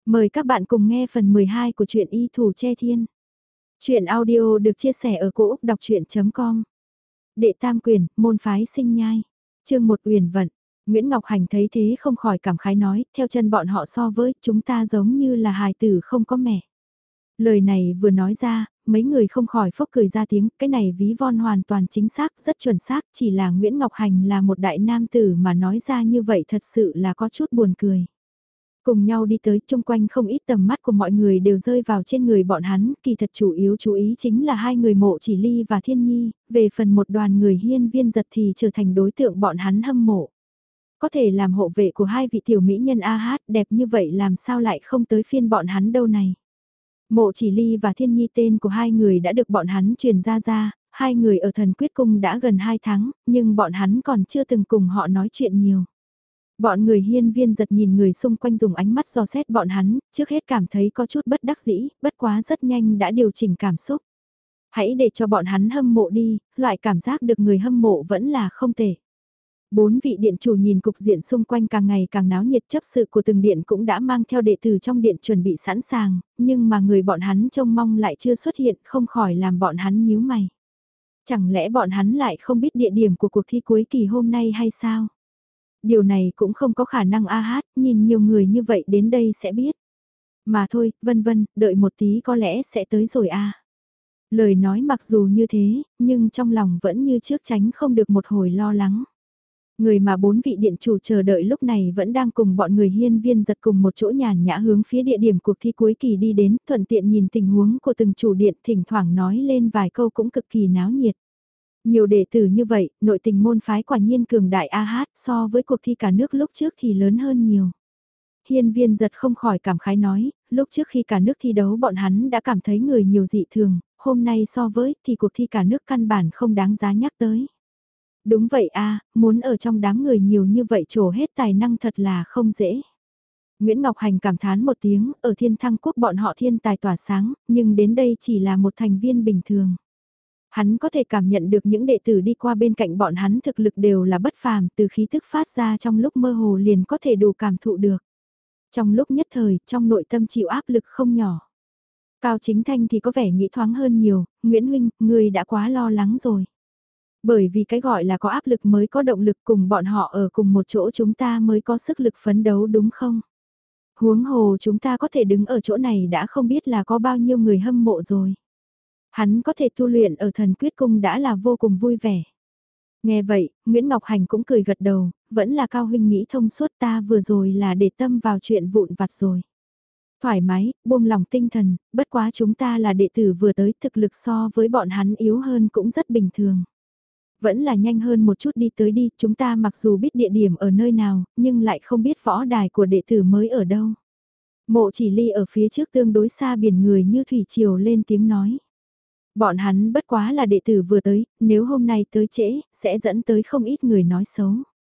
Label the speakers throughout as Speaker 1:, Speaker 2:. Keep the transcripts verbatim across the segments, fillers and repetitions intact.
Speaker 1: Mời các bạn cùng nghe phần mười hai của truyện Y Thủ Che Thiên. Chuyện audio được chia sẻ ở cỗ đọc chuyện com. Đệ tam quyền, môn phái sinh nhai. Chương một Uyển vận. Nguyễn Ngọc Hành thấy thế không khỏi cảm khái nói, theo chân bọn họ so với chúng ta giống như là hài tử không có mẹ. Lời này vừa nói ra, mấy người không khỏi phốc cười ra tiếng, cái này ví von hoàn toàn chính xác, rất chuẩn xác, chỉ là Nguyễn Ngọc Hành là một đại nam tử mà nói ra như vậy thật sự là có chút buồn cười. Cùng nhau đi tới, chung quanh không ít tầm mắt của mọi người đều rơi vào trên người bọn hắn, kỳ thật chủ yếu chú ý chính là hai người Mộ Chỉ Ly và Thiên Nhi, về phần một đoàn người Hiên Viên Giật thì trở thành đối tượng bọn hắn hâm mộ. Có thể làm hộ vệ của hai vị tiểu mỹ nhân a hát đẹp như vậy làm sao lại không tới phiên bọn hắn đâu này. Mộ Chỉ Ly và Thiên Nhi tên của hai người đã được bọn hắn truyền ra ra, hai người ở Thần Quyết Cung đã gần hai tháng, nhưng bọn hắn còn chưa từng cùng họ nói chuyện nhiều. Bọn người Hiên Viên Giật nhìn người xung quanh dùng ánh mắt dò xét bọn hắn, trước hết cảm thấy có chút bất đắc dĩ, bất quá rất nhanh đã điều chỉnh cảm xúc. Hãy để cho bọn hắn hâm mộ đi, loại cảm giác được người hâm mộ vẫn là không tệ. Bốn vị điện chủ nhìn cục diện xung quanh càng ngày càng náo nhiệt, chấp sự của từng điện cũng đã mang theo đệ tử trong điện chuẩn bị sẵn sàng, nhưng mà người bọn hắn trông mong lại chưa xuất hiện, không khỏi làm bọn hắn nhíu mày. Chẳng lẽ bọn hắn lại không biết địa điểm của cuộc thi cuối kỳ hôm nay hay sao? Điều này cũng không có khả năng a hát, nhìn nhiều người như vậy đến đây sẽ biết. Mà thôi, vân vân, đợi một tí có lẽ sẽ tới rồi a. Lời nói mặc dù như thế, nhưng trong lòng vẫn như trước tránh không được một hồi lo lắng. Người mà bốn vị điện chủ chờ đợi lúc này vẫn đang cùng bọn người Hiên Viên Giật cùng một chỗ nhàn nhã hướng phía địa điểm cuộc thi cuối kỳ đi đến, thuận tiện nhìn tình huống của từng chủ điện, thỉnh thoảng nói lên vài câu cũng cực kỳ náo nhiệt. Nhiều đệ tử như vậy, nội tình môn phái quả nhiên cường đại a hát so với cuộc thi cả nước lúc trước thì lớn hơn nhiều. Hiên Viên Giật không khỏi cảm khái nói, lúc trước khi cả nước thi đấu bọn hắn đã cảm thấy người nhiều dị thường, hôm nay so với thì cuộc thi cả nước căn bản không đáng giá nhắc tới. Đúng vậy a, muốn ở trong đám người nhiều như vậy trổ hết tài năng thật là không dễ. Nguyễn Ngọc Hành cảm thán một tiếng, ở Thiên Thăng Quốc bọn họ thiên tài tỏa sáng, nhưng đến đây chỉ là một thành viên bình thường. Hắn có thể cảm nhận được những đệ tử đi qua bên cạnh bọn hắn thực lực đều là bất phàm, từ khí thức phát ra trong lúc mơ hồ liền có thể đủ cảm thụ được. Trong lúc nhất thời, trong nội tâm chịu áp lực không nhỏ. Cao Chính Thanh thì có vẻ nghĩ thoáng hơn nhiều, Nguyễn Huynh, ngươi đã quá lo lắng rồi. Bởi vì cái gọi là có áp lực mới có động lực, cùng bọn họ ở cùng một chỗ chúng ta mới có sức lực phấn đấu đúng không? Huống hồ chúng ta có thể đứng ở chỗ này đã không biết là có bao nhiêu người hâm mộ rồi. Hắn có thể tu luyện ở Thần Quyết Cung đã là vô cùng vui vẻ. Nghe vậy, Nguyễn Ngọc Hành cũng cười gật đầu, vẫn là Cao huynh nghĩ thông suốt, ta vừa rồi là để tâm vào chuyện vụn vặt rồi. Thoải mái, buông lòng tinh thần, bất quá chúng ta là đệ tử vừa tới, thực lực so với bọn hắn yếu hơn cũng rất bình thường. Vẫn là nhanh hơn một chút đi tới đi, chúng ta mặc dù biết địa điểm ở nơi nào, nhưng lại không biết võ đài của đệ tử mới ở đâu. Mộ Chỉ Ly ở phía trước tương đối xa biển người như thủy triều lên tiếng nói. Bọn hắn bất quá là đệ tử vừa tới, nếu hôm nay tới trễ, sẽ dẫn tới không ít người nói xấu.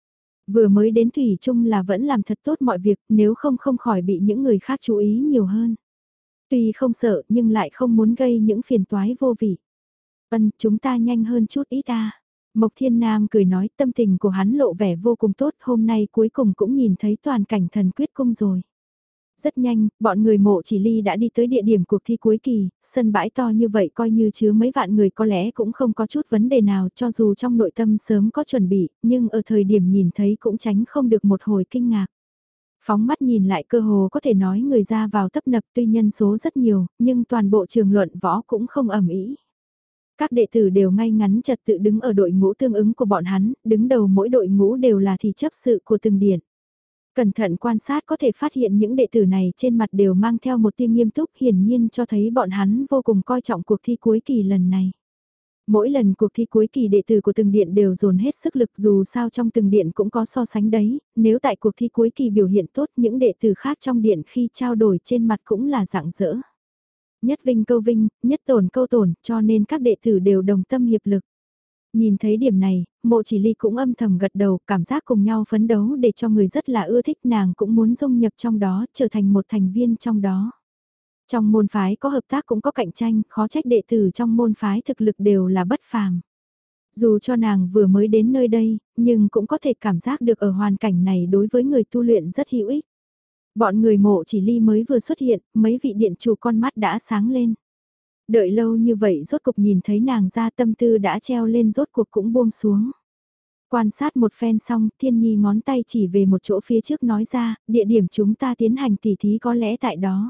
Speaker 1: Vừa mới đến Thủy chung là vẫn làm thật tốt mọi việc, nếu không không khỏi bị những người khác chú ý nhiều hơn. Tuy không sợ nhưng lại không muốn gây những phiền toái vô vị. Ân, chúng ta nhanh hơn chút ít ta. Mộc Thiên Nam cười nói, tâm tình của hắn lộ vẻ vô cùng tốt, hôm nay cuối cùng cũng nhìn thấy toàn cảnh Thần Quyết Cung rồi. Rất nhanh, bọn người Mộ Chỉ Ly đã đi tới địa điểm cuộc thi cuối kỳ, sân bãi to như vậy coi như chứa mấy vạn người có lẽ cũng không có chút vấn đề nào, cho dù trong nội tâm sớm có chuẩn bị, nhưng ở thời điểm nhìn thấy cũng tránh không được một hồi kinh ngạc. Phóng mắt nhìn lại cơ hồ có thể nói người ra vào tấp nập, tuy nhân số rất nhiều, nhưng toàn bộ trường luận võ cũng không ầm ĩ. Các đệ tử đều ngay ngắn trật tự đứng ở đội ngũ tương ứng của bọn hắn, đứng đầu mỗi đội ngũ đều là thì chấp sự của từng điện. Cẩn thận quan sát có thể phát hiện những đệ tử này trên mặt đều mang theo một tia nghiêm túc, hiển nhiên cho thấy bọn hắn vô cùng coi trọng cuộc thi cuối kỳ lần này. Mỗi lần cuộc thi cuối kỳ đệ tử của từng điện đều dồn hết sức lực, dù sao trong từng điện cũng có so sánh đấy, nếu tại cuộc thi cuối kỳ biểu hiện tốt những đệ tử khác trong điện khi trao đổi trên mặt cũng là rạng rỡ. Nhất vinh câu vinh, nhất tổn câu tổn, cho nên các đệ tử đều đồng tâm hiệp lực. Nhìn thấy điểm này, Mộ Chỉ Ly cũng âm thầm gật đầu, cảm giác cùng nhau phấn đấu để cho người rất là ưa thích, nàng cũng muốn dung nhập trong đó, trở thành một thành viên trong đó. Trong môn phái có hợp tác cũng có cạnh tranh, khó trách đệ tử trong môn phái thực lực đều là bất phàm. Dù cho nàng vừa mới đến nơi đây, nhưng cũng có thể cảm giác được ở hoàn cảnh này đối với người tu luyện rất hữu ích. Bọn người Mộ Chỉ Ly mới vừa xuất hiện, mấy vị điện chủ con mắt đã sáng lên. Đợi lâu như vậy rốt cục nhìn thấy nàng ra, tâm tư đã treo lên rốt cuộc cũng buông xuống. Quan sát một phen xong, Thiên Nhi ngón tay chỉ về một chỗ phía trước nói ra, địa điểm chúng ta tiến hành tỉ thí có lẽ tại đó.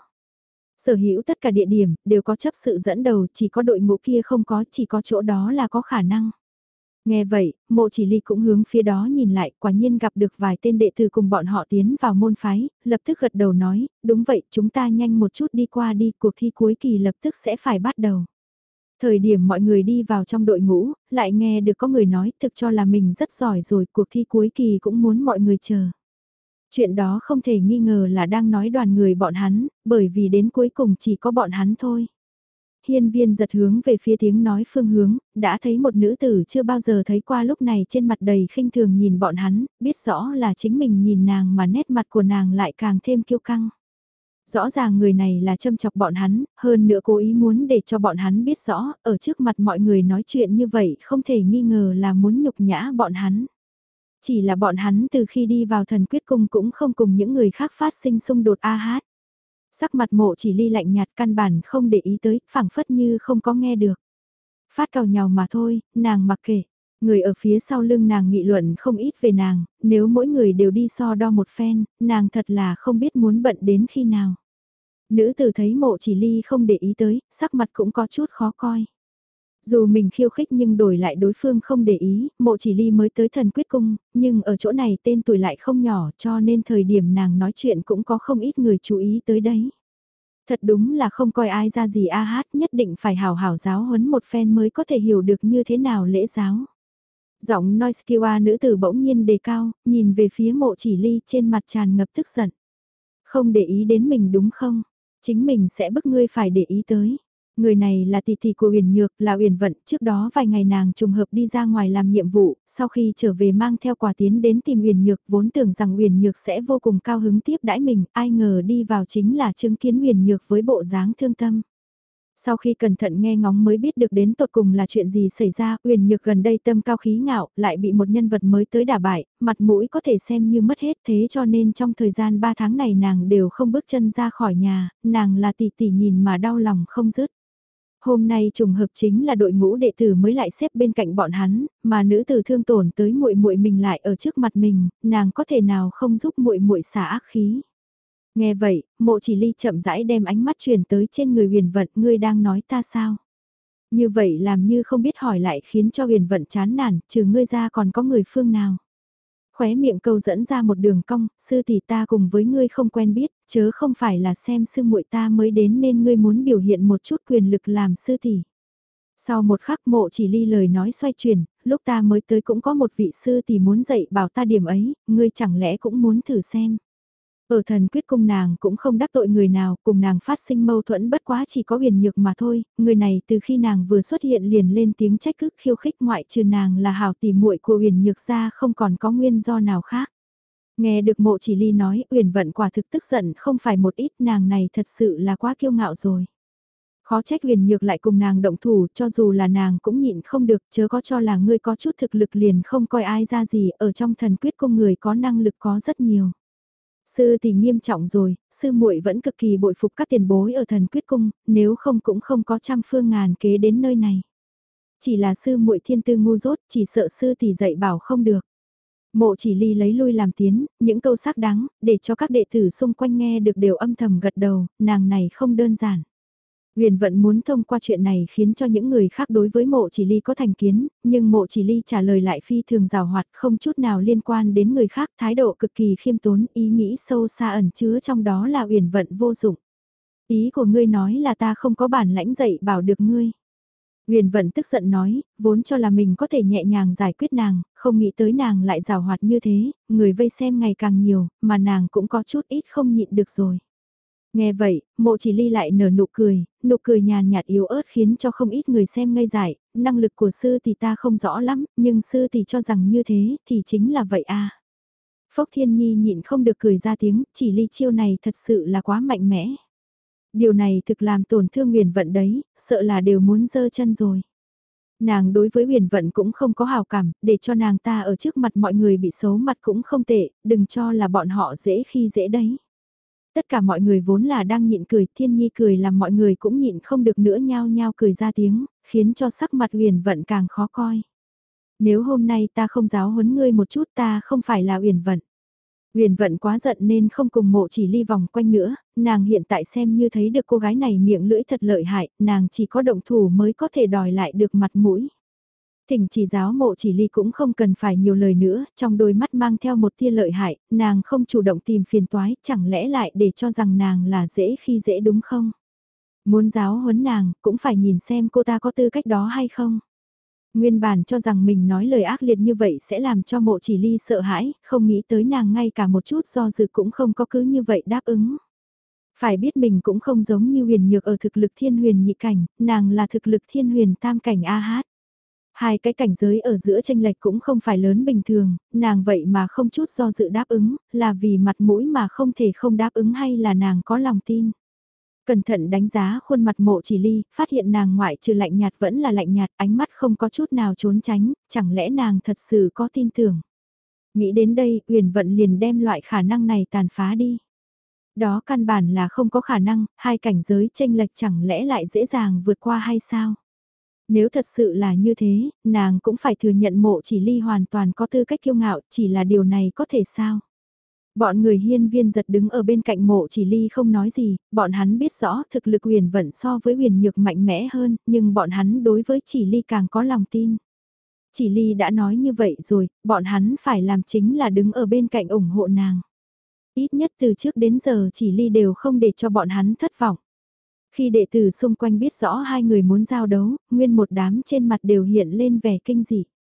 Speaker 1: Sở hữu tất cả địa điểm, đều có chấp sự dẫn đầu, chỉ có đội ngũ kia không có, chỉ có chỗ đó là có khả năng. Nghe vậy, Mộ Chỉ Ly cũng hướng phía đó nhìn lại, quả nhiên gặp được vài tên đệ tử cùng bọn họ tiến vào môn phái, lập tức gật đầu nói, đúng vậy, chúng ta nhanh một chút đi qua đi, cuộc thi cuối kỳ lập tức sẽ phải bắt đầu. Thời điểm mọi người đi vào trong đội ngũ, lại nghe được có người nói thực cho là mình rất giỏi rồi, cuộc thi cuối kỳ cũng muốn mọi người chờ. Chuyện đó không thể nghi ngờ là đang nói đoàn người bọn hắn, bởi vì đến cuối cùng chỉ có bọn hắn thôi. Hiên Viên giật hướng về phía tiếng nói phương hướng, đã thấy một nữ tử chưa bao giờ thấy qua, lúc này trên mặt đầy khinh thường nhìn bọn hắn, biết rõ là chính mình nhìn nàng mà nét mặt của nàng lại càng thêm kiêu căng. Rõ ràng người này là châm chọc bọn hắn, hơn nữa cố ý muốn để cho bọn hắn biết rõ, ở trước mặt mọi người nói chuyện như vậy không thể nghi ngờ là muốn nhục nhã bọn hắn. Chỉ là bọn hắn từ khi đi vào thần quyết cung cũng không cùng những người khác phát sinh xung đột a hát. Sắc mặt Mộ Chỉ Ly lạnh nhạt, căn bản không để ý tới, phảng phất như không có nghe được. Phát cào nhào mà thôi, nàng mặc kệ. Người ở phía sau lưng nàng nghị luận không ít về nàng, nếu mỗi người đều đi so đo một phen, nàng thật là không biết muốn bận đến khi nào. Nữ tử thấy Mộ Chỉ Ly không để ý tới, sắc mặt cũng có chút khó coi. Dù mình khiêu khích nhưng đổi lại đối phương không để ý, Mộ Chỉ Ly mới tới thần quyết cung, nhưng ở chỗ này tên tuổi lại không nhỏ, cho nên thời điểm nàng nói chuyện cũng có không ít người chú ý tới đấy. Thật đúng là không coi ai ra gì a hát, nhất định phải hào hảo giáo huấn một phen mới có thể hiểu được như thế nào lễ giáo. Giọng Noiskiwa nữ tử bỗng nhiên đề cao, nhìn về phía Mộ Chỉ Ly, trên mặt tràn ngập tức giận. Không để ý đến mình đúng không? Chính mình sẽ bức ngươi phải để ý tới. Người này là tỷ tỷ của Uyển Nhược, là Uyển Vận, trước đó vài ngày nàng trùng hợp đi ra ngoài làm nhiệm vụ, sau khi trở về mang theo quà tiến đến tìm Uyển Nhược, vốn tưởng rằng Uyển Nhược sẽ vô cùng cao hứng tiếp đãi mình, ai ngờ đi vào chính là chứng kiến Uyển Nhược với bộ dáng thương tâm. Sau khi cẩn thận nghe ngóng mới biết được đến tột cùng là chuyện gì xảy ra, Uyển Nhược gần đây tâm cao khí ngạo, lại bị một nhân vật mới tới đả bại, mặt mũi có thể xem như mất hết, thế cho nên trong thời gian ba tháng này nàng đều không bước chân ra khỏi nhà, nàng là tỷ tỷ nhìn mà đau lòng không dứt. Hôm nay trùng hợp chính là đội ngũ đệ tử mới lại xếp bên cạnh bọn hắn, mà nữ tử thương tổn tới muội muội mình lại ở trước mặt mình, nàng có thể nào không giúp muội muội xả ác khí. Nghe vậy, Mộ Chỉ Ly chậm rãi đem ánh mắt chuyển tới trên người Huyền Vận, ngươi đang nói ta sao? Như vậy làm như không biết hỏi lại khiến cho Huyền Vận chán nản, trừ ngươi ra còn có người phương nào? Khóe miệng câu dẫn ra một đường cong, sư tỷ ta cùng với ngươi không quen biết, chớ không phải là xem sư muội ta mới đến nên ngươi muốn biểu hiện một chút quyền lực làm sư tỷ. Sau một khắc Mộ Chỉ Ly lời nói xoay chuyển, lúc ta mới tới cũng có một vị sư tỷ muốn dạy bảo ta điểm ấy, ngươi chẳng lẽ cũng muốn thử xem. Ở thần quyết cung nàng cũng không đắc tội người nào, cùng nàng phát sinh mâu thuẫn bất quá chỉ có Huyền Nhược mà thôi, người này từ khi nàng vừa xuất hiện liền lên tiếng trách cứ khiêu khích, ngoại trừ nàng là hảo tỉ muội của Huyền Nhược ra không còn có nguyên do nào khác. Nghe được Mộ Chỉ Ly nói, Uyển Vận quả thực tức giận không phải một ít, nàng này thật sự là quá kiêu ngạo rồi. Khó trách Huyền Nhược lại cùng nàng động thủ, cho dù là nàng cũng nhịn không được, chớ có cho là ngươi có chút thực lực liền không coi ai ra gì, ở trong thần quyết cung người có năng lực có rất nhiều. Sư thì nghiêm trọng rồi, sư muội vẫn cực kỳ bội phục các tiền bối ở thần quyết cung, nếu không cũng không có trăm phương ngàn kế đến nơi này. Chỉ là sư muội thiên tư ngu dốt, chỉ sợ sư thì dạy bảo không được. Mộ Chỉ Ly lấy lui làm tiến, những câu xác đáng, để cho các đệ tử xung quanh nghe được đều âm thầm gật đầu, nàng này không đơn giản. Huyền Vận muốn thông qua chuyện này khiến cho những người khác đối với Mộ Chỉ Ly có thành kiến, nhưng Mộ Chỉ Ly trả lời lại phi thường rào hoạt, không chút nào liên quan đến người khác, thái độ cực kỳ khiêm tốn, ý nghĩ sâu xa ẩn chứa trong đó là Huyền Vận vô dụng. Ý của ngươi nói là ta không có bản lãnh dạy bảo được ngươi. Huyền Vận tức giận nói, vốn cho là mình có thể nhẹ nhàng giải quyết nàng, không nghĩ tới nàng lại rào hoạt như thế, người vây xem ngày càng nhiều, mà nàng cũng có chút ít không nhịn được rồi. Nghe vậy, Mộ Chỉ Ly lại nở nụ cười, nụ cười nhàn nhạt yếu ớt khiến cho không ít người xem ngây dại, năng lực của sư thì ta không rõ lắm, nhưng sư thì cho rằng như thế thì chính là vậy à. Phốc Thiên Nhi nhịn không được cười ra tiếng, Chỉ Ly chiêu này thật sự là quá mạnh mẽ. Điều này thực làm tổn thương Huyền Vận đấy, sợ là đều muốn giơ chân rồi. Nàng đối với Huyền Vận cũng không có hào cảm, để cho nàng ta ở trước mặt mọi người bị xấu mặt cũng không tệ, đừng cho là bọn họ dễ khi dễ đấy. Tất cả mọi người vốn là đang nhịn cười, Thiên Nhi cười làm mọi người cũng nhịn không được nữa nhao nhao cười ra tiếng, khiến cho sắc mặt Uyển Vận càng khó coi. Nếu hôm nay ta không giáo huấn ngươi một chút ta không phải là Uyển Vận. Uyển Vận quá giận nên không cùng Mộ Chỉ Ly vòng quanh nữa, nàng hiện tại xem như thấy được cô gái này miệng lưỡi thật lợi hại, nàng chỉ có động thủ mới có thể đòi lại được mặt mũi. Thỉnh chỉ giáo Mộ Chỉ Ly cũng không cần phải nhiều lời nữa, trong đôi mắt mang theo một tia lợi hại, nàng không chủ động tìm phiền toái, chẳng lẽ lại để cho rằng nàng là dễ khi dễ đúng không? Muốn giáo huấn nàng, cũng phải nhìn xem cô ta có tư cách đó hay không. Nguyên bản cho rằng mình nói lời ác liệt như vậy sẽ làm cho Mộ Chỉ Ly sợ hãi, không nghĩ tới nàng ngay cả một chút do dự cũng không có cứ như vậy đáp ứng. Phải biết mình cũng không giống như huyền nhược ở thực lực thiên huyền nhị cảnh, nàng là thực lực thiên huyền tam cảnh A hát. Hai cái cảnh giới ở giữa tranh lệch cũng không phải lớn bình thường, nàng vậy mà không chút do dự đáp ứng, là vì mặt mũi mà không thể không đáp ứng hay là nàng có lòng tin. Cẩn thận đánh giá khuôn mặt Mộ Chỉ Ly, phát hiện nàng ngoại trừ lạnh nhạt vẫn là lạnh nhạt, ánh mắt không có chút nào trốn tránh, chẳng lẽ nàng thật sự có tin tưởng. Nghĩ đến đây, Uyển Vận liền đem loại khả năng này tàn phá đi. Đó căn bản là không có khả năng, hai cảnh giới chênh lệch chẳng lẽ lại dễ dàng vượt qua hay sao? Nếu thật sự là như thế, nàng cũng phải thừa nhận Mộ Chỉ Ly hoàn toàn có tư cách kiêu ngạo, chỉ là điều này có thể sao? Bọn người hiên viên giật đứng ở bên cạnh Mộ Chỉ Ly không nói gì, bọn hắn biết rõ thực lực Uyển Vận so với Huyền Nhược mạnh mẽ hơn, nhưng bọn hắn đối với Chỉ Ly càng có lòng tin. Chỉ Ly đã nói như vậy rồi, bọn hắn phải làm chính là đứng ở bên cạnh ủng hộ nàng. Ít nhất từ trước đến giờ Chỉ Ly đều không để cho bọn hắn thất vọng. Khi đệ tử xung quanh biết rõ hai người muốn giao đấu, nguyên một đám trên mặt đều hiện lên vẻ kinh dị.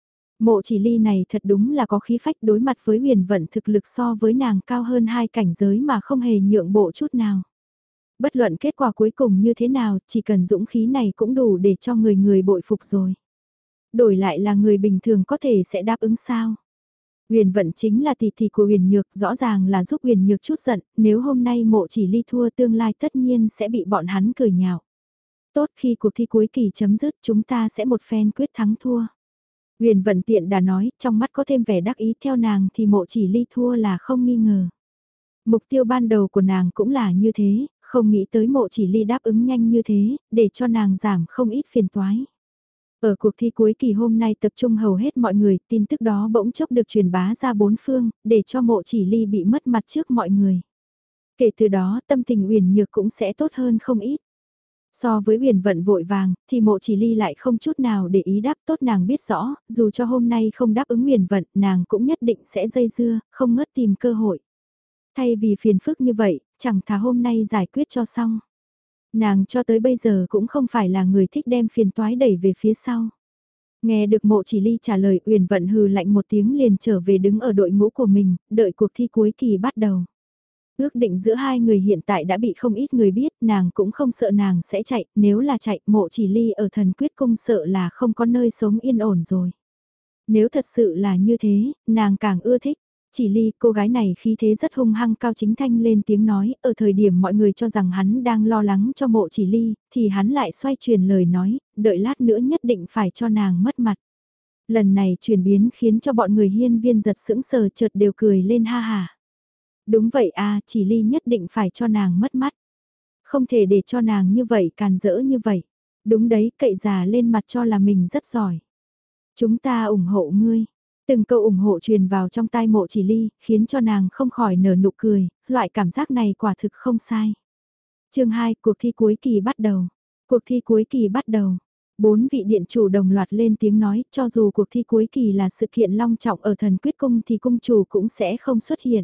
Speaker 1: Mộ Chỉ Ly này thật đúng là có khí phách đối mặt với Huyền Vận thực lực so với nàng cao hơn hai cảnh giới mà không hề nhượng bộ chút nào. Bất luận kết quả cuối cùng như thế nào, chỉ cần dũng khí này cũng đủ để cho người người bội phục rồi. Đổi lại là người bình thường có thể sẽ đáp ứng sao? Huyền Vận chính là tỷ tỷ của Huyền Nhược, rõ ràng là giúp Huyền Nhược chút giận, nếu hôm nay Mộ Chỉ Ly thua tương lai tất nhiên sẽ bị bọn hắn cười nhạo. Tốt, khi cuộc thi cuối kỳ chấm dứt chúng ta sẽ một phen quyết thắng thua. Huyền Vận tiện đã nói, trong mắt có thêm vẻ đắc ý, theo nàng thì Mộ Chỉ Ly thua là không nghi ngờ. Mục tiêu ban đầu của nàng cũng là như thế, không nghĩ tới Mộ Chỉ Ly đáp ứng nhanh như thế, để cho nàng giảm không ít phiền toái. Ở cuộc thi cuối kỳ hôm nay tập trung hầu hết mọi người, tin tức đó bỗng chốc được truyền bá ra bốn phương, để cho Mộ Chỉ Ly bị mất mặt trước mọi người. Kể từ đó tâm tình Uyển Nhược cũng sẽ tốt hơn không ít. So với Huyền Vận vội vàng, thì Mộ Chỉ Ly lại không chút nào để ý đáp, tốt nàng biết rõ, dù cho hôm nay không đáp ứng Huyền Vận, nàng cũng nhất định sẽ dây dưa, không ngớt tìm cơ hội. Thay vì phiền phức như vậy, chẳng thà hôm nay giải quyết cho xong. Nàng cho tới bây giờ cũng không phải là người thích đem phiền toái đẩy về phía sau. Nghe được Mộ Chỉ Ly trả lời, Uyển Vận hừ lạnh một tiếng liền trở về đứng ở đội ngũ của mình, đợi cuộc thi cuối kỳ bắt đầu. Ước định giữa hai người hiện tại đã bị không ít người biết, nàng cũng không sợ nàng sẽ chạy, nếu là chạy, Mộ Chỉ Ly ở Thần Quyết Cung sợ là không có nơi sống yên ổn rồi. Nếu thật sự là như thế, nàng càng ưa thích. Chỉ Ly, cô gái này khí thế rất hung hăng, Cao Chính Thanh lên tiếng nói, ở thời điểm mọi người cho rằng hắn đang lo lắng cho Mộ Chỉ Ly, thì hắn lại xoay truyền lời nói, đợi lát nữa nhất định phải cho nàng mất mặt. Lần này chuyển biến khiến cho bọn người hiên viên giật sững sờ, chợt đều cười lên ha hà. Đúng vậy à, Chỉ Ly nhất định phải cho nàng mất mắt. Không thể để cho nàng như vậy càn rỡ như vậy. Đúng đấy, cậy già lên mặt cho là mình rất giỏi. Chúng ta ủng hộ ngươi. Từng câu ủng hộ truyền vào trong tai Mộ Chỉ Ly, khiến cho nàng không khỏi nở nụ cười, loại cảm giác này quả thực không sai. chương hai, cuộc thi cuối kỳ bắt đầu. Cuộc thi cuối kỳ bắt đầu. Bốn vị điện chủ đồng loạt lên tiếng nói, cho dù cuộc thi cuối kỳ là sự kiện long trọng ở Thần Quyết Cung thì cung chủ cũng sẽ không xuất hiện.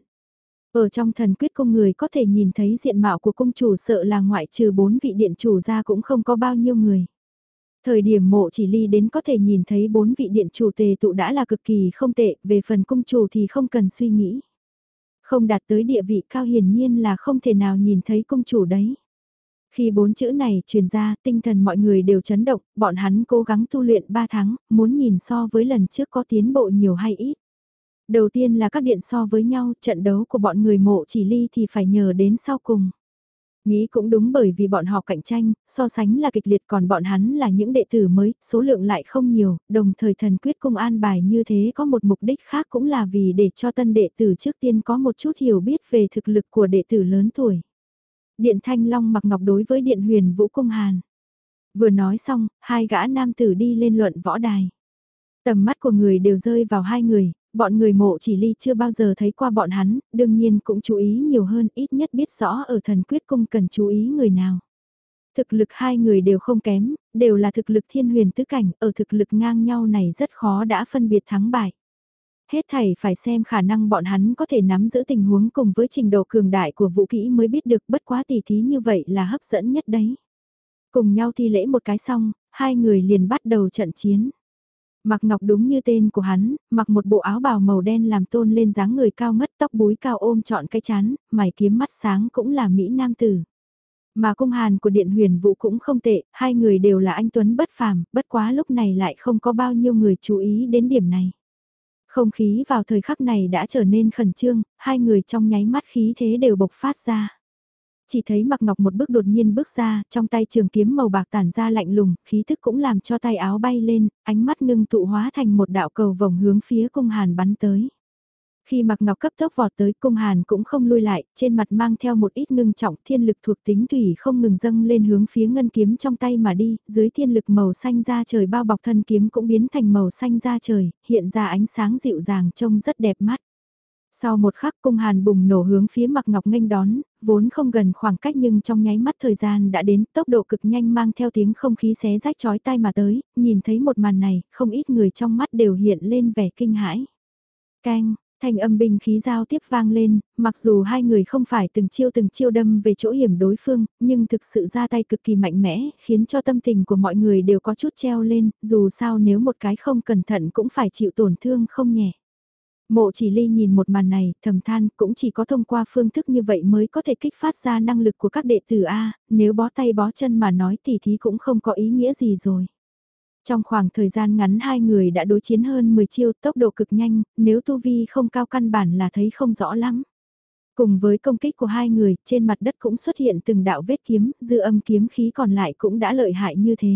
Speaker 1: Ở trong Thần Quyết Cung người có thể nhìn thấy diện mạo của cung chủ sợ là ngoại trừ bốn vị điện chủ ra cũng không có bao nhiêu người. Thời điểm Mộ Chỉ Ly đến có thể nhìn thấy bốn vị điện chủ tề tụ đã là cực kỳ không tệ, về phần cung chủ thì không cần suy nghĩ. Không đạt tới địa vị cao hiển nhiên là không thể nào nhìn thấy cung chủ đấy. Khi bốn chữ này truyền ra, tinh thần mọi người đều chấn động, bọn hắn cố gắng tu luyện ba tháng, muốn nhìn so với lần trước có tiến bộ nhiều hay ít. Đầu tiên là các điện so với nhau, trận đấu của bọn người Mộ Chỉ Ly thì phải nhờ đến sau cùng. Nghĩ cũng đúng, bởi vì bọn họ cạnh tranh, so sánh là kịch liệt, còn bọn hắn là những đệ tử mới, số lượng lại không nhiều, đồng thời thần quyết cung an bài như thế có một mục đích khác, cũng là vì để cho tân đệ tử trước tiên có một chút hiểu biết về thực lực của đệ tử lớn tuổi. Điện Thanh Long mặc ngọc đối với Điện Huyền Vũ cung hàn. Vừa nói xong, hai gã nam tử đi lên luận võ đài. Tầm mắt của người đều rơi vào hai người, bọn người Mộ Chỉ Ly chưa bao giờ thấy qua bọn hắn, đương nhiên cũng chú ý nhiều hơn, ít nhất biết rõ ở thần quyết cung cần chú ý người nào. Thực lực hai người đều không kém, đều là thực lực thiên huyền tứ cảnh, ở thực lực ngang nhau này rất khó đã phân biệt thắng bại. Hết thảy phải xem khả năng bọn hắn có thể nắm giữ tình huống cùng với trình độ cường đại của vũ kỹ mới biết được, bất quá tỉ thí như vậy là hấp dẫn nhất đấy. Cùng nhau thi lễ một cái xong, hai người liền bắt đầu trận chiến. Mạc Ngọc đúng như tên của hắn, mặc một bộ áo bào màu đen làm tôn lên dáng người cao ngất, tóc búi cao ôm trọn cái chán, mày kiếm mắt sáng cũng là mỹ nam tử. Mà cung hàn của Điện Huyền Vũ cũng không tệ, hai người đều là anh tuấn bất phàm, bất quá lúc này lại không có bao nhiêu người chú ý đến điểm này. Không khí vào thời khắc này đã trở nên khẩn trương, hai người trong nháy mắt khí thế đều bộc phát ra. Chỉ thấy Mạc Ngọc một bước đột nhiên bước ra, trong tay trường kiếm màu bạc tản ra lạnh lùng, khí thức cũng làm cho tay áo bay lên, ánh mắt ngưng tụ hóa thành một đạo cầu vòng hướng phía cung hàn bắn tới. Khi Mạc Ngọc cấp tốc vọt tới, cung hàn cũng không lui lại, trên mặt mang theo một ít ngưng trọng, thiên lực thuộc tính thủy không ngừng dâng lên hướng phía ngân kiếm trong tay mà đi, dưới thiên lực màu xanh da trời bao bọc thân kiếm cũng biến thành màu xanh da trời, hiện ra ánh sáng dịu dàng trông rất đẹp mắt. Sau một khắc, cung hàn bùng nổ hướng phía Mạc Ngọc nghênh đón, vốn không gần khoảng cách nhưng trong nháy mắt thời gian đã đến, tốc độ cực nhanh mang theo tiếng không khí xé rách chói tai mà tới, nhìn thấy một màn này, không ít người trong mắt đều hiện lên vẻ kinh hãi. Canh, thanh âm binh khí giao tiếp vang lên, mặc dù hai người không phải từng chiêu từng chiêu đâm về chỗ hiểm đối phương, nhưng thực sự ra tay cực kỳ mạnh mẽ, khiến cho tâm tình của mọi người đều có chút treo lên, dù sao nếu một cái không cẩn thận cũng phải chịu tổn thương không nhẹ. Mộ Chỉ Ly nhìn một màn này, thầm than, cũng chỉ có thông qua phương thức như vậy mới có thể kích phát ra năng lực của các đệ tử A, nếu bó tay bó chân mà nói tỉ thí cũng không có ý nghĩa gì rồi. Trong khoảng thời gian ngắn hai người đã đối chiến hơn mười chiêu, tốc độ cực nhanh, nếu tu vi không cao căn bản là thấy không rõ lắm. Cùng với công kích của hai người, trên mặt đất cũng xuất hiện từng đạo vết kiếm, dư âm kiếm khí còn lại cũng đã lợi hại như thế.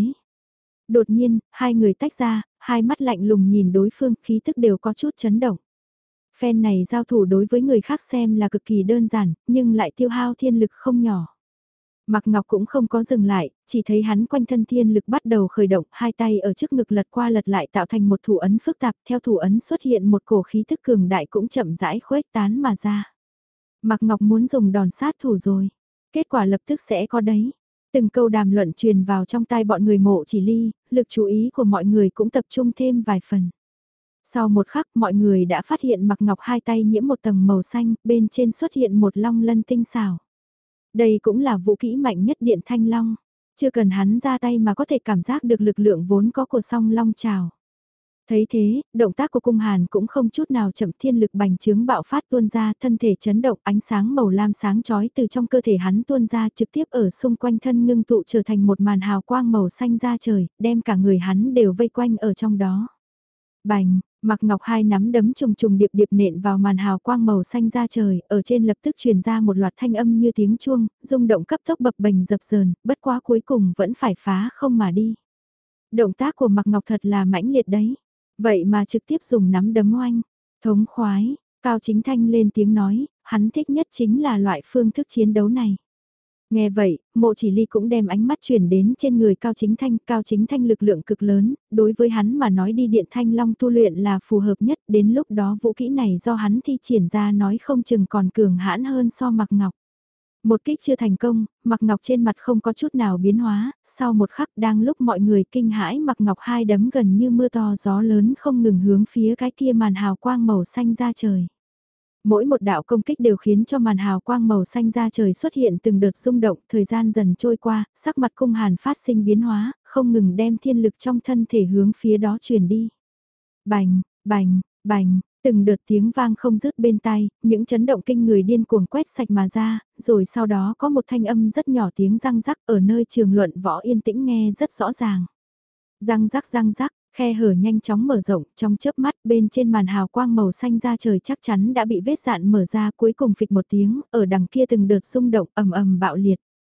Speaker 1: Đột nhiên, hai người tách ra, hai mắt lạnh lùng nhìn đối phương, khí thức đều có chút chấn động. Phen này giao thủ đối với người khác xem là cực kỳ đơn giản, nhưng lại tiêu hao thiên lực không nhỏ. Mạc Ngọc cũng không có dừng lại, chỉ thấy hắn quanh thân thiên lực bắt đầu khởi động, hai tay ở trước ngực lật qua lật lại tạo thành một thủ ấn phức tạp, theo thủ ấn xuất hiện một cổ khí thức cường đại cũng chậm rãi khuếch tán mà ra. Mạc Ngọc muốn dùng đòn sát thủ rồi, kết quả lập tức sẽ có đấy. Từng câu đàm luận truyền vào trong tai bọn người Mộ Chỉ Ly, lực chú ý của mọi người cũng tập trung thêm vài phần. Sau một khắc mọi người đã phát hiện Mạc Ngọc hai tay nhiễm một tầng màu xanh, bên trên xuất hiện một long lân tinh xảo. Đây cũng là vũ kỹ mạnh nhất Điện Thanh Long. Chưa cần hắn ra tay mà có thể cảm giác được lực lượng vốn có của song long trào. Thấy thế, động tác của cung hàn cũng không chút nào chậm, thiên lực bành trướng bạo phát tuôn ra, thân thể chấn động, ánh sáng màu lam sáng chói từ trong cơ thể hắn tuôn ra trực tiếp ở xung quanh thân ngưng tụ trở thành một màn hào quang màu xanh da trời, đem cả người hắn đều vây quanh ở trong đó. Bành, Mạc Ngọc hai nắm đấm trùng trùng điệp điệp nện vào màn hào quang màu xanh da trời, ở trên lập tức truyền ra một loạt thanh âm như tiếng chuông, rung động cấp tốc bập bềnh dập dờn, bất quá cuối cùng vẫn phải phá không mà đi. Động tác của Mạc Ngọc thật là mãnh liệt đấy, vậy mà trực tiếp dùng nắm đấm oanh, thống khoái, Cao Chính Thanh lên tiếng nói, hắn thích nhất chính là loại phương thức chiến đấu này. Nghe vậy, Mộ Chỉ Ly cũng đem ánh mắt chuyển đến trên người Cao Chính Thanh, Cao Chính Thanh lực lượng cực lớn, đối với hắn mà nói đi Điện Thanh Long tu luyện là phù hợp nhất, đến lúc đó vũ kỹ này do hắn thi triển ra nói không chừng còn cường hãn hơn so Mạc Ngọc. Một kích chưa thành công, Mạc Ngọc trên mặt không có chút nào biến hóa, sau một khắc đang lúc mọi người kinh hãi Mạc Ngọc hai đấm gần như mưa to gió lớn không ngừng hướng phía cái kia màn hào quang màu xanh ra trời. Mỗi một đạo công kích đều khiến cho màn hào quang màu xanh ra trời xuất hiện từng đợt rung động, thời gian dần trôi qua, sắc mặt cung hàn phát sinh biến hóa, không ngừng đem thiên lực trong thân thể hướng phía đó truyền đi. Bành, bành, bành, từng đợt tiếng vang không dứt bên tai, những chấn động kinh người điên cuồng quét sạch mà ra, rồi sau đó có một thanh âm rất nhỏ tiếng răng rắc ở nơi trường luận võ yên tĩnh nghe rất rõ ràng. Răng rắc răng rắc, khe hở nhanh chóng mở rộng, trong chớp mắt bên trên màn hào quang màu xanh da trời chắc chắn đã bị vết dạn mở ra, cuối cùng phịch một tiếng, ở đằng kia từng đợt rung động ầm ầm bạo liệt.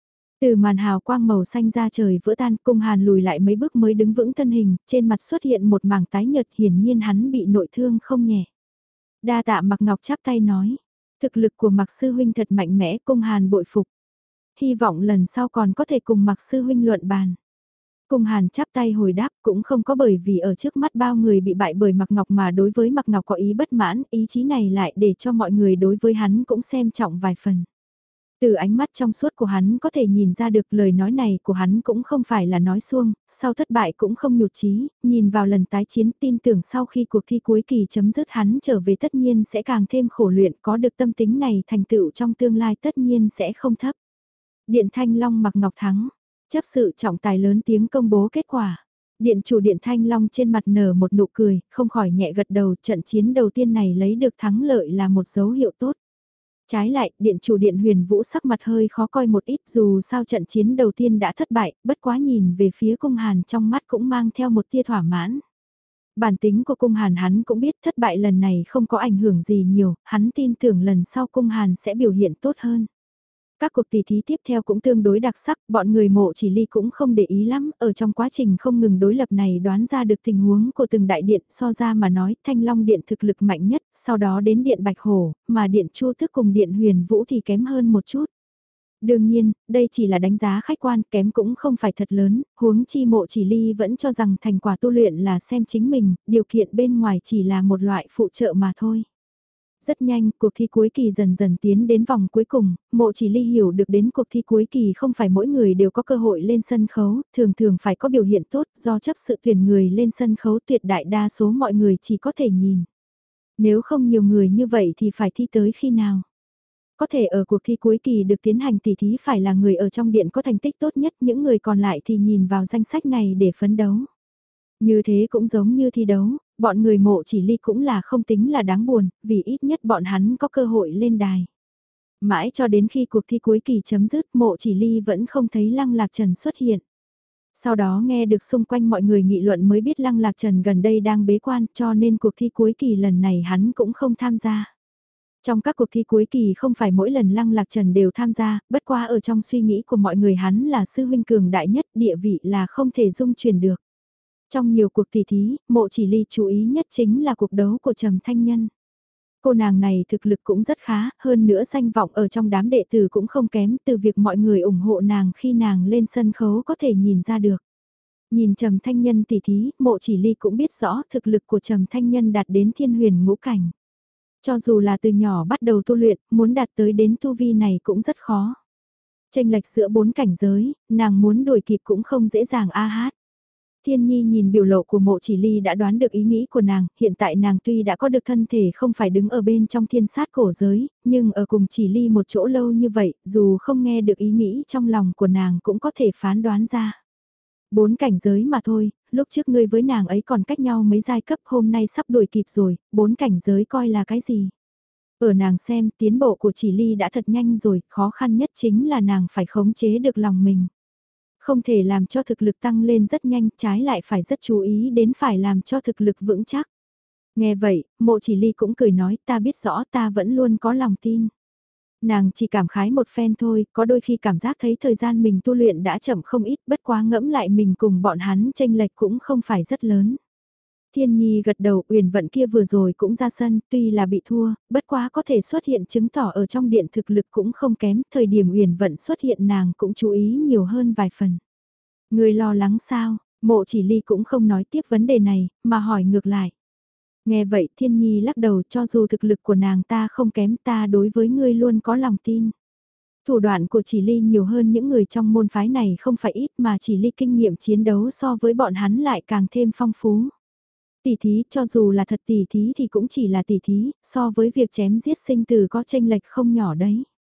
Speaker 1: Từ màn hào quang màu xanh ra trời vỡ tan, Cung Hàn lùi lại mấy bước mới đứng vững thân hình, trên mặt xuất hiện một mảng tái nhợt, hiển nhiên hắn bị nội thương không nhẹ. Đa tạ Mạc Ngọc chắp tay nói, thực lực của Mạc sư huynh thật mạnh mẽ, Cung Hàn bội phục. Hy vọng lần sau còn có thể cùng Mạc sư huynh luận bàn. Cung Hàn chắp tay hồi đáp, cũng không có bởi vì ở trước mắt bao người bị bại bởi Mạc Ngọc mà đối với Mạc Ngọc có ý bất mãn, ý chí này lại để cho mọi người đối với hắn cũng xem trọng vài phần. Từ ánh mắt trong suốt của hắn có thể nhìn ra được lời nói này của hắn cũng không phải là nói suông, sau thất bại cũng không nhụt chí, nhìn vào lần tái chiến tin tưởng sau khi cuộc thi cuối kỳ chấm dứt hắn trở về tất nhiên sẽ càng thêm khổ luyện, có được tâm tính này thành tựu trong tương lai tất nhiên sẽ không thấp. Điện Thanh Long Mạc Ngọc thắng, chấp sự trọng tài lớn tiếng công bố kết quả. Điện chủ Điện Thanh Long trên mặt nở một nụ cười, không khỏi nhẹ gật đầu, trận chiến đầu tiên này lấy được thắng lợi là một dấu hiệu tốt. Trái lại, điện chủ Điện Huyền Vũ sắc mặt hơi khó coi một ít, dù sao trận chiến đầu tiên đã thất bại, bất quá nhìn về phía Cung Hàn trong mắt cũng mang theo một tia thỏa mãn. Bản tính của Cung Hàn hắn cũng biết thất bại lần này không có ảnh hưởng gì nhiều, hắn tin tưởng lần sau Cung Hàn sẽ biểu hiện tốt hơn. Các cuộc tỷ thí tiếp theo cũng tương đối đặc sắc, bọn người Mộ Chỉ Ly cũng không để ý lắm, ở trong quá trình không ngừng đối lập này đoán ra được tình huống của từng đại điện, so ra mà nói Thanh Long Điện thực lực mạnh nhất, sau đó đến Điện Bạch Hổ, mà Điện Chu Tước cùng Điện Huyền Vũ thì kém hơn một chút. Đương nhiên, đây chỉ là đánh giá khách quan, kém cũng không phải thật lớn, huống chi Mộ Chỉ Ly vẫn cho rằng thành quả tu luyện là xem chính mình, điều kiện bên ngoài chỉ là một loại phụ trợ mà thôi. Rất nhanh, cuộc thi cuối kỳ dần dần tiến đến vòng cuối cùng, Mộ Chỉ Ly hiểu được đến cuộc thi cuối kỳ không phải mỗi người đều có cơ hội lên sân khấu, thường thường phải có biểu hiện tốt do chấp sự tuyển người lên sân khấu tuyệt đại đa số mọi người chỉ có thể nhìn. Nếu không nhiều người như vậy thì phải thi tới khi nào? Có thể ở cuộc thi cuối kỳ được tiến hành tỷ thí phải là người ở trong điện có thành tích tốt nhất, những người còn lại thì nhìn vào danh sách này để phấn đấu. Như thế cũng giống như thi đấu, bọn người Mộ Chỉ Ly cũng là không tính là đáng buồn, vì ít nhất bọn hắn có cơ hội lên đài. Mãi cho đến khi cuộc thi cuối kỳ chấm dứt, Mộ Chỉ Ly vẫn không thấy Lăng Lạc Trần xuất hiện. Sau đó nghe được xung quanh mọi người nghị luận mới biết Lăng Lạc Trần gần đây đang bế quan, cho nên cuộc thi cuối kỳ lần này hắn cũng không tham gia. Trong các cuộc thi cuối kỳ không phải mỗi lần Lăng Lạc Trần đều tham gia, bất qua ở trong suy nghĩ của mọi người hắn là sư huynh cường đại nhất, địa vị là không thể dung chuyển được. Trong nhiều cuộc tỷ thí, Mộ Chỉ Ly chú ý nhất chính là cuộc đấu của Trầm Thanh Nhân. Cô nàng này thực lực cũng rất khá, hơn nữa danh vọng ở trong đám đệ tử cũng không kém, từ việc mọi người ủng hộ nàng khi nàng lên sân khấu có thể nhìn ra được. Nhìn Trầm Thanh Nhân tỷ thí, Mộ Chỉ Ly cũng biết rõ thực lực của Trầm Thanh Nhân đạt đến thiên huyền ngũ cảnh. Cho dù là từ nhỏ bắt đầu tu luyện, muốn đạt tới đến tu vi này cũng rất khó. Chênh lệch giữa bốn cảnh giới, nàng muốn đuổi kịp cũng không dễ dàng a hát. Thiên Nhi nhìn biểu lộ của Mộ Chỉ Ly đã đoán được ý nghĩ của nàng, hiện tại nàng tuy đã có được thân thể không phải đứng ở bên trong thiên sát cổ giới, nhưng ở cùng Chỉ Ly một chỗ lâu như vậy, dù không nghe được ý nghĩ trong lòng của nàng cũng có thể phán đoán ra. Bốn cảnh giới mà thôi, lúc trước ngươi với nàng ấy còn cách nhau mấy giai cấp, hôm nay sắp đuổi kịp rồi, bốn cảnh giới coi là cái gì? Ở nàng xem, tiến bộ của Chỉ Ly đã thật nhanh rồi, khó khăn nhất chính là nàng phải khống chế được lòng mình. Không thể làm cho thực lực tăng lên rất nhanh, trái lại phải rất chú ý đến phải làm cho thực lực vững chắc. Nghe vậy, Mộ Chỉ Ly cũng cười nói, ta biết rõ ta vẫn luôn có lòng tin. Nàng chỉ cảm khái một phen thôi, có đôi khi cảm giác thấy thời gian mình tu luyện đã chậm không ít, bất quá ngẫm lại mình cùng bọn hắn chênh lệch cũng không phải rất lớn. Thiên Nhi gật đầu, Uyển Vận kia vừa rồi cũng ra sân, tuy là bị thua, bất quá có thể xuất hiện chứng tỏ ở trong điện thực lực cũng không kém, thời điểm Uyển Vận xuất hiện nàng cũng chú ý nhiều hơn vài phần. Người lo lắng sao? Mộ Chỉ Ly cũng không nói tiếp vấn đề này, mà hỏi ngược lại. Nghe vậy Thiên Nhi lắc đầu, cho dù thực lực của nàng ta không kém, ta đối với ngươi luôn có lòng tin. Thủ đoạn của Chỉ Ly nhiều hơn những người trong môn phái này không phải ít, mà Chỉ Ly kinh nghiệm chiến đấu so với bọn hắn lại càng thêm phong phú. Tỷ thí, cho dù là thật tỷ thí thì cũng chỉ là tỷ thí, so với việc chém giết sinh tử có chênh lệch không nhỏ đấy.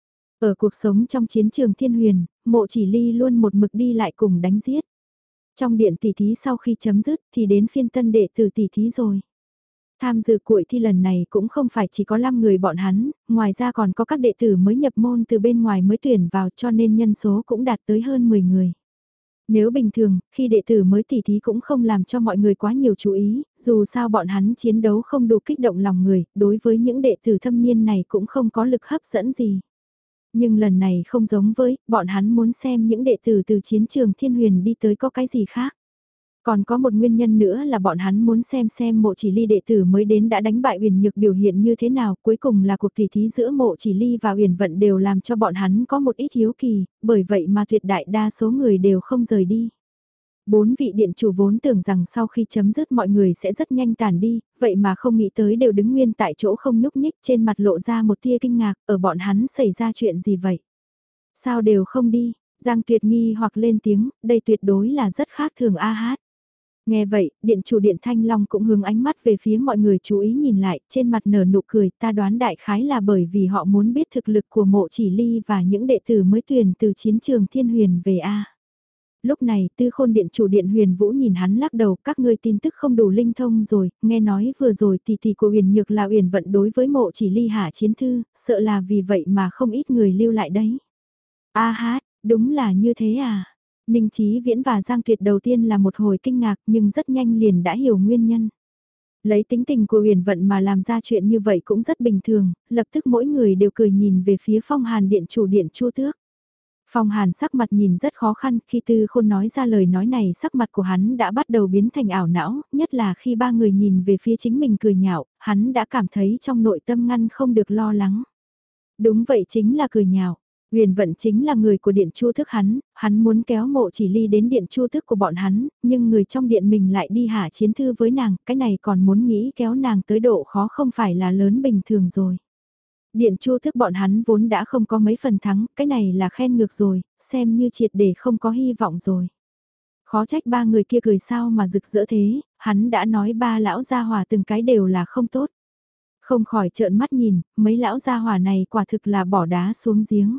Speaker 1: Ở cuộc sống trong chiến trường thiên huyền, Mộ Chỉ Ly luôn một mực đi lại cùng đánh giết. Trong điện tỷ thí sau khi chấm dứt thì đến phiên tân đệ tử tỷ thí rồi. Tham dự cuộc thi lần này cũng không phải chỉ có năm người bọn hắn, ngoài ra còn có các đệ tử mới nhập môn từ bên ngoài mới tuyển vào, cho nên nhân số cũng đạt tới hơn mười người. Nếu bình thường, khi đệ tử mới tỉ thí cũng không làm cho mọi người quá nhiều chú ý, dù sao bọn hắn chiến đấu không đủ kích động lòng người, đối với những đệ tử thâm niên này cũng không có lực hấp dẫn gì. Nhưng lần này không giống với, bọn hắn muốn xem những đệ tử từ chiến trường Thiên Huyền đi tới có cái gì khác. Còn có một nguyên nhân nữa là bọn hắn muốn xem xem mộ chỉ ly đệ tử mới đến đã đánh bại Uyển Nhược biểu hiện như thế nào, cuối cùng là cuộc tỉ thí giữa mộ chỉ ly và Uyển Vận đều làm cho bọn hắn có một ít hiếu kỳ, bởi vậy mà tuyệt đại đa số người đều không rời đi. Bốn vị điện chủ vốn tưởng rằng sau khi chấm dứt mọi người sẽ rất nhanh tản đi, vậy mà không nghĩ tới đều đứng nguyên tại chỗ không nhúc nhích, trên mặt lộ ra một tia kinh ngạc, ở bọn hắn xảy ra chuyện gì vậy? Sao đều không đi? Giang Tuyệt nghi hoặc lên tiếng, đây tuyệt đối là rất khác thường a hát. Nghe vậy, điện chủ điện Thanh Long cũng hướng ánh mắt về phía mọi người chú ý nhìn lại, trên mặt nở nụ cười, ta đoán đại khái là bởi vì họ muốn biết thực lực của mộ chỉ ly và những đệ tử mới tuyển từ chiến trường Thiên Huyền về a. Lúc này, Tư Khôn điện chủ điện Huyền Vũ nhìn hắn lắc đầu, các ngươi tin tức không đủ linh thông rồi, nghe nói vừa rồi tỷ tỷ của Uyển Nhược là Uyển Vận đối với mộ chỉ ly hạ chiến thư, sợ là vì vậy mà không ít người lưu lại đấy. A hát, đúng là như thế à? Ninh Chí Viễn và Giang Tuyệt đầu tiên là một hồi kinh ngạc nhưng rất nhanh liền đã hiểu nguyên nhân. Lấy tính tình của Uyển Vận mà làm ra chuyện như vậy cũng rất bình thường, lập tức mỗi người đều cười nhìn về phía Phong Hàn điện chủ điện Chu Tước. Phong Hàn sắc mặt nhìn rất khó khăn, khi Tư Khôn nói ra lời nói này sắc mặt của hắn đã bắt đầu biến thành ảo não, nhất là khi ba người nhìn về phía chính mình cười nhạo, hắn đã cảm thấy trong nội tâm ngăn không được lo lắng. Đúng vậy, chính là cười nhạo. Uyển Vận chính là người của điện Chu Thức hắn, hắn muốn kéo mộ chỉ ly đến điện Chu Thức của bọn hắn, nhưng người trong điện mình lại đi hạ chiến thư với nàng, cái này còn muốn nghĩ kéo nàng tới độ khó không phải là lớn bình thường rồi. Điện Chu Thức bọn hắn vốn đã không có mấy phần thắng, cái này là khen ngược rồi, xem như triệt để không có hy vọng rồi. Khó trách ba người kia cười sao mà rực rỡ thế, hắn đã nói ba lão gia hỏa từng cái đều là không tốt. Không khỏi trợn mắt nhìn, mấy lão gia hỏa này quả thực là bỏ đá xuống giếng.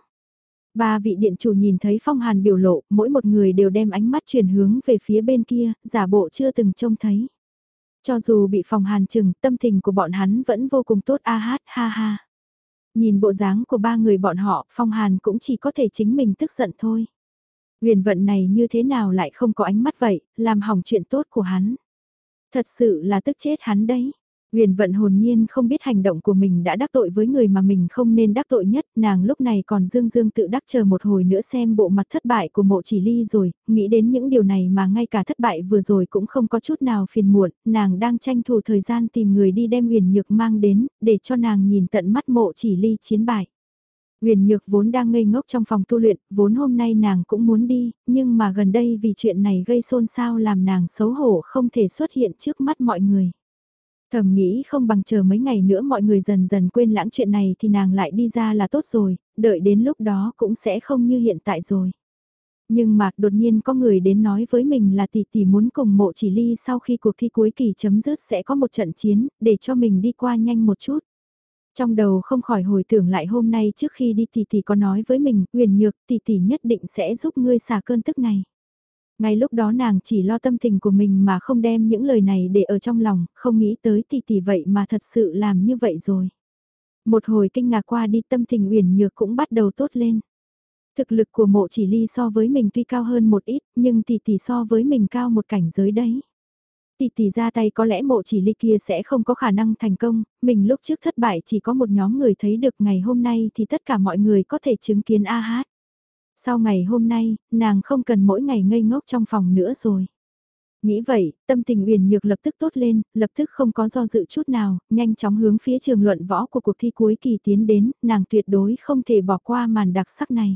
Speaker 1: Ba vị điện chủ nhìn thấy Phong Hàn biểu lộ, mỗi một người đều đem ánh mắt chuyển hướng về phía bên kia, giả bộ chưa từng trông thấy. Cho dù bị Phong Hàn chừng, tâm tình của bọn hắn vẫn vô cùng tốt a hát ha ha. Nhìn bộ dáng của ba người bọn họ, Phong Hàn cũng chỉ có thể chính mình tức giận thôi. Uyển Vận này như thế nào lại không có ánh mắt vậy, làm hỏng chuyện tốt của hắn. Thật sự là tức chết hắn đấy. Uyển Vận hồn nhiên không biết hành động của mình đã đắc tội với người mà mình không nên đắc tội nhất, nàng lúc này còn dương dương tự đắc chờ một hồi nữa xem bộ mặt thất bại của mộ chỉ ly rồi, nghĩ đến những điều này mà ngay cả thất bại vừa rồi cũng không có chút nào phiền muộn, nàng đang tranh thủ thời gian tìm người đi đem Uyển Nhược mang đến, để cho nàng nhìn tận mắt mộ chỉ ly chiến bại. Uyển Nhược vốn đang ngây ngốc trong phòng tu luyện, vốn hôm nay nàng cũng muốn đi, nhưng mà gần đây vì chuyện này gây xôn xao làm nàng xấu hổ không thể xuất hiện trước mắt mọi người. Thầm nghĩ không bằng chờ mấy ngày nữa mọi người dần dần quên lãng chuyện này thì nàng lại đi ra là tốt rồi, đợi đến lúc đó cũng sẽ không như hiện tại rồi. Nhưng mà đột nhiên có người đến nói với mình là tỷ tỷ muốn cùng mộ chỉ ly sau khi cuộc thi cuối kỳ chấm dứt sẽ có một trận chiến, để cho mình đi qua nhanh một chút. Trong đầu không khỏi hồi tưởng lại hôm nay trước khi đi tỷ tỷ có nói với mình, Uyển Nhược tỷ tỷ nhất định sẽ giúp ngươi xả cơn tức này. Ngay lúc đó nàng chỉ lo tâm tình của mình mà không đem những lời này để ở trong lòng, không nghĩ tới tỷ tỷ vậy mà thật sự làm như vậy rồi. Một hồi kinh ngạc qua đi tâm tình Uyển Nhược cũng bắt đầu tốt lên. Thực lực của mộ chỉ ly so với mình tuy cao hơn một ít, nhưng tỷ tỷ so với mình cao một cảnh giới đấy. Tỷ tỷ ra tay có lẽ mộ chỉ ly kia sẽ không có khả năng thành công, mình lúc trước thất bại chỉ có một nhóm người thấy được, ngày hôm nay thì tất cả mọi người có thể chứng kiến a hát. Sau ngày hôm nay, nàng không cần mỗi ngày ngây ngốc trong phòng nữa rồi. Nghĩ vậy, tâm tình Uyển Nhược lập tức tốt lên, lập tức không có do dự chút nào, nhanh chóng hướng phía trường luận võ của cuộc thi cuối kỳ tiến đến, nàng tuyệt đối không thể bỏ qua màn đặc sắc này.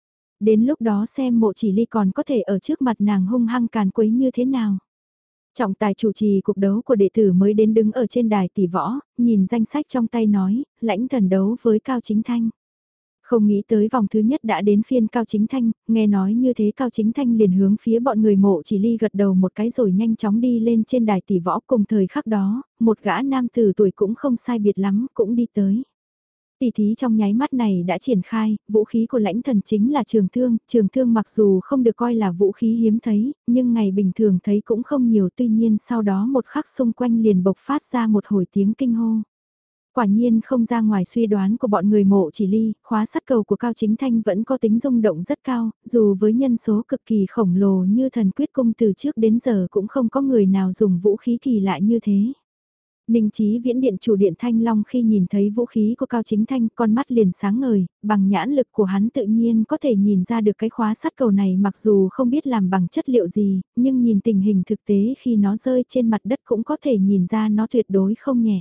Speaker 1: Đến lúc đó xem mộ chỉ ly còn có thể ở trước mặt nàng hung hăng càn quấy như thế nào. Trọng tài chủ trì cuộc đấu của đệ tử mới đến đứng ở trên đài tỷ võ, nhìn danh sách trong tay nói, lãnh thần đấu với Cao Chính Thanh. Không nghĩ tới vòng thứ nhất đã đến phiên Cao Chính Thanh, nghe nói như thế Cao Chính Thanh liền hướng phía bọn người mộ chỉ ly gật đầu một cái rồi nhanh chóng đi lên trên đài tỷ võ. Cùng thời khắc đó, một gã nam tử tuổi cũng không sai biệt lắm cũng đi tới. Tỷ thí trong nháy mắt này đã triển khai, vũ khí của lãnh thần chính là trường thương, trường thương mặc dù không được coi là vũ khí hiếm thấy, nhưng ngày bình thường thấy cũng không nhiều, tuy nhiên sau đó một khắc xung quanh liền bộc phát ra một hồi tiếng kinh hô. Quả nhiên không ra ngoài suy đoán của bọn người mộ chỉ ly, khóa sắt cầu của Cao Chính Thanh vẫn có tính rung động rất cao, dù với nhân số cực kỳ khổng lồ như thần quyết cung từ trước đến giờ cũng không có người nào dùng vũ khí kỳ lạ như thế. Ninh Chí Viễn điện chủ điện Thanh Long khi nhìn thấy vũ khí của Cao Chính Thanh, con mắt liền sáng ngời, bằng nhãn lực của hắn tự nhiên có thể nhìn ra được cái khóa sắt cầu này, mặc dù không biết làm bằng chất liệu gì, nhưng nhìn tình hình thực tế khi nó rơi trên mặt đất cũng có thể nhìn ra nó tuyệt đối không nhẹ.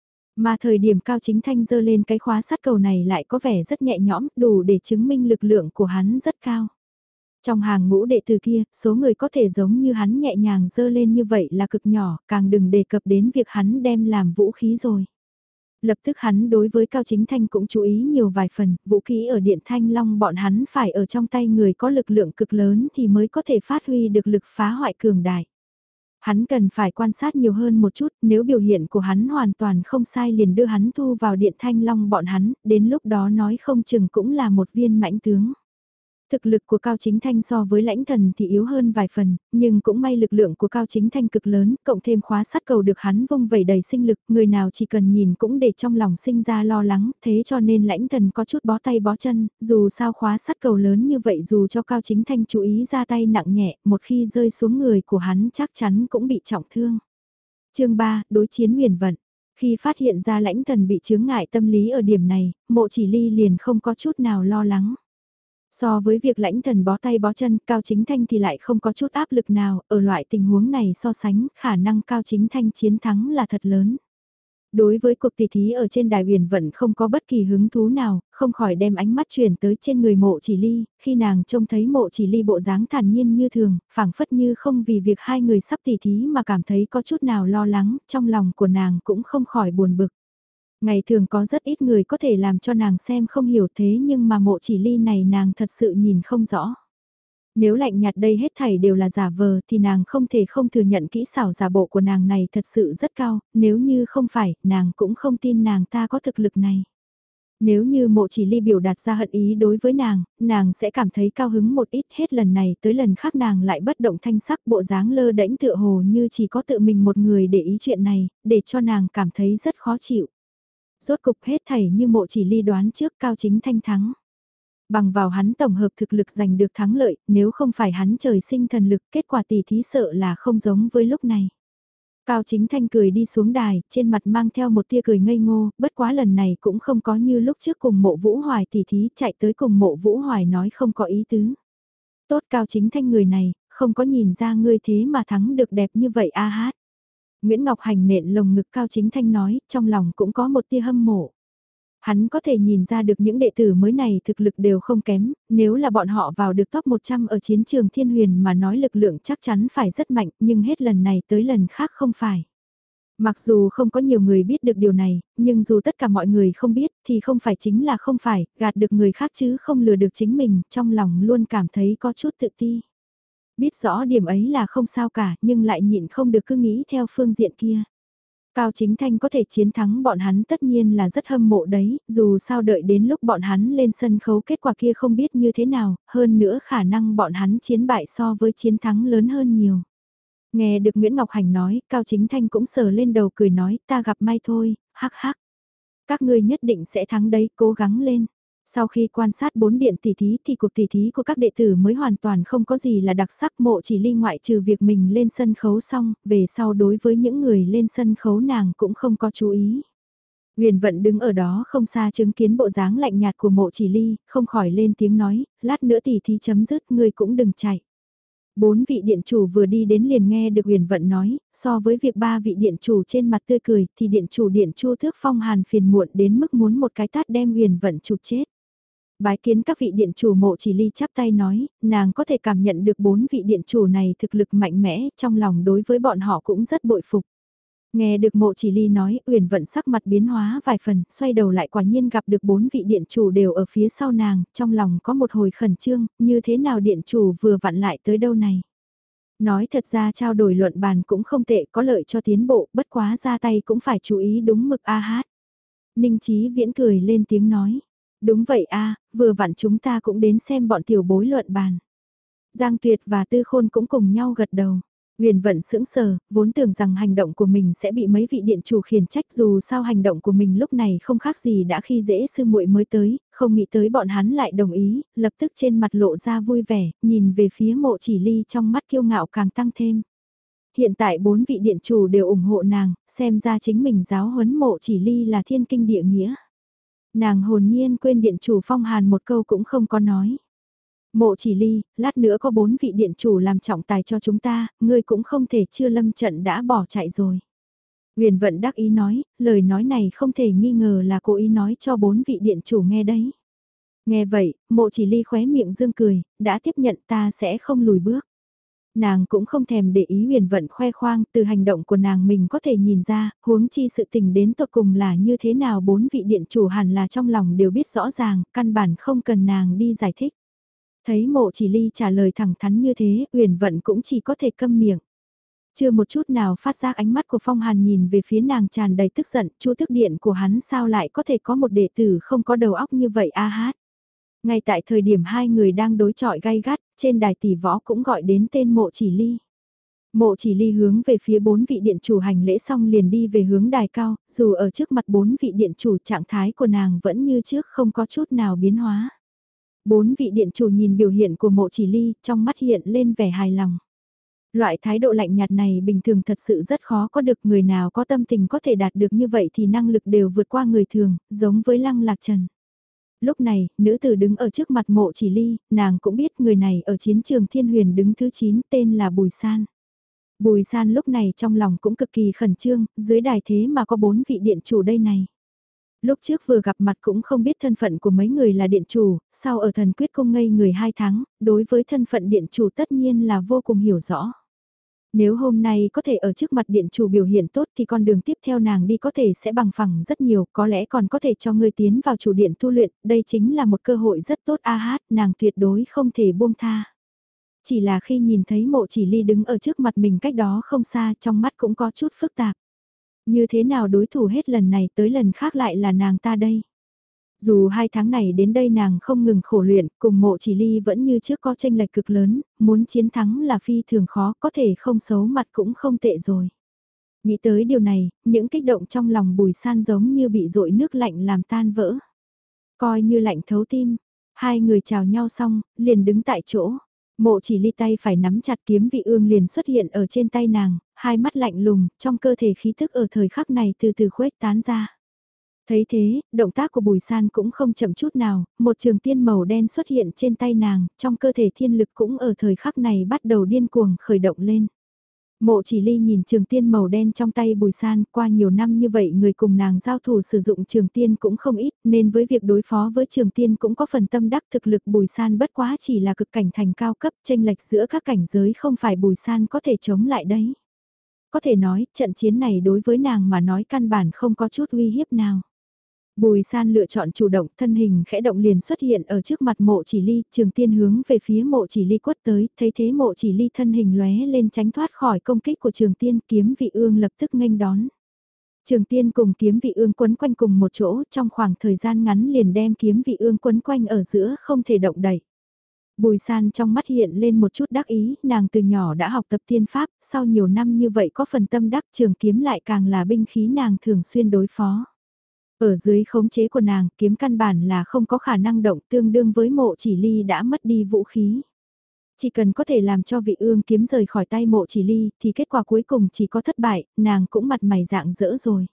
Speaker 1: Mà thời điểm Cao Chính Thanh giơ lên cái khóa sắt cầu này lại có vẻ rất nhẹ nhõm, đủ để chứng minh lực lượng của hắn rất cao. Trong hàng ngũ đệ tử kia, số người có thể giống như hắn nhẹ nhàng dơ lên như vậy là cực nhỏ, càng đừng đề cập đến việc hắn đem làm vũ khí rồi. Lập tức hắn đối với Cao Chính Thanh cũng chú ý nhiều vài phần, vũ khí ở Điện Thanh Long bọn hắn phải ở trong tay người có lực lượng cực lớn thì mới có thể phát huy được lực phá hoại cường đại. Hắn cần phải quan sát nhiều hơn một chút, nếu biểu hiện của hắn hoàn toàn không sai liền đưa hắn thu vào Điện Thanh Long bọn hắn, đến lúc đó nói không chừng cũng là một viên mãnh tướng. Thực lực của Cao Chính Thanh so với lãnh thần thì yếu hơn vài phần, nhưng cũng may lực lượng của Cao Chính Thanh cực lớn, cộng thêm khóa sắt cầu được hắn vung vẩy đầy sinh lực, người nào chỉ cần nhìn cũng để trong lòng sinh ra lo lắng, thế cho nên lãnh thần có chút bó tay bó chân, dù sao khóa sắt cầu lớn như vậy dù cho Cao Chính Thanh chú ý ra tay nặng nhẹ, một khi rơi xuống người của hắn chắc chắn cũng bị trọng thương. chương ba, đối chiến huyền vận. Khi phát hiện ra lãnh thần bị chướng ngại tâm lý ở điểm này, Mộ Chỉ Ly liền không có chút nào lo lắng. So với việc lãnh thần bó tay bó chân, Cao Chính Thanh thì lại không có chút áp lực nào, ở loại tình huống này so sánh, khả năng Cao Chính Thanh chiến thắng là thật lớn. Đối với cuộc tỷ thí ở trên đài huyền vận không có bất kỳ hứng thú nào, không khỏi đem ánh mắt chuyển tới trên người Mộ Chỉ Ly, khi nàng trông thấy Mộ Chỉ Ly bộ dáng thản nhiên như thường, phảng phất như không vì việc hai người sắp tỷ thí mà cảm thấy có chút nào lo lắng, trong lòng của nàng cũng không khỏi buồn bực. Ngày thường có rất ít người có thể làm cho nàng xem không hiểu thế nhưng mà Mộ Chỉ Ly này nàng thật sự nhìn không rõ. Nếu lạnh nhạt đây hết thảy đều là giả vờ thì nàng không thể không thừa nhận kỹ xảo giả bộ của nàng này thật sự rất cao, nếu như không phải, nàng cũng không tin nàng ta có thực lực này. Nếu như Mộ Chỉ Ly biểu đạt ra hận ý đối với nàng, nàng sẽ cảm thấy cao hứng một ít, hết lần này tới lần khác nàng lại bất động thanh sắc, bộ dáng lơ đễnh tựa hồ như chỉ có tự mình một người để ý chuyện này, để cho nàng cảm thấy rất khó chịu. Rốt cục hết thảy như Mộ Chỉ Ly đoán trước, Cao Chính Thanh thắng. Bằng vào hắn tổng hợp thực lực giành được thắng lợi, nếu không phải hắn trời sinh thần lực, kết quả tỷ thí sợ là không giống với lúc này. Cao Chính Thanh cười đi xuống đài, trên mặt mang theo một tia cười ngây ngô, bất quá lần này cũng không có như lúc trước cùng Mộ Vũ Hoài tỷ thí, chạy tới cùng Mộ Vũ Hoài nói không có ý tứ. Tốt Cao Chính Thanh người này, không có nhìn ra ngươi thế mà thắng được đẹp như vậy a hát. Nguyễn Ngọc Hành nện lồng ngực Cao Chính Thanh nói, trong lòng cũng có một tia hâm mộ. Hắn có thể nhìn ra được những đệ tử mới này thực lực đều không kém, nếu là bọn họ vào được top một trăm ở chiến trường Thiên Huyền mà nói lực lượng chắc chắn phải rất mạnh, nhưng hết lần này tới lần khác không phải. Mặc dù không có nhiều người biết được điều này, nhưng dù tất cả mọi người không biết thì không phải chính là không phải, gạt được người khác chứ không lừa được chính mình, trong lòng luôn cảm thấy có chút tự ti. Biết rõ điểm ấy là không sao cả, nhưng lại nhịn không được cứ nghĩ theo phương diện kia. Cao Chính Thanh có thể chiến thắng bọn hắn tất nhiên là rất hâm mộ đấy, dù sao đợi đến lúc bọn hắn lên sân khấu kết quả kia không biết như thế nào, hơn nữa khả năng bọn hắn chiến bại so với chiến thắng lớn hơn nhiều. Nghe được Nguyễn Ngọc Hành nói, Cao Chính Thanh cũng sờ lên đầu cười nói, ta gặp may thôi, hắc hắc. Các ngươi nhất định sẽ thắng đấy, cố gắng lên. Sau khi quan sát bốn điện tỷ thí thì cuộc tỷ thí của các đệ tử mới hoàn toàn không có gì là đặc sắc, Mộ Chỉ Ly ngoại trừ việc mình lên sân khấu xong, về sau đối với những người lên sân khấu nàng cũng không có chú ý. Huyền Vận đứng ở đó không xa chứng kiến bộ dáng lạnh nhạt của Mộ Chỉ Ly, không khỏi lên tiếng nói, lát nữa tỷ thí chấm dứt ngươi cũng đừng chạy. Bốn vị điện chủ vừa đi đến liền nghe được Huyền Vận nói, so với việc ba vị điện chủ trên mặt tươi cười thì điện chủ điện Chu Thước Phong hàn phiền muộn đến mức muốn một cái tát đem Huyền Vận chụp chết. Bái kiến các vị điện chủ. Mộ Chỉ Ly chắp tay nói, nàng có thể cảm nhận được bốn vị điện chủ này thực lực mạnh mẽ, trong lòng đối với bọn họ cũng rất bội phục. Nghe được Mộ Chỉ Ly nói, Uyển Vận sắc mặt biến hóa vài phần, xoay đầu lại quả nhiên gặp được bốn vị điện chủ đều ở phía sau nàng, trong lòng có một hồi khẩn trương, như thế nào điện chủ vừa vặn lại tới đâu này. Nói thật ra trao đổi luận bàn cũng không tệ, có lợi cho tiến bộ, bất quá ra tay cũng phải chú ý đúng mực a hát. Ninh Chí Viễn cười lên tiếng nói. Đúng vậy a, vừa vặn chúng ta cũng đến xem bọn tiểu bối luận bàn. Giang Tuyệt và Tư Khôn cũng cùng nhau gật đầu. Huyền Vận sững sờ, vốn tưởng rằng hành động của mình sẽ bị mấy vị điện chủ khiển trách, dù sao hành động của mình lúc này không khác gì đã khi dễ sư muội mới tới, không nghĩ tới bọn hắn lại đồng ý, lập tức trên mặt lộ ra vui vẻ, nhìn về phía Mộ Chỉ Ly trong mắt kiêu ngạo càng tăng thêm. hiện tại bốn vị điện chủ đều ủng hộ nàng, xem ra chính mình giáo huấn Mộ Chỉ Ly là thiên kinh địa nghĩa. Nàng hồn nhiên quên điện chủ Phong Hàn một câu cũng không có nói. Mộ Chỉ Ly, lát nữa có bốn vị điện chủ làm trọng tài cho chúng ta, ngươi cũng không thể chưa lâm trận đã bỏ chạy rồi. Huyền Vận đắc ý nói, lời nói này không thể nghi ngờ là cố ý nói cho bốn vị điện chủ nghe đấy. Nghe vậy, Mộ Chỉ Ly khóe miệng dương cười, đã tiếp nhận ta sẽ không lùi bước. Nàng cũng không thèm để ý Huyền Vận khoe khoang, từ hành động của nàng mình có thể nhìn ra, huống chi sự tình đến tột cùng là như thế nào bốn vị điện chủ hẳn là trong lòng đều biết rõ ràng, căn bản không cần nàng đi giải thích. Thấy Mộ Chỉ Ly trả lời thẳng thắn như thế, Huyền Vận cũng chỉ có thể câm miệng. Chưa một chút nào phát giác ánh mắt của Phong Hàn nhìn về phía nàng tràn đầy tức giận, chu thức điện của hắn sao lại có thể có một đệ tử không có đầu óc như vậy a hát. Ngay tại thời điểm hai người đang đối chọi gay gắt, trên đài tỷ võ cũng gọi đến tên Mộ Chỉ Ly. Mộ Chỉ Ly hướng về phía bốn vị điện chủ hành lễ xong liền đi về hướng đài cao, dù ở trước mặt bốn vị điện chủ trạng thái của nàng vẫn như trước không có chút nào biến hóa. Bốn vị điện chủ nhìn biểu hiện của Mộ Chỉ Ly, trong mắt hiện lên vẻ hài lòng. Loại thái độ lạnh nhạt này bình thường thật sự rất khó có được, người nào có tâm tình có thể đạt được như vậy thì năng lực đều vượt qua người thường, giống với Lăng Lạc Trần. Lúc này, nữ tử đứng ở trước mặt Mộ Chỉ Ly, nàng cũng biết người này ở chiến trường Thiên Huyền đứng thứ chín, tên là Bùi San. Bùi San lúc này trong lòng cũng cực kỳ khẩn trương, dưới đài thế mà có bốn vị điện chủ đây này. Lúc trước vừa gặp mặt cũng không biết thân phận của mấy người là điện chủ, sau ở thần quyết cung ngây người hai tháng, đối với thân phận điện chủ tất nhiên là vô cùng hiểu rõ. Nếu hôm nay có thể ở trước mặt điện chủ biểu hiện tốt thì con đường tiếp theo nàng đi có thể sẽ bằng phẳng rất nhiều, có lẽ còn có thể cho người tiến vào chủ điện tu luyện, đây chính là một cơ hội rất tốt a hát, nàng tuyệt đối không thể buông tha. Chỉ là khi nhìn thấy Mộ Chỉ Ly đứng ở trước mặt mình cách đó không xa, trong mắt cũng có chút phức tạp. Như thế nào đối thủ hết lần này tới lần khác lại là nàng ta đây? Dù hai tháng này đến đây nàng không ngừng khổ luyện, cùng Mộ Chỉ Ly vẫn như trước có tranh lệch cực lớn, muốn chiến thắng là phi thường khó, có thể không xấu mặt cũng không tệ rồi. Nghĩ tới điều này, những kích động trong lòng Bùi San giống như bị dội nước lạnh làm tan vỡ. Coi như lạnh thấu tim, hai người chào nhau xong, liền đứng tại chỗ. Mộ Chỉ Ly tay phải nắm chặt kiếm vị ương liền xuất hiện ở trên tay nàng, hai mắt lạnh lùng, trong cơ thể khí thức ở thời khắc này từ từ khuếch tán ra. Thấy thế, động tác của Bùi San cũng không chậm chút nào, một trường tiên màu đen xuất hiện trên tay nàng, trong cơ thể thiên lực cũng ở thời khắc này bắt đầu điên cuồng khởi động lên. Mộ Chỉ Ly nhìn trường tiên màu đen trong tay Bùi San, qua nhiều năm như vậy người cùng nàng giao thủ sử dụng trường tiên cũng không ít, nên với việc đối phó với trường tiên cũng có phần tâm đắc, thực lực Bùi San bất quá chỉ là cực cảnh thành cao cấp, chênh lệch giữa các cảnh giới không phải Bùi San có thể chống lại đấy. Có thể nói, trận chiến này đối với nàng mà nói căn bản không có chút uy hiếp nào. Bùi San lựa chọn chủ động, thân hình khẽ động liền xuất hiện ở trước mặt Mộ Chỉ Ly, trường tiên hướng về phía Mộ Chỉ Ly quất tới, thấy thế Mộ Chỉ Ly thân hình lóe lên tránh thoát khỏi công kích của trường tiên, kiếm vị ương lập tức nghênh đón. Trường tiên cùng kiếm vị ương quấn quanh cùng một chỗ, trong khoảng thời gian ngắn liền đem kiếm vị ương quấn quanh ở giữa không thể động đẩy. Bùi San trong mắt hiện lên một chút đắc ý, nàng từ nhỏ đã học tập tiên pháp, sau nhiều năm như vậy có phần tâm đắc, trường kiếm lại càng là binh khí nàng thường xuyên đối phó. Ở dưới khống chế của nàng, kiếm căn bản là không có khả năng động, tương đương với Mộ Chỉ Ly đã mất đi vũ khí. Chỉ cần có thể làm cho vị ương kiếm rời khỏi tay Mộ Chỉ Ly, thì kết quả cuối cùng chỉ có thất bại, nàng cũng mặt mày rạng rỡ rồi.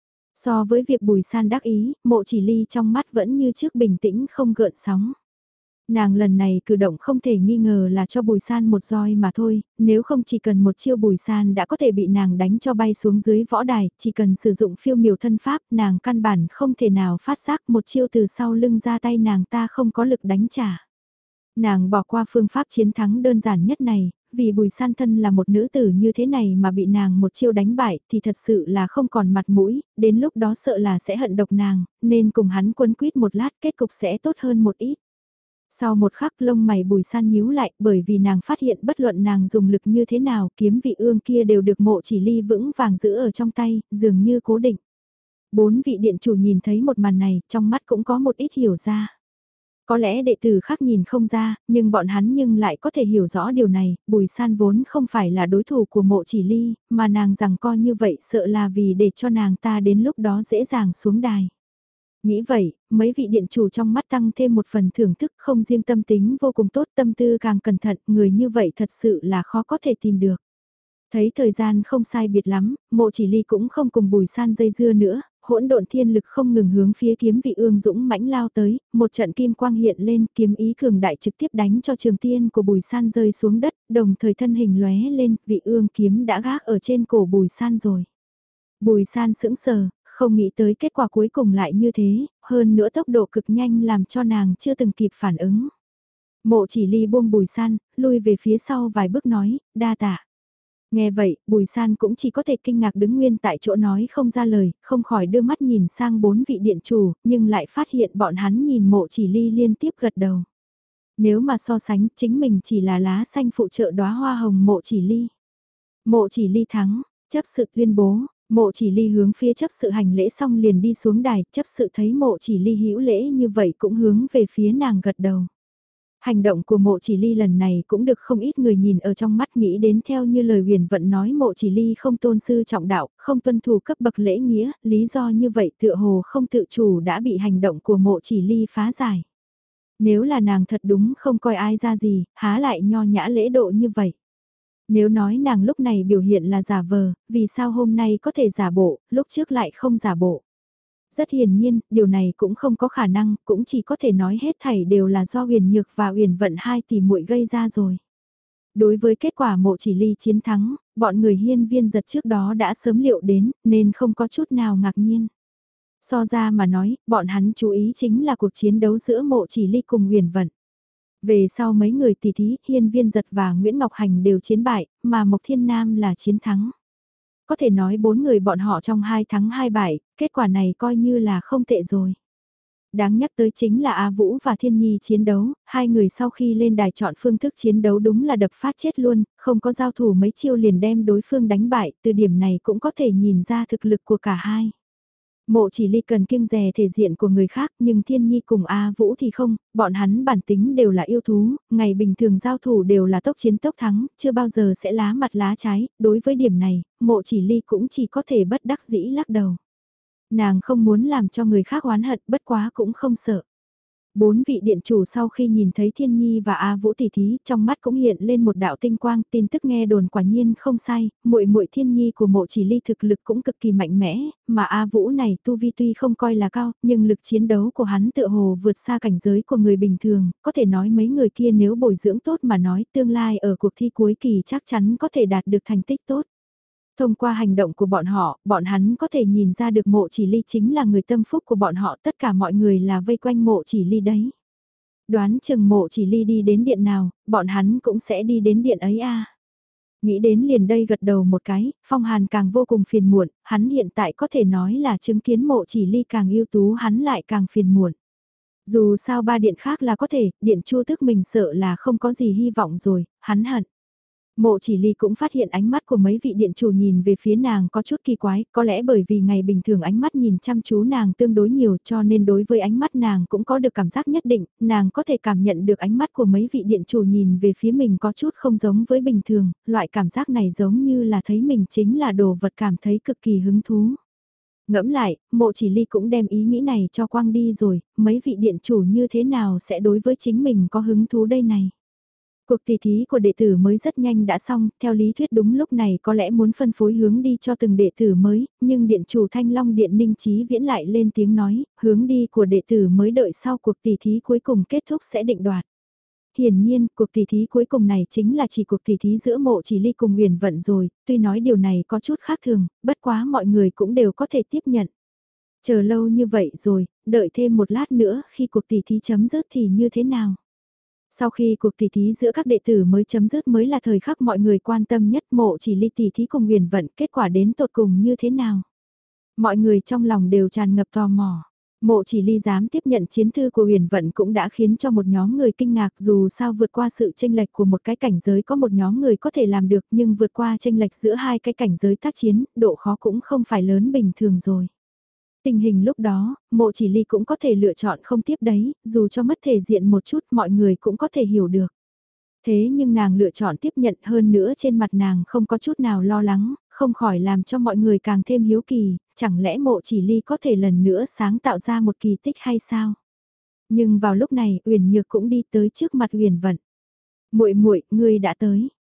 Speaker 1: So với việc Bùi San đắc ý, Mộ Chỉ Ly trong mắt vẫn như trước bình tĩnh không gợn sóng. Nàng lần này cử động không thể nghi ngờ là cho Bùi San một roi mà thôi, nếu không chỉ cần một chiêu Bùi San đã có thể bị nàng đánh cho bay xuống dưới võ đài, chỉ cần sử dụng phiêu miểu thân pháp nàng căn bản không thể nào phát giác một chiêu từ sau lưng ra tay nàng ta không có lực đánh trả. Nàng bỏ qua phương pháp chiến thắng đơn giản nhất này, vì Bùi San thân là một nữ tử như thế này mà bị nàng một chiêu đánh bại thì thật sự là không còn mặt mũi, đến lúc đó sợ là sẽ hận độc nàng, nên cùng hắn quấn quýt một lát kết cục sẽ tốt hơn một ít. Sau một khắc lông mày Bùi San nhíu lại bởi vì nàng phát hiện bất luận nàng dùng lực như thế nào kiếm vị ương kia đều được Mộ Chỉ Ly vững vàng giữ ở trong tay, dường như cố định. Bốn vị điện chủ nhìn thấy một màn này trong mắt cũng có một ít hiểu ra. Có lẽ đệ tử khác nhìn không ra, nhưng bọn hắn nhưng lại có thể hiểu rõ điều này, Bùi San vốn không phải là đối thủ của Mộ Chỉ Ly, mà nàng rằng coi như vậy sợ là vì để cho nàng ta đến lúc đó dễ dàng xuống đài. Nghĩ vậy, mấy vị điện chủ trong mắt tăng thêm một phần thưởng thức không riêng tâm tính vô cùng tốt tâm tư càng cẩn thận, người như vậy thật sự là khó có thể tìm được. Thấy thời gian không sai biệt lắm, Mộ Chỉ Ly cũng không cùng Bùi San dây dưa nữa, hỗn độn thiên lực không ngừng hướng phía kiếm vị ương dũng mãnh lao tới, một trận kim quang hiện lên, kiếm ý cường đại trực tiếp đánh cho trường tiên của Bùi San rơi xuống đất, đồng thời thân hình lóe lên, vị ương kiếm đã gác ở trên cổ Bùi San rồi. Bùi San sững sờ, không nghĩ tới kết quả cuối cùng lại như thế, hơn nữa tốc độ cực nhanh làm cho nàng chưa từng kịp phản ứng. Mộ Chỉ Ly buông Bùi San, lui về phía sau vài bước nói, đa tạ. Nghe vậy, Bùi San cũng chỉ có thể kinh ngạc đứng nguyên tại chỗ nói không ra lời, không khỏi đưa mắt nhìn sang bốn vị điện chủ, nhưng lại phát hiện bọn hắn nhìn Mộ Chỉ Ly liên tiếp gật đầu. Nếu mà so sánh, chính mình chỉ là lá xanh phụ trợ đóa hoa hồng Mộ Chỉ Ly. Mộ Chỉ Ly thắng, chấp sự tuyên bố, Mộ Chỉ Ly hướng phía chấp sự hành lễ xong liền đi xuống đài, chấp sự thấy Mộ Chỉ Ly hữu lễ như vậy cũng hướng về phía nàng gật đầu. Hành động của Mộ Chỉ Ly lần này cũng được không ít người nhìn ở trong mắt, nghĩ đến theo như lời huyền vận nói Mộ Chỉ Ly không tôn sư trọng đạo, không tuân thủ cấp bậc lễ nghĩa, lý do như vậy tựa hồ không tự chủ đã bị hành động của Mộ Chỉ Ly phá giải. Nếu là nàng thật đúng không coi ai ra gì, há lại nho nhã lễ độ như vậy. Nếu nói nàng lúc này biểu hiện là giả vờ, vì sao hôm nay có thể giả bộ, lúc trước lại không giả bộ. Rất hiển nhiên, điều này cũng không có khả năng, cũng chỉ có thể nói hết thảy đều là do Huyền Nhược và Huyền Vận hai tỷ muội gây ra rồi. Đối với kết quả Mộ Chỉ Ly chiến thắng, bọn người hiên viên giật trước đó đã sớm liệu đến, nên không có chút nào ngạc nhiên. So ra mà nói, bọn hắn chú ý chính là cuộc chiến đấu giữa Mộ Chỉ Ly cùng Huyền Vận. Về sau mấy người tỷ thí, hiên viên giật và Nguyễn Ngọc Hành đều chiến bại, mà Mộc Thiên Nam là chiến thắng. Có thể nói bốn người bọn họ trong hai thắng hai bại, kết quả này coi như là không tệ rồi. Đáng nhắc tới chính là A Vũ và Thiên Nhi chiến đấu, hai người sau khi lên đài chọn phương thức chiến đấu đúng là đập phát chết luôn, không có giao thủ mấy chiêu liền đem đối phương đánh bại, từ điểm này cũng có thể nhìn ra thực lực của cả hai. Mộ Chỉ Ly cần kiêng dè thể diện của người khác nhưng Thiên Nhi cùng A Vũ thì không, bọn hắn bản tính đều là yêu thú, ngày bình thường giao thủ đều là tốc chiến tốc thắng, chưa bao giờ sẽ lá mặt lá trái, đối với điểm này, Mộ Chỉ Ly cũng chỉ có thể bất đắc dĩ lắc đầu. Nàng không muốn làm cho người khác oán hận, bất quá cũng không sợ. Bốn vị điện chủ sau khi nhìn thấy Thiên Nhi và A Vũ tỷ thí, trong mắt cũng hiện lên một đạo tinh quang, tin tức nghe đồn quả nhiên không sai, muội muội Thiên Nhi của Mộ Chỉ Ly thực lực cũng cực kỳ mạnh mẽ, mà A Vũ này tu vi tuy không coi là cao, nhưng lực chiến đấu của hắn tựa hồ vượt xa cảnh giới của người bình thường, có thể nói mấy người kia nếu bồi dưỡng tốt mà nói, tương lai ở cuộc thi cuối kỳ chắc chắn có thể đạt được thành tích tốt. Thông qua hành động của bọn họ, bọn hắn có thể nhìn ra được Mộ Chỉ Ly chính là người tâm phúc của bọn họ, tất cả mọi người là vây quanh Mộ Chỉ Ly đấy. Đoán chừng Mộ Chỉ Ly đi đến điện nào, bọn hắn cũng sẽ đi đến điện ấy a. Nghĩ đến liền đây gật đầu một cái, Phong Hàn càng vô cùng phiền muộn, hắn hiện tại có thể nói là chứng kiến Mộ Chỉ Ly càng ưu tú hắn lại càng phiền muộn. Dù sao ba điện khác là có thể, điện Chu Tức mình sợ là không có gì hy vọng rồi, hắn hận. Mộ Chỉ Ly cũng phát hiện ánh mắt của mấy vị điện chủ nhìn về phía nàng có chút kỳ quái, có lẽ bởi vì ngày bình thường ánh mắt nhìn chăm chú nàng tương đối nhiều cho nên đối với ánh mắt nàng cũng có được cảm giác nhất định, nàng có thể cảm nhận được ánh mắt của mấy vị điện chủ nhìn về phía mình có chút không giống với bình thường, loại cảm giác này giống như là thấy mình chính là đồ vật cảm thấy cực kỳ hứng thú. Ngẫm lại, Mộ Chỉ Ly cũng đem ý nghĩ này cho quang đi rồi, mấy vị điện chủ như thế nào sẽ đối với chính mình có hứng thú đây này. Cuộc tỷ thí của đệ tử mới rất nhanh đã xong, theo lý thuyết đúng lúc này có lẽ muốn phân phối hướng đi cho từng đệ tử mới, nhưng điện chủ Thanh Long Điện Ninh Chí Viễn lại lên tiếng nói, hướng đi của đệ tử mới đợi sau cuộc tỷ thí cuối cùng kết thúc sẽ định đoạt. Hiển nhiên, cuộc tỷ thí cuối cùng này chính là chỉ cuộc tỷ thí giữa Mộ Chỉ Ly cùng Huyền Vận rồi, tuy nói điều này có chút khác thường, bất quá mọi người cũng đều có thể tiếp nhận. Chờ lâu như vậy rồi, đợi thêm một lát nữa khi cuộc tỷ thí chấm dứt thì như thế nào? Sau khi cuộc tỷ thí giữa các đệ tử mới chấm dứt mới là thời khắc mọi người quan tâm nhất, Mộ Chỉ Ly tỷ thí cùng Huyền Vận kết quả đến tột cùng như thế nào. Mọi người trong lòng đều tràn ngập tò mò. Mộ Chỉ Ly dám tiếp nhận chiến thư của Huyền Vận cũng đã khiến cho một nhóm người kinh ngạc, dù sao vượt qua sự chênh lệch của một cái cảnh giới có một nhóm người có thể làm được, nhưng vượt qua chênh lệch giữa hai cái cảnh giới tác chiến, độ khó cũng không phải lớn bình thường rồi. Tình hình lúc đó, Mộ Chỉ Ly cũng có thể lựa chọn không tiếp đấy, dù cho mất thể diện một chút mọi người cũng có thể hiểu được. Thế nhưng nàng lựa chọn tiếp nhận, hơn nữa trên mặt nàng không có chút nào lo lắng, không khỏi làm cho mọi người càng thêm hiếu kỳ, chẳng lẽ Mộ Chỉ Ly có thể lần nữa sáng tạo ra một kỳ tích hay sao? Nhưng vào lúc này, Uyển Nhược cũng đi tới trước mặt Uyển Vận. "Muội muội, ngươi đã tới."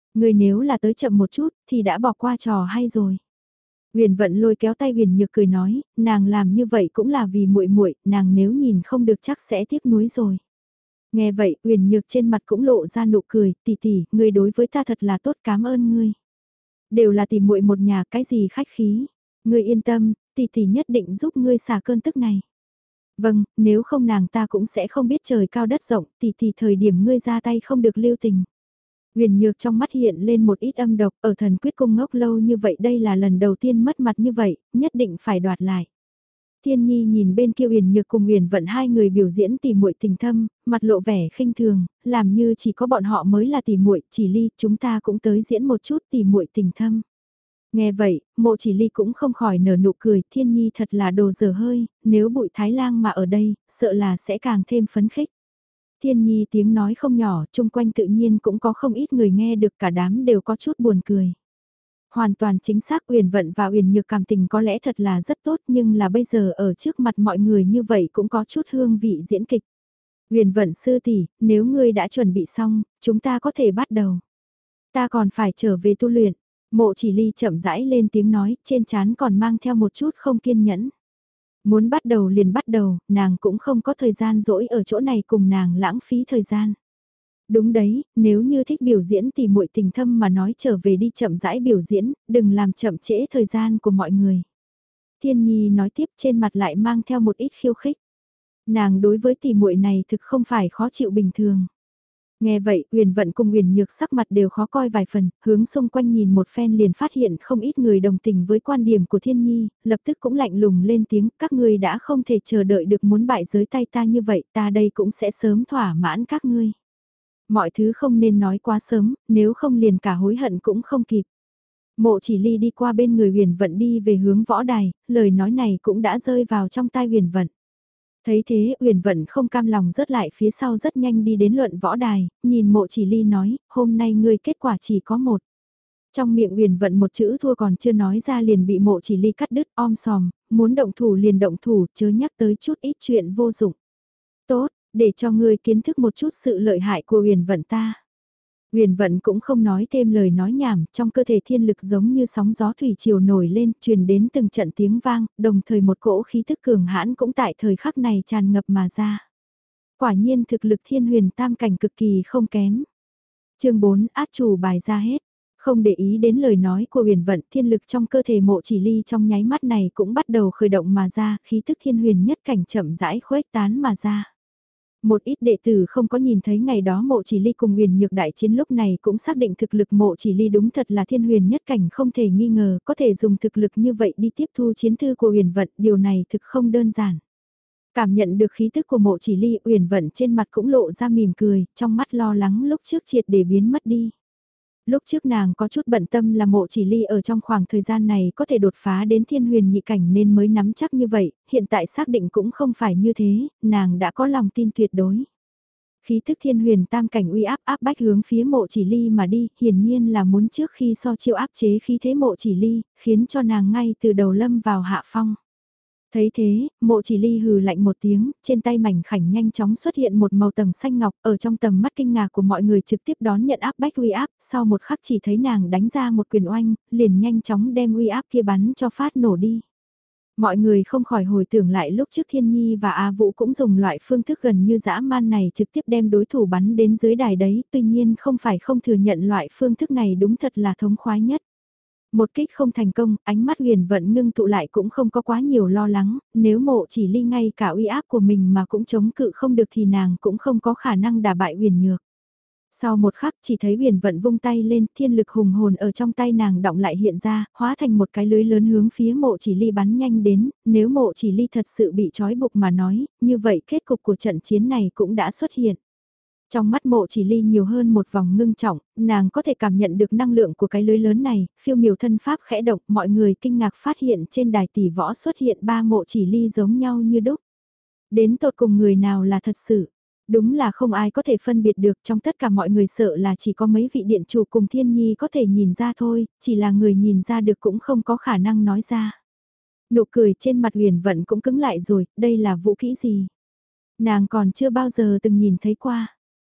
Speaker 1: Ngươi nếu là tới chậm một chút thì đã bỏ qua trò hay rồi. Huyền Vận lôi kéo tay Huyền Nhược cười nói, nàng làm như vậy cũng là vì muội muội, nàng nếu nhìn không được chắc sẽ tiếc nuối rồi. Nghe vậy, Huyền Nhược trên mặt cũng lộ ra nụ cười, tỷ tỷ, ngươi đối với ta thật là tốt, cảm ơn ngươi. Đều là tỷ muội một nhà, cái gì khách khí. Ngươi yên tâm, tỷ tỷ nhất định giúp ngươi xả cơn tức này. Vâng, nếu không nàng ta cũng sẽ không biết trời cao đất rộng, tỷ tỷ thời điểm ngươi ra tay không được lưu tình. Huyền Nhược trong mắt hiện lên một ít âm độc, ở thần quyết cung ngốc lâu như vậy đây là lần đầu tiên mất mặt như vậy, nhất định phải đoạt lại. Thiên Nhi nhìn bên kia Huyền Nhược cùng Huyền Vận hai người biểu diễn tỉ muội tình thâm, mặt lộ vẻ khinh thường, làm như chỉ có bọn họ mới là tỉ muội, Chỉ Ly, chúng ta cũng tới diễn một chút tỉ muội tình thâm. Nghe vậy, Mộ Chỉ Ly cũng không khỏi nở nụ cười, Thiên Nhi thật là đồ dở hơi, nếu Bụi Thái Lang mà ở đây, sợ là sẽ càng thêm phấn khích. Thiên Nhi tiếng nói không nhỏ, chung quanh tự nhiên cũng có không ít người nghe được, cả đám đều có chút buồn cười. Hoàn toàn chính xác, Uyển Vận và Uyển Nhược cảm tình có lẽ thật là rất tốt, nhưng là bây giờ ở trước mặt mọi người như vậy cũng có chút hương vị diễn kịch. Uyển Vận sư tỷ, nếu ngươi đã chuẩn bị xong, chúng ta có thể bắt đầu. Ta còn phải trở về tu luyện. Mộ Chỉ Ly chậm rãi lên tiếng nói, trên trán còn mang theo một chút không kiên nhẫn. Muốn bắt đầu liền bắt đầu, nàng cũng không có thời gian rỗi ở chỗ này cùng nàng lãng phí thời gian. Đúng đấy, nếu như thích biểu diễn thì muội tình thâm mà nói trở về đi chậm rãi biểu diễn, đừng làm chậm trễ thời gian của mọi người. Thiên Nhi nói tiếp trên mặt lại mang theo một ít khiêu khích. Nàng đối với tỷ muội này thực không phải khó chịu bình thường. Nghe vậy, Huyền Vận cùng Huyền Nhược sắc mặt đều khó coi vài phần, hướng xung quanh nhìn một phen liền phát hiện không ít người đồng tình với quan điểm của Thiên Nhi, lập tức cũng lạnh lùng lên tiếng, các ngươi đã không thể chờ đợi được muốn bại giới tay ta như vậy, ta đây cũng sẽ sớm thỏa mãn các ngươi. Mọi thứ không nên nói quá sớm, nếu không liền cả hối hận cũng không kịp. Mộ Chỉ Ly đi qua bên người Huyền Vận đi về hướng võ đài, lời nói này cũng đã rơi vào trong tai Huyền Vận. Thấy thế, Uyển Vận không cam lòng rớt lại phía sau rất nhanh đi đến luận võ đài, nhìn Mộ Chỉ Ly nói, hôm nay ngươi kết quả chỉ có một. Trong miệng Uyển Vận một chữ thua còn chưa nói ra liền bị Mộ Chỉ Ly cắt đứt om sòm, muốn động thủ liền động thủ, chớ nhắc tới chút ít chuyện vô dụng. Tốt, để cho ngươi kiến thức một chút sự lợi hại của Uyển Vận ta. Huyền Vận cũng không nói thêm lời nói nhảm, trong cơ thể thiên lực giống như sóng gió thủy triều nổi lên, truyền đến từng trận tiếng vang, đồng thời một cỗ khí thức cường hãn cũng tại thời khắc này tràn ngập mà ra. Quả nhiên thực lực thiên huyền tam cảnh cực kỳ không kém. chương bốn át chủ bài ra hết. Không để ý đến lời nói của Huyền Vận, thiên lực trong cơ thể Mộ Chỉ Ly trong nháy mắt này cũng bắt đầu khởi động mà ra, khí thức thiên huyền nhất cảnh chậm rãi khuếch tán mà ra. Một ít đệ tử không có nhìn thấy ngày đó Mộ Chỉ Ly cùng Huyền Nhược đại chiến lúc này cũng xác định thực lực Mộ Chỉ Ly đúng thật là thiên huyền nhất cảnh không thể nghi ngờ, có thể dùng thực lực như vậy đi tiếp thu chiến thư của Huyền Vận, điều này thực không đơn giản. Cảm nhận được khí tức của Mộ Chỉ Ly, Huyền Vận trên mặt cũng lộ ra mỉm cười, trong mắt lo lắng lúc trước triệt để biến mất đi. Lúc trước nàng có chút bận tâm là Mộ Chỉ Ly ở trong khoảng thời gian này có thể đột phá đến thiên huyền nhị cảnh nên mới nắm chắc như vậy, hiện tại xác định cũng không phải như thế, nàng đã có lòng tin tuyệt đối. Khí thức thiên huyền tam cảnh uy áp áp bách hướng phía Mộ Chỉ Ly mà đi, hiển nhiên là muốn trước khi so chiêu áp chế khí thế Mộ Chỉ Ly, khiến cho nàng ngay từ đầu lâm vào hạ phong. Thấy thế, Mộ Chỉ Ly hừ lạnh một tiếng, trên tay mảnh khảnh nhanh chóng xuất hiện một màu tầng xanh ngọc, ở trong tầm mắt kinh ngạc của mọi người trực tiếp đón nhận áp bách uy áp, sau một khắc chỉ thấy nàng đánh ra một quyền oanh, liền nhanh chóng đem uy áp kia bắn cho phát nổ đi. Mọi người không khỏi hồi tưởng lại lúc trước Thiên Nhi và A Vũ cũng dùng loại phương thức gần như dã man này trực tiếp đem đối thủ bắn đến dưới đài đấy, tuy nhiên không phải không thừa nhận loại phương thức này đúng thật là thống khoái nhất. Một kích không thành công, ánh mắt Huyền Vận ngưng tụ lại cũng không có quá nhiều lo lắng, nếu Mộ Chỉ Ly ngay cả uy áp của mình mà cũng chống cự không được thì nàng cũng không có khả năng đả bại Huyền Nhược. Sau một khắc chỉ thấy Huyền Vận vung tay lên, thiên lực hùng hồn ở trong tay nàng động lại hiện ra, hóa thành một cái lưới lớn hướng phía Mộ Chỉ Ly bắn nhanh đến, nếu Mộ Chỉ Ly thật sự bị trói buộc mà nói, như vậy kết cục của trận chiến này cũng đã xuất hiện. Trong mắt Mộ Chỉ Ly nhiều hơn một vòng ngưng trọng, nàng có thể cảm nhận được năng lượng của cái lưới lớn này, phiêu miểu thân pháp khẽ động, mọi người kinh ngạc phát hiện trên đài tỷ võ xuất hiện ba Mộ Chỉ Ly giống nhau như đúc. Đến tột cùng người nào là thật sự, đúng là không ai có thể phân biệt được, trong tất cả mọi người sợ là chỉ có mấy vị điện chủ cùng Thiên Nhi có thể nhìn ra thôi, chỉ là người nhìn ra được cũng không có khả năng nói ra. Nụ cười trên mặt Huyền Vận cũng cứng lại rồi, đây là vũ kỹ gì? Nàng còn chưa bao giờ từng nhìn thấy qua.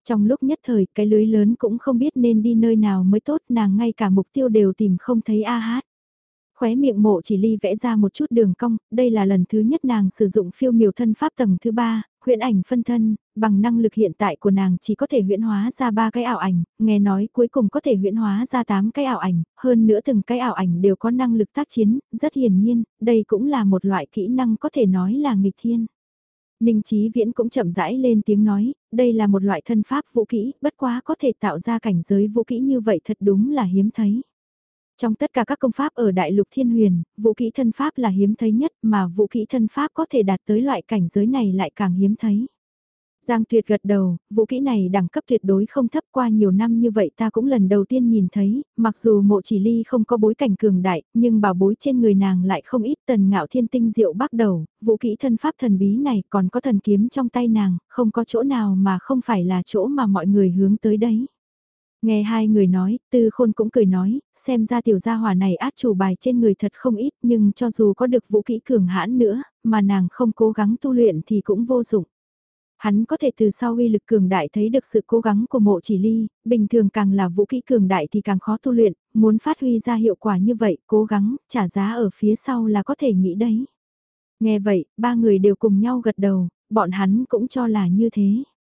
Speaker 1: Trong lúc nhất thời, cái lưới lớn cũng không biết nên đi nơi nào mới tốt, nàng ngay cả mục tiêu đều tìm không thấy a hát. Khóe miệng Mộ Chỉ Ly vẽ ra một chút đường cong, đây là lần thứ nhất nàng sử dụng phiêu miểu thân pháp tầng thứ ba, huyễn ảnh phân thân, bằng năng lực hiện tại của nàng chỉ có thể huyễn hóa ra ba cái ảo ảnh, nghe nói cuối cùng có thể huyễn hóa ra tám cái ảo ảnh, hơn nữa từng cái ảo ảnh đều có năng lực tác chiến, rất hiển nhiên, đây cũng là một loại kỹ năng có thể nói là nghịch thiên. Ninh Chí Viễn cũng chậm rãi lên tiếng nói, đây là một loại thân pháp vũ kỹ, bất quá có thể tạo ra cảnh giới vũ kỹ như vậy thật đúng là hiếm thấy. Trong tất cả các công pháp ở Đại lục Thiên Huyền, vũ kỹ thân pháp là hiếm thấy nhất mà vũ kỹ thân pháp có thể đạt tới loại cảnh giới này lại càng hiếm thấy. Giang Tuyệt gật đầu, vũ kỹ này đẳng cấp tuyệt đối không thấp, qua nhiều năm như vậy ta cũng lần đầu tiên nhìn thấy, mặc dù Mộ Chỉ Ly không có bối cảnh cường đại, nhưng bảo bối trên người nàng lại không ít. Tần Ngạo Thiên tinh diệu bắt đầu, vũ kỹ thân pháp thần bí này còn có thần kiếm trong tay nàng, không có chỗ nào mà không phải là chỗ mà mọi người hướng tới đấy. Nghe hai người nói, Tư Khôn cũng cười nói, xem ra tiểu gia hỏa này át chủ bài trên người thật không ít, nhưng cho dù có được vũ kỹ cường hãn nữa, mà nàng không cố gắng tu luyện thì cũng vô dụng. Hắn có thể từ sau uy lực cường đại thấy được sự cố gắng của Mộ Chỉ Ly, bình thường càng là vũ kỹ cường đại thì càng khó tu luyện, muốn phát huy ra hiệu quả như vậy, cố gắng, trả giá ở phía sau là có thể nghĩ đấy. Nghe vậy, ba người đều cùng nhau gật đầu, bọn hắn cũng cho là như thế.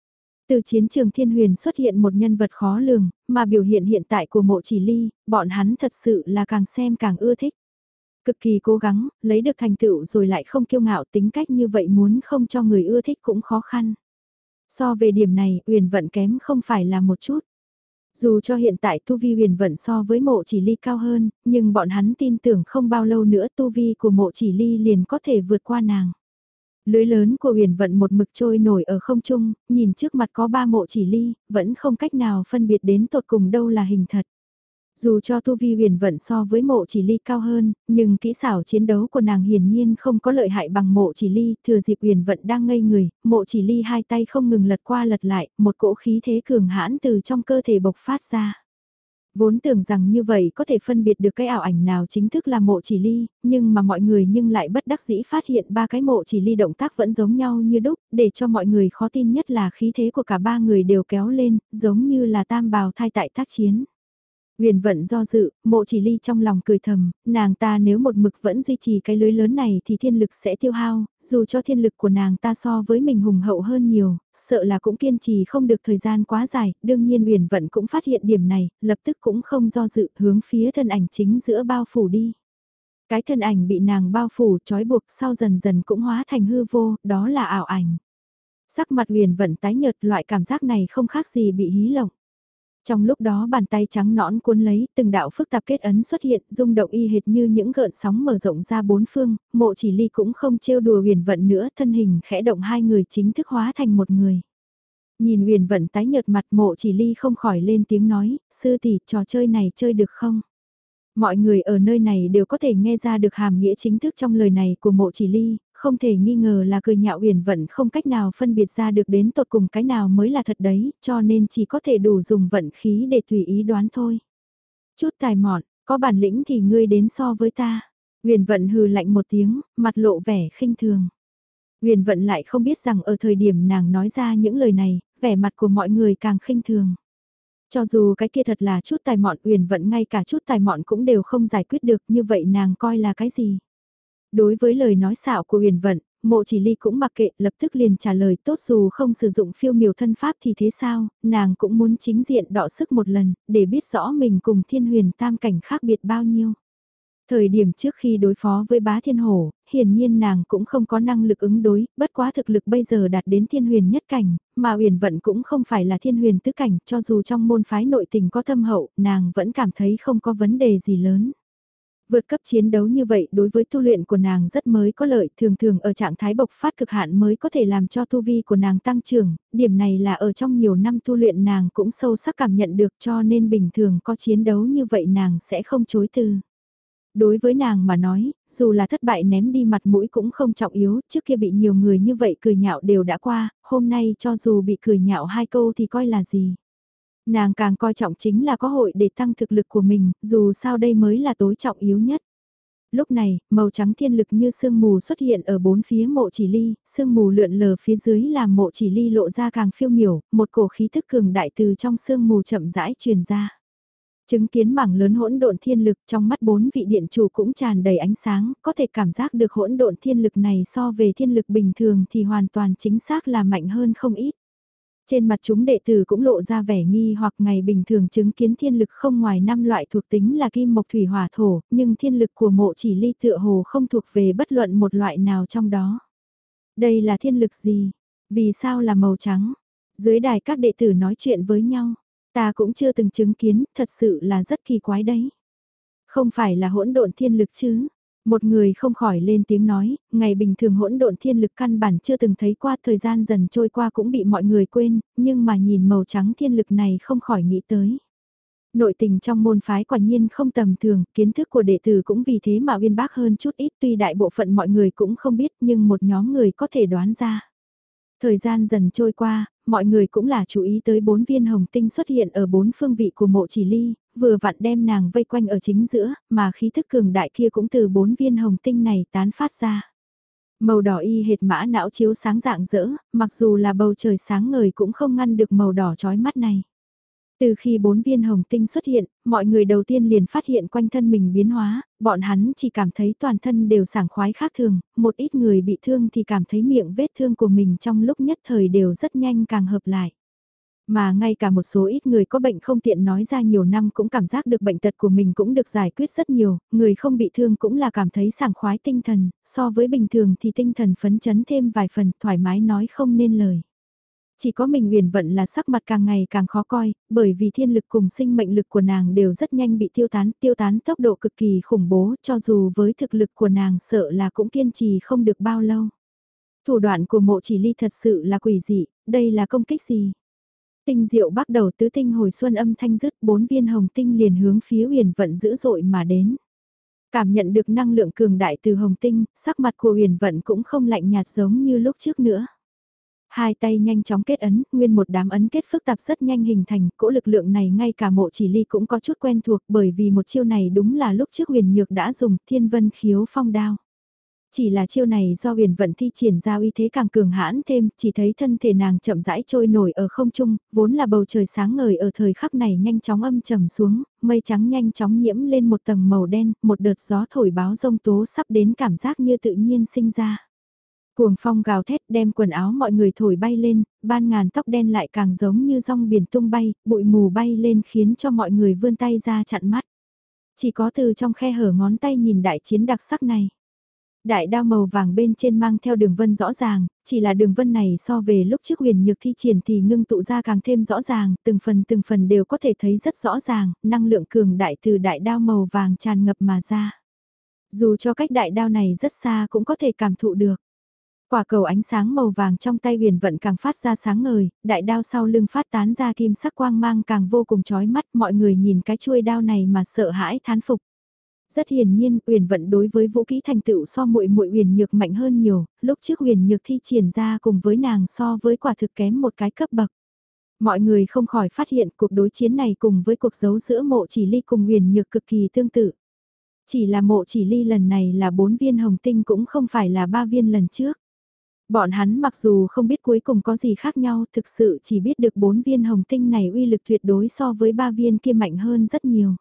Speaker 1: Từ chiến trường Thiên Huyền xuất hiện một nhân vật khó lường, mà biểu hiện hiện tại của Mộ Chỉ Ly, bọn hắn thật sự là càng xem càng ưa thích. Cực kỳ cố gắng, lấy được thành tựu rồi lại không kiêu ngạo, tính cách như vậy muốn không cho người ưa thích cũng khó khăn. So về điểm này, Uyển Vận kém không phải là một chút. Dù cho hiện tại tu vi Uyển Vận so với Mộ Chỉ Ly cao hơn, nhưng bọn hắn tin tưởng không bao lâu nữa tu vi của Mộ Chỉ Ly liền có thể vượt qua nàng. Lưới lớn của Uyển Vận một mực trôi nổi ở không trung, nhìn trước mặt có ba Mộ Chỉ Ly, vẫn không cách nào phân biệt đến tột cùng đâu là hình thật. Dù cho tu vi Uyển Vận so với Mộ Chỉ Ly cao hơn, nhưng kỹ xảo chiến đấu của nàng hiển nhiên không có lợi hại bằng Mộ Chỉ Ly, thừa dịp Uyển Vận đang ngây người, Mộ Chỉ Ly hai tay không ngừng lật qua lật lại, một cỗ khí thế cường hãn từ trong cơ thể bộc phát ra. Vốn tưởng rằng như vậy có thể phân biệt được cái ảo ảnh nào chính thức là Mộ Chỉ Ly, nhưng mà mọi người nhưng lại bất đắc dĩ phát hiện ba cái Mộ Chỉ Ly động tác vẫn giống nhau như đúc, để cho mọi người khó tin nhất là khí thế của cả ba người đều kéo lên, giống như là tam bào thai tại tác chiến. Uyển Vận do dự, Mộ Chỉ Ly trong lòng cười thầm, nàng ta nếu một mực vẫn duy trì cái lưới lớn này thì thiên lực sẽ tiêu hao, dù cho thiên lực của nàng ta so với mình hùng hậu hơn nhiều, sợ là cũng kiên trì không được thời gian quá dài, đương nhiên Uyển Vận cũng phát hiện điểm này, lập tức cũng không do dự, hướng phía thân ảnh chính giữa bao phủ đi. Cái thân ảnh bị nàng bao phủ trói buộc sau dần dần cũng hóa thành hư vô, đó là ảo ảnh. Sắc mặt Uyển Vận tái nhợt, loại cảm giác này không khác gì bị hí lộng. Trong lúc đó bàn tay trắng nõn cuốn lấy, từng đạo phức tạp kết ấn xuất hiện, rung động y hệt như những gợn sóng mở rộng ra bốn phương, Mộ Chỉ Ly cũng không trêu đùa Uyển Vận nữa, thân hình khẽ động hai người chính thức hóa thành một người. Nhìn Uyển Vận tái nhợt mặt, Mộ Chỉ Ly không khỏi lên tiếng nói, sư tỷ, trò chơi này chơi được không? Mọi người ở nơi này đều có thể nghe ra được hàm nghĩa chính thức trong lời này của Mộ Chỉ Ly, không thể nghi ngờ là cười nhạo Uyển Vận không cách nào phân biệt ra được đến tột cùng cái nào mới là thật đấy, cho nên chỉ có thể đủ dùng vận khí để tùy ý đoán thôi. Chút tài mọn, có bản lĩnh thì ngươi đến so với ta. Uyển Vận hừ lạnh một tiếng, mặt lộ vẻ khinh thường. Uyển Vận lại không biết rằng ở thời điểm nàng nói ra những lời này, vẻ mặt của mọi người càng khinh thường. Cho dù cái kia thật là chút tài mọn, Uyển Vận ngay cả chút tài mọn cũng đều không giải quyết được, như vậy nàng coi là cái gì? Đối với lời nói xạo của Uyển Vận, Mộ Chỉ Ly cũng mặc kệ, lập tức liền trả lời, tốt, dù không sử dụng phiêu miểu thân pháp thì thế sao, nàng cũng muốn chính diện đọ sức một lần, để biết rõ mình cùng Thiên Huyền tam cảnh khác biệt bao nhiêu. Thời điểm trước khi đối phó với Bá Thiên Hổ, hiển nhiên nàng cũng không có năng lực ứng đối, bất quá thực lực bây giờ đạt đến Thiên Huyền nhất cảnh, mà Uyển Vận cũng không phải là Thiên Huyền tứ cảnh, cho dù trong môn phái nội tình có thâm hậu, nàng vẫn cảm thấy không có vấn đề gì lớn. Vượt cấp chiến đấu như vậy đối với tu luyện của nàng rất mới có lợi, thường thường ở trạng thái bộc phát cực hạn mới có thể làm cho tu vi của nàng tăng trưởng, điểm này là ở trong nhiều năm tu luyện nàng cũng sâu sắc cảm nhận được, cho nên bình thường có chiến đấu như vậy nàng sẽ không chối từ. Đối với nàng mà nói, dù là thất bại ném đi mặt mũi cũng không trọng yếu, trước kia bị nhiều người như vậy cười nhạo đều đã qua, hôm nay cho dù bị cười nhạo hai câu thì coi là gì. Nàng càng coi trọng chính là có hội để tăng thực lực của mình, dù sao đây mới là tối trọng yếu nhất. Lúc này, màu trắng thiên lực như sương mù xuất hiện ở bốn phía mộ chỉ ly, sương mù lượn lờ phía dưới làm mộ chỉ ly lộ ra càng phiêu miểu, một cổ khí thức cường đại từ trong sương mù chậm rãi truyền ra. Chứng kiến mảng lớn hỗn độn thiên lực trong mắt bốn vị điện chủ cũng tràn đầy ánh sáng, có thể cảm giác được hỗn độn thiên lực này so về thiên lực bình thường thì hoàn toàn chính xác là mạnh hơn không ít. Trên mặt chúng đệ tử cũng lộ ra vẻ nghi hoặc ngày bình thường chứng kiến thiên lực không ngoài năm loại thuộc tính là kim mộc thủy hỏa thổ, nhưng thiên lực của mộ chỉ ly tựa hồ không thuộc về bất luận một loại nào trong đó. Đây là thiên lực gì? Vì sao là màu trắng? Dưới đài các đệ tử nói chuyện với nhau. Ta cũng chưa từng chứng kiến, thật sự là rất kỳ quái đấy. Không phải là hỗn độn thiên lực chứ? Một người không khỏi lên tiếng nói, ngày bình thường hỗn độn thiên lực căn bản chưa từng thấy qua, thời gian dần trôi qua cũng bị mọi người quên, nhưng mà nhìn màu trắng thiên lực này không khỏi nghĩ tới. Nội tình trong môn phái quả nhiên không tầm thường, kiến thức của đệ tử cũng vì thế mà uyên bác hơn chút ít, tuy đại bộ phận mọi người cũng không biết nhưng một nhóm người có thể đoán ra. Thời gian dần trôi qua, mọi người cũng là chú ý tới bốn viên hồng tinh xuất hiện ở bốn phương vị của mộ chỉ ly, vừa vặn đem nàng vây quanh ở chính giữa, mà khí thức cường đại kia cũng từ bốn viên hồng tinh này tán phát ra. Màu đỏ y hệt mã não chiếu sáng rạng rỡ, mặc dù là bầu trời sáng ngời cũng không ngăn được màu đỏ chói mắt này. Từ khi bốn viên hồng tinh xuất hiện, mọi người đầu tiên liền phát hiện quanh thân mình biến hóa, bọn hắn chỉ cảm thấy toàn thân đều sảng khoái khác thường, một ít người bị thương thì cảm thấy miệng vết thương của mình trong lúc nhất thời đều rất nhanh càng hợp lại. Mà ngay cả một số ít người có bệnh không tiện nói ra nhiều năm cũng cảm giác được bệnh tật của mình cũng được giải quyết rất nhiều, người không bị thương cũng là cảm thấy sảng khoái tinh thần, so với bình thường thì tinh thần phấn chấn thêm vài phần, thoải mái nói không nên lời. Chỉ có mình Uyển Vận là sắc mặt càng ngày càng khó coi, bởi vì thiên lực cùng sinh mệnh lực của nàng đều rất nhanh bị tiêu tán, tiêu tán tốc độ cực kỳ khủng bố, cho dù với thực lực của nàng sợ là cũng kiên trì không được bao lâu. Thủ đoạn của mộ chỉ ly thật sự là quỷ dị, đây là công kích gì? Tinh diệu bắt đầu tứ tinh hồi xuân âm thanh dứt, bốn viên hồng tinh liền hướng phía Uyển Vận dữ dội mà đến. Cảm nhận được năng lượng cường đại từ hồng tinh, sắc mặt của Uyển Vận cũng không lạnh nhạt giống như lúc trước nữa. Hai tay nhanh chóng kết ấn, nguyên một đám ấn kết phức tạp rất nhanh hình thành, cỗ lực lượng này ngay cả mộ chỉ ly cũng có chút quen thuộc bởi vì một chiêu này đúng là lúc trước Huyền Nhược đã dùng Thiên Vân Khiếu Phong Đao. Chỉ là chiêu này do Huyền Vận thi triển ra uy thế càng cường hãn thêm, chỉ thấy thân thể nàng chậm rãi trôi nổi ở không trung, vốn là bầu trời sáng ngời ở thời khắc này nhanh chóng âm trầm xuống, mây trắng nhanh chóng nhiễm lên một tầng màu đen, một đợt gió thổi báo rông tố sắp đến cảm giác như tự nhiên sinh ra. Cuồng phong gào thét đem quần áo mọi người thổi bay lên, ban ngàn tóc đen lại càng giống như rong biển tung bay, bụi mù bay lên khiến cho mọi người vươn tay ra chặn mắt. Chỉ có từ trong khe hở ngón tay nhìn đại chiến đặc sắc này. Đại đao màu vàng bên trên mang theo đường vân rõ ràng, chỉ là đường vân này so về lúc trước Huyền Nhược thi triển thì ngưng tụ ra càng thêm rõ ràng, từng phần từng phần đều có thể thấy rất rõ ràng, năng lượng cường đại từ đại đao màu vàng tràn ngập mà ra. Dù cho cách đại đao này rất xa cũng có thể cảm thụ được. Quả cầu ánh sáng màu vàng trong tay Huyền Vận càng phát ra sáng ngời, đại đao sau lưng phát tán ra kim sắc quang mang càng vô cùng chói mắt, mọi người nhìn cái chuôi đao này mà sợ hãi thán phục. Rất hiển nhiên, Huyền Vận đối với vũ khí thành tựu so muội muội Huyền Nhược mạnh hơn nhiều, lúc trước Huyền Nhược thi triển ra cùng với nàng so với quả thực kém một cái cấp bậc. Mọi người không khỏi phát hiện cuộc đối chiến này cùng với cuộc đấu giữa mộ chỉ ly cùng Huyền Nhược cực kỳ tương tự. Chỉ là mộ chỉ ly lần này là bốn viên hồng tinh cũng không phải là ba viên lần trước. Bọn hắn mặc dù không biết cuối cùng có gì khác nhau, thực sự chỉ biết được bốn viên hồng tinh này uy lực tuyệt đối so với ba viên kia mạnh hơn rất nhiều.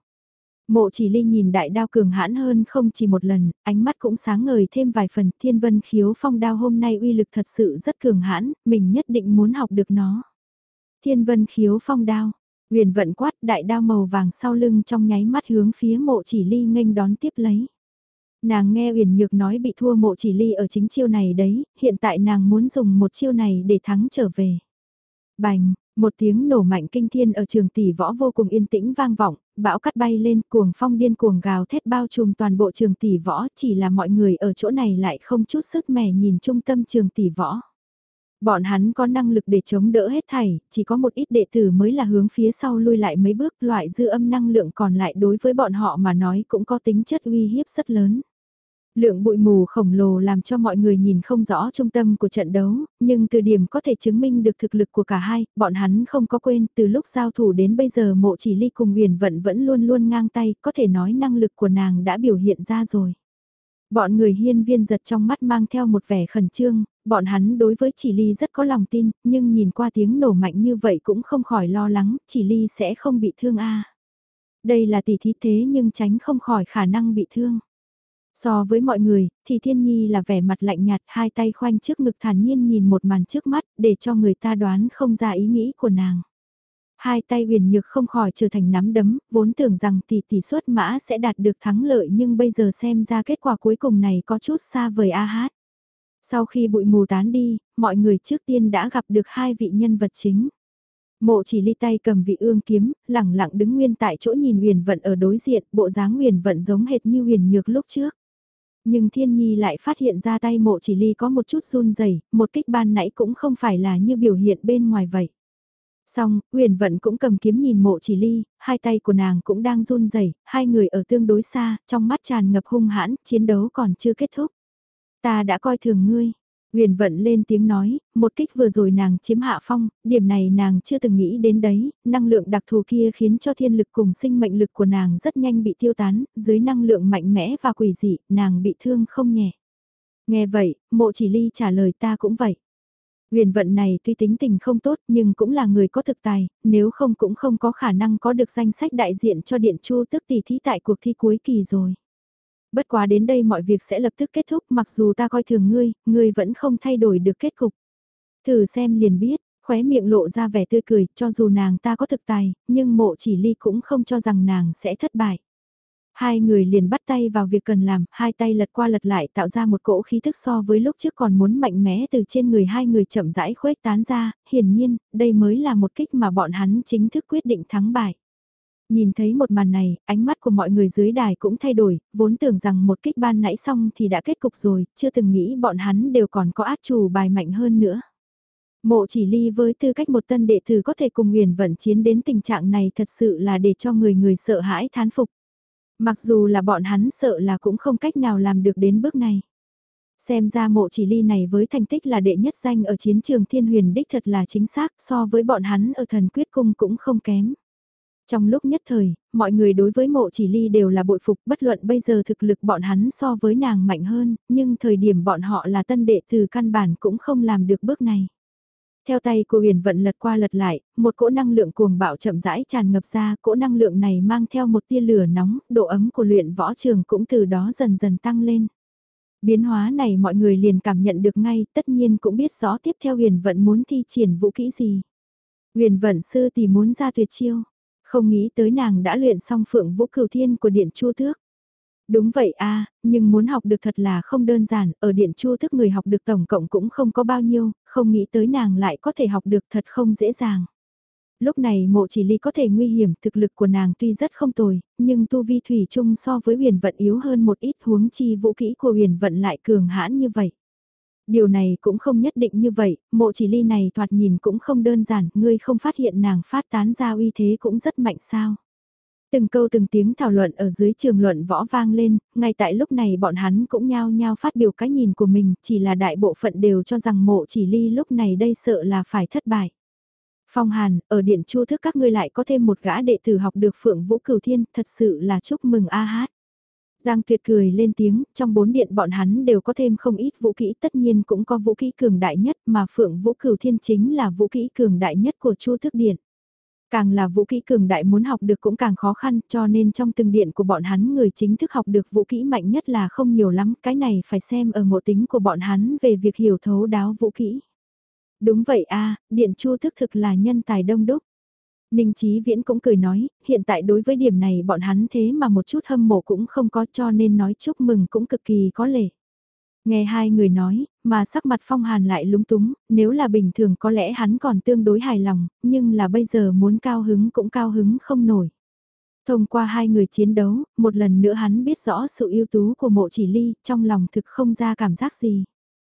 Speaker 1: Mộ chỉ ly nhìn đại đao cường hãn hơn không chỉ một lần, ánh mắt cũng sáng ngời thêm vài phần. Thiên Vân Khiếu Phong đao hôm nay uy lực thật sự rất cường hãn, mình nhất định muốn học được nó. Thiên Vân Khiếu Phong đao, Huyền Vận quát, đại đao màu vàng sau lưng trong nháy mắt hướng phía mộ chỉ ly nghênh đón tiếp lấy. Nàng nghe Uyển Nhược nói bị thua mộ chỉ ly ở chính chiêu này đấy, hiện tại nàng muốn dùng một chiêu này để thắng trở về. Bành, một tiếng nổ mạnh kinh thiên ở trường tỷ võ vô cùng yên tĩnh vang vọng, bão cát bay lên, cuồng phong điên cuồng gào thét bao trùm toàn bộ trường tỷ võ, chỉ là mọi người ở chỗ này lại không chút sức mẻ nhìn trung tâm trường tỷ võ. Bọn hắn có năng lực để chống đỡ hết thảy, chỉ có một ít đệ tử mới là hướng phía sau lui lại mấy bước, loại dư âm năng lượng còn lại đối với bọn họ mà nói cũng có tính chất uy hiếp rất lớn. Lượng bụi mù khổng lồ làm cho mọi người nhìn không rõ trung tâm của trận đấu, nhưng từ điểm có thể chứng minh được thực lực của cả hai, bọn hắn không có quên từ lúc giao thủ đến bây giờ mộ chỉ ly cùng Huyền Vận vẫn luôn luôn ngang tay, có thể nói năng lực của nàng đã biểu hiện ra rồi. Bọn người hiên viên giật trong mắt mang theo một vẻ khẩn trương, bọn hắn đối với chỉ ly rất có lòng tin, nhưng nhìn qua tiếng nổ mạnh như vậy cũng không khỏi lo lắng, chỉ ly sẽ không bị thương a. Đây là tỷ thí thế nhưng tránh không khỏi khả năng bị thương. So với mọi người, thì Thiên Nhi là vẻ mặt lạnh nhạt, hai tay khoanh trước ngực thản nhiên nhìn một màn trước mắt, để cho người ta đoán không ra ý nghĩ của nàng. Hai tay Huyền Nhược không khỏi trở thành nắm đấm, vốn tưởng rằng tỷ tỷ xuất mã sẽ đạt được thắng lợi nhưng bây giờ xem ra kết quả cuối cùng này có chút xa vời a hát. Sau khi bụi mù tán đi, mọi người trước tiên đã gặp được hai vị nhân vật chính. Mộ chỉ ly tay cầm vị ương kiếm, lẳng lặng đứng nguyên tại chỗ nhìn Huyền Vận ở đối diện, bộ dáng Huyền Vận giống hệt như Huyền Nhược lúc trước. Nhưng Thiên Nhi lại phát hiện ra tay mộ chỉ ly có một chút run rẩy, một kích ban nãy cũng không phải là như biểu hiện bên ngoài vậy. Xong, Huyền Vận cũng cầm kiếm nhìn mộ chỉ ly, hai tay của nàng cũng đang run rẩy, hai người ở tương đối xa, trong mắt tràn ngập hung hãn, chiến đấu còn chưa kết thúc. Ta đã coi thường ngươi. Huyền Vận lên tiếng nói, một kích vừa rồi nàng chiếm hạ phong, điểm này nàng chưa từng nghĩ đến đấy, năng lượng đặc thù kia khiến cho thiên lực cùng sinh mệnh lực của nàng rất nhanh bị tiêu tán, dưới năng lượng mạnh mẽ và quỷ dị, nàng bị thương không nhẹ. Nghe vậy, mộ chỉ ly trả lời ta cũng vậy. Huyền Vận này tuy tính tình không tốt nhưng cũng là người có thực tài, nếu không cũng không có khả năng có được danh sách đại diện cho Điện Chu tức tỷ thí tại cuộc thi cuối kỳ rồi. Bất quá đến đây mọi việc sẽ lập tức kết thúc, mặc dù ta coi thường ngươi, ngươi vẫn không thay đổi được kết cục. Thử xem liền biết, khóe miệng lộ ra vẻ tươi cười, cho dù nàng ta có thực tài, nhưng mộ chỉ ly cũng không cho rằng nàng sẽ thất bại. Hai người liền bắt tay vào việc cần làm, hai tay lật qua lật lại tạo ra một cỗ khí thức so với lúc trước còn muốn mạnh mẽ từ trên người hai người chậm rãi khuếch tán ra, hiển nhiên, đây mới là một kích mà bọn hắn chính thức quyết định thắng bại. Nhìn thấy một màn này, ánh mắt của mọi người dưới đài cũng thay đổi, vốn tưởng rằng một kích ban nãy xong thì đã kết cục rồi, chưa từng nghĩ bọn hắn đều còn có át chủ bài mạnh hơn nữa. Mộ chỉ ly với tư cách một tân đệ tử có thể cùng Huyền Vận chiến đến tình trạng này thật sự là để cho người người sợ hãi thán phục. Mặc dù là bọn hắn sợ là cũng không cách nào làm được đến bước này. Xem ra mộ chỉ ly này với thành tích là đệ nhất danh ở chiến trường thiên huyền đích thật là chính xác so với bọn hắn ở thần quyết cung cũng không kém. Trong lúc nhất thời, mọi người đối với mộ chỉ ly đều là bội phục bất luận bây giờ thực lực bọn hắn so với nàng mạnh hơn, nhưng thời điểm bọn họ là tân đệ từ căn bản cũng không làm được bước này. Theo tay của Huyền Vận lật qua lật lại, một cỗ năng lượng cuồng bạo chậm rãi tràn ngập ra, cỗ năng lượng này mang theo một tia lửa nóng, độ ấm của luyện võ trường cũng từ đó dần dần tăng lên. Biến hóa này mọi người liền cảm nhận được ngay, tất nhiên cũng biết rõ tiếp theo Huyền Vận muốn thi triển vũ kỹ gì. Huyền Vận sư thì muốn ra tuyệt chiêu, không nghĩ tới nàng đã luyện xong Phượng Vũ Cửu Thiên của Điện Chu Tước. Đúng vậy a, nhưng muốn học được thật là không đơn giản, ở Điện Chu Thức người học được tổng cộng cũng không có bao nhiêu, không nghĩ tới nàng lại có thể học được thật không dễ dàng. Lúc này mộ chỉ ly có thể nguy hiểm, thực lực của nàng tuy rất không tồi, nhưng tu vi thủy chung so với Huyền Vận yếu hơn một ít, huống chi vũ kỹ của Huyền Vận lại cường hãn như vậy. Điều này cũng không nhất định như vậy, mộ chỉ ly này thoạt nhìn cũng không đơn giản, ngươi không phát hiện nàng phát tán ra uy thế cũng rất mạnh sao. Từng câu từng tiếng thảo luận ở dưới trường luận võ vang lên, ngay tại lúc này bọn hắn cũng nhao nhao phát biểu cái nhìn của mình, chỉ là đại bộ phận đều cho rằng mộ chỉ ly lúc này đây sợ là phải thất bại. Phong Hàn, ở Điện Chu Thức các ngươi lại có thêm một gã đệ tử học được Phượng Vũ Cửu Thiên, thật sự là chúc mừng a hát. Giang Tuyệt cười lên tiếng, trong bốn điện bọn hắn đều có thêm không ít vũ kỹ, tất nhiên cũng có vũ kỹ cường đại nhất mà Phượng Vũ Cửu Thiên chính là vũ kỹ cường đại nhất của Chu Thức Điện. Càng là vũ kỹ cường đại muốn học được cũng càng khó khăn, cho nên trong từng điện của bọn hắn người chính thức học được vũ kỹ mạnh nhất là không nhiều lắm, cái này phải xem ở ngộ tính của bọn hắn về việc hiểu thấu đáo vũ kỹ. Đúng vậy a, Điện Chu Thức thực là nhân tài đông đúc. Ninh Chí Viễn cũng cười nói, hiện tại đối với điểm này bọn hắn thế mà một chút hâm mộ cũng không có, cho nên nói chúc mừng cũng cực kỳ có lệ. Nghe hai người nói, mà sắc mặt Phong Hàn lại lúng túng, nếu là bình thường có lẽ hắn còn tương đối hài lòng, nhưng là bây giờ muốn cao hứng cũng cao hứng không nổi. Thông qua hai người chiến đấu, một lần nữa hắn biết rõ sự ưu tú của mộ chỉ ly, trong lòng thực không ra cảm giác gì.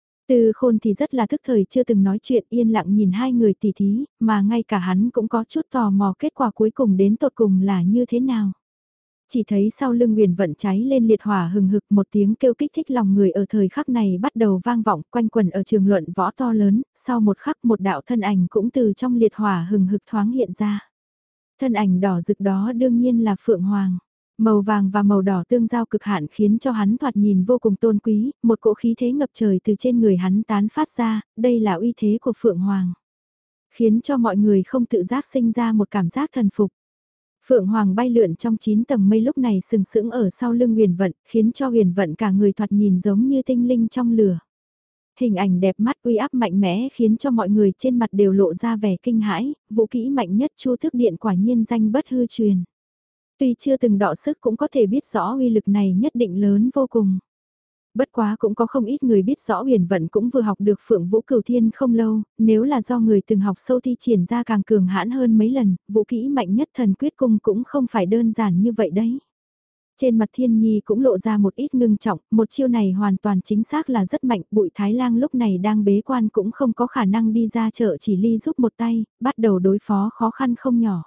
Speaker 1: Từ Khôn thì rất là thức thời chưa từng nói chuyện, yên lặng nhìn hai người tỉ thí, mà ngay cả hắn cũng có chút tò mò kết quả cuối cùng đến tột cùng là như thế nào. Chỉ thấy sau lưng Huyền Vận cháy lên liệt hỏa hừng hực, một tiếng kêu kích thích lòng người ở thời khắc này bắt đầu vang vọng quanh quần ở trường luận võ to lớn, sau một khắc một đạo thân ảnh cũng từ trong liệt hỏa hừng hực thoáng hiện ra. Thân ảnh đỏ rực đó đương nhiên là Phượng Hoàng. Màu vàng và màu đỏ tương giao cực hạn khiến cho hắn thoạt nhìn vô cùng tôn quý, một cỗ khí thế ngập trời từ trên người hắn tán phát ra, đây là uy thế của Phượng Hoàng. Khiến cho mọi người không tự giác sinh ra một cảm giác thần phục. Phượng Hoàng bay lượn trong chín tầng mây lúc này sừng sững ở sau lưng Huyền Vận, khiến cho Huyền Vận cả người thoạt nhìn giống như tinh linh trong lửa. Hình ảnh đẹp mắt uy áp mạnh mẽ khiến cho mọi người trên mặt đều lộ ra vẻ kinh hãi, vũ kỹ mạnh nhất Chu Thức Điện quả nhiên danh bất hư truyền. Tuy chưa từng đọ sức cũng có thể biết rõ uy lực này nhất định lớn vô cùng. Bất quá cũng có không ít người biết rõ Huyền Vận cũng vừa học được Phượng Vũ Cửu Thiên không lâu, nếu là do người từng học sâu thi triển ra càng cường hãn hơn mấy lần, vũ kỹ mạnh nhất Thần Quyết Cung cũng không phải đơn giản như vậy đấy. Trên mặt Thiên Nhi cũng lộ ra một ít ngưng trọng, một chiêu này hoàn toàn chính xác là rất mạnh, Bụi Thái Lang lúc này đang bế quan cũng không có khả năng đi ra chợ chỉ ly giúp một tay, bắt đầu đối phó khó khăn không nhỏ.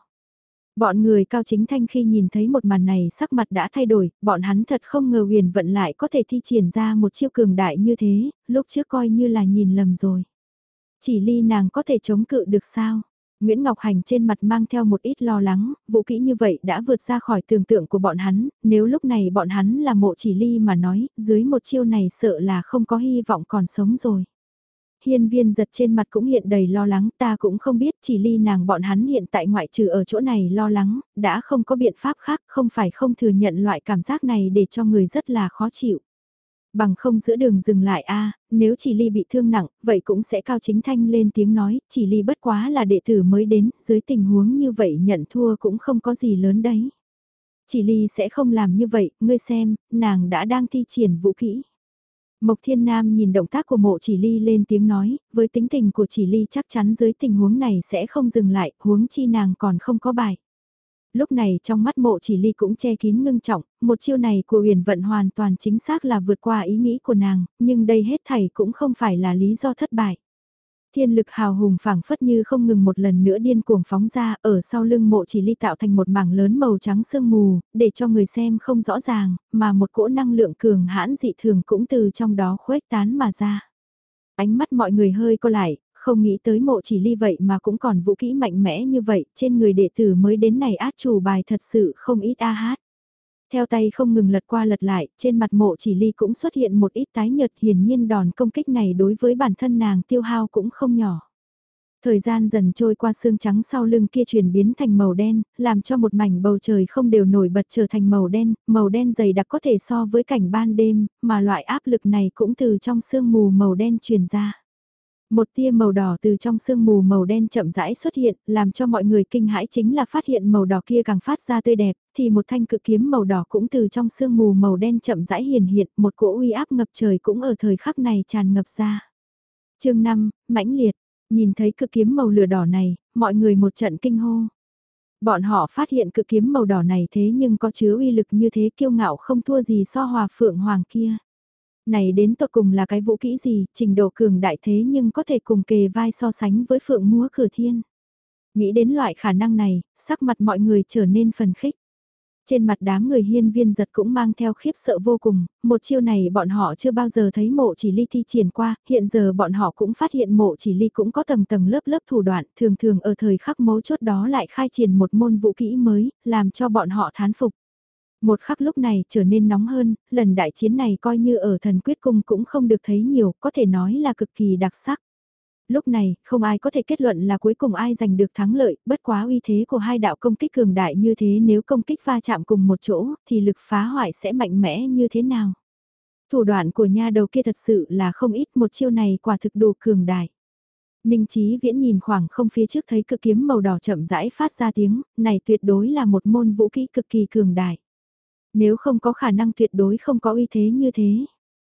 Speaker 1: Bọn người Cao Chính Thanh khi nhìn thấy một màn này sắc mặt đã thay đổi, bọn hắn thật không ngờ Huyền Vận lại có thể thi triển ra một chiêu cường đại như thế, lúc trước coi như là nhìn lầm rồi. Chỉ ly nàng có thể chống cự được sao? Nguyễn Ngọc Hành trên mặt mang theo một ít lo lắng, vũ kỹ như vậy đã vượt ra khỏi tưởng tượng của bọn hắn, nếu lúc này bọn hắn là Mộ Chỉ Ly mà nói, dưới một chiêu này sợ là không có hy vọng còn sống rồi. Hiên Viên giật trên mặt cũng hiện đầy lo lắng, ta cũng không biết Chỉ Ly nàng bọn hắn hiện tại ngoại trừ ở chỗ này lo lắng, đã không có biện pháp khác, không phải không thừa nhận loại cảm giác này để cho người rất là khó chịu. Bằng không giữa đường dừng lại a nếu Chỉ Ly bị thương nặng, vậy cũng sẽ Cao Chính Thanh lên tiếng nói, Chỉ Ly bất quá là đệ tử mới đến, dưới tình huống như vậy nhận thua cũng không có gì lớn đấy. Chỉ Ly sẽ không làm như vậy, ngươi xem, nàng đã đang thi triển vũ kỹ. Mộc Thiên Nam nhìn động tác của Mộ Chỉ Ly lên tiếng nói, với tính tình của Chỉ Ly chắc chắn dưới tình huống này sẽ không dừng lại, huống chi nàng còn không có bài. Lúc này trong mắt Mộ Chỉ Ly cũng che kín ngưng trọng, một chiêu này của Huyền Vận hoàn toàn chính xác là vượt qua ý nghĩ của nàng, nhưng đây hết thảy cũng không phải là lý do thất bại. Thiên lực hào hùng phảng phất như không ngừng một lần nữa điên cuồng phóng ra, ở sau lưng Mộ Chỉ Ly tạo thành một mảng lớn màu trắng sương mù, để cho người xem không rõ ràng, mà một cỗ năng lượng cường hãn dị thường cũng từ trong đó khuếch tán mà ra. Ánh mắt mọi người hơi co lại, không nghĩ tới Mộ Chỉ Ly vậy mà cũng còn vũ kỹ mạnh mẽ như vậy, trên người đệ tử mới đến này át chủ bài thật sự không ít a hát. Theo tay không ngừng lật qua lật lại, trên mặt Mộ Chỉ Ly cũng xuất hiện một ít tái nhợt, hiển nhiên đòn công kích này đối với bản thân nàng tiêu hao cũng không nhỏ. Thời gian dần trôi qua xương trắng sau lưng kia chuyển biến thành màu đen, làm cho một mảnh bầu trời không đều nổi bật trở thành màu đen, màu đen dày đặc có thể so với cảnh ban đêm, mà loại áp lực này cũng từ trong sương mù màu đen truyền ra. Một tia màu đỏ từ trong sương mù màu đen chậm rãi xuất hiện, làm cho mọi người kinh hãi chính là phát hiện màu đỏ kia càng phát ra tươi đẹp, thì một thanh cự kiếm màu đỏ cũng từ trong sương mù màu đen chậm rãi hiển hiện, một cỗ uy áp ngập trời cũng ở thời khắc này tràn ngập ra. Chương năm, mãnh liệt, nhìn thấy cự kiếm màu lửa đỏ này, mọi người một trận kinh hô. Bọn họ phát hiện cự kiếm màu đỏ này thế nhưng có chứa uy lực như thế kiêu ngạo không thua gì so hòa phượng hoàng kia. Này đến tột cùng là cái vũ kỹ gì, trình độ cường đại thế nhưng có thể cùng kề vai so sánh với phượng múa cửu thiên. Nghĩ đến loại khả năng này, sắc mặt mọi người trở nên phần khích. Trên mặt đám người Hiên Viên giật cũng mang theo khiếp sợ vô cùng, một chiêu này bọn họ chưa bao giờ thấy Mộ Chỉ Ly thi triển qua, hiện giờ bọn họ cũng phát hiện Mộ Chỉ Ly cũng có tầng tầng lớp lớp thủ đoạn, thường thường ở thời khắc mấu chốt đó lại khai triển một môn vũ kỹ mới, làm cho bọn họ thán phục. Một khắc lúc này trở nên nóng hơn, lần đại chiến này coi như ở Thần Quyết Cung cũng không được thấy nhiều, có thể nói là cực kỳ đặc sắc. Lúc này, không ai có thể kết luận là cuối cùng ai giành được thắng lợi, bất quá uy thế của hai đạo công kích cường đại như thế nếu công kích va chạm cùng một chỗ, thì lực phá hoại sẽ mạnh mẽ như thế nào. Thủ đoạn của nha đầu kia thật sự là không ít, một chiêu này quả thực đủ cường đại. Ninh Chí Viễn nhìn khoảng không phía trước thấy cự kiếm màu đỏ chậm rãi phát ra tiếng, này tuyệt đối là một môn vũ kỹ cực kỳ cường đại. Nếu không có khả năng tuyệt đối không có uy thế như thế.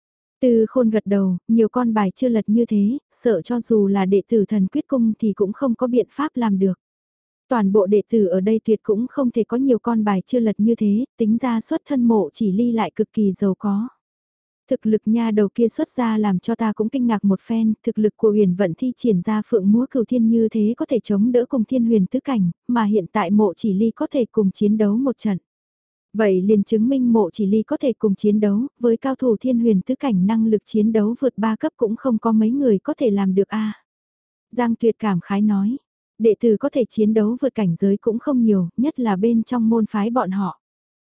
Speaker 1: Từ Khôn gật đầu, nhiều con bài chưa lật như thế, sợ cho dù là đệ tử Thần Quyết Cung thì cũng không có biện pháp làm được. Toàn bộ đệ tử ở đây tuyệt cũng không thể có nhiều con bài chưa lật như thế, tính ra xuất thân Mộ Chỉ Ly lại cực kỳ giàu có. Thực lực nha đầu kia xuất ra làm cho ta cũng kinh ngạc một phen, thực lực của Huyền Vận thi triển ra phượng múa cửu thiên như thế có thể chống đỡ cùng thiên huyền tứ cảnh, mà hiện tại Mộ Chỉ Ly có thể cùng chiến đấu một trận. Vậy liền chứng minh Mộ Chỉ Ly có thể cùng chiến đấu, với cao thủ thiên huyền tứ cảnh năng lực chiến đấu vượt ba cấp cũng không có mấy người có thể làm được a. Giang Tuyệt cảm khái nói, đệ tử có thể chiến đấu vượt cảnh giới cũng không nhiều, nhất là bên trong môn phái bọn họ.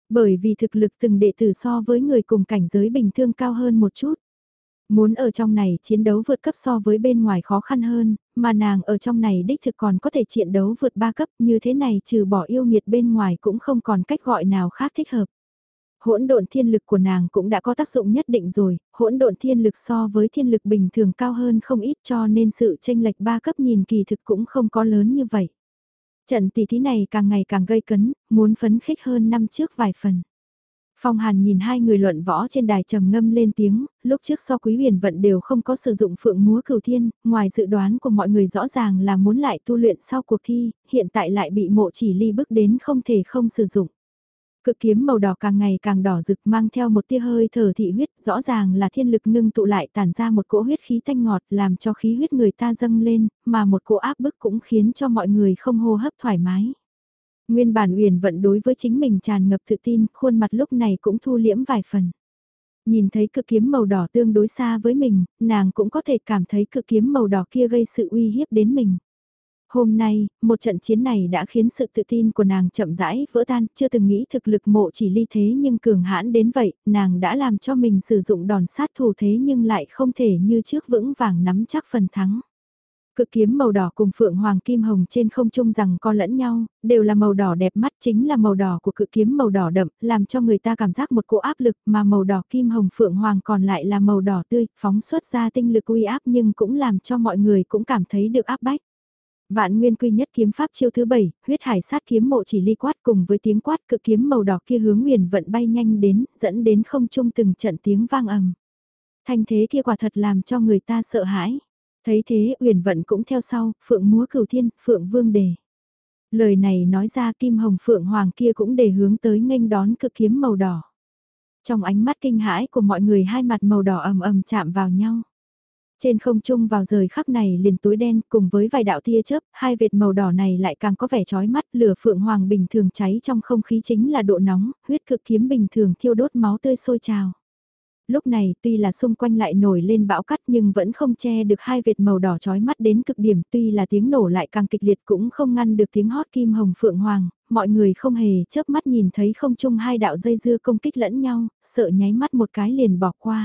Speaker 1: Bởi vì thực lực từng đệ tử so với người cùng cảnh giới bình thường cao hơn một chút. Muốn ở trong này chiến đấu vượt cấp so với bên ngoài khó khăn hơn, mà nàng ở trong này đích thực còn có thể chiến đấu vượt ba cấp, như thế này trừ bỏ yêu nghiệt bên ngoài cũng không còn cách gọi nào khác thích hợp. Hỗn độn thiên lực của nàng cũng đã có tác dụng nhất định rồi, hỗn độn thiên lực so với thiên lực bình thường cao hơn không ít, cho nên sự chênh lệch ba cấp nhìn kỳ thực cũng không có lớn như vậy. Trận tỷ thí này càng ngày càng gây cấn, muốn phấn khích hơn năm trước vài phần. Phong Hàn nhìn hai người luận võ trên đài trầm ngâm lên tiếng, lúc trước so Quý Huyền Vận đều không có sử dụng phượng múa cửu thiên, ngoài dự đoán của mọi người rõ ràng là muốn lại tu luyện sau cuộc thi, hiện tại lại bị Mộ Chỉ Ly bức đến không thể không sử dụng. Cực kiếm màu đỏ càng ngày càng đỏ rực mang theo một tia hơi thở thị huyết, rõ ràng là thiên lực ngưng tụ lại tản ra một cỗ huyết khí thanh ngọt làm cho khí huyết người ta dâng lên, mà một cỗ áp bức cũng khiến cho mọi người không hô hấp thoải mái. Nguyên bản Uyển Vận đối với chính mình tràn ngập tự tin, khuôn mặt lúc này cũng thu liễm vài phần. Nhìn thấy cực kiếm màu đỏ tương đối xa với mình, nàng cũng có thể cảm thấy cực kiếm màu đỏ kia gây sự uy hiếp đến mình. Hôm nay, một trận chiến này đã khiến sự tự tin của nàng chậm rãi vỡ tan, chưa từng nghĩ thực lực Mộ Chỉ Ly thế nhưng cường hãn đến vậy, nàng đã làm cho mình sử dụng đòn sát thủ thế nhưng lại không thể như trước vững vàng nắm chắc phần thắng. Cực kiếm màu đỏ cùng phượng hoàng kim hồng trên không trung rằng co lẫn nhau, đều là màu đỏ đẹp mắt, chính là màu đỏ của cực kiếm màu đỏ đậm, làm cho người ta cảm giác một cỗ áp lực, mà màu đỏ kim hồng phượng hoàng còn lại là màu đỏ tươi, phóng xuất ra tinh lực uy áp nhưng cũng làm cho mọi người cũng cảm thấy được áp bách. Vạn nguyên quy nhất kiếm pháp chiêu thứ bảy, huyết hải sát kiếm Mộ Chỉ Ly quát cùng với tiếng quát cực kiếm màu đỏ kia hướng Huyền Vận bay nhanh đến, dẫn đến không trung từng trận tiếng vang ầm. Thanh thế kia quả thật làm cho người ta sợ hãi. Thấy thế Uyển Vận cũng theo sau, phượng múa cửu thiên, phượng vương đề. Lời này nói ra kim hồng phượng hoàng kia cũng để hướng tới nghênh đón cực kiếm màu đỏ. Trong ánh mắt kinh hãi của mọi người hai mặt màu đỏ ầm ầm chạm vào nhau. Trên không trung vào rời khắc này liền tối đen cùng với vài đạo tia chớp, hai vệt màu đỏ này lại càng có vẻ chói mắt, lửa phượng hoàng bình thường cháy trong không khí chính là độ nóng, huyết cực kiếm bình thường thiêu đốt máu tươi sôi trào. Lúc này tuy là xung quanh lại nổi lên bão cát nhưng vẫn không che được hai vệt màu đỏ chói mắt đến cực điểm, tuy là tiếng nổ lại càng kịch liệt cũng không ngăn được tiếng hót kim hồng phượng hoàng, mọi người không hề chớp mắt nhìn thấy không trung hai đạo dây dưa công kích lẫn nhau, sợ nháy mắt một cái liền bỏ qua.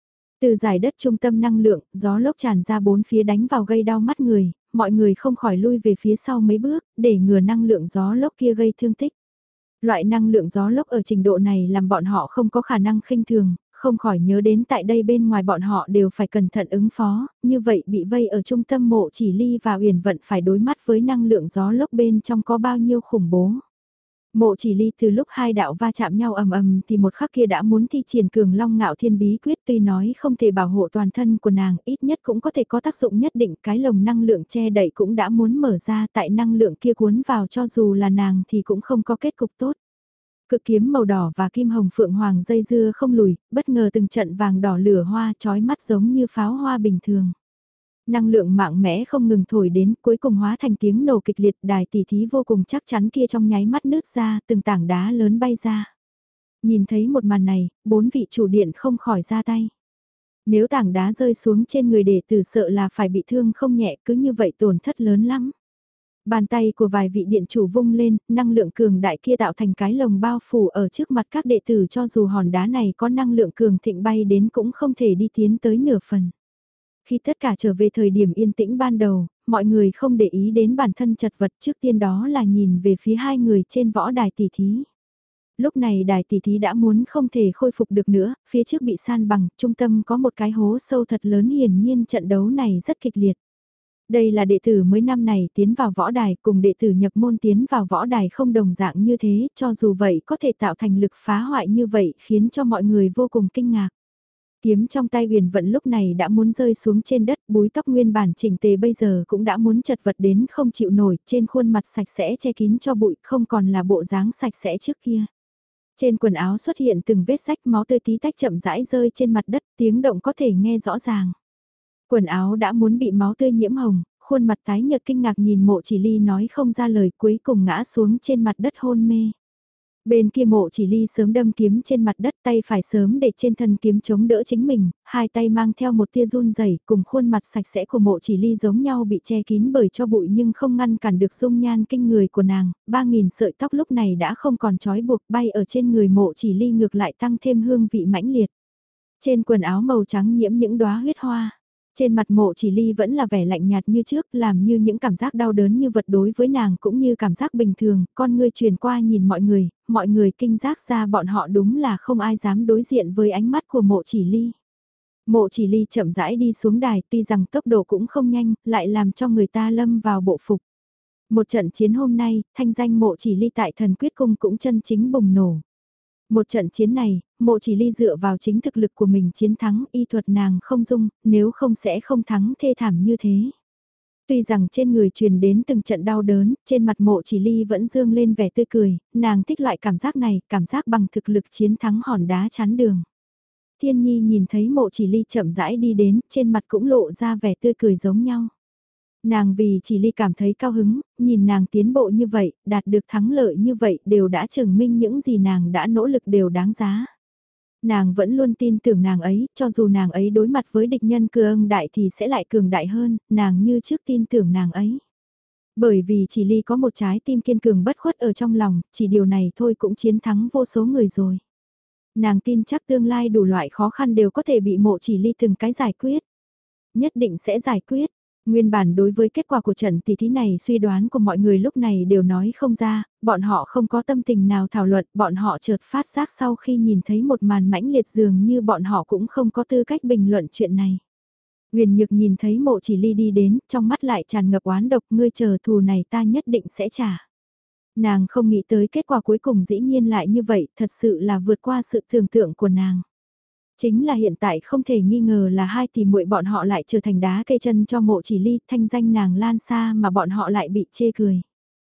Speaker 1: Từ giải đất trung tâm năng lượng, gió lốc tràn ra bốn phía đánh vào gây đau mắt người, mọi người không khỏi lui về phía sau mấy bước, để ngừa năng lượng gió lốc kia gây thương tích. Loại năng lượng gió lốc ở trình độ này làm bọn họ không có khả năng khinh thường, không khỏi nhớ đến tại đây bên ngoài bọn họ đều phải cẩn thận ứng phó, như vậy bị vây ở trung tâm Mộ Chỉ Ly và Uyển Vận phải đối mắt với năng lượng gió lốc bên trong có bao nhiêu khủng bố. Mộ Chỉ Ly từ lúc hai đạo va chạm nhau ầm ầm thì một khắc kia đã muốn thi triển cường long ngạo thiên bí quyết, tuy nói không thể bảo hộ toàn thân của nàng, ít nhất cũng có thể có tác dụng nhất định, cái lồng năng lượng che đậy cũng đã muốn mở ra, tại năng lượng kia cuốn vào cho dù là nàng thì cũng không có kết cục tốt. Cực kiếm màu đỏ và kim hồng phượng hoàng dây dưa không lùi, bất ngờ từng trận vàng đỏ lửa hoa chói mắt giống như pháo hoa bình thường. Năng lượng mạnh mẽ không ngừng thổi đến, cuối cùng hóa thành tiếng nổ kịch liệt, đài tỉ thí vô cùng chắc chắn kia trong nháy mắt nứt ra, từng tảng đá lớn bay ra. Nhìn thấy một màn này, bốn vị chủ điện không khỏi ra tay. Nếu tảng đá rơi xuống trên người đệ tử sợ là phải bị thương không nhẹ, cứ như vậy tổn thất lớn lắm. Bàn tay của vài vị điện chủ vung lên, năng lượng cường đại kia tạo thành cái lồng bao phủ ở trước mặt các đệ tử, cho dù hòn đá này có năng lượng cường thịnh bay đến cũng không thể đi tiến tới nửa phần. Khi tất cả trở về thời điểm yên tĩnh ban đầu, mọi người không để ý đến bản thân chật vật, trước tiên đó là nhìn về phía hai người trên võ đài tỷ thí. Lúc này đài tỷ thí đã muốn không thể khôi phục được nữa, phía trước bị san bằng, trung tâm có một cái hố sâu thật lớn, hiển nhiên trận đấu này rất kịch liệt. Đây là đệ tử mới năm này tiến vào võ đài, cùng đệ tử nhập môn tiến vào võ đài không đồng dạng như thế, cho dù vậy có thể tạo thành lực phá hoại như vậy khiến cho mọi người vô cùng kinh ngạc. Kiếm trong tay Huyền Vận lúc này đã muốn rơi xuống trên đất, búi tóc nguyên bản chỉnh tề bây giờ cũng đã muốn chật vật đến không chịu nổi, trên khuôn mặt sạch sẽ che kín cho bụi, không còn là bộ dáng sạch sẽ trước kia. Trên quần áo xuất hiện từng vết rách, máu tươi tí tách chậm rãi rơi trên mặt đất, tiếng động có thể nghe rõ ràng. Quần áo đã muốn bị máu tươi nhiễm hồng, khuôn mặt tái nhợt kinh ngạc nhìn Mộ Chỉ Ly nói không ra lời, cuối cùng ngã xuống trên mặt đất hôn mê. Bên kia Mộ Chỉ Ly sớm đâm kiếm trên mặt đất, tay phải sớm để trên thân kiếm chống đỡ chính mình, hai tay mang theo một tia run rẩy, cùng khuôn mặt sạch sẽ của Mộ Chỉ Ly giống nhau bị che kín bởi cho bụi nhưng không ngăn cản được dung nhan kinh người của nàng, ba nghìn sợi tóc lúc này đã không còn trói buộc bay ở trên người Mộ Chỉ Ly ngược lại tăng thêm hương vị mãnh liệt. Trên quần áo màu trắng nhiễm những đóa huyết hoa. Trên mặt Mộ Chỉ Ly vẫn là vẻ lạnh nhạt như trước, làm như những cảm giác đau đớn như vật đối với nàng cũng như cảm giác bình thường, con ngươi truyền qua nhìn mọi người, mọi người kinh giác ra bọn họ đúng là không ai dám đối diện với ánh mắt của Mộ Chỉ Ly. Mộ Chỉ Ly chậm rãi đi xuống đài, tuy rằng tốc độ cũng không nhanh, lại làm cho người ta lâm vào bộ phục. Một trận chiến hôm nay, thanh danh Mộ Chỉ Ly tại Thần Quyết Cung cũng chân chính bùng nổ. Một trận chiến này, Mộ Chỉ Ly dựa vào chính thực lực của mình chiến thắng, y thuật nàng không dung, nếu không sẽ không thắng thê thảm như thế. Tuy rằng trên người truyền đến từng trận đau đớn, trên mặt Mộ Chỉ Ly vẫn dương lên vẻ tươi cười, nàng thích loại cảm giác này, cảm giác bằng thực lực chiến thắng hòn đá chắn đường. Thiên Nhi nhìn thấy Mộ Chỉ Ly chậm rãi đi đến, trên mặt cũng lộ ra vẻ tươi cười giống nhau. Nàng vì Chỉ Ly cảm thấy cao hứng, nhìn nàng tiến bộ như vậy, đạt được thắng lợi như vậy đều đã chứng minh những gì nàng đã nỗ lực đều đáng giá. Nàng vẫn luôn tin tưởng nàng ấy, cho dù nàng ấy đối mặt với địch nhân cường đại thì sẽ lại cường đại hơn, nàng như trước tin tưởng nàng ấy. Bởi vì Chỉ Ly có một trái tim kiên cường bất khuất ở trong lòng, chỉ điều này thôi cũng chiến thắng vô số người rồi. Nàng tin chắc tương lai đủ loại khó khăn đều có thể bị Mộ Chỉ Ly từng cái giải quyết. Nhất định sẽ giải quyết. Nguyên bản đối với kết quả của trận tỷ thí này suy đoán của mọi người lúc này đều nói không ra, bọn họ không có tâm tình nào thảo luận, bọn họ chợt phát giác sau khi nhìn thấy một màn mãnh liệt dường như bọn họ cũng không có tư cách bình luận chuyện này. Huyền Nhược nhìn thấy Mộ Chỉ Ly đi đến, trong mắt lại tràn ngập oán độc, ngươi chờ thù này ta nhất định sẽ trả. Nàng không nghĩ tới kết quả cuối cùng dĩ nhiên lại như vậy, thật sự là vượt qua sự tưởng tượng của nàng. Chính là hiện tại không thể nghi ngờ là hai tỷ muội bọn họ lại trở thành đá cây chân cho Mộ Chỉ Ly, thanh danh nàng lan xa mà bọn họ lại bị chê cười.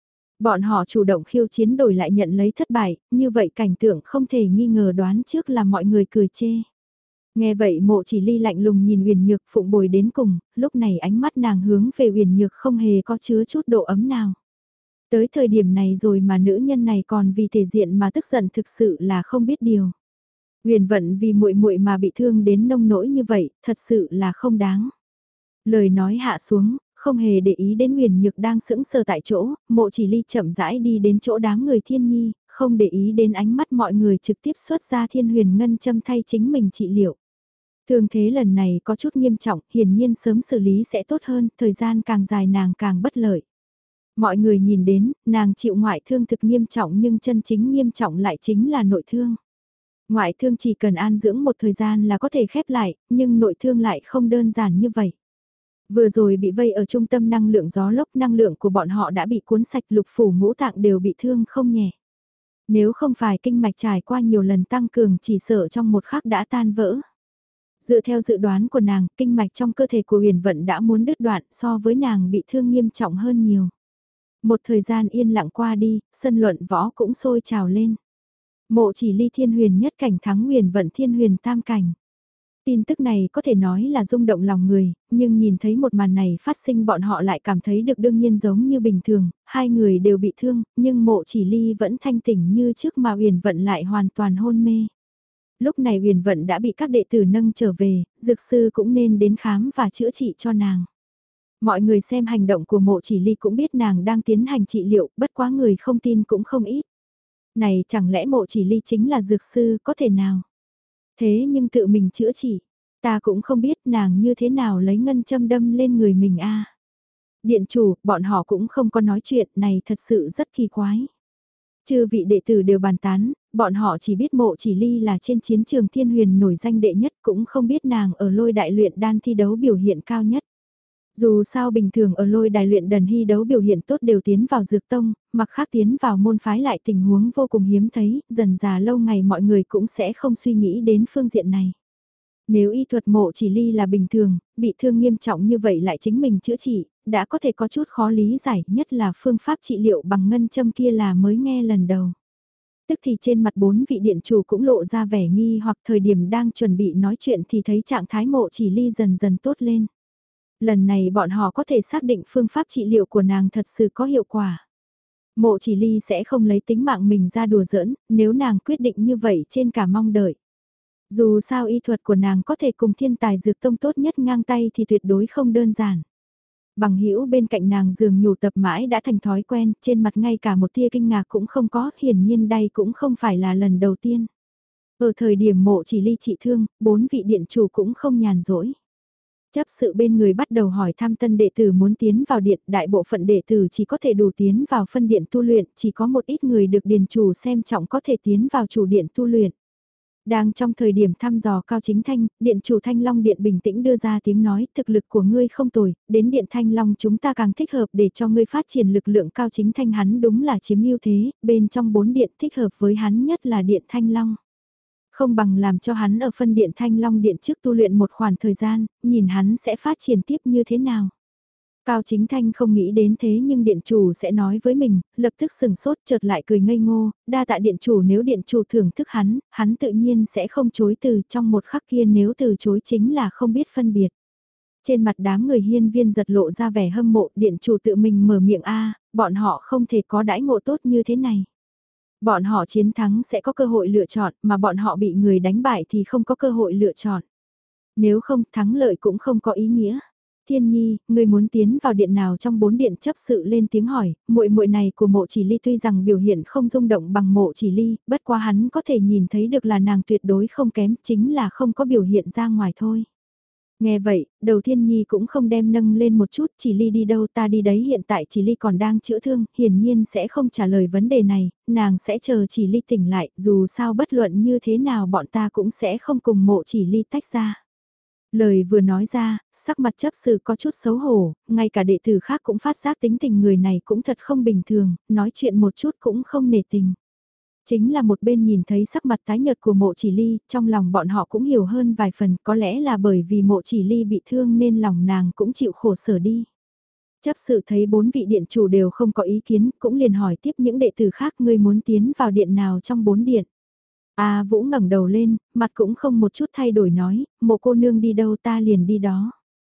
Speaker 1: Bọn họ chủ động khiêu chiến đổi lại nhận lấy thất bại, như vậy cảnh tượng không thể nghi ngờ đoán trước là mọi người cười chê. Nghe vậy Mộ Chỉ Ly lạnh lùng nhìn Uyển Nhược phụng bồi đến cùng, lúc này ánh mắt nàng hướng về Uyển Nhược không hề có chứa chút độ ấm nào. Tới thời điểm này rồi mà nữ nhân này còn vì thể diện mà tức giận thực sự là không biết điều. Huyền Vận vì muội muội mà bị thương đến nông nỗi như vậy, thật sự là không đáng. Lời nói hạ xuống, không hề để ý đến Huyền Nhược đang sững sờ tại chỗ, Mộ Chỉ Ly chậm rãi đi đến chỗ đám người Thiên Nhi, không để ý đến ánh mắt mọi người trực tiếp xuất ra Thiên Huyền Ngân châm thay chính mình trị liệu. Thương thế lần này có chút nghiêm trọng, hiển nhiên sớm xử lý sẽ tốt hơn, thời gian càng dài nàng càng bất lợi. Mọi người nhìn đến, nàng chịu ngoại thương thực nghiêm trọng nhưng chân chính nghiêm trọng lại chính là nội thương. Ngoại thương chỉ cần an dưỡng một thời gian là có thể khép lại, nhưng nội thương lại không đơn giản như vậy. Vừa rồi bị vây ở trung tâm năng lượng gió lốc, năng lượng của bọn họ đã bị cuốn sạch, lục phủ ngũ tạng đều bị thương không nhẹ. Nếu không phải kinh mạch trải qua nhiều lần tăng cường chỉ sợ trong một khắc đã tan vỡ. Dựa theo dự đoán của nàng, kinh mạch trong cơ thể của Huyền Vận đã muốn đứt đoạn so với nàng bị thương nghiêm trọng hơn nhiều. Một thời gian yên lặng qua đi, sân luận võ cũng sôi trào lên. Mộ Chỉ Ly thiên huyền nhất cảnh thắng Huyền Vận thiên huyền tam cảnh. Tin tức này có thể nói là rung động lòng người, nhưng nhìn thấy một màn này phát sinh bọn họ lại cảm thấy được đương nhiên giống như bình thường, hai người đều bị thương, nhưng Mộ Chỉ Ly vẫn thanh tỉnh như trước mà Huyền Vận lại hoàn toàn hôn mê. Lúc này Huyền Vận đã bị các đệ tử nâng trở về, dược sư cũng nên đến khám và chữa trị cho nàng. Mọi người xem hành động của Mộ Chỉ Ly cũng biết nàng đang tiến hành trị liệu, bất quá người không tin cũng không ít. Này chẳng lẽ Mộ Chỉ Ly chính là dược sư, có thể nào? Thế nhưng tự mình chữa trị, ta cũng không biết nàng như thế nào lấy ngân châm đâm lên người mình a. Điện chủ, bọn họ cũng không có nói chuyện này thật sự rất kỳ quái. Chư vị đệ tử đều bàn tán, bọn họ chỉ biết Mộ Chỉ Ly là trên chiến trường thiên huyền nổi danh đệ nhất cũng không biết nàng ở lôi đại luyện đan thi đấu biểu hiện cao nhất. Dù sao bình thường ở lôi đài luyện đần hy đấu biểu hiện tốt đều tiến vào dược tông, mặc khác tiến vào môn phái lại tình huống vô cùng hiếm thấy, dần già lâu ngày mọi người cũng sẽ không suy nghĩ đến phương diện này. Nếu y thuật Mộ Chỉ Ly là bình thường, bị thương nghiêm trọng như vậy lại chính mình chữa trị, đã có thể có chút khó lý giải, nhất là phương pháp trị liệu bằng ngân châm kia là mới nghe lần đầu. Tức thì trên mặt bốn vị điện chủ cũng lộ ra vẻ nghi hoặc thời điểm đang chuẩn bị nói chuyện thì thấy trạng thái Mộ Chỉ Ly dần dần tốt lên. Lần này bọn họ có thể xác định phương pháp trị liệu của nàng thật sự có hiệu quả. Mộ chỉ ly sẽ không lấy tính mạng mình ra đùa giỡn, nếu nàng quyết định như vậy trên cả mong đợi. Dù sao y thuật của nàng có thể cùng thiên tài dược tông tốt nhất ngang tay thì tuyệt đối không đơn giản. Bằng hữu bên cạnh nàng dường nhủ tập mãi đã thành thói quen, trên mặt ngay cả một tia kinh ngạc cũng không có, hiển nhiên đây cũng không phải là lần đầu tiên. Ở thời điểm mộ chỉ ly trị thương, bốn vị điện chủ cũng không nhàn rỗi. Chấp sự bên người bắt đầu hỏi thăm tân đệ tử muốn tiến vào điện, đại bộ phận đệ tử chỉ có thể đủ tiến vào phân điện tu luyện, chỉ có một ít người được điền chủ xem trọng có thể tiến vào chủ điện tu luyện. Đang trong thời điểm thăm dò Cao Chính Thanh, điện chủ Thanh Long Điện bình tĩnh đưa ra tiếng nói, thực lực của ngươi không tồi, đến điện Thanh Long chúng ta càng thích hợp để cho ngươi phát triển lực lượng. Cao Chính Thanh hắn đúng là chiếm ưu thế, bên trong bốn điện thích hợp với hắn nhất là điện Thanh Long. Không bằng làm cho hắn ở phân điện Thanh Long Điện trước tu luyện một khoảng thời gian, nhìn hắn sẽ phát triển tiếp như thế nào. Cao Chính Thanh không nghĩ đến thế nhưng điện chủ sẽ nói với mình, lập tức sừng sốt chợt lại cười ngây ngô, đa tạ điện chủ, nếu điện chủ thưởng thức hắn, hắn tự nhiên sẽ không chối từ, trong một khắc kia nếu từ chối chính là không biết phân biệt. Trên mặt đám người hiên viên giật lộ ra vẻ hâm mộ, điện chủ tự mình mở miệng a, bọn họ không thể có đãi ngộ tốt như thế này. Bọn họ chiến thắng sẽ có cơ hội lựa chọn, mà bọn họ bị người đánh bại thì không có cơ hội lựa chọn. Nếu không, thắng lợi cũng không có ý nghĩa. Thiên Nhi, ngươi muốn tiến vào điện nào trong bốn điện? Chấp sự lên tiếng hỏi, muội muội này của Mộ Chỉ Ly tuy rằng biểu hiện không rung động bằng Mộ Chỉ Ly, bất quá hắn có thể nhìn thấy được là nàng tuyệt đối không kém, chính là không có biểu hiện ra ngoài thôi. Nghe vậy, đầu Thiên Nhi cũng không đem nâng lên một chút, Chỉ Ly đi đâu ta đi đấy, hiện tại Chỉ Ly còn đang chữa thương, hiển nhiên sẽ không trả lời vấn đề này, nàng sẽ chờ Chỉ Ly tỉnh lại, dù sao bất luận như thế nào bọn ta cũng sẽ không cùng Mộ Chỉ Ly tách ra. Lời vừa nói ra, sắc mặt chấp sự có chút xấu hổ, ngay cả đệ tử khác cũng phát giác tính tình người này cũng thật không bình thường, nói chuyện một chút cũng không nể tình. Chính là một bên nhìn thấy sắc mặt tái nhợt của Mộ Chỉ Ly, trong lòng bọn họ cũng hiểu hơn vài phần, có lẽ là bởi vì Mộ Chỉ Ly bị thương nên lòng nàng cũng chịu khổ sở đi. Chấp sự thấy bốn vị điện chủ đều không có ý kiến, cũng liền hỏi tiếp những đệ tử khác, ngươi muốn tiến vào điện nào trong bốn điện. A Vũ ngẩng đầu lên, mặt cũng không một chút thay đổi nói, Mộ cô nương đi đâu ta liền đi đó.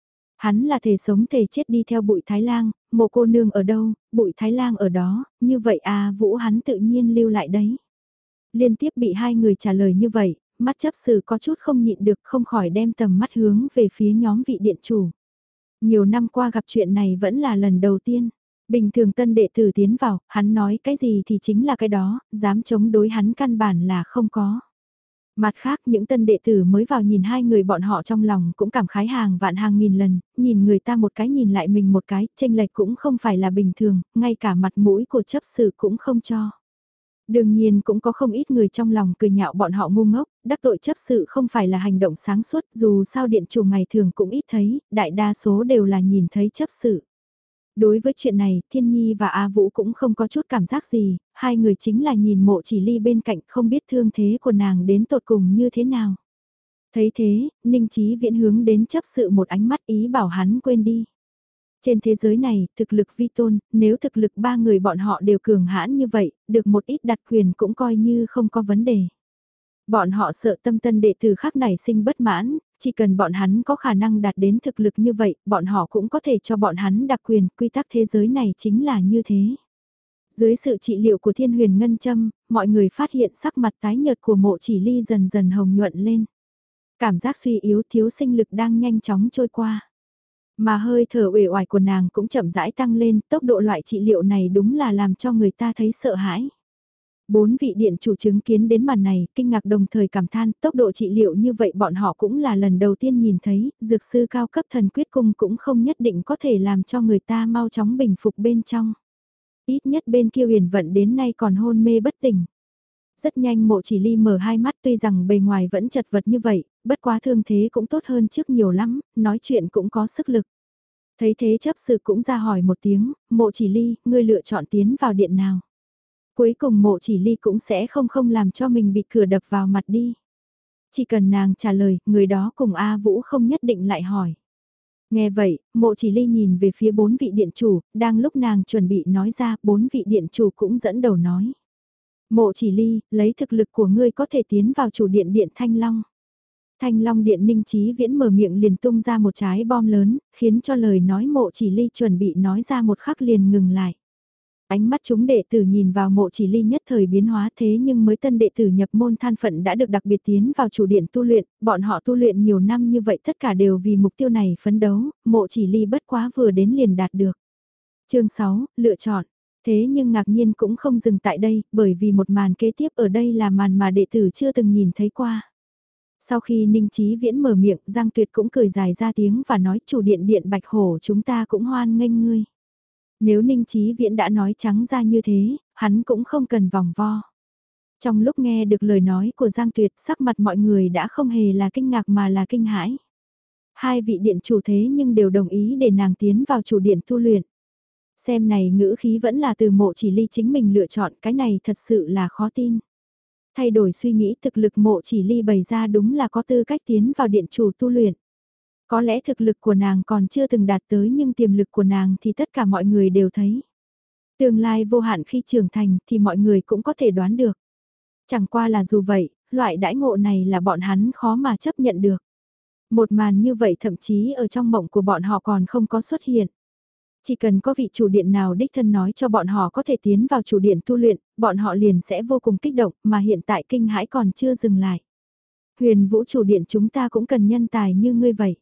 Speaker 1: Hắn là thể sống thể chết đi theo Bụi Thái Lang, Mộ cô nương ở đâu, Bụi Thái Lang ở đó, như vậy A Vũ hắn tự nhiên lưu lại đấy. Liên tiếp bị hai người trả lời như vậy, mắt chấp sự có chút không nhịn được, không khỏi đem tầm mắt hướng về phía nhóm vị điện chủ. Nhiều năm qua gặp chuyện này vẫn là lần đầu tiên. Bình thường tân đệ tử tiến vào, hắn nói cái gì thì chính là cái đó, dám chống đối hắn căn bản là không có. Mặt khác những tân đệ tử mới vào nhìn hai người bọn họ trong lòng cũng cảm khái hàng vạn hàng nghìn lần, nhìn người ta một cái nhìn lại mình một cái, chênh lệch cũng không phải là bình thường, ngay cả mặt mũi của chấp sự cũng không cho. Đương nhiên cũng có không ít người trong lòng cười nhạo bọn họ ngu ngốc, đắc tội chấp sự không phải là hành động sáng suốt, dù sao điện chủ ngày thường cũng ít thấy, đại đa số đều là nhìn thấy chấp sự. Đối với chuyện này, Thiên Nhi và A Vũ cũng không có chút cảm giác gì, hai người chính là nhìn Mộ Chỉ Ly bên cạnh không biết thương thế của nàng đến tột cùng như thế nào. Thấy thế, Ninh Chí Viễn hướng đến chấp sự một ánh mắt ý bảo hắn quên đi. Trên thế giới này, thực lực vi tôn, nếu thực lực ba người bọn họ đều cường hãn như vậy, được một ít đặc quyền cũng coi như không có vấn đề. Bọn họ sợ tâm tân đệ tử khác nảy sinh bất mãn, chỉ cần bọn hắn có khả năng đạt đến thực lực như vậy, bọn họ cũng có thể cho bọn hắn đặc quyền, quy tắc thế giới này chính là như thế. Dưới sự trị liệu của Thiên Huyền Ngân Châm, mọi người phát hiện sắc mặt tái nhợt của Mộ Chỉ Ly dần dần hồng nhuận lên. Cảm giác suy yếu thiếu sinh lực đang nhanh chóng trôi qua. Mà hơi thở uể oải của nàng cũng chậm rãi tăng lên, tốc độ loại trị liệu này đúng là làm cho người ta thấy sợ hãi. Bốn vị điện chủ chứng kiến đến màn này, kinh ngạc đồng thời cảm than, tốc độ trị liệu như vậy bọn họ cũng là lần đầu tiên nhìn thấy, dược sư cao cấp thần quyết cung cũng không nhất định có thể làm cho người ta mau chóng bình phục bên trong. Ít nhất bên kia Huyền Vận đến nay còn hôn mê bất tỉnh. Rất nhanh Mộ Chỉ Ly mở hai mắt, tuy rằng bề ngoài vẫn chật vật như vậy, bất quá thương thế cũng tốt hơn trước nhiều lắm, nói chuyện cũng có sức lực. Thấy thế chấp sự cũng ra hỏi một tiếng, Mộ Chỉ Ly, ngươi lựa chọn tiến vào điện nào? Cuối cùng Mộ Chỉ Ly cũng sẽ không không làm cho mình bị cửa đập vào mặt đi. Chỉ cần nàng trả lời, người đó cùng A Vũ không nhất định lại hỏi. Nghe vậy, Mộ Chỉ Ly nhìn về phía bốn vị điện chủ, đang lúc nàng chuẩn bị nói ra, bốn vị điện chủ cũng dẫn đầu nói. Mộ Chỉ Ly, lấy thực lực của ngươi có thể tiến vào chủ điện điện Thanh Long. Thanh Long điện Ninh Chí Viễn mở miệng liền tung ra một trái bom lớn, khiến cho lời nói Mộ Chỉ Ly chuẩn bị nói ra một khắc liền ngừng lại. Ánh mắt chúng đệ tử nhìn vào Mộ Chỉ Ly nhất thời biến hóa, thế nhưng mới tân đệ tử nhập môn than phận đã được đặc biệt tiến vào chủ điện tu luyện, bọn họ tu luyện nhiều năm như vậy tất cả đều vì mục tiêu này phấn đấu, Mộ Chỉ Ly bất quá vừa đến liền đạt được. Chương sáu, lựa chọn. Thế nhưng ngạc nhiên cũng không dừng tại đây, bởi vì một màn kế tiếp ở đây là màn mà đệ tử chưa từng nhìn thấy qua. Sau khi Ninh Chí Viễn mở miệng, Giang Tuyệt cũng cười dài ra tiếng và nói chủ điện điện Bạch Hổ chúng ta cũng hoan nghênh ngươi. Nếu Ninh Chí Viễn đã nói trắng ra như thế, hắn cũng không cần vòng vo. Trong lúc nghe được lời nói của Giang Tuyệt, sắc mặt mọi người đã không hề là kinh ngạc mà là kinh hãi. Hai vị điện chủ thế nhưng đều đồng ý để nàng tiến vào chủ điện tu luyện. Xem này ngữ khí vẫn là từ Mộ Chỉ Ly chính mình lựa chọn, cái này thật sự là khó tin. Thay đổi suy nghĩ, thực lực Mộ Chỉ Ly bày ra đúng là có tư cách tiến vào điện chủ tu luyện. Có lẽ thực lực của nàng còn chưa từng đạt tới nhưng tiềm lực của nàng thì tất cả mọi người đều thấy. Tương lai vô hạn khi trưởng thành thì mọi người cũng có thể đoán được. Chẳng qua là dù vậy, loại đãi ngộ này là bọn hắn khó mà chấp nhận được. Một màn như vậy thậm chí ở trong mộng của bọn họ còn không có xuất hiện. Chỉ cần có vị chủ điện nào đích thân nói cho bọn họ có thể tiến vào chủ điện tu luyện, bọn họ liền sẽ vô cùng kích động mà hiện tại kinh hãi còn chưa dừng lại. Huyền Vũ chủ điện chúng ta cũng cần nhân tài như ngươi vậy.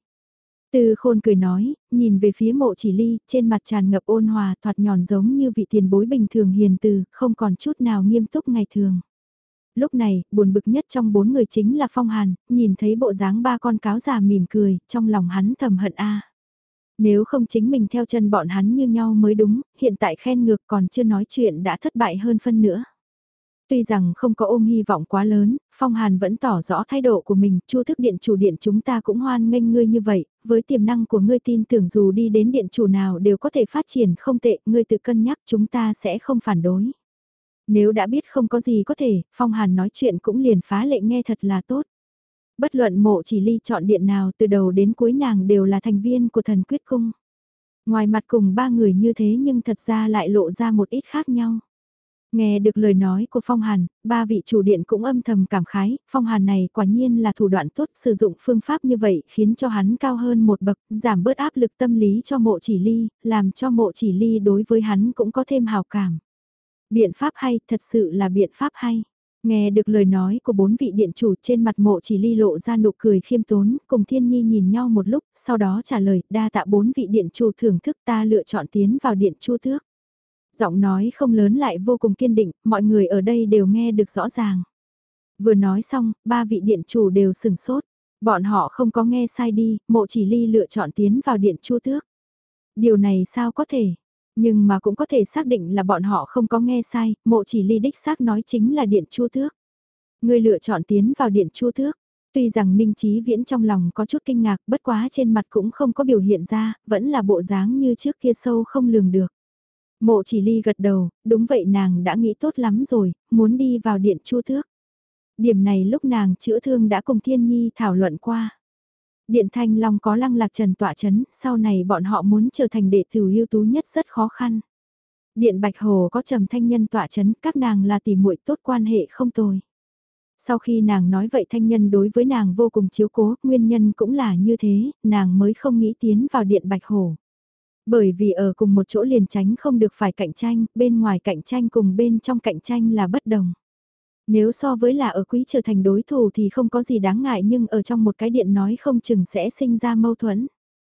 Speaker 1: Từ Khôn cười nói, nhìn về phía Mộ Chỉ Ly, trên mặt tràn ngập ôn hòa thoạt nhòn giống như vị tiền bối bình thường hiền từ, không còn chút nào nghiêm túc ngày thường. Lúc này, buồn bực nhất trong bốn người chính là Phong Hàn, nhìn thấy bộ dáng ba con cáo già mỉm cười, trong lòng hắn thầm hận a. Nếu không chính mình theo chân bọn hắn như nhau mới đúng, hiện tại khen ngược còn chưa nói chuyện đã thất bại hơn phân nữa. Tuy rằng không có ôm hy vọng quá lớn, Phong Hàn vẫn tỏ rõ thái độ của mình, Chu thức điện chủ điện chúng ta cũng hoan nghênh ngươi như vậy, với tiềm năng của ngươi tin tưởng dù đi đến điện chủ nào đều có thể phát triển không tệ, ngươi tự cân nhắc chúng ta sẽ không phản đối. Nếu đã biết không có gì có thể, Phong Hàn nói chuyện cũng liền phá lệ nghe thật là tốt. Bất luận Mộ Chỉ Ly chọn điện nào từ đầu đến cuối nàng đều là thành viên của thần quyết cung. Ngoài mặt cùng ba người như thế nhưng thật ra lại lộ ra một ít khác nhau. Nghe được lời nói của Phong Hàn, ba vị chủ điện cũng âm thầm cảm khái, Phong Hàn này quả nhiên là thủ đoạn tốt, sử dụng phương pháp như vậy khiến cho hắn cao hơn một bậc, giảm bớt áp lực tâm lý cho Mộ Chỉ Ly, làm cho Mộ Chỉ Ly đối với hắn cũng có thêm hào cảm. Biện pháp hay, thật sự là biện pháp hay. Nghe được lời nói của bốn vị điện chủ trên mặt Mộ Chỉ Ly lộ ra nụ cười khiêm tốn, cùng Thiên Nhi nhìn nhau một lúc, sau đó trả lời, đa tạ bốn vị điện chủ thưởng thức ta lựa chọn tiến vào điện Chu Tước. Giọng nói không lớn lại vô cùng kiên định, mọi người ở đây đều nghe được rõ ràng. Vừa nói xong, ba vị điện chủ đều sừng sốt. Bọn họ không có nghe sai đi, Mộ Chỉ Ly lựa chọn tiến vào điện Chu Tước. Điều này sao có thể? Nhưng mà cũng có thể xác định là bọn họ không có nghe sai, Mộ Chỉ Ly đích xác nói chính là điện Chu Tước. Người lựa chọn tiến vào điện Chu Tước. Tuy rằng Ninh Chí Viễn trong lòng có chút kinh ngạc, bất quá trên mặt cũng không có biểu hiện ra, vẫn là bộ dáng như trước kia sâu không lường được. Mộ Chỉ Ly gật đầu, đúng vậy nàng đã nghĩ tốt lắm rồi, muốn đi vào điện Chu Tước. Điểm này lúc nàng chữa thương đã cùng Thiên Nhi thảo luận qua. Điện Thanh Long có Lăng Lạc Trần tọa chấn, sau này bọn họ muốn trở thành đệ tử ưu tú nhất rất khó khăn. Điện Bạch Hồ có Trầm Thanh Nhân tọa chấn, các nàng là tỷ muội tốt quan hệ không tồi. Sau khi nàng nói vậy Thanh Nhân đối với nàng vô cùng chiếu cố, nguyên nhân cũng là như thế, nàng mới không nghĩ tiến vào Điện Bạch Hồ. Bởi vì ở cùng một chỗ liền tránh không được phải cạnh tranh, bên ngoài cạnh tranh cùng bên trong cạnh tranh là bất đồng. Nếu so với là ở quý trở thành đối thủ thì không có gì đáng ngại nhưng ở trong một cái điện nói không chừng sẽ sinh ra mâu thuẫn.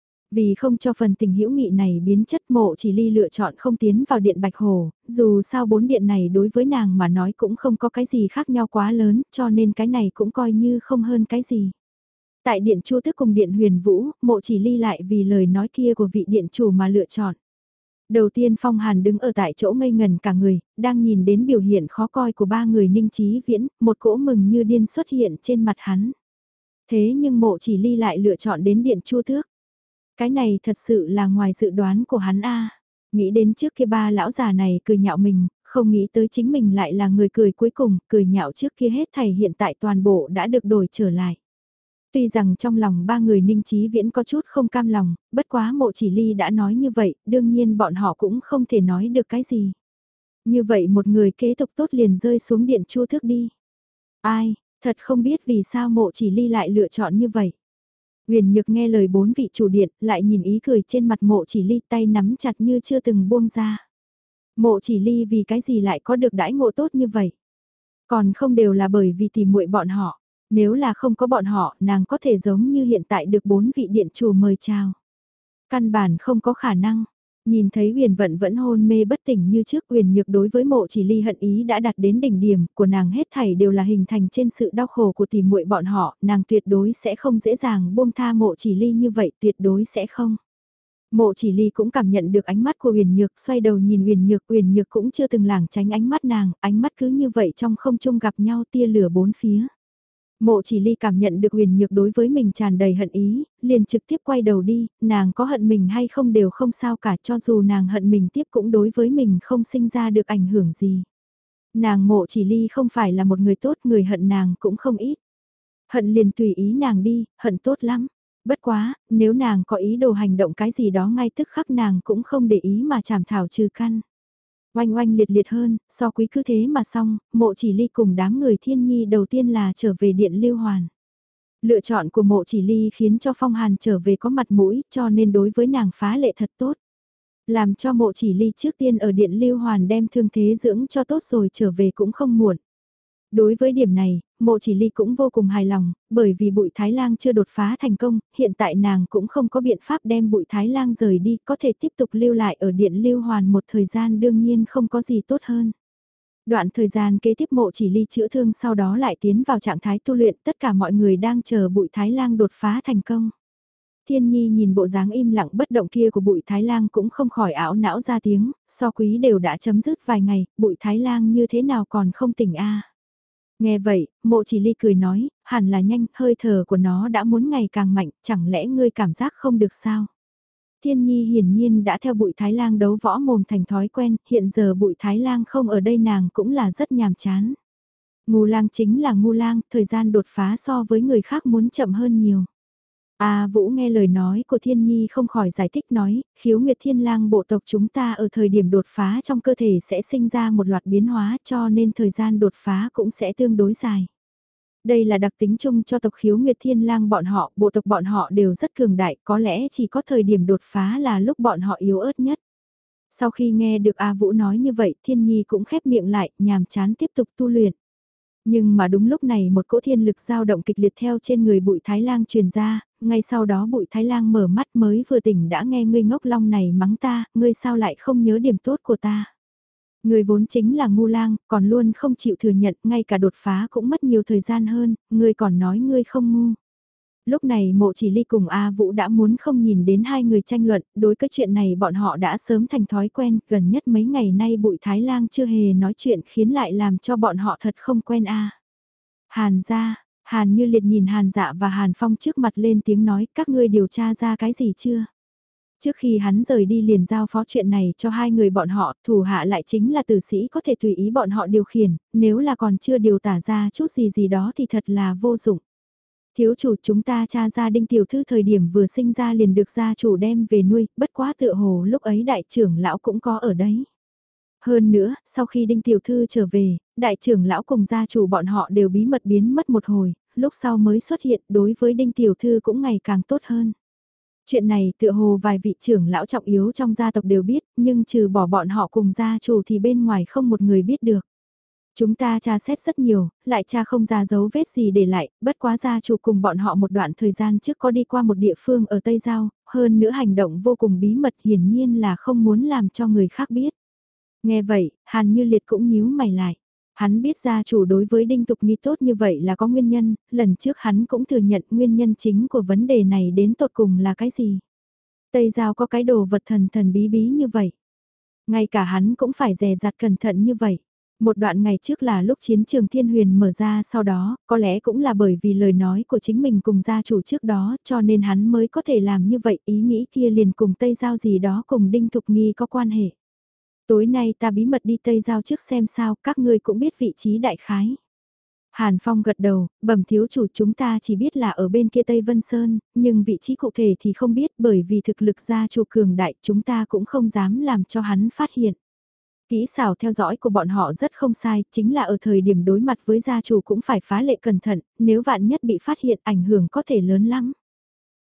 Speaker 1: Vì không cho phần tình hữu nghị này biến chất Mộ Chỉ Ly lựa chọn không tiến vào điện Bạch Hồ, dù sao bốn điện này đối với nàng mà nói cũng không có cái gì khác nhau quá lớn cho nên cái này cũng coi như không hơn cái gì. Tại điện Chu Tước cùng điện Huyền Vũ, Mộ Chỉ Ly lại vì lời nói kia của vị điện chủ mà lựa chọn. Đầu tiên Phong Hàn đứng ở tại chỗ ngây ngần cả người, đang nhìn đến biểu hiện khó coi của ba người Ninh Chí Viễn, một cỗ mừng như điên xuất hiện trên mặt hắn. Thế nhưng Mộ Chỉ Ly lại lựa chọn đến điện Chu Tước. Cái này thật sự là ngoài dự đoán của hắn a. Nghĩ đến trước kia ba lão già này cười nhạo mình, không nghĩ tới chính mình lại là người cười cuối cùng, cười nhạo trước kia hết thảy hiện tại toàn bộ đã được đổi trở lại. Tuy rằng trong lòng ba người Ninh Chí Viễn có chút không cam lòng, bất quá Mộ Chỉ Ly đã nói như vậy, đương nhiên bọn họ cũng không thể nói được cái gì. Như vậy một người kế tục tốt liền rơi xuống điện Chu Tước đi. Ai, thật không biết vì sao Mộ Chỉ Ly lại lựa chọn như vậy. Huyền Nhược nghe lời bốn vị chủ điện, lại nhìn ý cười trên mặt Mộ Chỉ Ly tay nắm chặt như chưa từng buông ra. Mộ chỉ ly vì cái gì lại có được đãi ngộ tốt như vậy? Còn không đều là bởi vì tìm muội bọn họ. Nếu là không có bọn họ, nàng có thể giống như hiện tại được bốn vị điện chủ mời chào. Căn bản không có khả năng. Nhìn thấy Huyền Vận vẫn hôn mê bất tỉnh như trước, Huyền Nhược đối với Mộ Chỉ Ly hận ý đã đạt đến đỉnh điểm, của nàng hết thảy đều là hình thành trên sự đau khổ của tìm muội bọn họ, nàng tuyệt đối sẽ không dễ dàng buông tha Mộ Chỉ Ly như vậy, tuyệt đối sẽ không. Mộ Chỉ Ly cũng cảm nhận được ánh mắt của Huyền Nhược, xoay đầu nhìn Huyền Nhược, Huyền Nhược cũng chưa từng lảng tránh ánh mắt nàng, ánh mắt cứ như vậy trong không trung gặp nhau tia lửa bốn phía. Mộ Chỉ Ly cảm nhận được Huyền Nhược đối với mình tràn đầy hận ý, liền trực tiếp quay đầu đi, nàng có hận mình hay không đều không sao cả, cho dù nàng hận mình tiếp cũng đối với mình không sinh ra được ảnh hưởng gì. Nàng Mộ Chỉ Ly không phải là một người tốt, người hận nàng cũng không ít. Hận liền tùy ý nàng đi, hận tốt lắm. Bất quá, nếu nàng có ý đồ hành động cái gì đó ngay tức khắc nàng cũng không để ý mà chảm thảo trừ căn. Oanh oanh liệt liệt hơn, so quý cứ thế mà xong, Mộ Chỉ Ly cùng đám người Thiên Nhi đầu tiên là trở về điện Lưu Hoàn. Lựa chọn của Mộ Chỉ Ly khiến cho Phong Hàn trở về có mặt mũi, cho nên đối với nàng phá lệ thật tốt. Làm cho Mộ Chỉ Ly trước tiên ở điện Lưu Hoàn đem thương thế dưỡng cho tốt rồi trở về cũng không muộn. Đối với điểm này, Mộ Chỉ Ly cũng vô cùng hài lòng, bởi vì Bụi Thái Lang chưa đột phá thành công, hiện tại nàng cũng không có biện pháp đem Bụi Thái Lang rời đi, có thể tiếp tục lưu lại ở Điện Lưu Hoàn một thời gian đương nhiên không có gì tốt hơn. Đoạn thời gian kế tiếp Mộ Chỉ Ly chữa thương sau đó lại tiến vào trạng thái tu luyện, tất cả mọi người đang chờ Bụi Thái Lang đột phá thành công. Thiên Nhi nhìn bộ dáng im lặng bất động kia của Bụi Thái Lang cũng không khỏi ảo não ra tiếng, so quý đều đã chấm dứt vài ngày, Bụi Thái Lang như thế nào còn không tỉnh a? Nghe vậy, Mộ Chỉ Ly cười nói, hẳn là nhanh, hơi thở của nó đã muốn ngày càng mạnh, chẳng lẽ ngươi cảm giác không được sao? Thiên Nhi hiển nhiên đã theo Bụi Thái Lang đấu võ mồm thành thói quen, hiện giờ Bụi Thái Lang không ở đây nàng cũng là rất nhàm chán. Ngu lang chính là ngu lang, thời gian đột phá so với người khác muốn chậm hơn nhiều. A Vũ nghe lời nói của Thiên Nhi không khỏi giải thích nói, khiếu nguyệt thiên lang bộ tộc chúng ta ở thời điểm đột phá trong cơ thể sẽ sinh ra một loạt biến hóa cho nên thời gian đột phá cũng sẽ tương đối dài. Đây là đặc tính chung cho tộc khiếu nguyệt thiên lang bọn họ, bộ tộc bọn họ đều rất cường đại, có lẽ chỉ có thời điểm đột phá là lúc bọn họ yếu ớt nhất. Sau khi nghe được A Vũ nói như vậy, Thiên Nhi cũng khép miệng lại, nhàm chán tiếp tục tu luyện. Nhưng mà đúng lúc này một cỗ thiên lực dao động kịch liệt theo trên người Bụi Thái Lang truyền ra, ngay sau đó Bụi Thái Lang mở mắt mới vừa tỉnh đã nghe ngươi ngốc long này mắng ta, ngươi sao lại không nhớ điểm tốt của ta. Ngươi vốn chính là ngu lang, còn luôn không chịu thừa nhận, ngay cả đột phá cũng mất nhiều thời gian hơn, ngươi còn nói ngươi không ngu. Lúc này Mộ Chỉ Ly cùng A Vũ đã muốn không nhìn đến hai người tranh luận, đối cái chuyện này bọn họ đã sớm thành thói quen, gần nhất mấy ngày nay Bụi Thái Lang chưa hề nói chuyện khiến lại làm cho bọn họ thật không quen a. Hàn gia, Hàn Như Liệt nhìn Hàn Dạ và Hàn Phong trước mặt lên tiếng nói các ngươi điều tra ra cái gì chưa? Trước khi hắn rời đi liền giao phó chuyện này cho hai người bọn họ, thủ hạ lại chính là tử sĩ có thể tùy ý bọn họ điều khiển, nếu là còn chưa điều tả ra chút gì gì đó thì thật là vô dụng. Thiếu chủ chúng ta tra ra Đinh Tiểu Thư thời điểm vừa sinh ra liền được gia chủ đem về nuôi, bất quá tựa hồ lúc ấy đại trưởng lão cũng có ở đấy. Hơn nữa, sau khi Đinh Tiểu Thư trở về, đại trưởng lão cùng gia chủ bọn họ đều bí mật biến mất một hồi, lúc sau mới xuất hiện đối với Đinh Tiểu Thư cũng ngày càng tốt hơn. Chuyện này tựa hồ vài vị trưởng lão trọng yếu trong gia tộc đều biết, nhưng trừ bỏ bọn họ cùng gia chủ thì bên ngoài không một người biết được. Chúng ta tra xét rất nhiều, lại tra không ra dấu vết gì để lại, bất quá gia chủ cùng bọn họ một đoạn thời gian trước có đi qua một địa phương ở Tây Giao, hơn nữa hành động vô cùng bí mật hiển nhiên là không muốn làm cho người khác biết. Nghe vậy, Hàn Như Liệt cũng nhíu mày lại. Hắn biết gia chủ đối với Đinh Tục Nghi tốt như vậy là có nguyên nhân, lần trước hắn cũng thừa nhận nguyên nhân chính của vấn đề này đến tột cùng là cái gì. Tây Giao có cái đồ vật thần thần bí bí như vậy. Ngay cả hắn cũng phải dè dặt cẩn thận như vậy. Một đoạn ngày trước là lúc chiến trường Thiên Huyền mở ra sau đó, có lẽ cũng là bởi vì lời nói của chính mình cùng gia chủ trước đó cho nên hắn mới có thể làm như vậy, ý nghĩ kia liền cùng Tây Giao gì đó cùng Đinh Thục Nghi có quan hệ. Tối nay ta bí mật đi Tây Giao trước xem sao, các ngươi cũng biết vị trí đại khái. Hàn Phong gật đầu, bẩm thiếu chủ chúng ta chỉ biết là ở bên kia Tây Vân Sơn, nhưng vị trí cụ thể thì không biết bởi vì thực lực gia chủ cường đại chúng ta cũng không dám làm cho hắn phát hiện. Kỹ xảo theo dõi của bọn họ rất không sai, chính là ở thời điểm đối mặt với gia chủ cũng phải phá lệ cẩn thận, nếu vạn nhất bị phát hiện ảnh hưởng có thể lớn lắm.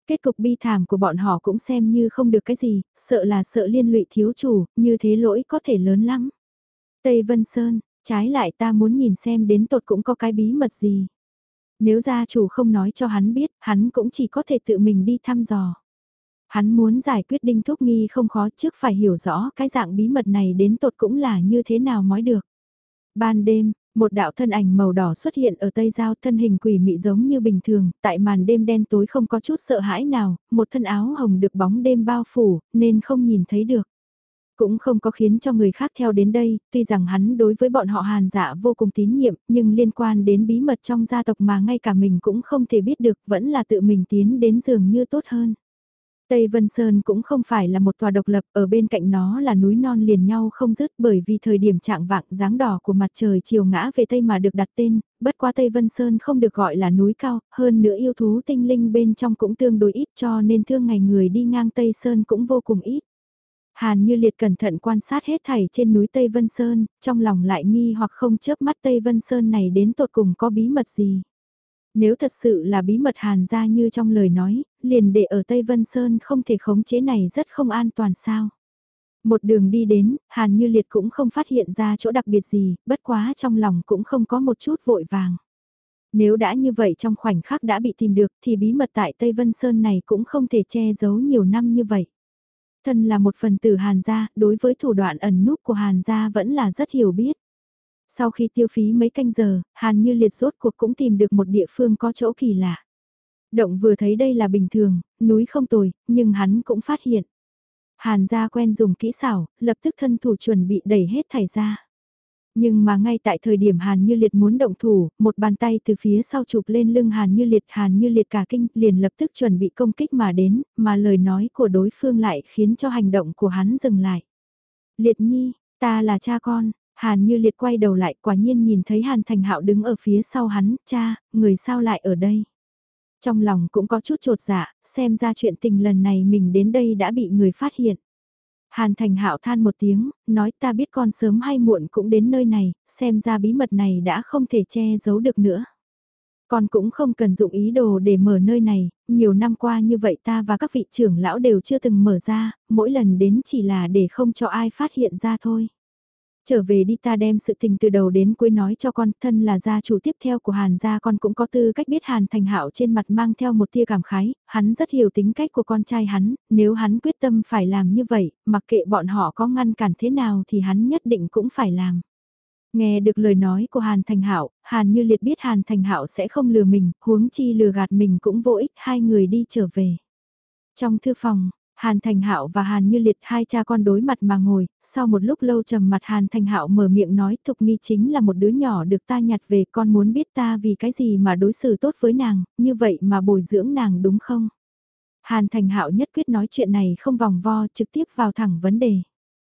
Speaker 1: Kết cục bi thảm của bọn họ cũng xem như không được cái gì, sợ là sợ liên lụy thiếu chủ, như thế lỗi có thể lớn lắm. Tây Vân Sơn, trái lại ta muốn nhìn xem đến tột cũng có cái bí mật gì. Nếu gia chủ không nói cho hắn biết, hắn cũng chỉ có thể tự mình đi thăm dò. Hắn muốn giải quyết Đinh Thúc Nghi không khó, trước phải hiểu rõ cái dạng bí mật này đến tột cũng là như thế nào mới được. Ban đêm, một đạo thân ảnh màu đỏ xuất hiện ở Tây Giao, thân hình quỷ mị giống như bình thường, tại màn đêm đen tối không có chút sợ hãi nào, một thân áo hồng được bóng đêm bao phủ, nên không nhìn thấy được. Cũng không có khiến cho người khác theo đến đây, tuy rằng hắn đối với bọn họ Hàn Dạ vô cùng tín nhiệm, nhưng liên quan đến bí mật trong gia tộc mà ngay cả mình cũng không thể biết được, vẫn là tự mình tiến đến giường như tốt hơn. Tây Vân Sơn cũng không phải là một tòa độc lập, ở bên cạnh nó là núi non liền nhau không dứt, bởi vì thời điểm trạng vạng dáng đỏ của mặt trời chiều ngã về Tây mà được đặt tên, bất quá Tây Vân Sơn không được gọi là núi cao, hơn nữa yêu thú tinh linh bên trong cũng tương đối ít cho nên thương ngày người đi ngang Tây Sơn cũng vô cùng ít. Hàn Như Liệt cẩn thận quan sát hết thảy trên núi Tây Vân Sơn, trong lòng lại nghi hoặc không chớp mắt Tây Vân Sơn này đến tột cùng có bí mật gì. Nếu thật sự là bí mật Hàn gia như trong lời nói, liền để ở Tây Vân Sơn không thể khống chế này rất không an toàn sao. Một đường đi đến, Hàn Như Liệt cũng không phát hiện ra chỗ đặc biệt gì, bất quá trong lòng cũng không có một chút vội vàng. Nếu đã như vậy trong khoảnh khắc đã bị tìm được thì bí mật tại Tây Vân Sơn này cũng không thể che giấu nhiều năm như vậy. Thân là một phần tử Hàn gia, đối với thủ đoạn ẩn núp của Hàn gia vẫn là rất hiểu biết. Sau khi tiêu phí mấy canh giờ, Hàn Như Liệt rốt cuộc cũng tìm được một địa phương có chỗ kỳ lạ. Động vừa thấy đây là bình thường, núi không tồi, nhưng hắn cũng phát hiện. Hàn gia quen dùng kỹ xảo, lập tức thân thủ chuẩn bị đẩy hết thảy ra. Nhưng mà ngay tại thời điểm Hàn Như Liệt muốn động thủ, một bàn tay từ phía sau chụp lên lưng Hàn Như Liệt, Hàn Như Liệt cả kinh, liền lập tức chuẩn bị công kích mà đến, mà lời nói của đối phương lại khiến cho hành động của hắn dừng lại. Liệt Nhi, ta là cha con. Hàn Như Liệt quay đầu lại, quả nhiên nhìn thấy Hàn Thành Hạo đứng ở phía sau hắn, cha, người sao lại ở đây? Trong lòng cũng có chút trột dạ, xem ra chuyện tình lần này mình đến đây đã bị người phát hiện. Hàn Thành Hạo than một tiếng, nói ta biết con sớm hay muộn cũng đến nơi này, xem ra bí mật này đã không thể che giấu được nữa. Con cũng không cần dụng ý đồ để mở nơi này, nhiều năm qua như vậy ta và các vị trưởng lão đều chưa từng mở ra, mỗi lần đến chỉ là để không cho ai phát hiện ra thôi. Trở về đi, ta đem sự tình từ đầu đến cuối nói cho con, thân là gia chủ tiếp theo của Hàn gia, con cũng có tư cách biết. Hàn Thành Hạo trên mặt mang theo một tia cảm khái, hắn rất hiểu tính cách của con trai hắn, nếu hắn quyết tâm phải làm như vậy, mặc kệ bọn họ có ngăn cản thế nào thì hắn nhất định cũng phải làm. Nghe được lời nói của Hàn Thành Hạo, Hàn Như Liệt biết Hàn Thành Hạo sẽ không lừa mình, huống chi lừa gạt mình cũng vô ích, hai người đi trở về. Trong thư phòng, Hàn Thành Hạo và Hàn Như Liệt hai cha con đối mặt mà ngồi, sau một lúc lâu trầm mặt Hàn Thành Hạo mở miệng nói Thục Nghi chính là một đứa nhỏ được ta nhặt về, con muốn biết ta vì cái gì mà đối xử tốt với nàng, như vậy mà bồi dưỡng nàng đúng không? Hàn Thành Hạo nhất quyết nói chuyện này không vòng vo, trực tiếp vào thẳng vấn đề.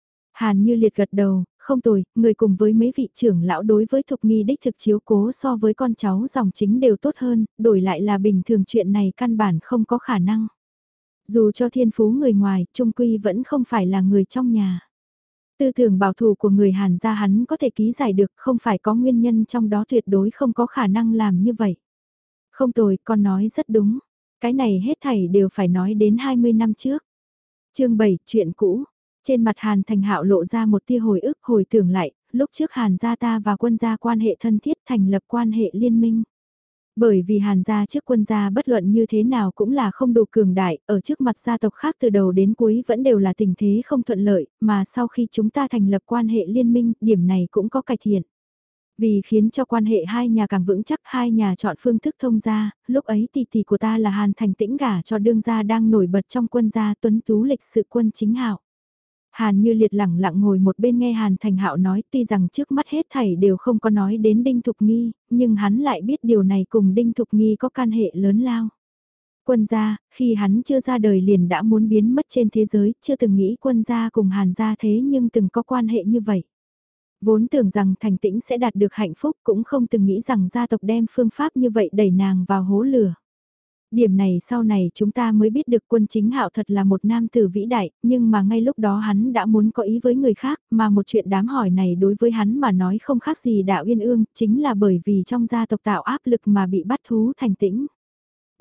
Speaker 1: Hàn Như Liệt gật đầu, không tồi, người cùng với mấy vị trưởng lão đối với Thục Nghi đích thực chiếu cố so với con cháu dòng chính đều tốt hơn, đổi lại là bình thường chuyện này căn bản không có khả năng. Dù cho thiên phú người ngoài, trung quy vẫn không phải là người trong nhà. Tư tưởng bảo thủ của người Hàn gia hắn có thể ký giải được, không phải có nguyên nhân trong đó, tuyệt đối không có khả năng làm như vậy. Không tồi, con nói rất đúng. Cái này hết thảy đều phải nói đến hai mươi năm trước. Chương bảy, chuyện cũ. Trên mặt Hàn Thành Hạo lộ ra một tia hồi ức, hồi tưởng lại, lúc trước Hàn gia ta và quân gia quan hệ thân thiết, thành lập quan hệ liên minh. Bởi vì Hàn gia trước quân gia bất luận như thế nào cũng là không đủ cường đại, ở trước mặt gia tộc khác từ đầu đến cuối vẫn đều là tình thế không thuận lợi, mà sau khi chúng ta thành lập quan hệ liên minh, điểm này cũng có cải thiện. Vì khiến cho quan hệ hai nhà càng vững chắc, hai nhà chọn phương thức thông gia, lúc ấy tỷ tỷ của ta là Hàn Thành Tĩnh gả cho đương gia đang nổi bật trong quân gia, tuấn tú lịch sự quân chính hạo. Hàn Như Liệt lẳng lặng ngồi một bên nghe Hàn Thành Hạo nói, tuy rằng trước mắt hết thảy đều không có nói đến Đinh Thục Nghi, nhưng hắn lại biết điều này cùng Đinh Thục Nghi có can hệ lớn lao. Quân gia, khi hắn chưa ra đời liền đã muốn biến mất trên thế giới, chưa từng nghĩ quân gia cùng Hàn gia thế nhưng từng có quan hệ như vậy. Vốn tưởng rằng Thành Tĩnh sẽ đạt được hạnh phúc, cũng không từng nghĩ rằng gia tộc đem phương pháp như vậy đẩy nàng vào hố lửa. Điểm này sau này chúng ta mới biết được Quân Chính Hạo thật là một nam tử vĩ đại, nhưng mà ngay lúc đó hắn đã muốn có ý với người khác, mà một chuyện đám hỏi này đối với hắn mà nói không khác gì Đạo Uyên Ương, chính là bởi vì trong gia tộc tạo áp lực mà bị bắt thú Thành Tĩnh.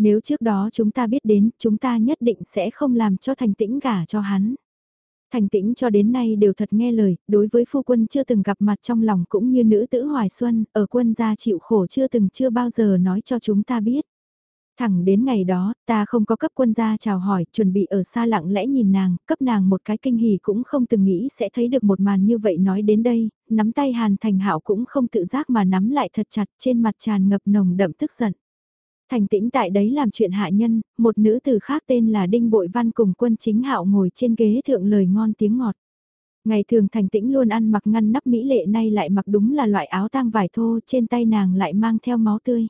Speaker 1: Nếu trước đó chúng ta biết đến, chúng ta nhất định sẽ không làm cho Thành Tĩnh gả cho hắn. Thành Tĩnh cho đến nay đều thật nghe lời, đối với phu quân chưa từng gặp mặt trong lòng cũng như nữ tử Hoài Xuân, ở quân gia chịu khổ chưa từng chưa bao giờ nói cho chúng ta biết. Thẳng đến ngày đó, ta không có cấp quân gia chào hỏi, chuẩn bị ở xa lặng lẽ nhìn nàng, cấp nàng một cái kinh hỉ cũng không từng nghĩ sẽ thấy được một màn như vậy. Nói đến đây, nắm tay Hàn Thành Hạo cũng không tự giác mà nắm lại thật chặt, trên mặt tràn ngập nồng đậm tức giận. Thành Tĩnh tại đấy làm chuyện hạ nhân, một nữ tử khác tên là Đinh Bội Văn cùng Quân Chính Hạo ngồi trên ghế thượng lời ngon tiếng ngọt. Ngày thường Thành Tĩnh luôn ăn mặc ngăn nắp mỹ lệ, nay lại mặc đúng là loại áo tang vải thô, trên tay nàng lại mang theo máu tươi.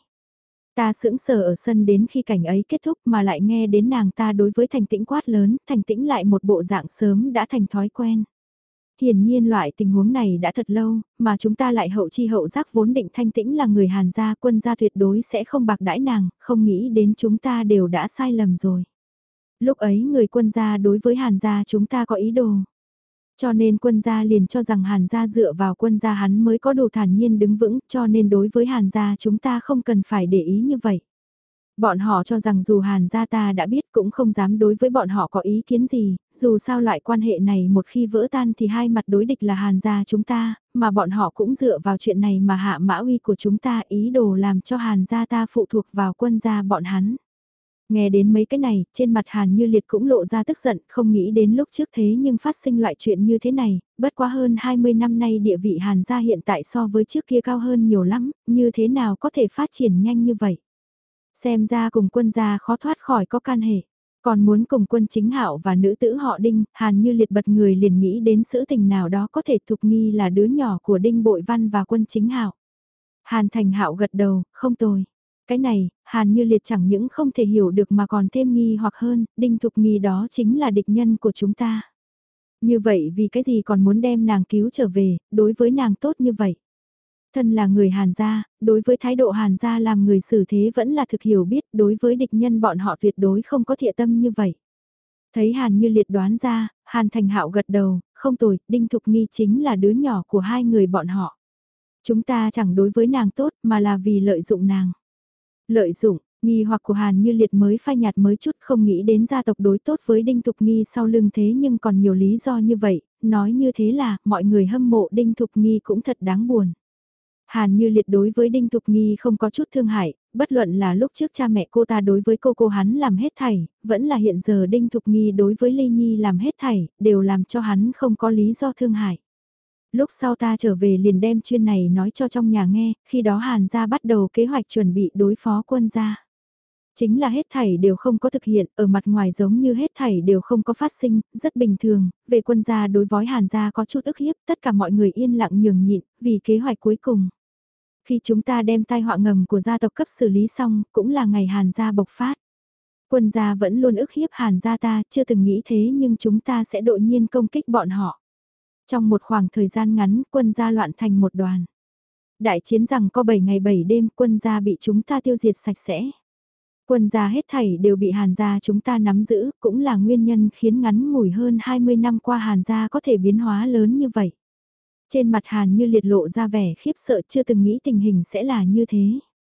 Speaker 1: Ta sững sờ ở sân đến khi cảnh ấy kết thúc mà lại nghe đến nàng ta đối với Thành Tĩnh quát lớn, Thành Tĩnh lại một bộ dạng sớm đã thành thói quen. Hiển nhiên loại tình huống này đã thật lâu, mà chúng ta lại hậu chi hậu giác vốn định Thanh Tĩnh là người Hàn gia, quân gia tuyệt đối sẽ không bạc đãi nàng, không nghĩ đến chúng ta đều đã sai lầm rồi. Lúc ấy người quân gia đối với Hàn gia chúng ta có ý đồ. Cho nên quân gia liền cho rằng Hàn gia dựa vào quân gia hắn mới có đủ thản nhiên đứng vững, cho nên đối với Hàn gia chúng ta không cần phải để ý như vậy. Bọn họ cho rằng dù Hàn gia ta đã biết cũng không dám đối với bọn họ có ý kiến gì, dù sao loại quan hệ này một khi vỡ tan thì hai mặt đối địch là Hàn gia chúng ta, mà bọn họ cũng dựa vào chuyện này mà hạ mã uy của chúng ta, ý đồ làm cho Hàn gia ta phụ thuộc vào quân gia bọn hắn. Nghe đến mấy cái này, trên mặt Hàn Như Liệt cũng lộ ra tức giận, không nghĩ đến lúc trước thế nhưng phát sinh loại chuyện như thế này, bất quá hơn hai mươi năm nay địa vị Hàn gia hiện tại so với trước kia cao hơn nhiều lắm, như thế nào có thể phát triển nhanh như vậy. Xem ra cùng quân gia khó thoát khỏi có can hệ. Còn muốn cùng Quân Chính Hạo và nữ tử họ Đinh, Hàn Như Liệt bật người liền nghĩ đến sự tình nào đó có thể Thục Nghi là đứa nhỏ của Đinh Bội Văn và Quân Chính Hạo. Hàn Thành Hạo gật đầu, không tồi. Cái này, Hàn Như Liệt chẳng những không thể hiểu được mà còn thêm nghi hoặc hơn, Đinh Thục Nghi đó chính là địch nhân của chúng ta. Như vậy vì cái gì còn muốn đem nàng cứu trở về, đối với nàng tốt như vậy. Thân là người Hàn gia, đối với thái độ Hàn gia làm người xử thế vẫn là thực hiểu biết, đối với địch nhân bọn họ tuyệt đối không có thiện tâm như vậy. Thấy Hàn Như Liệt đoán ra, Hàn Thành Hạo gật đầu, không tồi, Đinh Thục Nghi chính là đứa nhỏ của hai người bọn họ. Chúng ta chẳng đối với nàng tốt mà là vì lợi dụng nàng. Lợi dụng, nghi hoặc của Hàn Như Liệt mới phai nhạt mới chút, không nghĩ đến gia tộc đối tốt với Đinh Thục Nghi sau lưng thế nhưng còn nhiều lý do như vậy, nói như thế là mọi người hâm mộ Đinh Thục Nghi cũng thật đáng buồn. Hàn Như Liệt đối với Đinh Thục Nghi không có chút thương hại, bất luận là lúc trước cha mẹ cô ta đối với cô cô hắn làm hết thảy, vẫn là hiện giờ Đinh Thục Nghi đối với Ly Nhi làm hết thảy, đều làm cho hắn không có lý do thương hại. Lúc sau ta trở về liền đem chuyên này nói cho trong nhà nghe, khi đó Hàn gia bắt đầu kế hoạch chuẩn bị đối phó quân gia. Chính là hết thảy đều không có thực hiện, ở mặt ngoài giống như hết thảy đều không có phát sinh, rất bình thường, về quân gia đối với Hàn gia có chút ức hiếp, tất cả mọi người yên lặng nhường nhịn, vì kế hoạch cuối cùng. Khi chúng ta đem tai họa ngầm của gia tộc cấp xử lý xong, cũng là ngày Hàn gia bộc phát. Quân gia vẫn luôn ức hiếp Hàn gia ta, chưa từng nghĩ thế nhưng chúng ta sẽ đột nhiên công kích bọn họ. Trong một khoảng thời gian ngắn, quân gia loạn thành một đoàn. Đại chiến rằng có bảy ngày bảy đêm, quân gia bị chúng ta tiêu diệt sạch sẽ. Quân gia hết thảy đều bị Hàn gia chúng ta nắm giữ, cũng là nguyên nhân khiến ngắn ngủi hơn hai mươi năm qua Hàn gia có thể biến hóa lớn như vậy. Trên mặt Hàn Như Liệt lộ ra vẻ khiếp sợ, chưa từng nghĩ tình hình sẽ là như thế.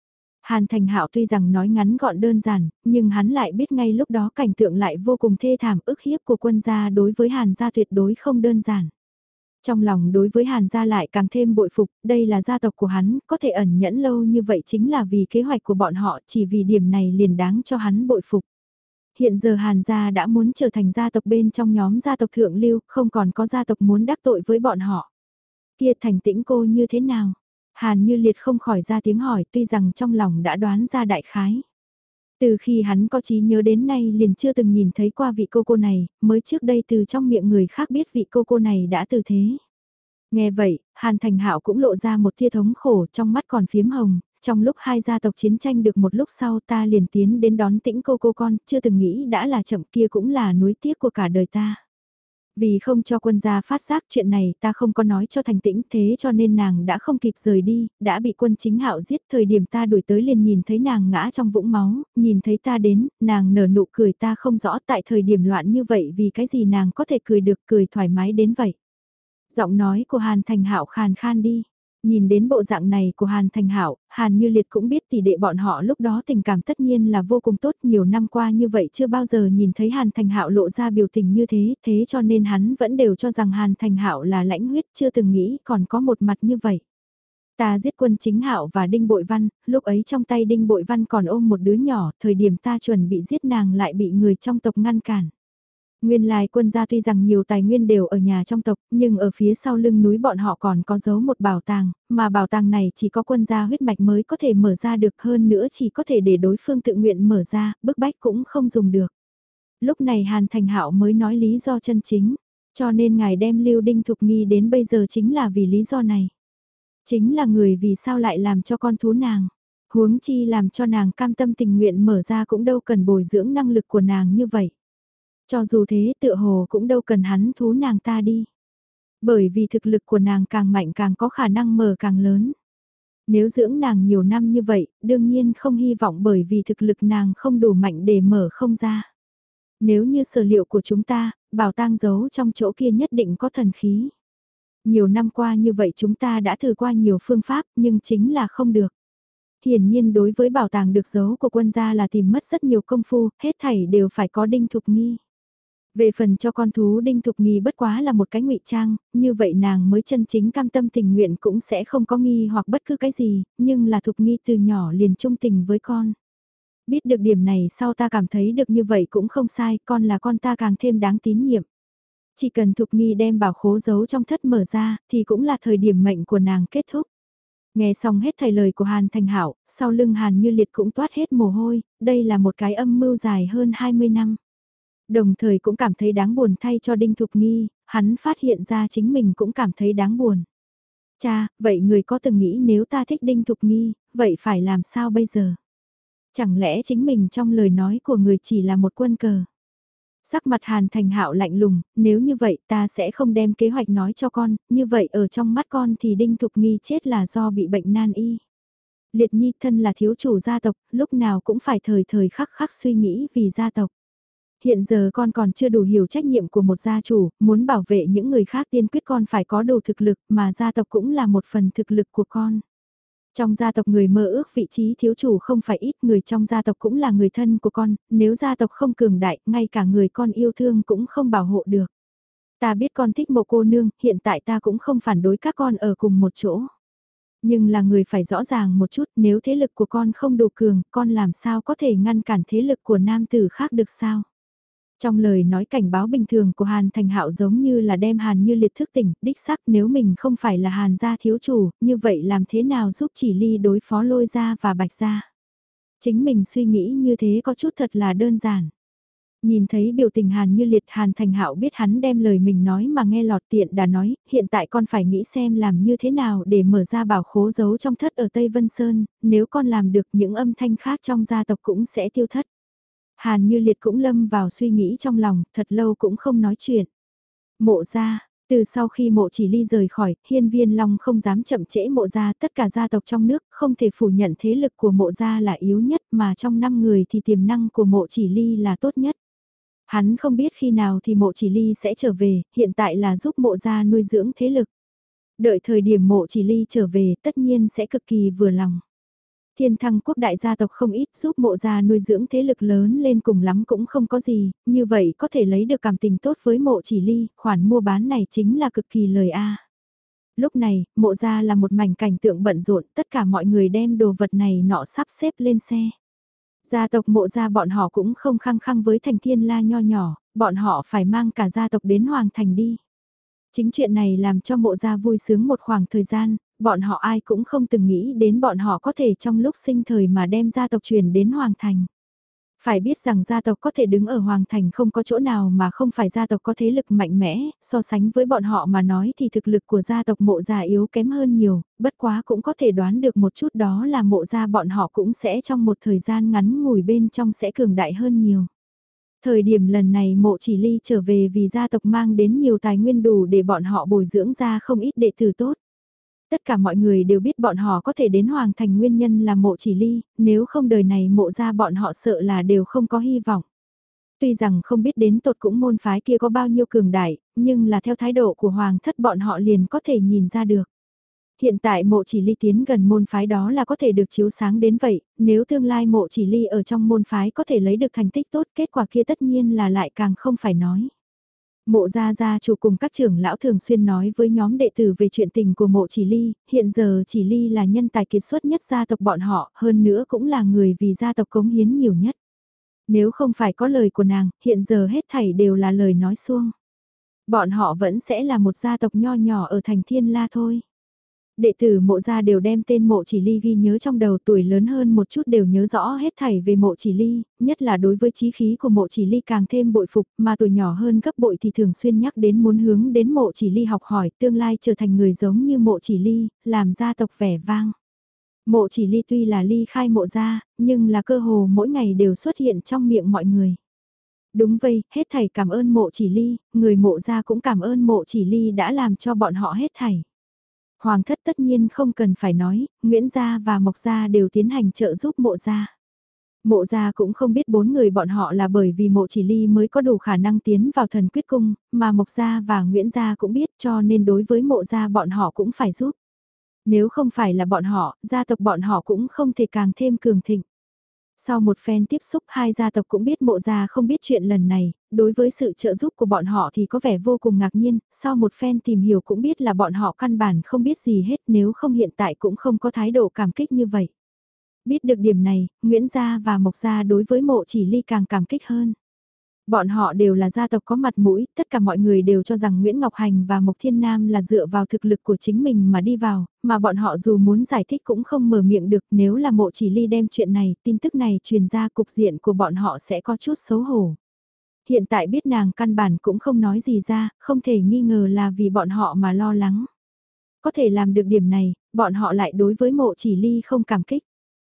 Speaker 1: Hàn Thành Hạo tuy rằng nói ngắn gọn đơn giản, nhưng hắn lại biết ngay lúc đó cảnh tượng lại vô cùng thê thảm, ức hiếp của quân gia đối với Hàn gia tuyệt đối không đơn giản. Trong lòng đối với Hàn gia lại càng thêm bội phục, đây là gia tộc của hắn, có thể ẩn nhẫn lâu như vậy chính là vì kế hoạch của bọn họ, chỉ vì điểm này liền đáng cho hắn bội phục. Hiện giờ Hàn gia đã muốn trở thành gia tộc bên trong nhóm gia tộc thượng lưu, không còn có gia tộc muốn đắc tội với bọn họ. Kia Thành Tĩnh cô như thế nào? Hàn Như Liệt không khỏi ra tiếng hỏi, tuy rằng trong lòng đã đoán ra đại khái. Từ khi hắn có trí nhớ đến nay liền chưa từng nhìn thấy qua vị cô cô này, mới trước đây từ trong miệng người khác biết vị cô cô này đã từ thế. Nghe vậy, Hàn Thành Hạo cũng lộ ra một tia thống khổ, trong mắt còn phiếm hồng, trong lúc hai gia tộc chiến tranh được một lúc sau ta liền tiến đến đón Tĩnh cô cô con, chưa từng nghĩ đã là chậm, kia cũng là nuối tiếc của cả đời ta. Vì không cho quân gia phát giác chuyện này ta không có nói cho Thành Tĩnh, thế cho nên nàng đã không kịp rời đi, đã bị Quân Chính Hạo giết. Thời điểm ta đuổi tới liền nhìn thấy nàng ngã trong vũng máu, nhìn thấy ta đến, nàng nở nụ cười, ta không rõ tại thời điểm loạn như vậy vì cái gì nàng có thể cười được, cười thoải mái đến vậy. Giọng nói của Hàn Thành Hạo khàn khan đi, Nhìn đến bộ dạng này của Hàn Thành Hạo, Hàn Như Liệt cũng biết tỷ đệ bọn họ lúc đó tình cảm tất nhiên là vô cùng tốt, nhiều năm qua như vậy chưa bao giờ nhìn thấy Hàn Thành Hạo lộ ra biểu tình như thế, thế cho nên hắn vẫn đều cho rằng Hàn Thành Hạo là lãnh huyết, chưa từng nghĩ còn có một mặt như vậy. Ta giết Quân Chính Hạo và Đinh Bội Văn, lúc ấy trong tay Đinh Bội Văn còn ôm một đứa nhỏ, thời điểm ta chuẩn bị giết nàng lại bị người trong tộc ngăn cản. Nguyên lai Quân gia tuy rằng nhiều tài nguyên đều ở nhà trong tộc, nhưng ở phía sau lưng núi bọn họ còn có giấu một bảo tàng, mà bảo tàng này chỉ có Quân gia huyết mạch mới có thể mở ra được, hơn nữa chỉ có thể để đối phương tự nguyện mở ra, bức bách cũng không dùng được. Lúc này Hàn Thành Hạo mới nói lý do chân chính, cho nên ngài đem Lưu Đinh Thục Nghi đến bây giờ chính là vì lý do này. Chính là người vì sao lại làm cho con thú nàng, huống chi làm cho nàng cam tâm tình nguyện mở ra cũng đâu cần bồi dưỡng năng lực của nàng như vậy. Cho dù thế tựa hồ cũng đâu cần hắn thú nàng ta đi. Bởi vì thực lực của nàng càng mạnh càng có khả năng mở càng lớn. Nếu dưỡng nàng nhiều năm như vậy, đương nhiên không hy vọng bởi vì thực lực nàng không đủ mạnh để mở không ra. Nếu như sở liệu của chúng ta, bảo tang giấu trong chỗ kia nhất định có thần khí. Nhiều năm qua như vậy chúng ta đã thử qua nhiều phương pháp nhưng chính là không được. Hiển nhiên đối với bảo tàng được giấu của Quân gia là tìm mất rất nhiều công phu, hết thảy đều phải có Đinh Thục Nghi. Về phần cho con thú Đinh Thục Nghi bất quá là một cái ngụy trang, như vậy nàng mới chân chính cam tâm tình nguyện cũng sẽ không có nghi hoặc bất cứ cái gì, nhưng là Thục Nghi từ nhỏ liền trung tình với con. Biết được điểm này sau ta cảm thấy được như vậy cũng không sai, con là con ta càng thêm đáng tín nhiệm. Chỉ cần Thục Nghi đem bảo khố giấu trong thất mở ra, thì cũng là thời điểm mệnh của nàng kết thúc. Nghe xong hết thầy lời của Hàn Thành Hạo, sau lưng Hàn Như Liệt cũng toát hết mồ hôi, đây là một cái âm mưu dài hơn hai mươi năm. Đồng thời cũng cảm thấy đáng buồn thay cho Đinh Thục Nghi, hắn phát hiện ra chính mình cũng cảm thấy đáng buồn. Cha, vậy người có từng nghĩ nếu ta thích Đinh Thục Nghi, vậy phải làm sao bây giờ? Chẳng lẽ chính mình trong lời nói của người chỉ là một quân cờ? Sắc mặt Hàn Thành Hạo lạnh lùng, nếu như vậy ta sẽ không đem kế hoạch nói cho con, như vậy ở trong mắt con thì Đinh Thục Nghi chết là do bị bệnh nan y. Liệt Nhi thân là thiếu chủ gia tộc, lúc nào cũng phải thời thời khắc khắc suy nghĩ vì gia tộc. Hiện giờ con còn chưa đủ hiểu trách nhiệm của một gia chủ, muốn bảo vệ những người khác tiên quyết con phải có đủ thực lực mà gia tộc cũng là một phần thực lực của con. Trong gia tộc người mơ ước vị trí thiếu chủ không phải ít, người trong gia tộc cũng là người thân của con, nếu gia tộc không cường đại, ngay cả người con yêu thương cũng không bảo hộ được. Ta biết con thích Mộ cô nương, hiện tại ta cũng không phản đối các con ở cùng một chỗ. Nhưng là người phải rõ ràng một chút, nếu thế lực của con không đủ cường, con làm sao có thể ngăn cản thế lực của nam tử khác được sao? Trong lời nói cảnh báo bình thường của Hàn Thành Hạo giống như là đem Hàn Như Liệt thức tỉnh, đích xác nếu mình không phải là Hàn gia thiếu chủ, như vậy làm thế nào giúp chỉ ly đối phó Lôi gia và Bạch gia? Chính mình suy nghĩ như thế có chút thật là đơn giản. Nhìn thấy biểu tình Hàn Như Liệt, Hàn Thành Hạo biết hắn đem lời mình nói mà nghe lọt, tiện đã nói, hiện tại con phải nghĩ xem làm như thế nào để mở ra bảo khố giấu trong thất ở Tây Vân Sơn, nếu con làm được những âm thanh khác trong gia tộc cũng sẽ tiêu thất. Hàn Như Liệt cũng lâm vào suy nghĩ trong lòng, thật lâu cũng không nói chuyện. Mộ gia, từ sau khi mộ chỉ ly rời khỏi, hiên viên long không dám chậm trễ mộ gia, tất cả gia tộc trong nước không thể phủ nhận thế lực của mộ gia là yếu nhất, mà trong năm người thì tiềm năng của mộ chỉ ly là tốt nhất. Hắn không biết khi nào thì mộ chỉ ly sẽ trở về, hiện tại là giúp mộ gia nuôi dưỡng thế lực. Đợi thời điểm mộ chỉ ly trở về tất nhiên sẽ cực kỳ vừa lòng. Thiên Thăng quốc đại gia tộc không ít, giúp mộ gia nuôi dưỡng thế lực lớn lên cùng lắm cũng không có gì, như vậy có thể lấy được cảm tình tốt với mộ chỉ ly, khoản mua bán này chính là cực kỳ lời A. Lúc này, mộ gia là một mảnh cảnh tượng bận rộn, tất cả mọi người đem đồ vật này nọ sắp xếp lên xe. Gia tộc mộ gia bọn họ cũng không khăng khăng với thành thiên la nho nhỏ, bọn họ phải mang cả gia tộc đến Hoàng Thành đi. Chính chuyện này làm cho mộ gia vui sướng một khoảng thời gian, bọn họ ai cũng không từng nghĩ đến bọn họ có thể trong lúc sinh thời mà đem gia tộc truyền đến Hoàng Thành. Phải biết rằng gia tộc có thể đứng ở Hoàng Thành không có chỗ nào mà không phải gia tộc có thế lực mạnh mẽ, so sánh với bọn họ mà nói thì thực lực của gia tộc mộ gia yếu kém hơn nhiều, bất quá cũng có thể đoán được một chút đó là mộ gia bọn họ cũng sẽ trong một thời gian ngắn ngủi bên trong sẽ cường đại hơn nhiều. Thời điểm lần này mộ chỉ ly trở về vì gia tộc mang đến nhiều tài nguyên đủ để bọn họ bồi dưỡng ra không ít đệ tử tốt. Tất cả mọi người đều biết bọn họ có thể đến Hoàng Thành nguyên nhân là mộ chỉ ly, nếu không đời này mộ ra bọn họ sợ là đều không có hy vọng. Tuy rằng không biết đến tột cũng môn phái kia có bao nhiêu cường đại, nhưng là theo thái độ của Hoàng thất bọn họ liền có thể nhìn ra được. Hiện tại mộ chỉ ly tiến gần môn phái đó là có thể được chiếu sáng đến vậy, nếu tương lai mộ chỉ ly ở trong môn phái có thể lấy được thành tích tốt, kết quả kia tất nhiên là lại càng không phải nói. Mộ gia gia chủ cùng các trưởng lão thường xuyên nói với nhóm đệ tử về chuyện tình của mộ chỉ ly, hiện giờ chỉ ly là nhân tài kiệt xuất nhất gia tộc bọn họ, hơn nữa cũng là người vì gia tộc cống hiến nhiều nhất. Nếu không phải có lời của nàng, hiện giờ hết thảy đều là lời nói suông. Bọn họ vẫn sẽ là một gia tộc nho nhỏ ở thành Thiên La thôi. Đệ tử mộ gia đều đem tên mộ chỉ ly ghi nhớ trong đầu, tuổi lớn hơn một chút đều nhớ rõ hết thảy về mộ chỉ ly, nhất là đối với chí khí của mộ chỉ ly càng thêm bội phục, mà tuổi nhỏ hơn gấp bội thì thường xuyên nhắc đến muốn hướng đến mộ chỉ ly học hỏi, tương lai trở thành người giống như mộ chỉ ly, làm gia tộc vẻ vang. Mộ chỉ ly tuy là ly khai mộ gia, nhưng là cơ hồ mỗi ngày đều xuất hiện trong miệng mọi người. Đúng vậy, hết thảy cảm ơn mộ chỉ ly, người mộ gia cũng cảm ơn mộ chỉ ly đã làm cho bọn họ hết thảy. Hoàng thất tất nhiên không cần phải nói, Nguyễn gia và Mộc gia đều tiến hành trợ giúp mộ gia. Mộ gia cũng không biết bốn người bọn họ là bởi vì mộ chỉ ly mới có đủ khả năng tiến vào thần quyết cung, mà Mộc gia và Nguyễn gia cũng biết cho nên đối với mộ gia bọn họ cũng phải giúp. Nếu không phải là bọn họ, gia tộc bọn họ cũng không thể càng thêm cường thịnh. Sau một phen tiếp xúc hai gia tộc cũng biết mộ gia không biết chuyện lần này, đối với sự trợ giúp của bọn họ thì có vẻ vô cùng ngạc nhiên, sau một phen tìm hiểu cũng biết là bọn họ căn bản không biết gì hết nếu không hiện tại cũng không có thái độ cảm kích như vậy. Biết được điểm này, Nguyễn gia và Mộc gia đối với mộ chỉ ly càng cảm kích hơn. Bọn họ đều là gia tộc có mặt mũi, tất cả mọi người đều cho rằng Nguyễn Ngọc Hành và Mộc Thiên Nam là dựa vào thực lực của chính mình mà đi vào, mà bọn họ dù muốn giải thích cũng không mở miệng được, nếu là mộ chỉ ly đem chuyện này, tin tức này truyền ra cục diện của bọn họ sẽ có chút xấu hổ. Hiện tại biết nàng căn bản cũng không nói gì ra, không thể nghi ngờ là vì bọn họ mà lo lắng. Có thể làm được điểm này, bọn họ lại đối với mộ chỉ ly không cảm kích.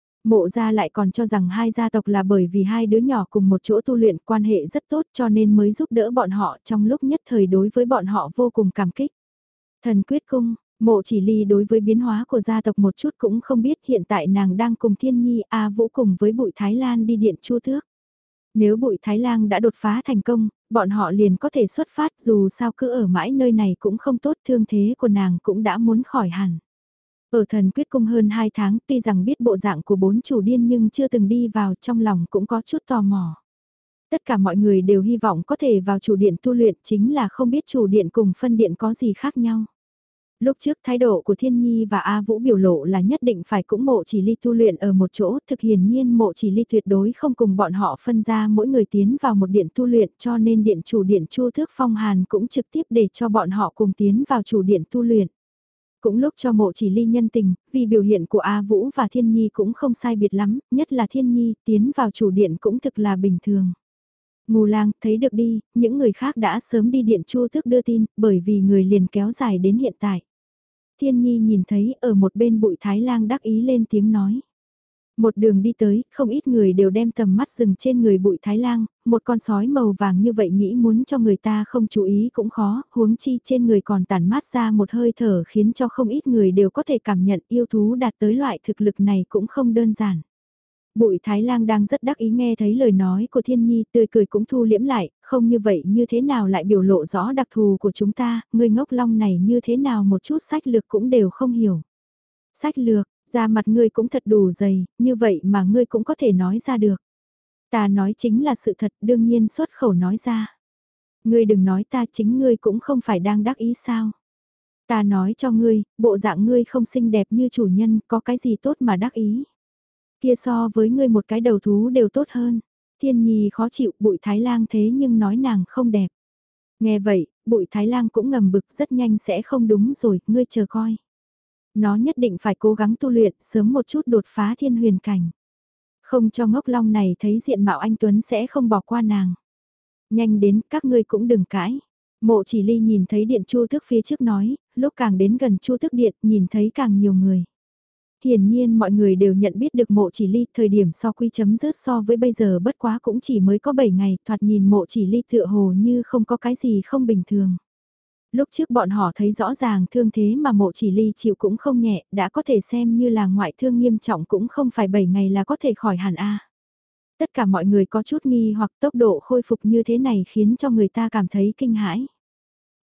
Speaker 1: Mộ gia lại còn cho rằng hai gia tộc là bởi vì hai đứa nhỏ cùng một chỗ tu luyện quan hệ rất tốt cho nên mới giúp đỡ bọn họ trong lúc nhất thời đối với bọn họ vô cùng cảm kích. Thần quyết cung, mộ chỉ ly đối với biến hóa của gia tộc một chút cũng không biết hiện tại nàng đang cùng Thiên Nhi A Vũ cùng với Bụi Thái Lan đi điện Chu Thước. Nếu Bụi Thái Lan đã đột phá thành công, bọn họ liền có thể xuất phát dù sao cứ ở mãi nơi này cũng không tốt thương thế của nàng cũng đã muốn khỏi hẳn. Ở thần quyết cung hơn hai tháng tuy rằng biết bộ dạng của bốn chủ điên nhưng chưa từng đi vào trong lòng cũng có chút tò mò. Tất cả mọi người đều hy vọng có thể vào chủ điện tu luyện chính là không biết chủ điện cùng phân điện có gì khác nhau. Lúc trước thái độ của Thiên Nhi và A Vũ biểu lộ là nhất định phải cũng mộ chỉ ly tu luyện ở một chỗ, thực hiển nhiên mộ chỉ ly tuyệt đối không cùng bọn họ phân ra mỗi người tiến vào một điện tu luyện cho nên điện chủ điện Chu Thước Phong Hàn cũng trực tiếp để cho bọn họ cùng tiến vào chủ điện tu luyện. Cũng lúc cho mộ chỉ ly nhân tình, vì biểu hiện của A Vũ và Thiên Nhi cũng không sai biệt lắm, nhất là Thiên Nhi tiến vào chủ điện cũng thực là bình thường. Ngù lang, thấy được đi, những người khác đã sớm đi điện Chu Tước đưa tin, bởi vì người liền kéo dài đến hiện tại. Thiên Nhi nhìn thấy ở một bên Bụi Thái Lang đắc ý lên tiếng nói. Một đường đi tới, không ít người đều đem tầm mắt dừng trên người Bụi Thái Lang, một con sói màu vàng như vậy nghĩ muốn cho người ta không chú ý cũng khó, huống chi trên người còn tản mát ra một hơi thở khiến cho không ít người đều có thể cảm nhận yêu thú đạt tới loại thực lực này cũng không đơn giản. Bụi Thái Lang đang rất đắc ý nghe thấy lời nói của Thiên Nhi, tươi cười cũng thu liễm lại, không như vậy như thế nào lại biểu lộ rõ đặc thù của chúng ta, người ngốc long này như thế nào một chút sách lược cũng đều không hiểu. Sách lược, da mặt ngươi cũng thật đủ dày, như vậy mà ngươi cũng có thể nói ra được. Ta nói chính là sự thật, đương nhiên xuất khẩu nói ra. Ngươi đừng nói ta, chính ngươi cũng không phải đang đắc ý sao. Ta nói cho ngươi, bộ dạng ngươi không xinh đẹp như chủ nhân, có cái gì tốt mà đắc ý. Kia so với ngươi một cái đầu thú đều tốt hơn. Thiên Nhi khó chịu, Bụi Thái Lang thế nhưng nói nàng không đẹp. Nghe vậy, Bụi Thái Lang cũng ngầm bực, rất nhanh sẽ không đúng rồi, ngươi chờ coi. Nó nhất định phải cố gắng tu luyện, sớm một chút đột phá thiên huyền cảnh. Không cho ngốc long này thấy diện mạo anh Tuấn sẽ không bỏ qua nàng. Nhanh đến, các ngươi cũng đừng cãi. Mộ chỉ ly nhìn thấy điện Chu Tước phía trước nói, lúc càng đến gần Chu Tước điện, nhìn thấy càng nhiều người. Hiển nhiên mọi người đều nhận biết được mộ chỉ ly, thời điểm so quy chấm dứt so với bây giờ bất quá cũng chỉ mới có bảy ngày, thoạt nhìn mộ chỉ ly tựa hồ như không có cái gì không bình thường. Lúc trước bọn họ thấy rõ ràng thương thế mà mộ chỉ ly chịu cũng không nhẹ, đã có thể xem như là ngoại thương nghiêm trọng cũng không phải bảy ngày là có thể khỏi hẳn a. Tất cả mọi người có chút nghi hoặc tốc độ khôi phục như thế này khiến cho người ta cảm thấy kinh hãi.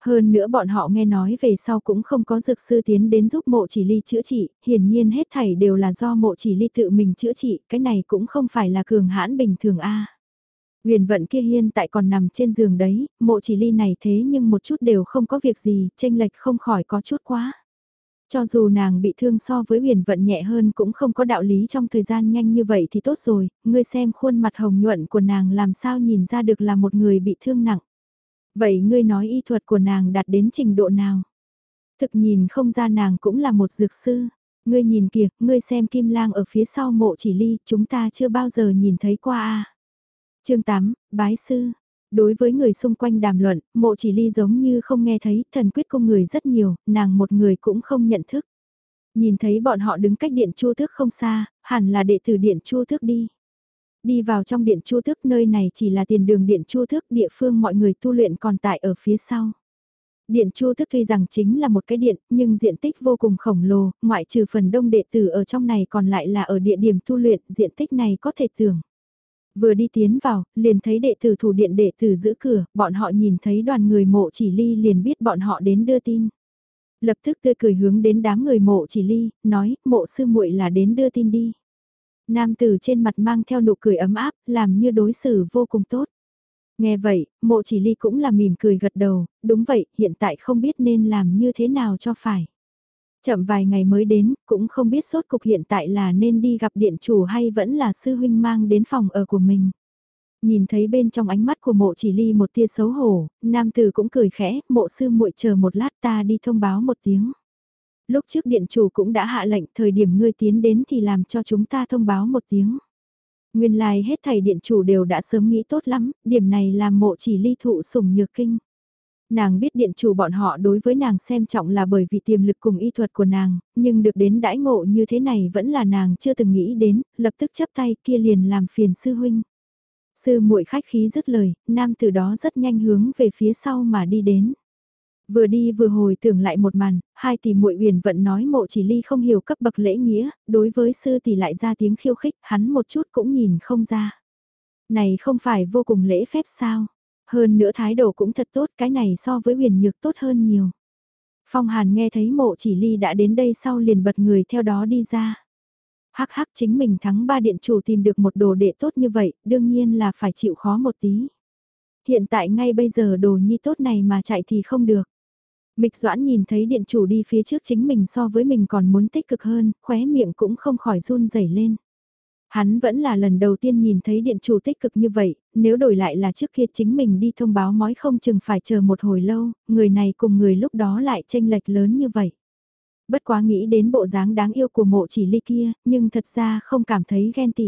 Speaker 1: Hơn nữa bọn họ nghe nói về sau cũng không có dược sư tiến đến giúp mộ chỉ ly chữa trị, hiển nhiên hết thảy đều là do mộ chỉ ly tự mình chữa trị, cái này cũng không phải là cường hãn bình thường a. Huyền vận kia hiện tại còn nằm trên giường đấy, mộ chỉ ly này thế nhưng một chút đều không có việc gì, chênh lệch không khỏi có chút quá. Cho dù nàng bị thương so với huyền vận nhẹ hơn cũng không có đạo lý trong thời gian nhanh như vậy thì tốt rồi, ngươi xem khuôn mặt hồng nhuận của nàng làm sao nhìn ra được là một người bị thương nặng. Vậy ngươi nói y thuật của nàng đạt đến trình độ nào? Thực nhìn không ra nàng cũng là một dược sư. Ngươi nhìn kìa, ngươi xem kim lang ở phía sau mộ chỉ ly, chúng ta chưa bao giờ nhìn thấy qua a. Chương tám, bái sư. Đối với người xung quanh đàm luận, mộ chỉ ly giống như không nghe thấy, thần quyết cung người rất nhiều, nàng một người cũng không nhận thức. Nhìn thấy bọn họ đứng cách điện chu tước không xa, hẳn là đệ tử điện chu tước đi. Đi vào trong điện chu tước, nơi này chỉ là tiền đường điện chu tước, địa phương mọi người tu luyện còn tại ở phía sau. Điện chu tước tuy rằng chính là một cái điện, nhưng diện tích vô cùng khổng lồ, ngoại trừ phần đông đệ tử ở trong này còn lại là ở địa điểm tu luyện, diện tích này có thể tưởng. Vừa đi tiến vào, liền thấy đệ tử thủ điện đệ tử giữ cửa, bọn họ nhìn thấy đoàn người mộ chỉ ly liền biết bọn họ đến đưa tin. Lập tức tươi cười hướng đến đám người mộ chỉ ly, nói, mộ sư muội là đến đưa tin đi. Nam tử trên mặt mang theo nụ cười ấm áp, làm như đối xử vô cùng tốt. Nghe vậy, mộ chỉ ly cũng là mỉm cười gật đầu, đúng vậy, hiện tại không biết nên làm như thế nào cho phải. Chậm vài ngày mới đến, cũng không biết sốt cục hiện tại là nên đi gặp điện chủ hay vẫn là sư huynh mang đến phòng ở của mình. Nhìn thấy bên trong ánh mắt của mộ chỉ ly một tia xấu hổ, nam tử cũng cười khẽ, mộ sư muội chờ một lát ta đi thông báo một tiếng. Lúc trước điện chủ cũng đã hạ lệnh thời điểm ngươi tiến đến thì làm cho chúng ta thông báo một tiếng. Nguyên lai like hết thầy điện chủ đều đã sớm nghĩ tốt lắm, điểm này làm mộ chỉ ly thụ sủng nhược kinh. Nàng biết điện chủ bọn họ đối với nàng xem trọng là bởi vì tiềm lực cùng y thuật của nàng, nhưng được đến đãi ngộ như thế này vẫn là nàng chưa từng nghĩ đến, lập tức chấp tay kia liền làm phiền sư huynh. Sư muội khách khí dứt lời, nam từ đó rất nhanh hướng về phía sau mà đi đến. Vừa đi vừa hồi tưởng lại một màn, hai tỷ muội Uyển Vận nói mộ chỉ ly không hiểu cấp bậc lễ nghĩa, đối với sư tỷ lại ra tiếng khiêu khích, hắn một chút cũng nhìn không ra. Này không phải vô cùng lễ phép sao? Hơn nữa thái độ cũng thật tốt, cái này so với Huyền Nhược tốt hơn nhiều. Phong Hàn nghe thấy mộ chỉ ly đã đến đây sau liền bật người theo đó đi ra. Hắc hắc chính mình thắng ba điện chủ tìm được một đồ đệ tốt như vậy, đương nhiên là phải chịu khó một tí. Hiện tại ngay bây giờ đồ nhi tốt này mà chạy thì không được. Mịch Doãn nhìn thấy điện chủ đi phía trước chính mình so với mình còn muốn tích cực hơn, khóe miệng cũng không khỏi run rẩy lên. Hắn vẫn là lần đầu tiên nhìn thấy điện chủ tích cực như vậy, nếu đổi lại là trước kia chính mình đi thông báo mói không chừng phải chờ một hồi lâu, người này cùng người lúc đó lại chênh lệch lớn như vậy. Bất quá nghĩ đến bộ dáng đáng yêu của mộ chỉ ly kia, nhưng thật ra không cảm thấy ghen tị.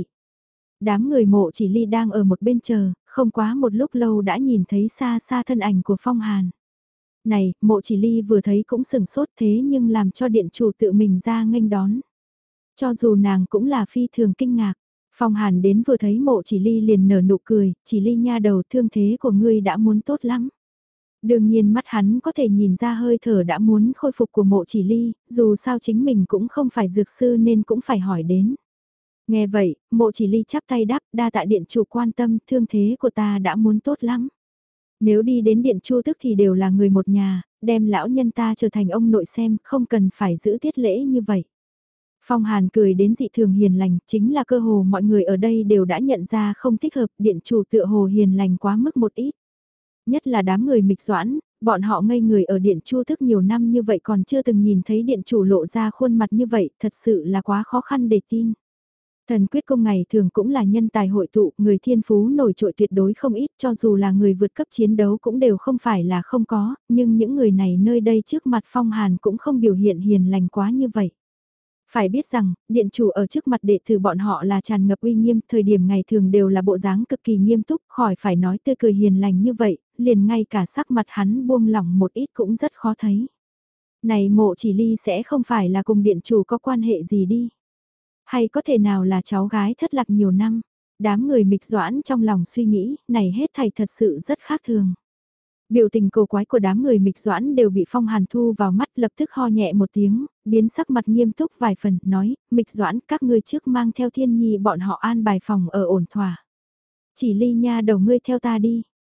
Speaker 1: Đám người mộ chỉ ly đang ở một bên chờ, không quá một lúc lâu đã nhìn thấy xa xa thân ảnh của Phong Hàn. Này, mộ chỉ ly vừa thấy cũng sừng sốt thế nhưng làm cho điện chủ tự mình ra nghênh đón. Cho dù nàng cũng là phi thường kinh ngạc, Phong Hàn đến vừa thấy mộ chỉ ly liền nở nụ cười, chỉ ly nha đầu thương thế của ngươi đã muốn tốt lắm. Đương nhiên mắt hắn có thể nhìn ra hơi thở đã muốn khôi phục của mộ chỉ ly, dù sao chính mình cũng không phải dược sư nên cũng phải hỏi đến. Nghe vậy, mộ chỉ ly chắp tay đáp đa tạ điện chủ quan tâm, thương thế của ta đã muốn tốt lắm. Nếu đi đến điện chu tức thì đều là người một nhà, đem lão nhân ta trở thành ông nội xem, không cần phải giữ tiết lễ như vậy. Phong Hàn cười đến dị thường hiền lành, chính là cơ hồ mọi người ở đây đều đã nhận ra không thích hợp, điện chủ tựa hồ hiền lành quá mức một ít. Nhất là đám người Mịch Doãn, bọn họ ngây người ở điện chu thức nhiều năm như vậy còn chưa từng nhìn thấy điện chủ lộ ra khuôn mặt như vậy, thật sự là quá khó khăn để tin. Thần quyết công ngày thường cũng là nhân tài hội tụ, người thiên phú nổi trội tuyệt đối không ít, cho dù là người vượt cấp chiến đấu cũng đều không phải là không có, nhưng những người này nơi đây trước mặt Phong Hàn cũng không biểu hiện hiền lành quá như vậy. Phải biết rằng, điện chủ ở trước mặt đệ tử bọn họ là tràn ngập uy nghiêm, thời điểm ngày thường đều là bộ dáng cực kỳ nghiêm túc, khỏi phải nói tươi cười hiền lành như vậy, liền ngay cả sắc mặt hắn buông lỏng một ít cũng rất khó thấy. Này mộ chỉ ly sẽ không phải là cùng điện chủ có quan hệ gì đi. Hay có thể nào là cháu gái thất lạc nhiều năm, đám người Mịch Doãn trong lòng suy nghĩ, này hết thảy thật sự rất khác thường. Biểu tình cổ quái của đám người Mịch Doãn đều bị Phong Hàn thu vào mắt lập tức ho nhẹ một tiếng, biến sắc mặt nghiêm túc vài phần, nói, Mịch Doãn các ngươi trước mang theo Thiên Nhi bọn họ an bài phòng ở ổn thỏa. Chỉ ly nha đầu ngươi theo ta đi.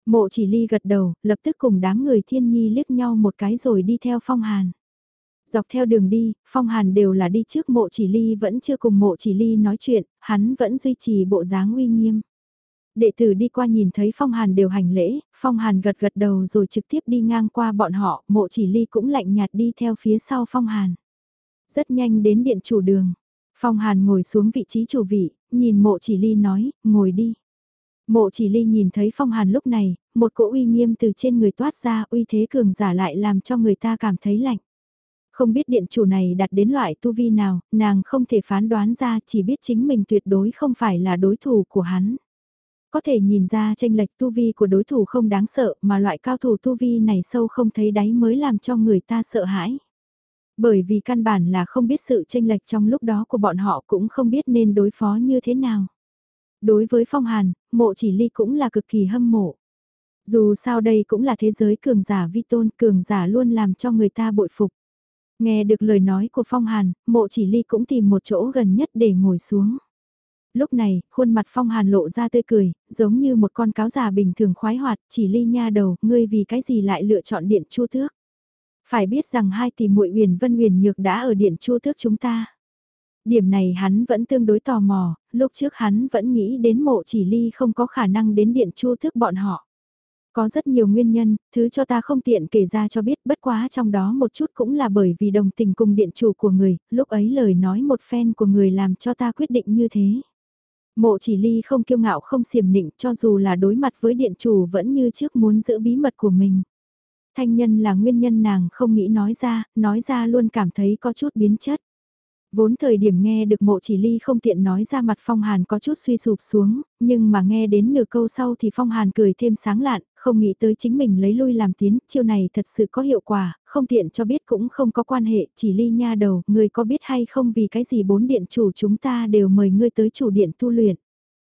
Speaker 1: Mộ chỉ ly gật đầu, lập tức cùng đám người thiên nhi liếc nhau một cái rồi đi theo Phong Hàn. Dọc theo đường đi, Phong Hàn đều là đi trước, mộ chỉ ly vẫn chưa cùng mộ chỉ ly nói chuyện, hắn vẫn duy trì bộ dáng uy nghiêm. Đệ tử đi qua nhìn thấy Phong Hàn đều hành lễ, Phong Hàn gật gật đầu rồi trực tiếp đi ngang qua bọn họ, mộ chỉ ly cũng lạnh nhạt đi theo phía sau Phong Hàn. Rất nhanh đến điện chủ đường, Phong Hàn ngồi xuống vị trí chủ vị, nhìn mộ chỉ ly nói, ngồi đi. Mộ chỉ ly nhìn thấy Phong Hàn lúc này, một cỗ uy nghiêm từ trên người toát ra, uy thế cường giả lại làm cho người ta cảm thấy lạnh. Không biết điện chủ này đạt đến loại tu vi nào, nàng không thể phán đoán ra, chỉ biết chính mình tuyệt đối không phải là đối thủ của hắn. Có thể nhìn ra tranh lệch tu vi của đối thủ không đáng sợ, mà loại cao thủ tu vi này sâu không thấy đáy mới làm cho người ta sợ hãi. Bởi vì căn bản là không biết sự tranh lệch trong lúc đó của bọn họ, cũng không biết nên đối phó như thế nào. Đối với Phong Hàn, mộ chỉ ly cũng là cực kỳ hâm mộ. Dù sao đây cũng là thế giới cường giả vi tôn, cường giả luôn làm cho người ta bội phục. Nghe được lời nói của Phong Hàn, mộ chỉ ly cũng tìm một chỗ gần nhất để ngồi xuống. Lúc này, khuôn mặt Phong Hàn lộ ra tươi cười, giống như một con cáo già bình thường khoái hoạt, chỉ ly nha đầu, ngươi vì cái gì lại lựa chọn điện Chu Tước? Phải biết rằng hai tỷ muội Uyển Vân Uyển Nhược đã ở điện Chu Tước chúng ta. Điểm này hắn vẫn tương đối tò mò, lúc trước hắn vẫn nghĩ đến mộ chỉ ly không có khả năng đến điện Chu Tước bọn họ. Có rất nhiều nguyên nhân, thứ cho ta không tiện kể ra cho biết, bất quá trong đó một chút cũng là bởi vì đồng tình cùng điện chủ của người, lúc ấy lời nói một phen của người làm cho ta quyết định như thế. Mộ chỉ ly không kiêu ngạo không xiểm nịnh, cho dù là đối mặt với điện chủ vẫn như trước muốn giữ bí mật của mình. Thanh nhân là nguyên nhân nàng không nghĩ nói ra, nói ra luôn cảm thấy có chút biến chất. Vốn thời điểm nghe được mộ chỉ ly không tiện nói ra mặt Phong Hàn có chút suy sụp xuống, nhưng mà nghe đến nửa câu sau thì Phong Hàn cười thêm sáng lạn, không nghĩ tới chính mình lấy lui làm tiến, chiêu này thật sự có hiệu quả, không tiện cho biết cũng không có quan hệ, chỉ ly nha đầu, người có biết hay không vì cái gì bốn điện chủ chúng ta đều mời ngươi tới chủ điện tu luyện.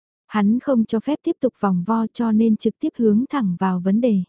Speaker 1: Hắn không cho phép tiếp tục vòng vo cho nên trực tiếp hướng thẳng vào vấn đề.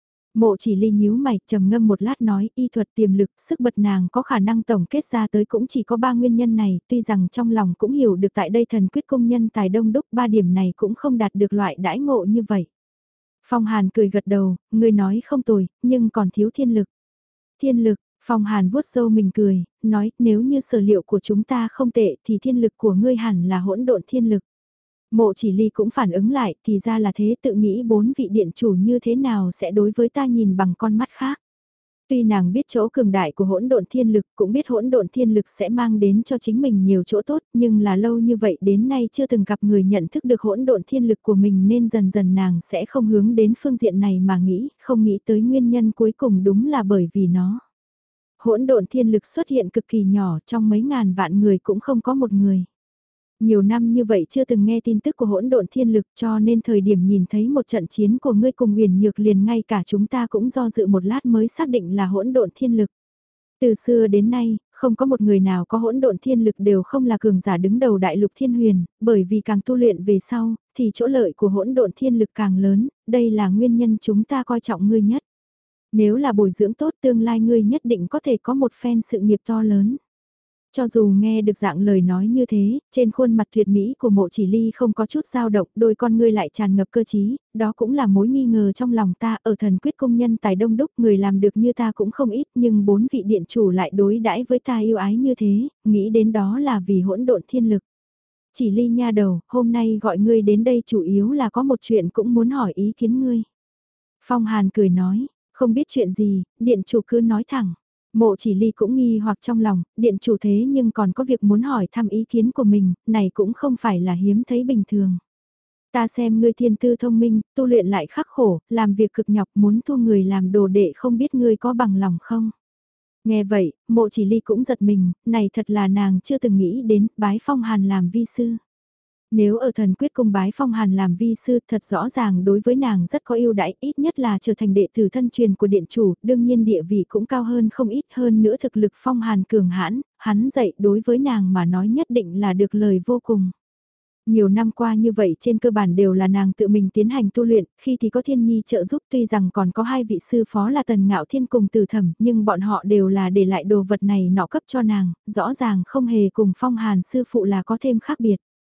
Speaker 1: Mộ chỉ ly nhíu mày, trầm ngâm một lát nói, y thuật tiềm lực, sức bật nàng có khả năng tổng kết ra tới cũng chỉ có ba nguyên nhân này, tuy rằng trong lòng cũng hiểu được tại đây thần quyết công nhân tài đông đúc, ba điểm này cũng không đạt được loại đãi ngộ như vậy. Phong Hàn cười gật đầu, người nói không tồi, nhưng còn thiếu thiên lực. Thiên lực, Phong Hàn vuốt râu mình cười, nói, nếu như sở liệu của chúng ta không tệ thì thiên lực của ngươi hẳn là hỗn độn thiên lực. Mộ chỉ ly cũng phản ứng lại, thì ra là thế, tự nghĩ bốn vị điện chủ như thế nào sẽ đối với ta nhìn bằng con mắt khác. Tuy nàng biết chỗ cường đại của hỗn độn thiên lực, cũng biết hỗn độn thiên lực sẽ mang đến cho chính mình nhiều chỗ tốt, nhưng là lâu như vậy đến nay chưa từng gặp người nhận thức được hỗn độn thiên lực của mình, nên dần dần nàng sẽ không hướng đến phương diện này mà nghĩ, không nghĩ tới nguyên nhân cuối cùng đúng là bởi vì nó. Hỗn độn thiên lực xuất hiện cực kỳ nhỏ, trong mấy ngàn vạn người cũng không có một người. Nhiều năm như vậy chưa từng nghe tin tức của hỗn độn thiên lực, cho nên thời điểm nhìn thấy một trận chiến của ngươi cùng Uyển Nhược liền ngay cả chúng ta cũng do dự một lát mới xác định là hỗn độn thiên lực. Từ xưa đến nay, không có một người nào có hỗn độn thiên lực đều không là cường giả đứng đầu đại lục thiên huyền, bởi vì càng tu luyện về sau, thì chỗ lợi của hỗn độn thiên lực càng lớn, đây là nguyên nhân chúng ta coi trọng ngươi nhất. Nếu là bồi dưỡng tốt tương lai ngươi nhất định có thể có một phen sự nghiệp to lớn. Cho dù nghe được dạng lời nói như thế, trên khuôn mặt tuyệt mỹ của mộ chỉ ly không có chút dao động, đôi con ngươi lại tràn ngập cơ trí, đó cũng là mối nghi ngờ trong lòng ta, ở thần quyết công nhân tài đông đúc, người làm được như ta cũng không ít, nhưng bốn vị điện chủ lại đối đãi với ta yêu ái như thế, nghĩ đến đó là vì hỗn độn thiên lực. Chỉ ly nha đầu, hôm nay gọi ngươi đến đây chủ yếu là có một chuyện cũng muốn hỏi ý kiến ngươi. Phong Hàn cười nói, không biết chuyện gì, điện chủ cứ nói thẳng. Mộ chỉ ly cũng nghi hoặc trong lòng, điện chủ thế nhưng còn có việc muốn hỏi thăm ý kiến của mình, này cũng không phải là hiếm thấy bình thường. Ta xem ngươi thiên tư thông minh, tu luyện lại khắc khổ, làm việc cực nhọc muốn thu người làm đồ đệ không biết ngươi có bằng lòng không. Nghe vậy, mộ chỉ ly cũng giật mình, này thật là nàng chưa từng nghĩ đến bái Phong Hàn làm vi sư. Nếu ở thần quyết cung bái Phong Hàn làm vi sư thật rõ ràng đối với nàng rất có ưu đãi, ít nhất là trở thành đệ tử thân truyền của điện chủ, đương nhiên địa vị cũng cao hơn không ít, hơn nữa thực lực Phong Hàn cường hãn, hắn dạy đối với nàng mà nói nhất định là được lời vô cùng. Nhiều năm qua như vậy trên cơ bản đều là nàng tự mình tiến hành tu luyện, khi thì có Thiên Nhi trợ giúp, tuy rằng còn có hai vị sư phó là Tần Ngạo Thiên cùng Từ Thẩm, nhưng bọn họ đều là để lại đồ vật này nọ cấp cho nàng, rõ ràng không hề cùng Phong Hàn sư phụ là có thêm khác biệt.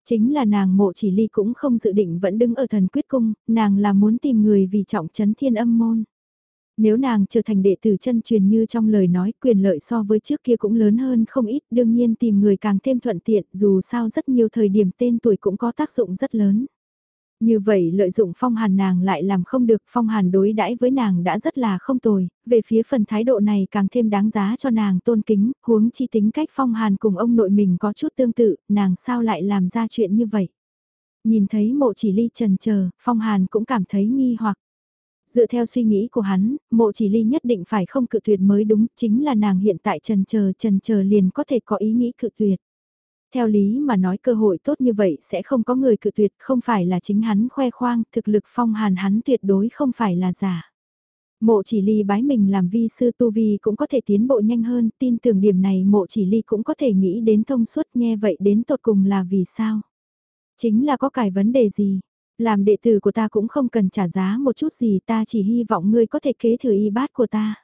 Speaker 1: Chính là nàng Mộ Chỉ Ly cũng không dự định vẫn đứng ở thần quyết cung, nàng là muốn tìm người vì trọng trấn thiên âm môn. Nếu nàng trở thành đệ tử chân truyền như trong lời nói, quyền lợi so với trước kia cũng lớn hơn không ít, đương nhiên tìm người càng thêm thuận tiện, dù sao rất nhiều thời điểm tên tuổi cũng có tác dụng rất lớn. Như vậy lợi dụng Phong Hàn nàng lại làm không được, Phong Hàn đối đãi với nàng đã rất là không tồi, về phía phần thái độ này càng thêm đáng giá cho nàng tôn kính, huống chi tính cách Phong Hàn cùng ông nội mình có chút tương tự, nàng sao lại làm ra chuyện như vậy. Nhìn thấy Mộ Chỉ Ly trần chờ, Phong Hàn cũng cảm thấy nghi hoặc. Dựa theo suy nghĩ của hắn, Mộ Chỉ Ly nhất định phải không cự tuyệt mới đúng, chính là nàng hiện tại trần chờ trần chờ liền có thể có ý nghĩ cự tuyệt. Theo lý mà nói cơ hội tốt như vậy sẽ không có người cự tuyệt, không phải là chính hắn khoe khoang, thực lực Phong Hàn hắn tuyệt đối không phải là giả. Mộ Chỉ Ly bái mình làm vi sư tu vi cũng có thể tiến bộ nhanh hơn, tin tưởng điểm này Mộ Chỉ Ly cũng có thể nghĩ đến thông suốt, nghe vậy đến tột cùng là vì sao? Chính là có cải vấn đề gì? Làm đệ tử của ta cũng không cần trả giá một chút gì, ta chỉ hy vọng ngươi có thể kế thừa y bát của ta.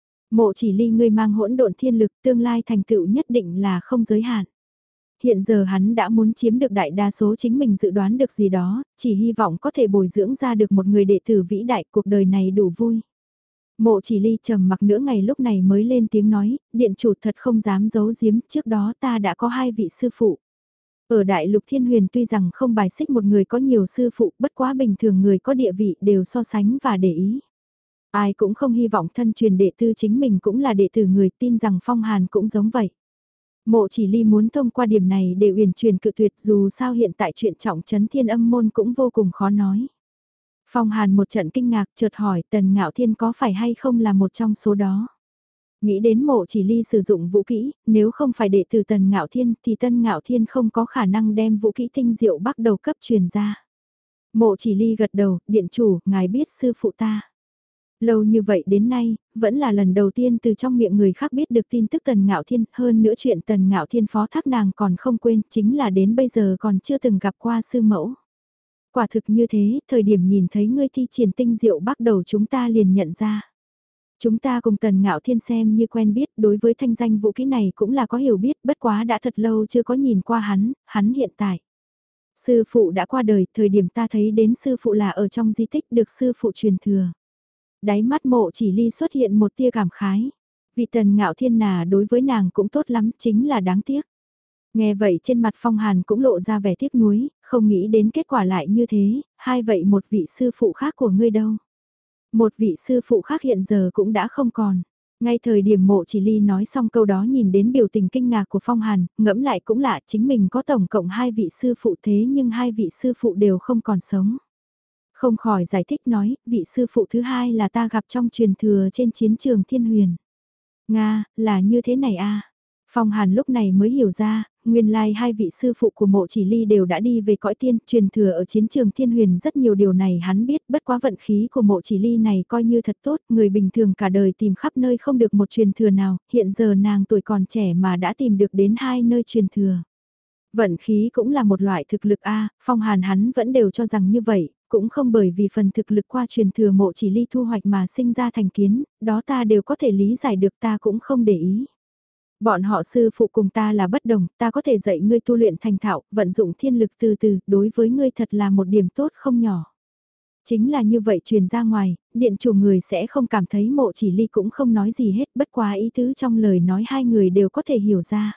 Speaker 1: Mộ Chỉ Ly, ngươi mang hỗn độn thiên lực, tương lai thành tựu nhất định là không giới hạn. Hiện giờ hắn đã muốn chiếm được đại đa số chính mình dự đoán được gì đó, chỉ hy vọng có thể bồi dưỡng ra được một người đệ tử vĩ đại, cuộc đời này đủ vui. Mộ Chỉ Ly trầm mặc nửa ngày lúc này mới lên tiếng nói, điện chủ thật không dám giấu giếm, trước đó ta đã có hai vị sư phụ. Ở Đại Lục Thiên Huyền tuy rằng không bài xích một người có nhiều sư phụ, bất quá bình thường người có địa vị đều so sánh và để ý. Ai cũng không hy vọng thân truyền đệ tử chính mình cũng là đệ tử người, tin rằng Phong Hàn cũng giống vậy. Mộ Chỉ Ly muốn thông qua điểm này để uyển chuyển cự tuyệt, dù sao hiện tại chuyện trọng trấn thiên âm môn cũng vô cùng khó nói. Phong Hàn một trận kinh ngạc chợt hỏi Tần Ngạo Thiên có phải hay không là một trong số đó. Nghĩ đến Mộ Chỉ Ly sử dụng vũ kỹ, nếu không phải đệ tử Tần Ngạo Thiên thì Tân Ngạo Thiên không có khả năng đem vũ kỹ tinh diệu bắt đầu cấp truyền ra. Mộ Chỉ Ly gật đầu, điện chủ, ngài biết sư phụ ta. Lâu như vậy đến nay, vẫn là lần đầu tiên từ trong miệng người khác biết được tin tức Tần Ngạo Thiên, hơn nữa chuyện Tần Ngạo Thiên phó thác nàng còn không quên, chính là đến bây giờ còn chưa từng gặp qua sư mẫu. Quả thực như thế, thời điểm nhìn thấy ngươi thi triển tinh diệu bắt đầu chúng ta liền nhận ra. Chúng ta cùng Tần Ngạo Thiên xem như quen biết, đối với thanh danh vũ kỹ này cũng là có hiểu biết, bất quá đã thật lâu chưa có nhìn qua hắn, hắn hiện tại. Sư phụ đã qua đời, thời điểm ta thấy đến sư phụ là ở trong di tích được sư phụ truyền thừa. Đáy mắt Mộ Chỉ Ly xuất hiện một tia cảm khái. Vì Tần Ngạo Thiên nà đối với nàng cũng tốt lắm, chính là đáng tiếc. Nghe vậy trên mặt Phong Hàn cũng lộ ra vẻ tiếc nuối, không nghĩ đến kết quả lại như thế, hai vậy một vị sư phụ khác của ngươi đâu. Một vị sư phụ khác hiện giờ cũng đã không còn. Ngay thời điểm Mộ Chỉ Ly nói xong câu đó nhìn đến biểu tình kinh ngạc của Phong Hàn, ngẫm lại cũng lạ, chính mình có tổng cộng hai vị sư phụ thế nhưng hai vị sư phụ đều không còn sống. Không khỏi giải thích nói, vị sư phụ thứ hai là ta gặp trong truyền thừa trên chiến trường Thiên Huyền. Nga, là như thế này à. Phong Hàn lúc này mới hiểu ra, nguyên lai hai vị sư phụ của Mộ Chỉ Ly đều đã đi về cõi tiên, truyền thừa ở chiến trường Thiên Huyền rất nhiều điều này hắn biết, bất quá vận khí của Mộ Chỉ Ly này coi như thật tốt, người bình thường cả đời tìm khắp nơi không được một truyền thừa nào, hiện giờ nàng tuổi còn trẻ mà đã tìm được đến hai nơi truyền thừa. Vận khí cũng là một loại thực lực a, Phong Hàn hắn vẫn đều cho rằng như vậy, cũng không bởi vì phần thực lực qua truyền thừa Mộ Chỉ Ly thu hoạch mà sinh ra thành kiến, đó ta đều có thể lý giải được, ta cũng không để ý. Bọn họ sư phụ cùng ta là bất đồng, ta có thể dạy ngươi tu luyện thành thạo, vận dụng thiên lực từ từ, đối với ngươi thật là một điểm tốt không nhỏ. Chính là như vậy truyền ra ngoài, điện chủ người sẽ không cảm thấy Mộ Chỉ Ly cũng không nói gì hết, bất quá ý tứ trong lời nói hai người đều có thể hiểu ra.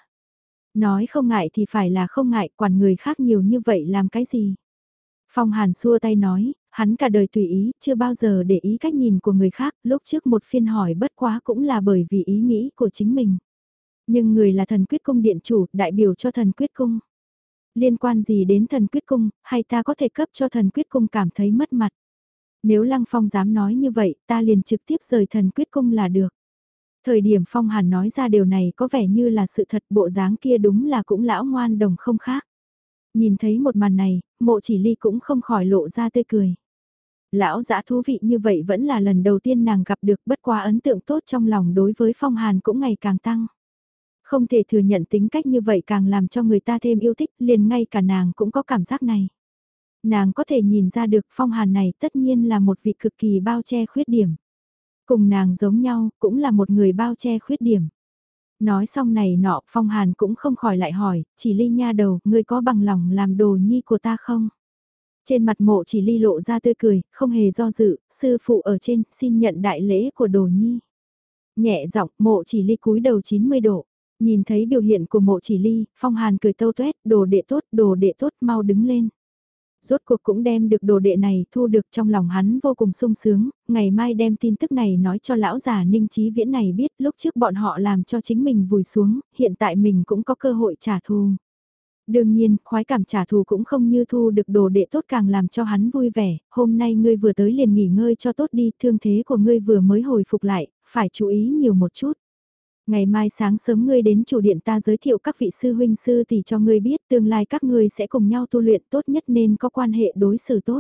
Speaker 1: Nói không ngại thì phải là không ngại, quản người khác nhiều như vậy làm cái gì. Phong Hàn xua tay nói, hắn cả đời tùy ý, chưa bao giờ để ý cách nhìn của người khác, lúc trước một phiên hỏi bất quá cũng là bởi vì ý nghĩ của chính mình. Nhưng người là thần quyết cung điện chủ, đại biểu cho thần quyết cung. Liên quan gì đến thần quyết cung, hay ta có thể cấp cho thần quyết cung cảm thấy mất mặt. Nếu Lăng Phong dám nói như vậy, ta liền trực tiếp rời thần quyết cung là được. Thời điểm Phong Hàn nói ra điều này có vẻ như là sự thật, bộ dáng kia đúng là cũng lão ngoan đồng không khác. Nhìn thấy một màn này, Mộ Chỉ Ly cũng không khỏi lộ ra tươi cười. Lão dã thú vị như vậy vẫn là lần đầu tiên nàng gặp được, bất quá ấn tượng tốt trong lòng đối với Phong Hàn cũng ngày càng tăng. Không thể thừa nhận tính cách như vậy càng làm cho người ta thêm yêu thích, liền ngay cả nàng cũng có cảm giác này. Nàng có thể nhìn ra được Phong Hàn này tất nhiên là một vị cực kỳ bao che khuyết điểm. Cùng nàng giống nhau, cũng là một người bao che khuyết điểm. Nói xong này nọ, Phong Hàn cũng không khỏi lại hỏi, chỉ ly nha đầu, ngươi có bằng lòng làm đồ nhi của ta không? Trên mặt mộ chỉ ly lộ ra tươi cười, không hề do dự, sư phụ ở trên, xin nhận đại lễ của đồ nhi. Nhẹ giọng, mộ chỉ ly cúi đầu chín mươi độ. Nhìn thấy biểu hiện của mộ chỉ ly, Phong Hàn cười tâu tuét, đồ đệ tốt, đồ đệ tốt, mau đứng lên. Rốt cuộc cũng đem được đồ đệ này thu được, trong lòng hắn vô cùng sung sướng, ngày mai đem tin tức này nói cho lão già Ninh Chí Viễn này biết, lúc trước bọn họ làm cho chính mình vùi xuống, hiện tại mình cũng có cơ hội trả thù. Đương nhiên, khoái cảm trả thù cũng không như thu được đồ đệ tốt càng làm cho hắn vui vẻ, hôm nay ngươi vừa tới liền nghỉ ngơi cho tốt đi, thương thế của ngươi vừa mới hồi phục lại, phải chú ý nhiều một chút. Ngày mai sáng sớm ngươi đến chủ điện ta giới thiệu các vị sư huynh sư tỷ cho ngươi biết tương lai các ngươi sẽ cùng nhau tu luyện tốt nhất nên có quan hệ đối xử tốt.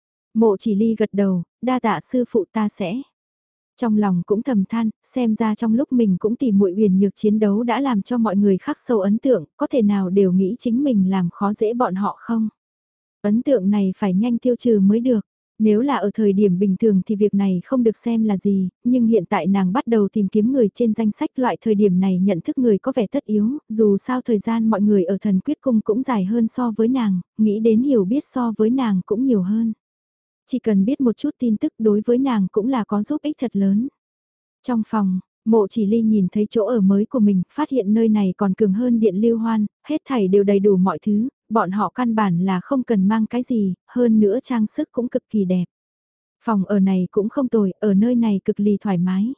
Speaker 1: Mộ chỉ ly gật đầu, đa tạ sư phụ ta sẽ. Trong lòng cũng thầm than, xem ra trong lúc mình cũng tìm muội Uyển Nhược chiến đấu đã làm cho mọi người khắc sâu ấn tượng, có thể nào đều nghĩ chính mình làm khó dễ bọn họ không? Ấn tượng này phải nhanh tiêu trừ mới được. Nếu là ở thời điểm bình thường thì việc này không được xem là gì, nhưng hiện tại nàng bắt đầu tìm kiếm người trên danh sách loại thời điểm này nhận thức người có vẻ tất yếu, dù sao thời gian mọi người ở thần quyết cung cũng dài hơn so với nàng, nghĩ đến hiểu biết so với nàng cũng nhiều hơn. Chỉ cần biết một chút tin tức đối với nàng cũng là có giúp ích thật lớn. Trong phòng, mộ chỉ ly nhìn thấy chỗ ở mới của mình, phát hiện nơi này còn cường hơn điện lưu hoan, hết thảy đều đầy đủ mọi thứ, bọn họ căn bản là không cần mang cái gì, hơn nữa trang sức cũng cực kỳ đẹp. Phòng ở này cũng không tồi, ở nơi này cực ly thoải mái.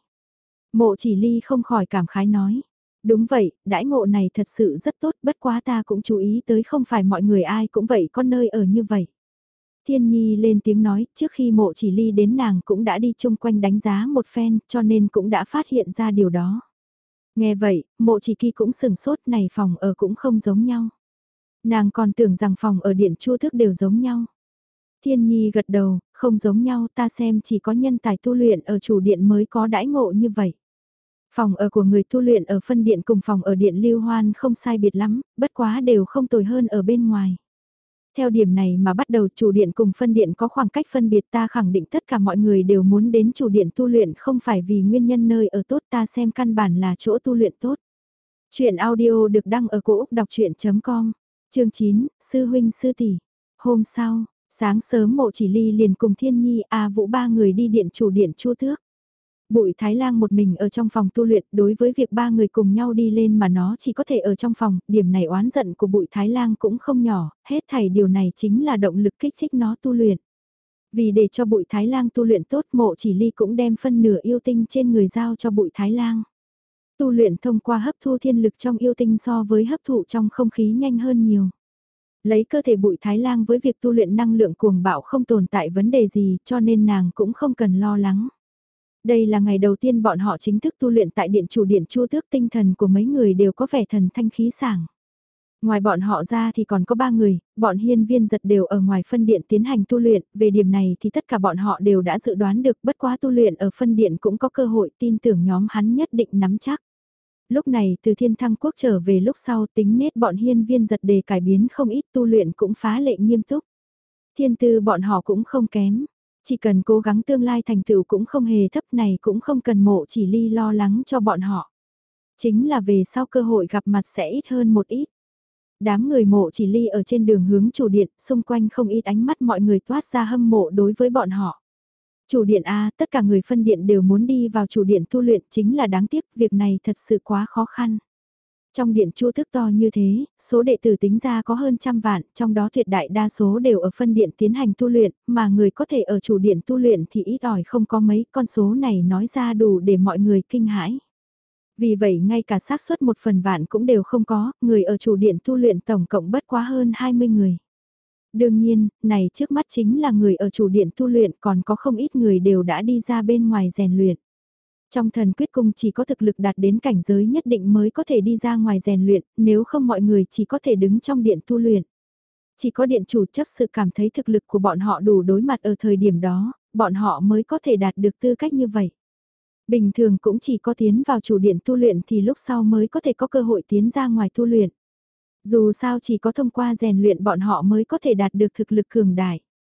Speaker 1: Mộ chỉ ly không khỏi cảm khái nói. Đúng vậy, đãi ngộ này thật sự rất tốt, bất quá ta cũng chú ý tới không phải mọi người ai cũng vậy có nơi ở như vậy. Thiên Nhi lên tiếng nói, trước khi mộ chỉ ly đến nàng cũng đã đi chung quanh đánh giá một phen, cho nên cũng đã phát hiện ra điều đó. Nghe vậy, mộ chỉ kỳ cũng sừng sốt này phòng ở cũng không giống nhau. Nàng còn tưởng rằng phòng ở điện chua thức đều giống nhau. Thiên Nhi gật đầu, không giống nhau ta xem chỉ có nhân tài tu luyện ở chủ điện mới có đãi ngộ như vậy. Phòng ở của người tu luyện ở phân điện cùng phòng ở điện lưu hoan không sai biệt lắm, bất quá đều không tồi hơn ở bên ngoài. Theo điểm này mà bắt đầu chủ điện cùng phân điện có khoảng cách phân biệt ta khẳng định tất cả mọi người đều muốn đến chủ điện tu luyện không phải vì nguyên nhân nơi ở tốt ta xem căn bản là chỗ tu luyện tốt. Chuyện audio được đăng ở cổ Úc đọc chuyện com, chương chín, Sư Huynh Sư Tỷ. Hôm sau, sáng sớm mộ chỉ ly liền cùng Thiên Nhi A Vũ ba người đi điện chủ điện Chu Tước. Bụi Thái Lang một mình ở trong phòng tu luyện, đối với việc ba người cùng nhau đi lên mà nó chỉ có thể ở trong phòng, điểm này oán giận của Bụi Thái Lang cũng không nhỏ, hết thảy điều này chính là động lực kích thích nó tu luyện. Vì để cho Bụi Thái Lang tu luyện tốt, mộ chỉ ly cũng đem phân nửa yêu tinh trên người giao cho Bụi Thái Lang. Tu luyện thông qua hấp thu thiên lực trong yêu tinh so với hấp thụ trong không khí nhanh hơn nhiều. Lấy cơ thể Bụi Thái Lang với việc tu luyện năng lượng cuồng bạo không tồn tại vấn đề gì cho nên nàng cũng không cần lo lắng. Đây là ngày đầu tiên bọn họ chính thức tu luyện tại điện chủ điện Chu Tước, tinh thần của mấy người đều có vẻ thần thanh khí sảng. Ngoài bọn họ ra thì còn có ba người, bọn hiên viên giật đều ở ngoài phân điện tiến hành tu luyện, về điểm này thì tất cả bọn họ đều đã dự đoán được bất quá tu luyện ở phân điện cũng có cơ hội tin tưởng nhóm hắn nhất định nắm chắc. Lúc này từ thiên thăng quốc trở về lúc sau tính nết bọn hiên viên giật đề cải biến không ít tu luyện cũng phá lệ nghiêm túc. Thiên tư bọn họ cũng không kém. Chỉ cần cố gắng tương lai thành tựu cũng không hề thấp này cũng không cần mộ chỉ ly lo lắng cho bọn họ. Chính là về sau cơ hội gặp mặt sẽ ít hơn một ít. Đám người mộ chỉ ly ở trên đường hướng chủ điện, xung quanh không ít ánh mắt mọi người toát ra hâm mộ đối với bọn họ. Chủ điện A, tất cả người phân điện đều muốn đi vào chủ điện tu luyện chính là đáng tiếc, việc này thật sự quá khó khăn. Trong điện Chu Tước to như thế, số đệ tử tính ra có hơn trăm vạn, trong đó tuyệt đại đa số đều ở phân điện tiến hành tu luyện, mà người có thể ở chủ điện tu luyện thì ít ỏi không có mấy, con số này nói ra đủ để mọi người kinh hãi. Vì vậy ngay cả xác suất một phần vạn cũng đều không có, người ở chủ điện tu luyện tổng cộng bất quá hơn hai mươi người. Đương nhiên, này trước mắt chính là người ở chủ điện tu luyện còn có không ít người đều đã đi ra bên ngoài rèn luyện. Trong thần quyết cung chỉ có thực lực đạt đến cảnh giới nhất định mới có thể đi ra ngoài rèn luyện, nếu không mọi người chỉ có thể đứng trong điện tu luyện. Chỉ có điện chủ chấp sự cảm thấy thực lực của bọn họ đủ đối mặt ở thời điểm đó, bọn họ mới có thể đạt được tư cách như vậy. Bình thường cũng chỉ có tiến vào chủ điện tu luyện thì lúc sau mới có thể có cơ hội tiến ra ngoài tu luyện. Dù sao chỉ có thông qua rèn luyện bọn họ mới có thể đạt được thực lực cường đại.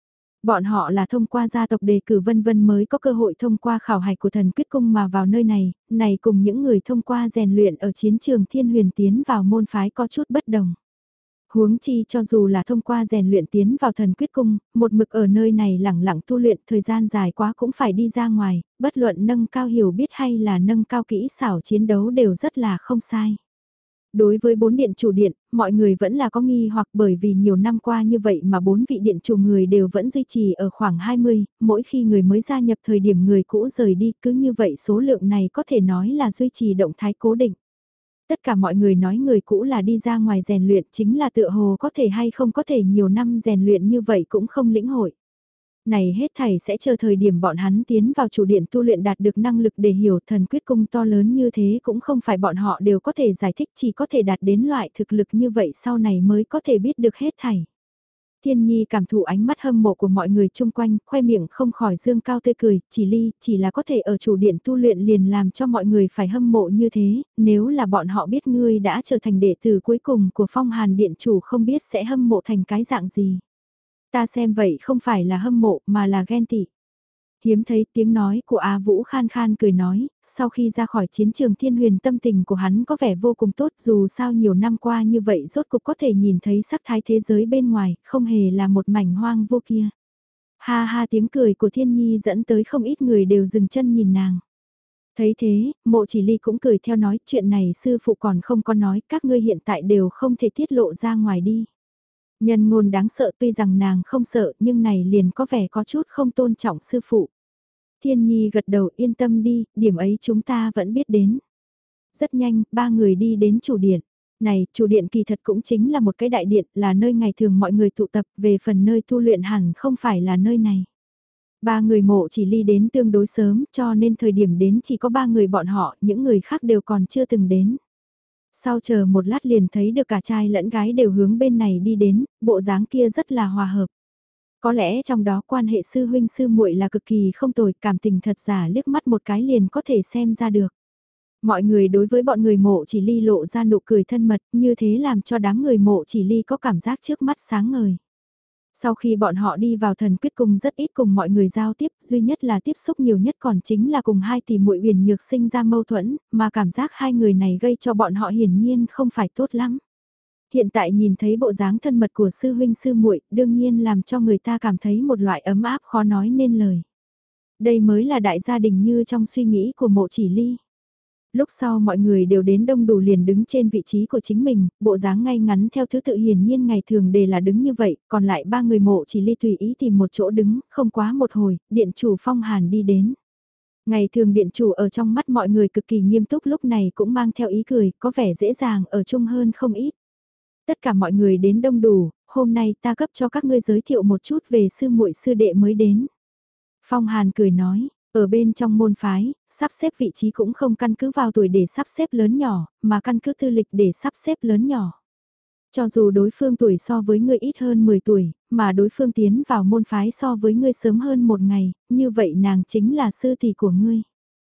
Speaker 1: Bọn họ là thông qua gia tộc đề cử vân vân mới có cơ hội thông qua khảo hạch của thần quyết cung mà vào nơi này, này cùng những người thông qua rèn luyện ở chiến trường thiên huyền tiến vào môn phái có chút bất đồng. Huống chi cho dù là thông qua rèn luyện tiến vào thần quyết cung, một mực ở nơi này lẳng lặng tu luyện thời gian dài quá cũng phải đi ra ngoài, bất luận nâng cao hiểu biết hay là nâng cao kỹ xảo chiến đấu đều rất là không sai. Đối với bốn điện chủ điện, mọi người vẫn là có nghi hoặc bởi vì nhiều năm qua như vậy mà bốn vị điện chủ người đều vẫn duy trì ở khoảng hai mươi, mỗi khi người mới gia nhập thời điểm người cũ rời đi cứ như vậy số lượng này có thể nói là duy trì động thái cố định. Tất cả mọi người nói người cũ là đi ra ngoài rèn luyện chính là tựa hồ có thể hay không có thể nhiều năm rèn luyện như vậy cũng không lĩnh hội. Này hết thảy sẽ chờ thời điểm bọn hắn tiến vào chủ điện tu luyện đạt được năng lực để hiểu thần quyết cung to lớn như thế cũng không phải bọn họ đều có thể giải thích chỉ có thể đạt đến loại thực lực như vậy sau này mới có thể biết được hết thảy. Thiên Nhi cảm thụ ánh mắt hâm mộ của mọi người chung quanh, khoe miệng không khỏi dương cao tươi cười, chỉ ly, chỉ là có thể ở chủ điện tu luyện liền làm cho mọi người phải hâm mộ như thế, nếu là bọn họ biết ngươi đã trở thành đệ tử cuối cùng của phong hàn điện chủ không biết sẽ hâm mộ thành cái dạng gì. Ta xem vậy không phải là hâm mộ mà là ghen tị. Hiếm thấy tiếng nói của A Vũ khan khan cười nói, sau khi ra khỏi chiến trường thiên huyền tâm tình của hắn có vẻ vô cùng tốt dù sao nhiều năm qua như vậy rốt cục có thể nhìn thấy sắc thái thế giới bên ngoài, không hề là một mảnh hoang vô kia. Ha ha tiếng cười của Thiên Nhi dẫn tới không ít người đều dừng chân nhìn nàng. Thấy thế, mộ chỉ ly cũng cười theo nói chuyện này sư phụ còn không có nói các ngươi hiện tại đều không thể tiết lộ ra ngoài đi. Nhân ngôn đáng sợ tuy rằng nàng không sợ nhưng này liền có vẻ có chút không tôn trọng sư phụ. Thiên Nhi gật đầu yên tâm đi, điểm ấy chúng ta vẫn biết đến. Rất nhanh, ba người đi đến chủ điện. Này, chủ điện kỳ thật cũng chính là một cái đại điện, là nơi ngày thường mọi người tụ tập về phần nơi tu luyện hẳn không phải là nơi này. Ba người mộ chỉ ly đến tương đối sớm cho nên thời điểm đến chỉ có ba người bọn họ, những người khác đều còn chưa từng đến. Sau chờ một lát liền thấy được cả trai lẫn gái đều hướng bên này đi đến, bộ dáng kia rất là hòa hợp. Có lẽ trong đó quan hệ sư huynh sư muội là cực kỳ không tồi, cảm tình thật giả liếc mắt một cái liền có thể xem ra được. Mọi người đối với bọn người mộ chỉ ly lộ ra nụ cười thân mật, như thế làm cho đám người mộ chỉ ly có cảm giác trước mắt sáng ngời. Sau khi bọn họ đi vào thần quyết cung rất ít cùng mọi người giao tiếp, duy nhất là tiếp xúc nhiều nhất còn chính là cùng hai tỷ muội Uyển Nhược sinh ra mâu thuẫn, mà cảm giác hai người này gây cho bọn họ hiển nhiên không phải tốt lắm. Hiện tại nhìn thấy bộ dáng thân mật của sư huynh sư muội, đương nhiên làm cho người ta cảm thấy một loại ấm áp khó nói nên lời. Đây mới là đại gia đình như trong suy nghĩ của mộ chỉ ly. Lúc sau mọi người đều đến đông đủ liền đứng trên vị trí của chính mình, bộ dáng ngay ngắn theo thứ tự hiển nhiên ngày thường đều là đứng như vậy, còn lại ba người mộ chỉ ly tùy ý tìm một chỗ đứng, không quá một hồi, điện chủ Phong Hàn đi đến. Ngày thường điện chủ ở trong mắt mọi người cực kỳ nghiêm túc lúc này cũng mang theo ý cười, có vẻ dễ dàng ở chung hơn không ít. Tất cả mọi người đến đông đủ, hôm nay ta cấp cho các ngươi giới thiệu một chút về sư muội sư đệ mới đến. Phong Hàn cười nói, ở bên trong môn phái, sắp xếp vị trí cũng không căn cứ vào tuổi để sắp xếp lớn nhỏ, mà căn cứ tư lịch để sắp xếp lớn nhỏ. Cho dù đối phương tuổi so với ngươi ít hơn mười tuổi, mà đối phương tiến vào môn phái so với ngươi sớm hơn một ngày, như vậy nàng chính là sư tỷ của ngươi.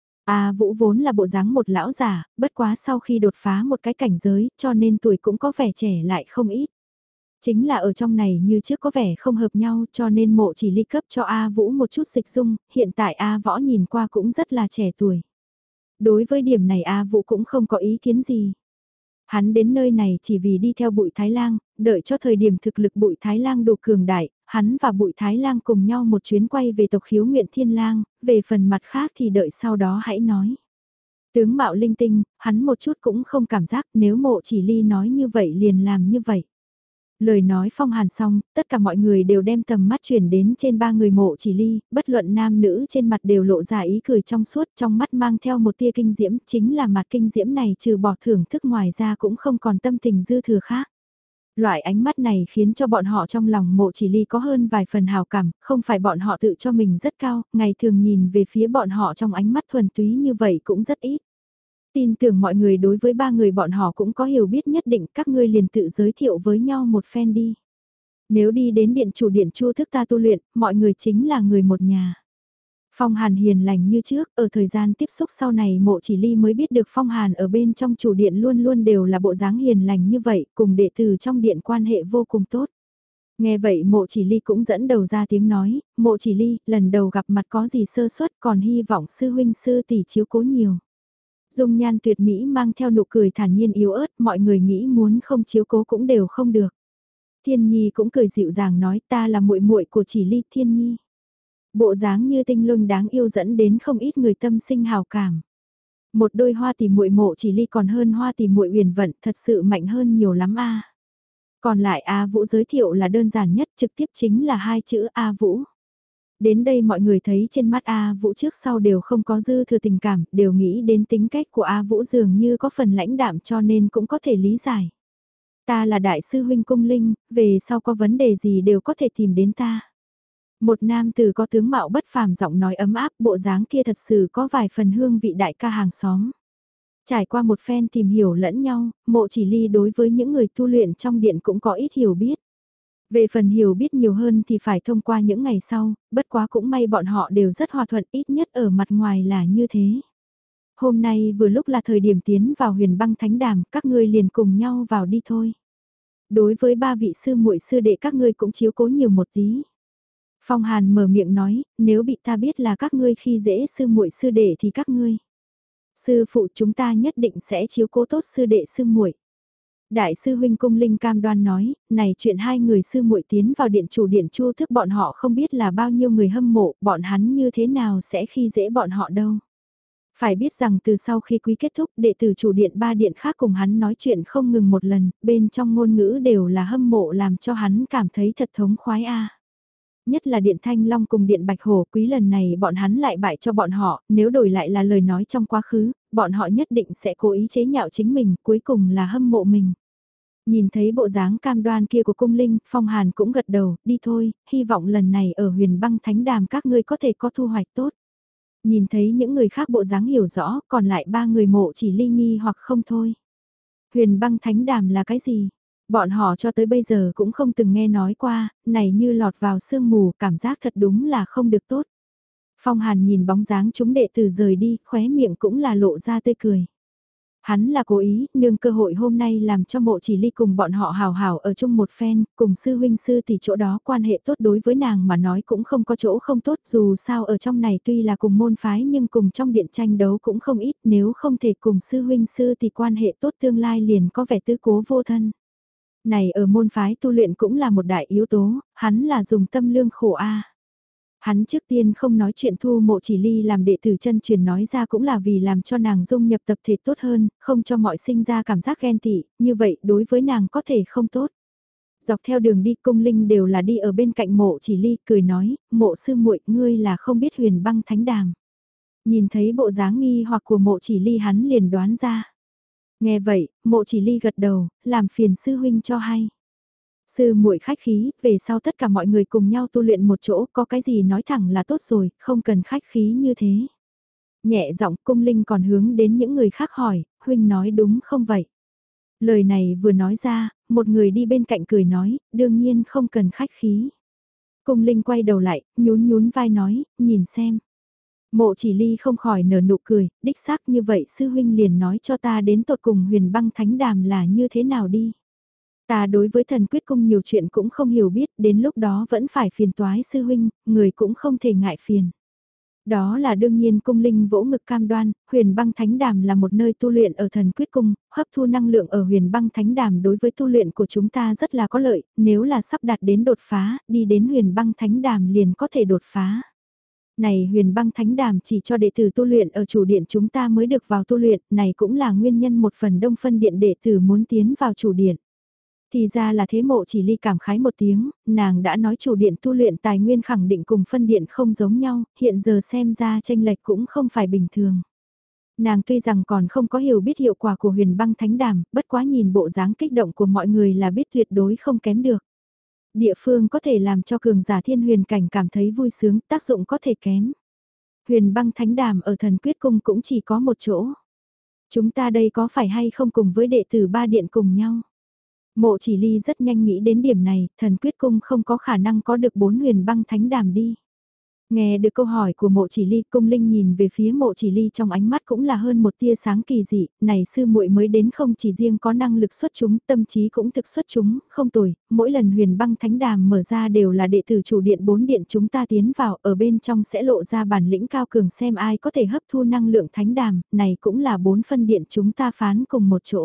Speaker 1: A Vũ vốn là bộ dáng một lão giả, bất quá sau khi đột phá một cái cảnh giới, cho nên tuổi cũng có vẻ trẻ lại không ít. Chính là ở trong này như trước có vẻ không hợp nhau cho nên mộ chỉ ly cấp cho A Vũ một chút dịch dung, hiện tại A Võ nhìn qua cũng rất là trẻ tuổi. Đối với điểm này A Vũ cũng không có ý kiến gì. Hắn đến nơi này chỉ vì đi theo Bụi Thái Lang, đợi cho thời điểm thực lực Bụi Thái Lang đủ cường đại, hắn và Bụi Thái Lang cùng nhau một chuyến quay về tộc khiếu nguyện Thiên Lang, về phần mặt khác thì đợi sau đó hãy nói. Tướng mạo linh tinh, hắn một chút cũng không cảm giác nếu mộ chỉ ly nói như vậy liền làm như vậy. Lời nói Phong Hàn xong, tất cả mọi người đều đem tầm mắt chuyển đến trên ba người mộ chỉ ly, bất luận nam nữ trên mặt đều lộ ra ý cười trong suốt, trong mắt mang theo một tia kinh diễm, chính là mặt kinh diễm này trừ bỏ thưởng thức ngoài ra cũng không còn tâm tình dư thừa khác. Loại ánh mắt này khiến cho bọn họ trong lòng mộ chỉ ly có hơn vài phần hào cảm, không phải bọn họ tự cho mình rất cao, ngày thường nhìn về phía bọn họ trong ánh mắt thuần túy như vậy cũng rất ít. Tin tưởng mọi người đối với ba người bọn họ cũng có hiểu biết nhất định, các ngươi liền tự giới thiệu với nhau một phen đi. Nếu đi đến điện chủ điện Chu thức ta tu luyện, mọi người chính là người một nhà. Phong Hàn hiền lành như trước, ở thời gian tiếp xúc sau này mộ chỉ ly mới biết được Phong Hàn ở bên trong chủ điện luôn luôn đều là bộ dáng hiền lành như vậy, cùng đệ tử trong điện quan hệ vô cùng tốt. Nghe vậy mộ chỉ ly cũng dẫn đầu ra tiếng nói, mộ chỉ ly, lần đầu gặp mặt có gì sơ suất còn hy vọng sư huynh sư tỷ chiếu cố nhiều. Dung nhan tuyệt mỹ mang theo nụ cười thản nhiên yếu ớt, mọi người nghĩ muốn không chiếu cố cũng đều không được. Thiên Nhi cũng cười dịu dàng nói ta là muội muội của chỉ ly Thiên Nhi. Bộ dáng như tinh lung đáng yêu dẫn đến không ít người tâm sinh hào cảm. Một đôi hoa tỷ muội mộ chỉ ly còn hơn hoa tỷ muội Uyển Vận, thật sự mạnh hơn nhiều lắm a. Còn lại A Vũ giới thiệu là đơn giản nhất, trực tiếp chính là hai chữ A Vũ. Đến đây mọi người thấy trên mắt A Vũ trước sau đều không có dư thừa tình cảm, đều nghĩ đến tính cách của A Vũ dường như có phần lãnh đạm cho nên cũng có thể lý giải. Ta là đại sư huynh cung linh, về sau có vấn đề gì đều có thể tìm đến ta. Một nam tử có tướng mạo bất phàm giọng nói ấm áp, bộ dáng kia thật sự có vài phần hương vị đại ca hàng xóm. Trải qua một phen tìm hiểu lẫn nhau, mộ chỉ ly đối với những người tu luyện trong điện cũng có ít hiểu biết. Về phần hiểu biết nhiều hơn thì phải thông qua những ngày sau, bất quá cũng may bọn họ đều rất hòa thuận, ít nhất ở mặt ngoài là như thế. Hôm nay vừa lúc là thời điểm tiến vào huyền băng thánh đàm, các ngươi liền cùng nhau vào đi thôi. Đối với ba vị sư muội sư đệ các ngươi cũng chiếu cố nhiều một tí. Phong Hàn mở miệng nói, nếu bị ta biết là các ngươi khi dễ sư muội sư đệ thì các ngươi. Sư phụ chúng ta nhất định sẽ chiếu cố tốt sư đệ sư muội. Đại sư huynh cung linh cam đoan nói, này chuyện hai người sư muội tiến vào điện chủ điện chu thức bọn họ không biết là bao nhiêu người hâm mộ, bọn hắn như thế nào sẽ khi dễ bọn họ đâu. Phải biết rằng từ sau khi quý kết thúc đệ tử chủ điện ba điện khác cùng hắn nói chuyện không ngừng một lần, bên trong ngôn ngữ đều là hâm mộ làm cho hắn cảm thấy thật thống khoái a. Nhất là điện Thanh Long cùng điện Bạch Hổ quý lần này bọn hắn lại bại cho bọn họ, nếu đổi lại là lời nói trong quá khứ, bọn họ nhất định sẽ cố ý chế nhạo chính mình, cuối cùng là hâm mộ mình. Nhìn thấy bộ dáng cam đoan kia của cung linh, Phong Hàn cũng gật đầu, đi thôi, hy vọng lần này ở huyền băng thánh đàm các ngươi có thể có thu hoạch tốt. Nhìn thấy những người khác bộ dáng hiểu rõ, còn lại ba người mộ chỉ ly nghi hoặc không thôi. Huyền băng thánh đàm là cái gì? Bọn họ cho tới bây giờ cũng không từng nghe nói qua, này như lọt vào sương mù, cảm giác thật đúng là không được tốt. Phong Hàn nhìn bóng dáng chúng đệ tử rời đi, khóe miệng cũng là lộ ra tươi cười. Hắn là cố ý, nương cơ hội hôm nay làm cho mộ chỉ ly cùng bọn họ hào hào ở chung một phen, cùng sư huynh sư thì chỗ đó quan hệ tốt đối với nàng mà nói cũng không có chỗ không tốt, dù sao ở trong này tuy là cùng môn phái nhưng cùng trong điện tranh đấu cũng không ít, nếu không thể cùng sư huynh sư thì quan hệ tốt tương lai liền có vẻ tứ cố vô thân. Này ở môn phái tu luyện cũng là một đại yếu tố, hắn là dùng tâm lương khổ a. Hắn trước tiên không nói chuyện thu mộ chỉ ly làm đệ tử chân truyền nói ra cũng là vì làm cho nàng dung nhập tập thể tốt hơn, không cho mọi sinh ra cảm giác ghen tị, như vậy đối với nàng có thể không tốt. Dọc theo đường đi cung linh đều là đi ở bên cạnh mộ chỉ ly cười nói, mộ sư muội ngươi là không biết huyền băng thánh đàm. Nhìn thấy bộ dáng nghi hoặc của mộ chỉ ly hắn liền đoán ra. Nghe vậy, mộ chỉ ly gật đầu, làm phiền sư huynh cho hay. Sư muội khách khí, về sau tất cả mọi người cùng nhau tu luyện một chỗ, có cái gì nói thẳng là tốt rồi, không cần khách khí như thế. Nhẹ giọng cung linh còn hướng đến những người khác hỏi, huynh nói đúng không vậy? Lời này vừa nói ra, một người đi bên cạnh cười nói, đương nhiên không cần khách khí. Cung linh quay đầu lại, nhún nhún vai nói, nhìn xem. Mộ chỉ ly không khỏi nở nụ cười, đích xác như vậy sư huynh liền nói cho ta đến tột cùng huyền băng thánh đàm là như thế nào đi. Ta đối với thần quyết cung nhiều chuyện cũng không hiểu biết, đến lúc đó vẫn phải phiền toái sư huynh, người cũng không thể ngại phiền. Đó là đương nhiên cung linh vỗ ngực cam đoan, huyền băng thánh đàm là một nơi tu luyện ở thần quyết cung, hấp thu năng lượng ở huyền băng thánh đàm đối với tu luyện của chúng ta rất là có lợi, nếu là sắp đạt đến đột phá, đi đến huyền băng thánh đàm liền có thể đột phá. Này huyền băng thánh đàm chỉ cho đệ tử tu luyện ở chủ điện chúng ta mới được vào tu luyện, này cũng là nguyên nhân một phần đông phân điện đệ tử muốn tiến vào chủ điện. Thì ra là thế mộ chỉ ly cảm khái một tiếng, nàng đã nói chủ điện tu luyện tài nguyên khẳng định cùng phân điện không giống nhau, hiện giờ xem ra tranh lệch cũng không phải bình thường. Nàng tuy rằng còn không có hiểu biết hiệu quả của huyền băng thánh đàm, bất quá nhìn bộ dáng kích động của mọi người là biết tuyệt đối không kém được. Địa phương có thể làm cho cường giả thiên huyền cảnh cảm thấy vui sướng, tác dụng có thể kém. Huyền băng thánh đàm ở thần quyết cung cũng chỉ có một chỗ. Chúng ta đây có phải hay không cùng với đệ tử ba điện cùng nhau? Mộ chỉ ly rất nhanh nghĩ đến điểm này, thần quyết cung không có khả năng có được bốn huyền băng thánh đàm đi. Nghe được câu hỏi của mộ chỉ ly, cung linh nhìn về phía mộ chỉ ly trong ánh mắt cũng là hơn một tia sáng kỳ dị, này sư muội mới đến không chỉ riêng có năng lực xuất chúng, tâm trí cũng thực xuất chúng, không tồi, mỗi lần huyền băng thánh đàm mở ra đều là đệ tử chủ điện bốn điện chúng ta tiến vào, ở bên trong sẽ lộ ra bản lĩnh cao cường xem ai có thể hấp thu năng lượng thánh đàm, này cũng là bốn phân điện chúng ta phán cùng một chỗ.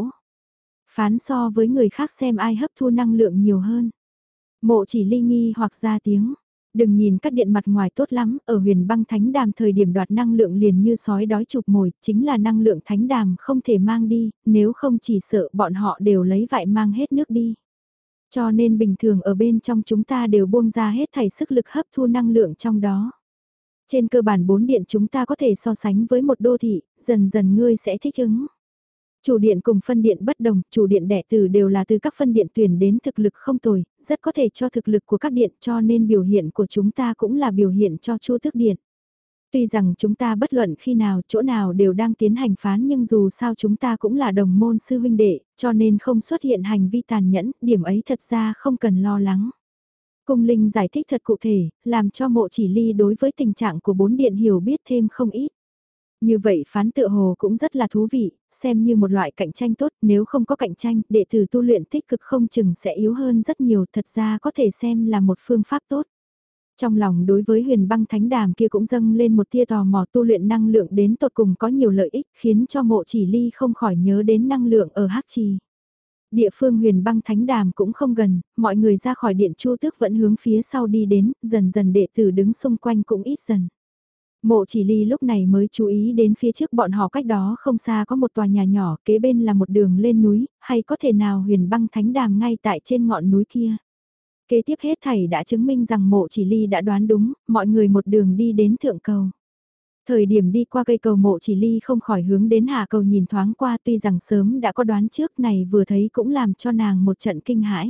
Speaker 1: Phán so với người khác xem ai hấp thu năng lượng nhiều hơn. Mộ chỉ ly nghi hoặc ra tiếng. Đừng nhìn các điện mặt ngoài tốt lắm, ở huyền băng thánh đàm thời điểm đoạt năng lượng liền như sói đói chụp mồi, chính là năng lượng thánh đàm không thể mang đi, nếu không chỉ sợ bọn họ đều lấy vại mang hết nước đi. Cho nên bình thường ở bên trong chúng ta đều buông ra hết thảy sức lực hấp thu năng lượng trong đó. Trên cơ bản bốn điện chúng ta có thể so sánh với một đô thị, dần dần ngươi sẽ thích ứng. Chủ điện cùng phân điện bất đồng, chủ điện đệ tử đều là từ các phân điện tuyển đến thực lực không tồi, rất có thể cho thực lực của các điện cho nên biểu hiện của chúng ta cũng là biểu hiện cho chu thức điện. Tuy rằng chúng ta bất luận khi nào, chỗ nào đều đang tiến hành phán nhưng dù sao chúng ta cũng là đồng môn sư huynh đệ, cho nên không xuất hiện hành vi tàn nhẫn, điểm ấy thật ra không cần lo lắng. Cung Linh giải thích thật cụ thể, làm cho mộ chỉ ly đối với tình trạng của bốn điện hiểu biết thêm không ít. Như vậy phán tựa hồ cũng rất là thú vị, xem như một loại cạnh tranh tốt, nếu không có cạnh tranh, đệ tử tu luyện tích cực không chừng sẽ yếu hơn rất nhiều, thật ra có thể xem là một phương pháp tốt. Trong lòng đối với huyền băng thánh đàm kia cũng dâng lên một tia tò mò tu luyện năng lượng đến tột cùng có nhiều lợi ích khiến cho mộ chỉ ly không khỏi nhớ đến năng lượng ở Hắc Trì. Địa phương huyền băng thánh đàm cũng không gần, mọi người ra khỏi điện chu tước vẫn hướng phía sau đi đến, dần dần đệ tử đứng xung quanh cũng ít dần. Mộ chỉ ly lúc này mới chú ý đến phía trước bọn họ cách đó không xa có một tòa nhà nhỏ, kế bên là một đường lên núi, hay có thể nào huyền băng thánh đàm ngay tại trên ngọn núi kia. Kế tiếp hết thảy đã chứng minh rằng mộ chỉ ly đã đoán đúng, mọi người một đường đi đến thượng cầu. Thời điểm đi qua cây cầu mộ chỉ ly không khỏi hướng đến hạ cầu nhìn thoáng qua tuy rằng sớm đã có đoán trước này vừa thấy cũng làm cho nàng một trận kinh hãi.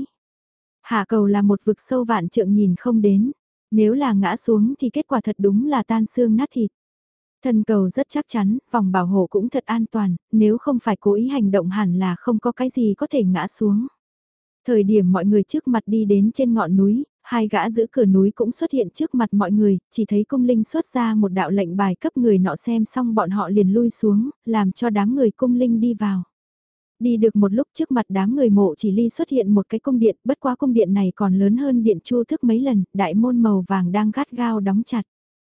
Speaker 1: Hạ cầu là một vực sâu vạn trượng nhìn không đến. Nếu là ngã xuống thì kết quả thật đúng là tan xương nát thịt. Thân cầu rất chắc chắn, vòng bảo hộ cũng thật an toàn, nếu không phải cố ý hành động hẳn là không có cái gì có thể ngã xuống. Thời điểm mọi người trước mặt đi đến trên ngọn núi, hai gã giữ cửa núi cũng xuất hiện trước mặt mọi người, chỉ thấy cung linh xuất ra một đạo lệnh bài cấp người nọ xem xong bọn họ liền lui xuống, làm cho đám người cung linh đi vào. Đi được một lúc trước mặt đám người mộ chỉ ly xuất hiện một cái cung điện, bất quá cung điện này còn lớn hơn điện chu thức mấy lần, đại môn màu vàng đang gắt gao đóng chặt.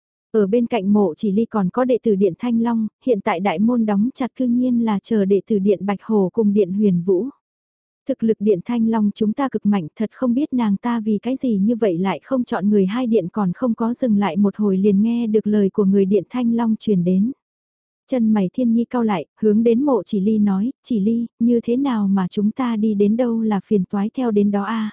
Speaker 1: Ở bên cạnh mộ chỉ ly còn có đệ tử điện Thanh Long, hiện tại đại môn đóng chặt cư nhiên là chờ đệ tử điện Bạch Hồ cùng điện Huyền Vũ. Thực lực điện Thanh Long chúng ta cực mạnh thật không biết nàng ta vì cái gì như vậy lại không chọn người hai điện còn không có dừng lại một hồi liền nghe được lời của người điện Thanh Long truyền đến. Chân mày thiên nhi cau lại, hướng đến mộ chỉ ly nói, chỉ ly, như thế nào mà chúng ta đi đến đâu là phiền toái theo đến đó a.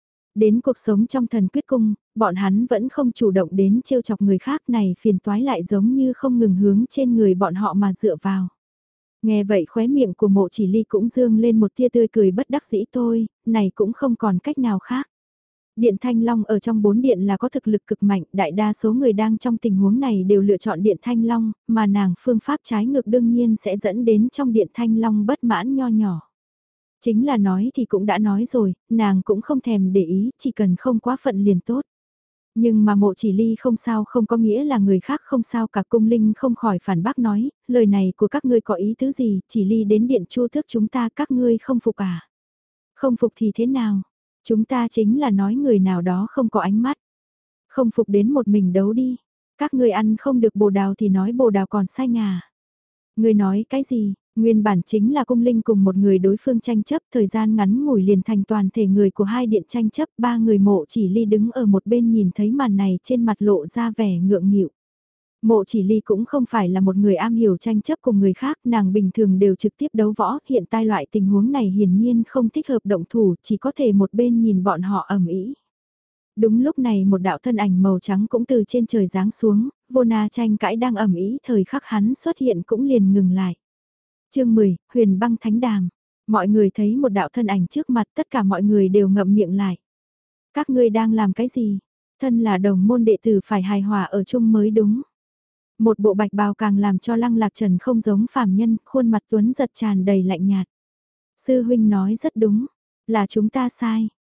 Speaker 1: Đến cuộc sống trong thần quyết cung, bọn hắn vẫn không chủ động đến trêu chọc người khác này phiền toái lại giống như không ngừng hướng trên người bọn họ mà dựa vào. Nghe vậy khóe miệng của mộ chỉ ly cũng dương lên một tia tươi cười bất đắc dĩ thôi, này cũng không còn cách nào khác. Điện Thanh Long ở trong bốn điện là có thực lực cực mạnh, đại đa số người đang trong tình huống này đều lựa chọn Điện Thanh Long, mà nàng phương pháp trái ngược đương nhiên sẽ dẫn đến trong Điện Thanh Long bất mãn nho nhỏ. Chính là nói thì cũng đã nói rồi, nàng cũng không thèm để ý, chỉ cần không quá phận liền tốt. Nhưng mà mộ chỉ ly không sao không có nghĩa là người khác không sao cả cung linh không khỏi phản bác nói, lời này của các ngươi có ý tứ gì, chỉ ly đến điện chu thức chúng ta các ngươi không phục à. Không phục thì thế nào? Chúng ta chính là nói người nào đó không có ánh mắt. Không phục đến một mình đấu đi. Các ngươi ăn không được bồ đào thì nói bồ đào còn sai ngà. Ngươi nói cái gì? Nguyên bản chính là cung linh cùng một người đối phương tranh chấp, thời gian ngắn ngủi liền thành toàn thể người của hai điện tranh chấp, ba người mộ chỉ ly đứng ở một bên nhìn thấy màn này trên mặt lộ ra vẻ ngượng nghịu. Mộ chỉ ly cũng không phải là một người am hiểu tranh chấp cùng người khác, nàng bình thường đều trực tiếp đấu võ, hiện tại loại tình huống này hiển nhiên không thích hợp động thủ, chỉ có thể một bên nhìn bọn họ ầm ĩ. Đúng lúc này một đạo thân ảnh màu trắng cũng từ trên trời giáng xuống, vô na tranh cãi đang ầm ĩ, thời khắc hắn xuất hiện cũng liền ngừng lại. Chương mười, Huyền Băng Thánh Đàm. Mọi người thấy một đạo thân ảnh trước mặt, tất cả mọi người đều ngậm miệng lại. Các ngươi đang làm cái gì? Thân là đồng môn đệ tử phải hài hòa ở chung mới đúng. Một bộ bạch bào càng làm cho Lăng Lạc Trần không giống phàm nhân, khuôn mặt tuấn giật tràn đầy lạnh nhạt. Sư huynh nói rất đúng, là chúng ta sai.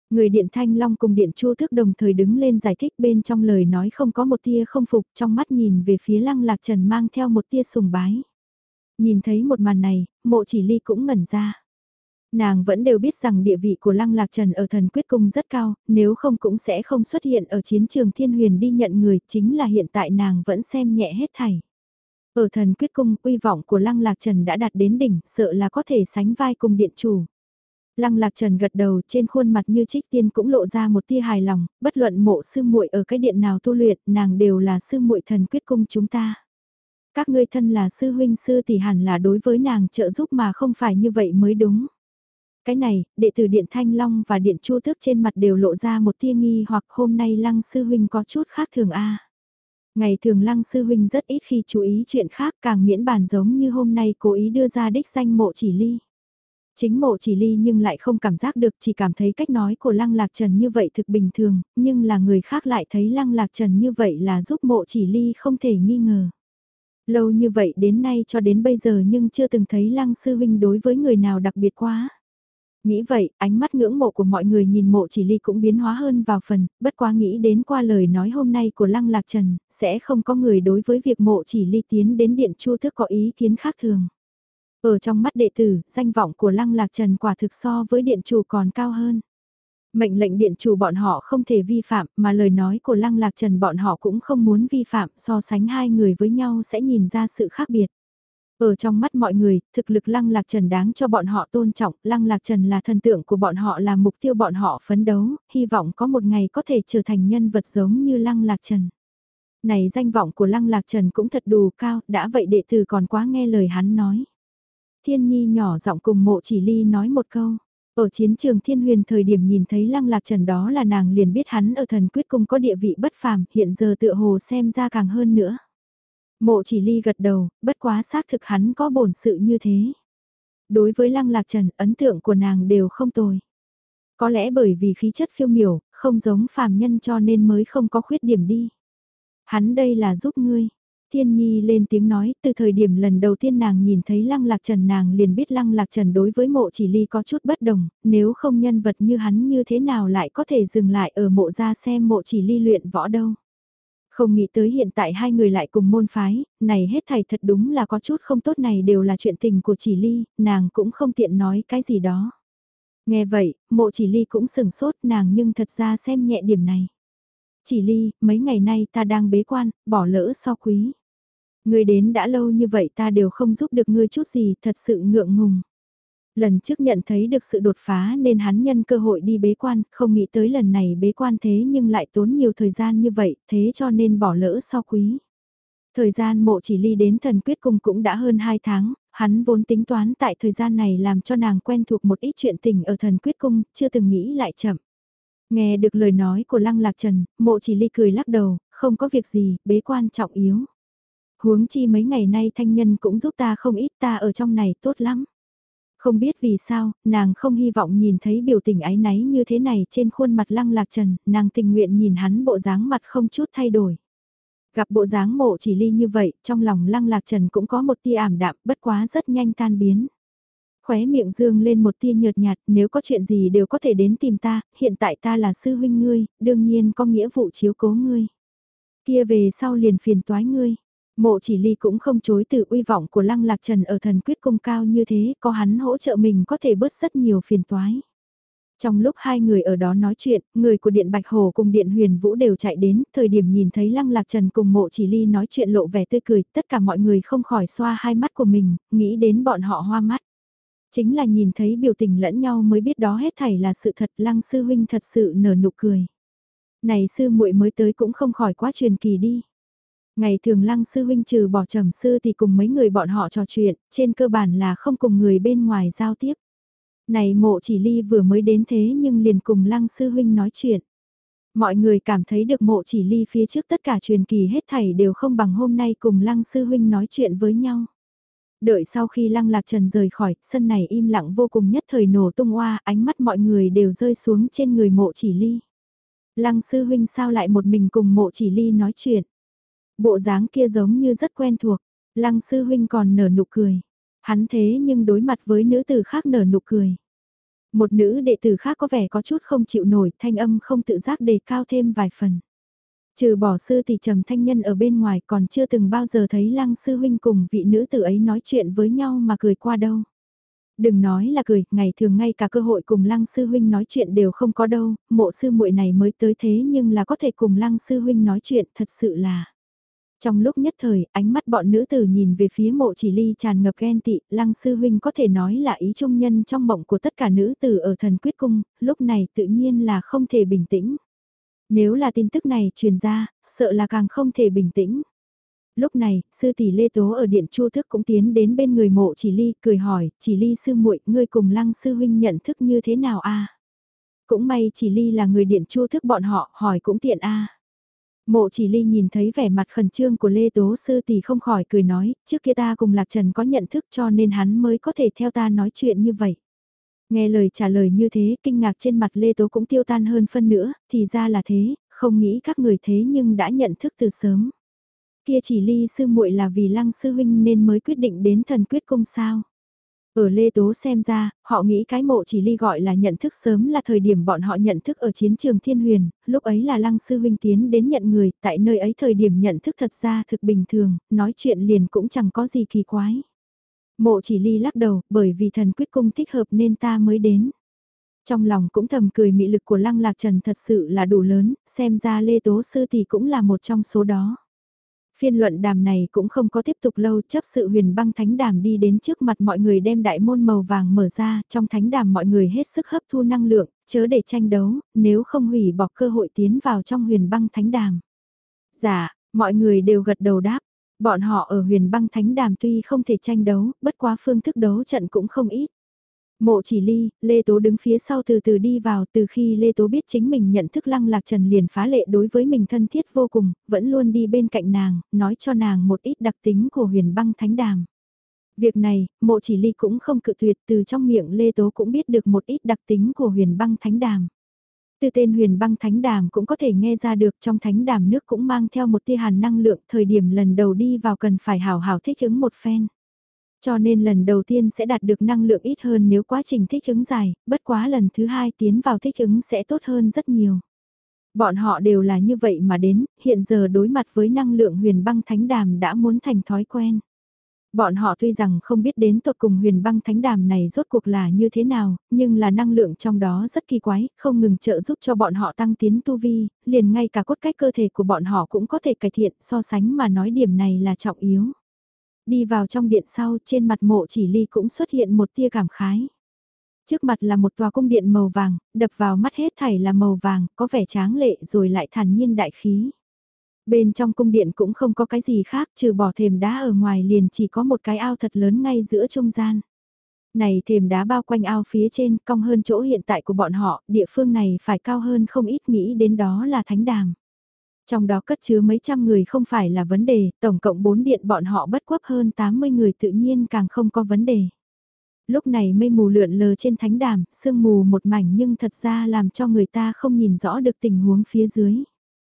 Speaker 1: Người Điện Thanh Long cùng Điện Chu Tước đồng thời đứng lên giải thích, bên trong lời nói không có một tia không phục, trong mắt nhìn về phía Lăng Lạc Trần mang theo một tia sùng bái. Nhìn thấy một màn này, Mộ Chỉ Ly cũng ngẩn ra. Nàng vẫn đều biết rằng địa vị của Lăng Lạc Trần ở Thần Quyết Cung rất cao, nếu không cũng sẽ không xuất hiện ở chiến trường Thiên Huyền đi nhận người, chính là hiện tại nàng vẫn xem nhẹ hết thảy. Ở Thần Quyết Cung, uy vọng của Lăng Lạc Trần đã đạt đến đỉnh, sợ là có thể sánh vai cùng điện chủ. Lăng Lạc Trần gật đầu, trên khuôn mặt như trích tiên cũng lộ ra một tia hài lòng, bất luận Mộ sư muội ở cái điện nào tu luyện, nàng đều là sư muội Thần Quyết Cung chúng ta. Các ngươi thân là sư huynh sư tỷ hẳn là đối với nàng trợ giúp mà không phải như vậy mới đúng. Cái này, đệ tử Điện Thanh Long và Điện Chu Tước trên mặt đều lộ ra một tia nghi hoặc hôm nay Lăng sư huynh có chút khác thường a. Ngày thường Lăng sư huynh rất ít khi chú ý chuyện khác, càng miễn bàn giống như hôm nay cố ý đưa ra đích danh Mộ Chỉ Ly. Chính Mộ Chỉ Ly nhưng lại không cảm giác được, chỉ cảm thấy cách nói của Lăng Lạc Trần như vậy thực bình thường, nhưng là người khác lại thấy Lăng Lạc Trần như vậy là giúp Mộ Chỉ Ly không thể nghi ngờ. Lâu như vậy đến nay cho đến bây giờ nhưng chưa từng thấy Lăng sư huynh đối với người nào đặc biệt quá. Nghĩ vậy, ánh mắt ngưỡng mộ của mọi người nhìn Mộ Chỉ Ly cũng biến hóa hơn vào phần, bất quá nghĩ đến qua lời nói hôm nay của Lăng Lạc Trần, sẽ không có người đối với việc Mộ Chỉ Ly tiến đến Điện Chu Tước có ý kiến khác thường. Ở trong mắt đệ tử, danh vọng của Lăng Lạc Trần quả thực so với điện chủ còn cao hơn. Mệnh lệnh điện chủ bọn họ không thể vi phạm, mà lời nói của Lăng Lạc Trần bọn họ cũng không muốn vi phạm, so sánh hai người với nhau sẽ nhìn ra sự khác biệt. Ở trong mắt mọi người, thực lực Lăng Lạc Trần đáng cho bọn họ tôn trọng, Lăng Lạc Trần là thần tượng của bọn họ, là mục tiêu bọn họ phấn đấu, hy vọng có một ngày có thể trở thành nhân vật giống như Lăng Lạc Trần. Này danh vọng của Lăng Lạc Trần cũng thật đủ cao, đã vậy đệ tử còn quá nghe lời hắn nói. Thiên Nhi nhỏ giọng cùng Mộ Chỉ Ly nói một câu. Ở chiến trường Thiên Huyền thời điểm nhìn thấy Lăng Lạc Trần đó là nàng liền biết hắn ở Thần Quyết Cung có địa vị bất phàm, hiện giờ tựa hồ xem ra càng hơn nữa. Mộ Chỉ Ly gật đầu, bất quá xác thực hắn có bổn sự như thế. Đối với Lăng Lạc Trần, ấn tượng của nàng đều không tồi. Có lẽ bởi vì khí chất phiêu miểu, không giống phàm nhân cho nên mới không có khuyết điểm đi. Hắn đây là giúp ngươi. Thiên Nhi lên tiếng nói, từ thời điểm lần đầu tiên nàng nhìn thấy Lăng Lạc Trần nàng liền biết Lăng Lạc Trần đối với Mộ Chỉ Ly có chút bất đồng, nếu không nhân vật như hắn như thế nào lại có thể dừng lại ở mộ ra xem Mộ Chỉ Ly luyện võ đâu. Không nghĩ tới hiện tại hai người lại cùng môn phái, này hết thảy thật đúng là có chút không tốt, này đều là chuyện tình của Chỉ Ly, nàng cũng không tiện nói cái gì đó. Nghe vậy, Mộ Chỉ Ly cũng sừng sốt nàng nhưng thật ra xem nhẹ điểm này. Chỉ Ly, mấy ngày nay ta đang bế quan, bỏ lỡ so quý. Ngươi đến đã lâu như vậy ta đều không giúp được ngươi chút gì, thật sự ngượng ngùng. Lần trước nhận thấy được sự đột phá nên hắn nhân cơ hội đi bế quan, không nghĩ tới lần này bế quan thế nhưng lại tốn nhiều thời gian như vậy, thế cho nên bỏ lỡ so quý. Thời gian Mộ Chỉ Ly đến Thần Quyết Cung cũng đã hơn hai tháng, hắn vốn tính toán tại thời gian này làm cho nàng quen thuộc một ít chuyện tình ở Thần Quyết Cung, chưa từng nghĩ lại chậm. Nghe được lời nói của Lăng Lạc Trần, Mộ Chỉ Ly cười lắc đầu, không có việc gì, bế quan trọng yếu. Huống chi mấy ngày nay thanh nhân cũng giúp ta không ít, ta ở trong này tốt lắm. Không biết vì sao, nàng không hy vọng nhìn thấy biểu tình áy náy như thế này trên khuôn mặt Lăng Lạc Trần, nàng tình nguyện nhìn hắn bộ dáng mặt không chút thay đổi. Gặp bộ dáng Mộ Chỉ Ly như vậy, trong lòng Lăng Lạc Trần cũng có một tia ảm đạm, bất quá rất nhanh tan biến. Khóe miệng dương lên một tia nhợt nhạt, nếu có chuyện gì đều có thể đến tìm ta, hiện tại ta là sư huynh ngươi, đương nhiên có nghĩa vụ chiếu cố ngươi. Kia về sau liền phiền toái ngươi. Mộ Chỉ Ly cũng không chối từ uy vọng của Lăng Lạc Trần ở Thần Quyết Cung cao như thế, có hắn hỗ trợ mình có thể bớt rất nhiều phiền toái. Trong lúc hai người ở đó nói chuyện, người của Điện Bạch Hồ cùng Điện Huyền Vũ đều chạy đến, thời điểm nhìn thấy Lăng Lạc Trần cùng Mộ Chỉ Ly nói chuyện lộ vẻ tươi cười, tất cả mọi người không khỏi xoa hai mắt của mình, nghĩ đến bọn họ hoa mắt. Chính là nhìn thấy biểu tình lẫn nhau mới biết đó hết thảy là sự thật, Lăng sư huynh thật sự nở nụ cười. Này sư muội mới tới cũng không khỏi quá truyền kỳ đi. Ngày thường Lăng sư huynh trừ bỏ trầm sư thì cùng mấy người bọn họ trò chuyện, trên cơ bản là không cùng người bên ngoài giao tiếp. Này Mộ Chỉ Ly vừa mới đến thế nhưng liền cùng Lăng sư huynh nói chuyện. Mọi người cảm thấy được Mộ Chỉ Ly phía trước tất cả truyền kỳ hết thảy đều không bằng hôm nay cùng Lăng sư huynh nói chuyện với nhau. Đợi sau khi Lăng Lạc Trần rời khỏi, sân này im lặng vô cùng, nhất thời nổ tung oa, ánh mắt mọi người đều rơi xuống trên người Mộ Chỉ Ly. Lăng sư huynh sao lại một mình cùng Mộ Chỉ Ly nói chuyện? Bộ dáng kia giống như rất quen thuộc, Lăng sư huynh còn nở nụ cười. Hắn thế nhưng đối mặt với nữ tử khác nở nụ cười. Một nữ đệ tử khác có vẻ có chút không chịu nổi, thanh âm không tự giác đề cao thêm vài phần. Trừ bỏ sư thì Trầm Thanh Nhân ở bên ngoài còn chưa từng bao giờ thấy Lăng sư huynh cùng vị nữ tử ấy nói chuyện với nhau mà cười qua đâu. Đừng nói là cười, ngày thường ngay cả cơ hội cùng Lăng sư huynh nói chuyện đều không có đâu, mộ sư muội này mới tới thế nhưng là có thể cùng Lăng sư huynh nói chuyện thật sự là. Trong lúc nhất thời, ánh mắt bọn nữ tử nhìn về phía mộ chỉ ly tràn ngập ghen tị, Lăng sư huynh có thể nói là ý trung nhân trong mộng của tất cả nữ tử ở thần quyết cung, lúc này tự nhiên là không thể bình tĩnh. Nếu là tin tức này truyền ra, sợ là càng không thể bình tĩnh. Lúc này, sư tỷ Lê Tố ở điện Chu Thức cũng tiến đến bên người mộ chỉ ly, cười hỏi, chỉ ly sư muội, ngươi cùng Lăng sư huynh nhận thức như thế nào a? Cũng may chỉ ly là người điện Chu Thức bọn họ, hỏi cũng tiện a. Mộ chỉ ly nhìn thấy vẻ mặt khẩn trương của Lê Tố sư tỷ không khỏi cười nói, trước kia ta cùng Lạc Trần có nhận thức cho nên hắn mới có thể theo ta nói chuyện như vậy. Nghe lời trả lời như thế, kinh ngạc trên mặt Lê Tố cũng tiêu tan hơn phân nữa, thì ra là thế, không nghĩ các người thế nhưng đã nhận thức từ sớm. Kia chỉ ly sư muội là vì Lăng sư huynh nên mới quyết định đến thần quyết cung sao. Ở Lê Tố xem ra, họ nghĩ cái mộ chỉ ly gọi là nhận thức sớm là thời điểm bọn họ nhận thức ở chiến trường Thiên Huyền, lúc ấy là Lăng sư huynh tiến đến nhận người, tại nơi ấy thời điểm nhận thức thật ra thực bình thường, nói chuyện liền cũng chẳng có gì kỳ quái. Mộ chỉ ly lắc đầu, bởi vì thần quyết cung thích hợp nên ta mới đến. Trong lòng cũng thầm cười mị lực của Lăng Lạc Trần thật sự là đủ lớn, xem ra Lê Tố sư thì cũng là một trong số đó. Phiên luận đàm này cũng không có tiếp tục lâu, chấp sự huyền băng thánh đàm đi đến trước mặt mọi người đem đại môn màu vàng mở ra, trong thánh đàm mọi người hết sức hấp thu năng lượng, chớ để tranh đấu, nếu không hủy bỏ cơ hội tiến vào trong huyền băng thánh đàm. Dạ, mọi người đều gật đầu đáp, bọn họ ở huyền băng thánh đàm tuy không thể tranh đấu, bất quá phương thức đấu trận cũng không ít. Mộ chỉ ly, Lê Tố đứng phía sau từ từ đi vào, từ khi Lê Tố biết chính mình nhận thức Lăng Lạc Trần liền phá lệ đối với mình thân thiết vô cùng, vẫn luôn đi bên cạnh nàng, nói cho nàng một ít đặc tính của huyền băng thánh đàm. Việc này, mộ chỉ ly cũng không cự tuyệt, từ trong miệng Lê Tố cũng biết được một ít đặc tính của huyền băng thánh đàm. Từ tên huyền băng thánh đàm cũng có thể nghe ra được trong thánh đàm nước cũng mang theo một tia hàn năng lượng, thời điểm lần đầu đi vào cần phải hào hào thích ứng một phen. Cho nên lần đầu tiên sẽ đạt được năng lượng ít hơn nếu quá trình thích ứng dài, bất quá lần thứ hai tiến vào thích ứng sẽ tốt hơn rất nhiều. Bọn họ đều là như vậy mà đến, hiện giờ đối mặt với năng lượng huyền băng thánh đàm đã muốn thành thói quen. Bọn họ tuy rằng không biết đến tột cùng huyền băng thánh đàm này rốt cuộc là như thế nào, nhưng là năng lượng trong đó rất kỳ quái, không ngừng trợ giúp cho bọn họ tăng tiến tu vi, liền ngay cả cốt cách cơ thể của bọn họ cũng có thể cải thiện, so sánh mà nói điểm này là trọng yếu. Đi vào trong điện sau, trên mặt mộ chỉ ly cũng xuất hiện một tia cảm khái. Trước mặt là một tòa cung điện màu vàng, đập vào mắt hết thảy là màu vàng, có vẻ tráng lệ rồi lại thản nhiên đại khí. Bên trong cung điện cũng không có cái gì khác, trừ bỏ thềm đá ở ngoài liền chỉ có một cái ao thật lớn ngay giữa trung gian. Này thềm đá bao quanh ao phía trên, cong hơn chỗ hiện tại của bọn họ, địa phương này phải cao hơn không ít, nghĩ đến đó là thánh đàm. Trong đó cất chứa mấy trăm người không phải là vấn đề, tổng cộng bốn điện bọn họ bất quấp hơn tám mươi người tự nhiên càng không có vấn đề. Lúc này mây mù lượn lờ trên thánh đàm, sương mù một mảnh nhưng thật ra làm cho người ta không nhìn rõ được tình huống phía dưới.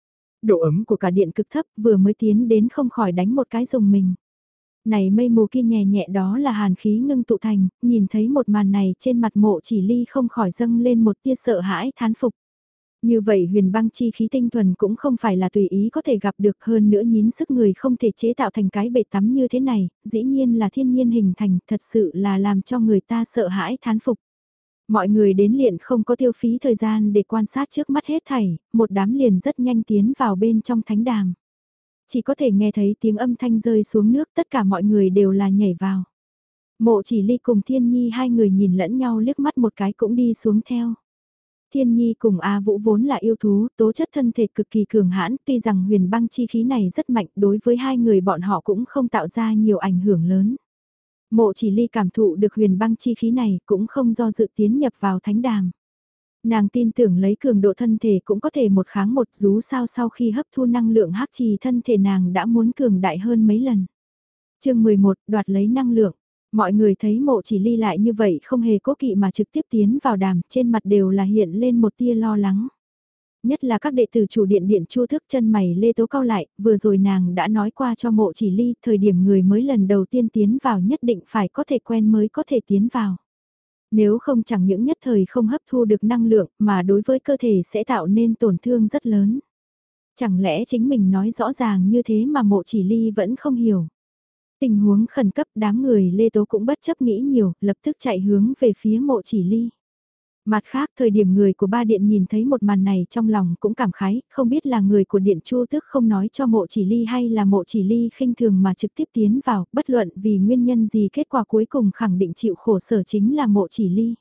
Speaker 1: Độ ấm của cả điện cực thấp vừa mới tiến đến không khỏi đánh một cái dùng mình. Này mây mù kia nhẹ nhẹ đó là hàn khí ngưng tụ thành, nhìn thấy một màn này trên mặt mộ chỉ ly không khỏi dâng lên một tia sợ hãi thán phục. Như vậy huyền băng chi khí tinh thuần cũng không phải là tùy ý có thể gặp được, hơn nữa nhín sức người không thể chế tạo thành cái bể tắm như thế này, dĩ nhiên là thiên nhiên hình thành, thật sự là làm cho người ta sợ hãi thán phục. Mọi người đến liền không có tiêu phí thời gian để quan sát trước mắt hết thảy, một đám liền rất nhanh tiến vào bên trong thánh đàm. Chỉ có thể nghe thấy tiếng âm thanh rơi xuống nước, tất cả mọi người đều là nhảy vào. Mộ chỉ ly cùng Thiên Nhi hai người nhìn lẫn nhau liếc mắt một cái cũng đi xuống theo. Thiên Nhi cùng A Vũ vốn là yêu thú, tố chất thân thể cực kỳ cường hãn, tuy rằng huyền băng chi khí này rất mạnh, đối với hai người bọn họ cũng không tạo ra nhiều ảnh hưởng lớn. Mộ chỉ ly cảm thụ được huyền băng chi khí này cũng không do dự tiến nhập vào thánh đàm. Nàng tin tưởng lấy cường độ thân thể cũng có thể một kháng một, dù sao sau khi hấp thu năng lượng hắc trì thân thể nàng đã muốn cường đại hơn mấy lần. Chương mười một, đoạt lấy năng lượng. Mọi người thấy mộ chỉ ly lại như vậy không hề cố kỵ mà trực tiếp tiến vào đàm, trên mặt đều là hiện lên một tia lo lắng. Nhất là các đệ tử chủ điện điện Chu Thức, chân mày Lê Tố cau lại, vừa rồi nàng đã nói qua cho mộ chỉ ly, thời điểm người mới lần đầu tiên tiến vào nhất định phải có thể quen mới có thể tiến vào. Nếu không chẳng những nhất thời không hấp thu được năng lượng mà đối với cơ thể sẽ tạo nên tổn thương rất lớn. Chẳng lẽ chính mình nói rõ ràng như thế mà mộ chỉ ly vẫn không hiểu. Tình huống khẩn cấp đám người Lê Tố cũng bất chấp nghĩ nhiều, lập tức chạy hướng về phía mộ chỉ ly. Mặt khác thời điểm người của ba điện nhìn thấy một màn này trong lòng cũng cảm khái, không biết là người của điện Chu Tước không nói cho mộ chỉ ly hay là mộ chỉ ly khinh thường mà trực tiếp tiến vào, bất luận vì nguyên nhân gì kết quả cuối cùng khẳng định chịu khổ sở chính là mộ chỉ ly.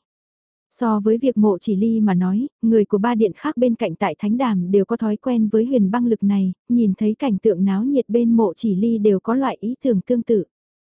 Speaker 1: So với việc mộ chỉ ly mà nói, người của ba điện khác bên cạnh tại Thánh Đàm đều có thói quen với huyền băng lực này, nhìn thấy cảnh tượng náo nhiệt bên mộ chỉ ly đều có loại ý tưởng tương tự.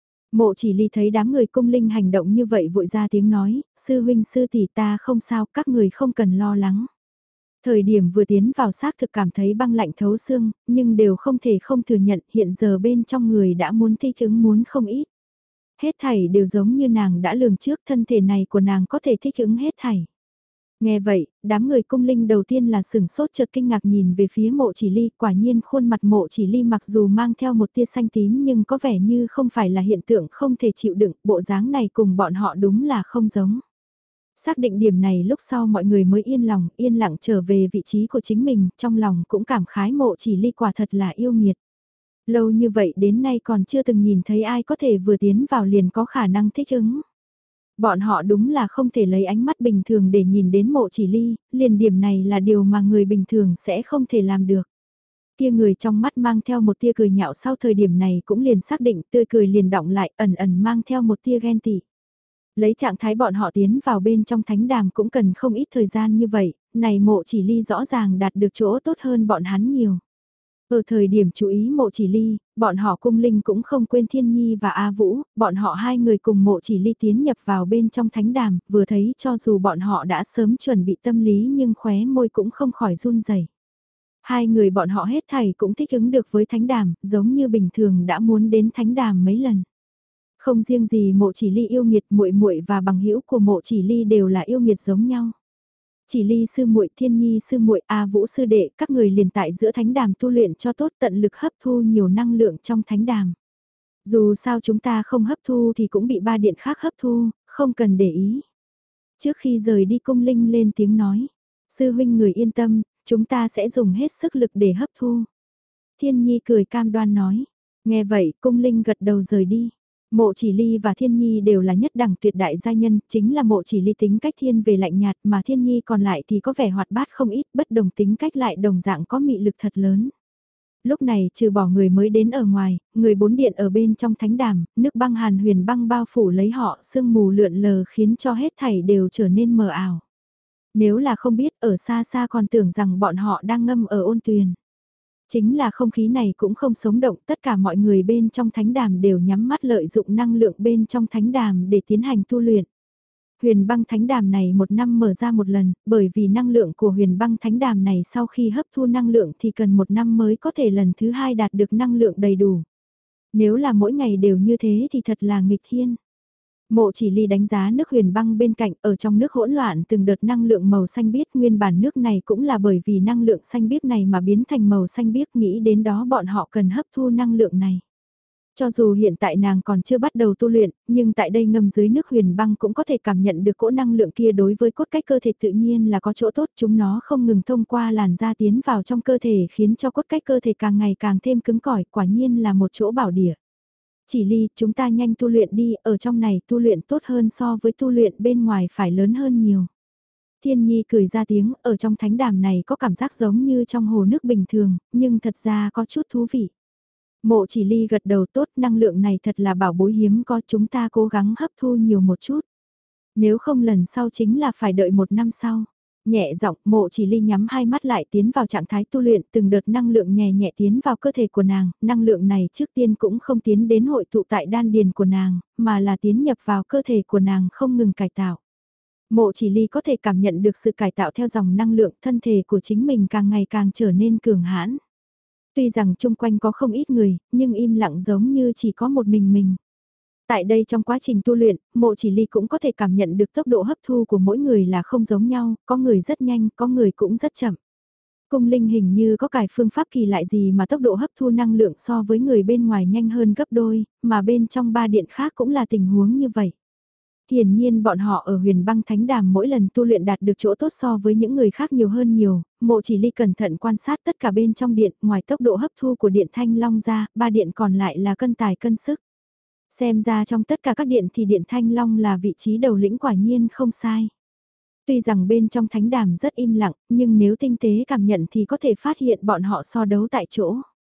Speaker 1: Mộ chỉ ly thấy đám người cung linh hành động như vậy vội ra tiếng nói, sư huynh sư tỷ ta không sao, các người không cần lo lắng. Thời điểm vừa tiến vào xác thực cảm thấy băng lạnh thấu xương, nhưng đều không thể không thừa nhận hiện giờ bên trong người đã muốn thích ứng muốn không ít. Hết thảy đều giống như nàng đã lường trước thân thể này của nàng có thể thích ứng hết thảy. Nghe vậy, đám người cung linh đầu tiên là sửng sốt chợt kinh ngạc nhìn về phía mộ chỉ ly, quả nhiên khuôn mặt mộ chỉ ly mặc dù mang theo một tia xanh tím nhưng có vẻ như không phải là hiện tượng không thể chịu đựng, bộ dáng này cùng bọn họ đúng là không giống. Xác định điểm này lúc sau mọi người mới yên lòng, yên lặng trở về vị trí của chính mình, trong lòng cũng cảm khái mộ chỉ ly quả thật là yêu nghiệt. Lâu như vậy đến nay còn chưa từng nhìn thấy ai có thể vừa tiến vào liền có khả năng thích ứng. Bọn họ đúng là không thể lấy ánh mắt bình thường để nhìn đến mộ chỉ ly, liền điểm này là điều mà người bình thường sẽ không thể làm được. Kia người trong mắt mang theo một tia cười nhạo sau thời điểm này cũng liền xác định tươi cười liền đọng lại ẩn ẩn mang theo một tia ghen tị. Lấy trạng thái bọn họ tiến vào bên trong thánh đàm cũng cần không ít thời gian như vậy, này mộ chỉ ly rõ ràng đạt được chỗ tốt hơn bọn hắn nhiều. Ở thời điểm chú ý mộ chỉ ly, bọn họ cung linh cũng không quên Thiên Nhi và A Vũ, bọn họ hai người cùng mộ chỉ ly tiến nhập vào bên trong thánh đàm, vừa thấy cho dù bọn họ đã sớm chuẩn bị tâm lý nhưng khóe môi cũng không khỏi run rẩy. Hai người bọn họ hết thảy cũng thích ứng được với thánh đàm, giống như bình thường đã muốn đến thánh đàm mấy lần. Không riêng gì mộ chỉ ly yêu nghiệt, muội muội và bằng hữu của mộ chỉ ly đều là yêu nghiệt giống nhau. Chỉ ly sư muội, Thiên Nhi sư muội, A Vũ sư đệ, các người liền tại giữa thánh đàm tu luyện cho tốt, tận lực hấp thu nhiều năng lượng trong thánh đàm. Dù sao chúng ta không hấp thu thì cũng bị ba điện khác hấp thu, không cần để ý. Trước khi rời đi cung linh lên tiếng nói, sư huynh người yên tâm, chúng ta sẽ dùng hết sức lực để hấp thu. Thiên Nhi cười cam đoan nói, nghe vậy cung linh gật đầu rời đi. Mộ chỉ ly và Thiên Nhi đều là nhất đẳng tuyệt đại gia nhân, chính là mộ chỉ ly tính cách thiên về lạnh nhạt mà Thiên Nhi còn lại thì có vẻ hoạt bát không ít, bất đồng tính cách lại đồng dạng có mị lực thật lớn. Lúc này trừ bỏ người mới đến ở ngoài, người bốn điện ở bên trong thánh đàm, nước băng hàn huyền băng bao phủ lấy họ, sương mù lượn lờ khiến cho hết thảy đều trở nên mờ ảo. Nếu là không biết ở xa xa còn tưởng rằng bọn họ đang ngâm ở ôn tuyền. Chính là không khí này cũng không sống động, tất cả mọi người bên trong thánh đàm đều nhắm mắt lợi dụng năng lượng bên trong thánh đàm để tiến hành tu luyện. Huyền băng thánh đàm này một năm mở ra một lần, bởi vì năng lượng của huyền băng thánh đàm này sau khi hấp thu năng lượng thì cần một năm mới có thể lần thứ hai đạt được năng lượng đầy đủ. Nếu là mỗi ngày đều như thế thì thật là nghịch thiên. Mộ chỉ ly đánh giá nước huyền băng bên cạnh, ở trong nước hỗn loạn từng đợt năng lượng màu xanh biếc, nguyên bản nước này cũng là bởi vì năng lượng xanh biếc này mà biến thành màu xanh biếc, nghĩ đến đó bọn họ cần hấp thu năng lượng này. Cho dù hiện tại nàng còn chưa bắt đầu tu luyện, nhưng tại đây ngâm dưới nước huyền băng cũng có thể cảm nhận được cỗ năng lượng kia đối với cốt cách cơ thể tự nhiên là có chỗ tốt, chúng nó không ngừng thông qua làn da tiến vào trong cơ thể khiến cho cốt cách cơ thể càng ngày càng thêm cứng cỏi, quả nhiên là một chỗ bảo địa. Chỉ ly, chúng ta nhanh tu luyện đi, ở trong này tu luyện tốt hơn so với tu luyện bên ngoài phải lớn hơn nhiều. Thiên Nhi cười ra tiếng, ở trong thánh đàm này có cảm giác giống như trong hồ nước bình thường, nhưng thật ra có chút thú vị. Mộ chỉ ly gật đầu tốt, năng lượng này thật là bảo bối hiếm có, chúng ta cố gắng hấp thu nhiều một chút. Nếu không lần sau chính là phải đợi một năm sau. Nhẹ giọng, mộ chỉ ly nhắm hai mắt lại tiến vào trạng thái tu luyện, từng đợt năng lượng nhẹ nhẹ tiến vào cơ thể của nàng, năng lượng này trước tiên cũng không tiến đến hội tụ tại đan điền của nàng, mà là tiến nhập vào cơ thể của nàng không ngừng cải tạo. Mộ chỉ ly có thể cảm nhận được sự cải tạo theo dòng năng lượng, thân thể của chính mình càng ngày càng trở nên cường hãn. Tuy rằng chung quanh có không ít người, nhưng im lặng giống như chỉ có một mình mình. Tại đây trong quá trình tu luyện, mộ chỉ ly cũng có thể cảm nhận được tốc độ hấp thu của mỗi người là không giống nhau, có người rất nhanh, có người cũng rất chậm. Cung linh hình như có cải phương pháp kỳ lạ gì mà tốc độ hấp thu năng lượng so với người bên ngoài nhanh hơn gấp đôi, mà bên trong ba điện khác cũng là tình huống như vậy. hiển nhiên bọn họ ở huyền băng thánh đàm mỗi lần tu luyện đạt được chỗ tốt so với những người khác nhiều hơn nhiều, mộ chỉ ly cẩn thận quan sát tất cả bên trong điện, ngoài tốc độ hấp thu của điện thanh long ra, ba điện còn lại là cân tài cân sức. Xem ra trong tất cả các điện thì điện thanh long là vị trí đầu lĩnh quả nhiên không sai. Tuy rằng bên trong thánh đàm rất im lặng, nhưng nếu tinh tế cảm nhận thì có thể phát hiện bọn họ so đấu tại chỗ.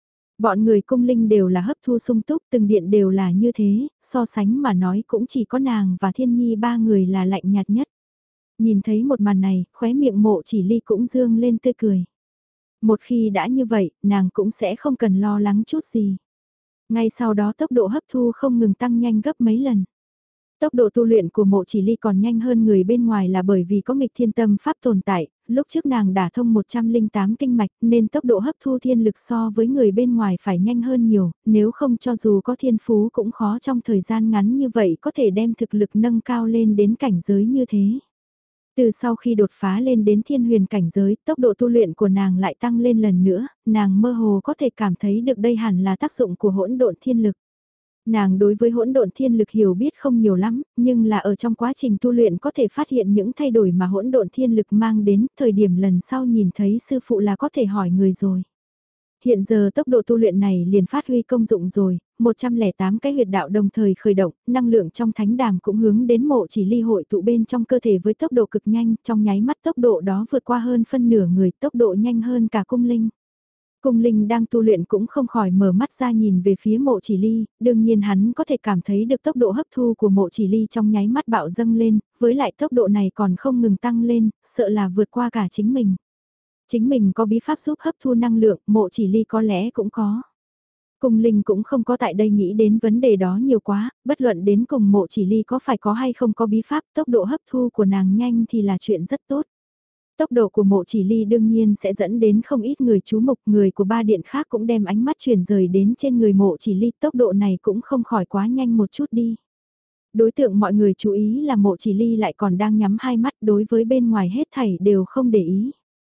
Speaker 1: Bọn người cung linh đều là hấp thu sung túc, từng điện đều là như thế, so sánh mà nói cũng chỉ có nàng và thiên nhi ba người là lạnh nhạt nhất. Nhìn thấy một màn này, khóe miệng mộ chỉ ly cũng dương lên tươi cười. Một khi đã như vậy, nàng cũng sẽ không cần lo lắng chút gì. Ngay sau đó tốc độ hấp thu không ngừng tăng nhanh gấp mấy lần. Tốc độ tu luyện của mộ chỉ ly còn nhanh hơn người bên ngoài là bởi vì có nghịch thiên tâm pháp tồn tại, lúc trước nàng đả thông một trăm lẻ tám kinh mạch nên tốc độ hấp thu thiên lực so với người bên ngoài phải nhanh hơn nhiều, nếu không cho dù có thiên phú cũng khó trong thời gian ngắn như vậy có thể đem thực lực nâng cao lên đến cảnh giới như thế. Từ sau khi đột phá lên đến thiên huyền cảnh giới, tốc độ tu luyện của nàng lại tăng lên lần nữa, nàng mơ hồ có thể cảm thấy được đây hẳn là tác dụng của hỗn độn thiên lực. Nàng đối với hỗn độn thiên lực hiểu biết không nhiều lắm, nhưng là ở trong quá trình tu luyện có thể phát hiện những thay đổi mà hỗn độn thiên lực mang đến, thời điểm lần sau nhìn thấy sư phụ là có thể hỏi người rồi. Hiện giờ tốc độ tu luyện này liền phát huy công dụng rồi, một trăm lẻ tám cái huyệt đạo đồng thời khởi động, năng lượng trong thánh đàm cũng hướng đến mộ chỉ ly hội tụ bên trong cơ thể với tốc độ cực nhanh, trong nháy mắt tốc độ đó vượt qua hơn phân nửa người, tốc độ nhanh hơn cả cung linh. Cung linh đang tu luyện cũng không khỏi mở mắt ra nhìn về phía mộ chỉ ly, đương nhiên hắn có thể cảm thấy được tốc độ hấp thu của mộ chỉ ly trong nháy mắt bạo dâng lên, với lại tốc độ này còn không ngừng tăng lên, sợ là vượt qua cả chính mình. Chính mình có bí pháp giúp hấp thu năng lượng, mộ chỉ ly có lẽ cũng có. Cung linh cũng không có tại đây nghĩ đến vấn đề đó nhiều quá, bất luận đến cùng mộ chỉ ly có phải có hay không có bí pháp, tốc độ hấp thu của nàng nhanh thì là chuyện rất tốt. Tốc độ của mộ chỉ ly đương nhiên sẽ dẫn đến không ít người chú mục, người của ba điện khác cũng đem ánh mắt chuyển rời đến trên người mộ chỉ ly, tốc độ này cũng không khỏi quá nhanh một chút đi. Đối tượng mọi người chú ý là mộ chỉ ly lại còn đang nhắm hai mắt, đối với bên ngoài hết thảy đều không để ý.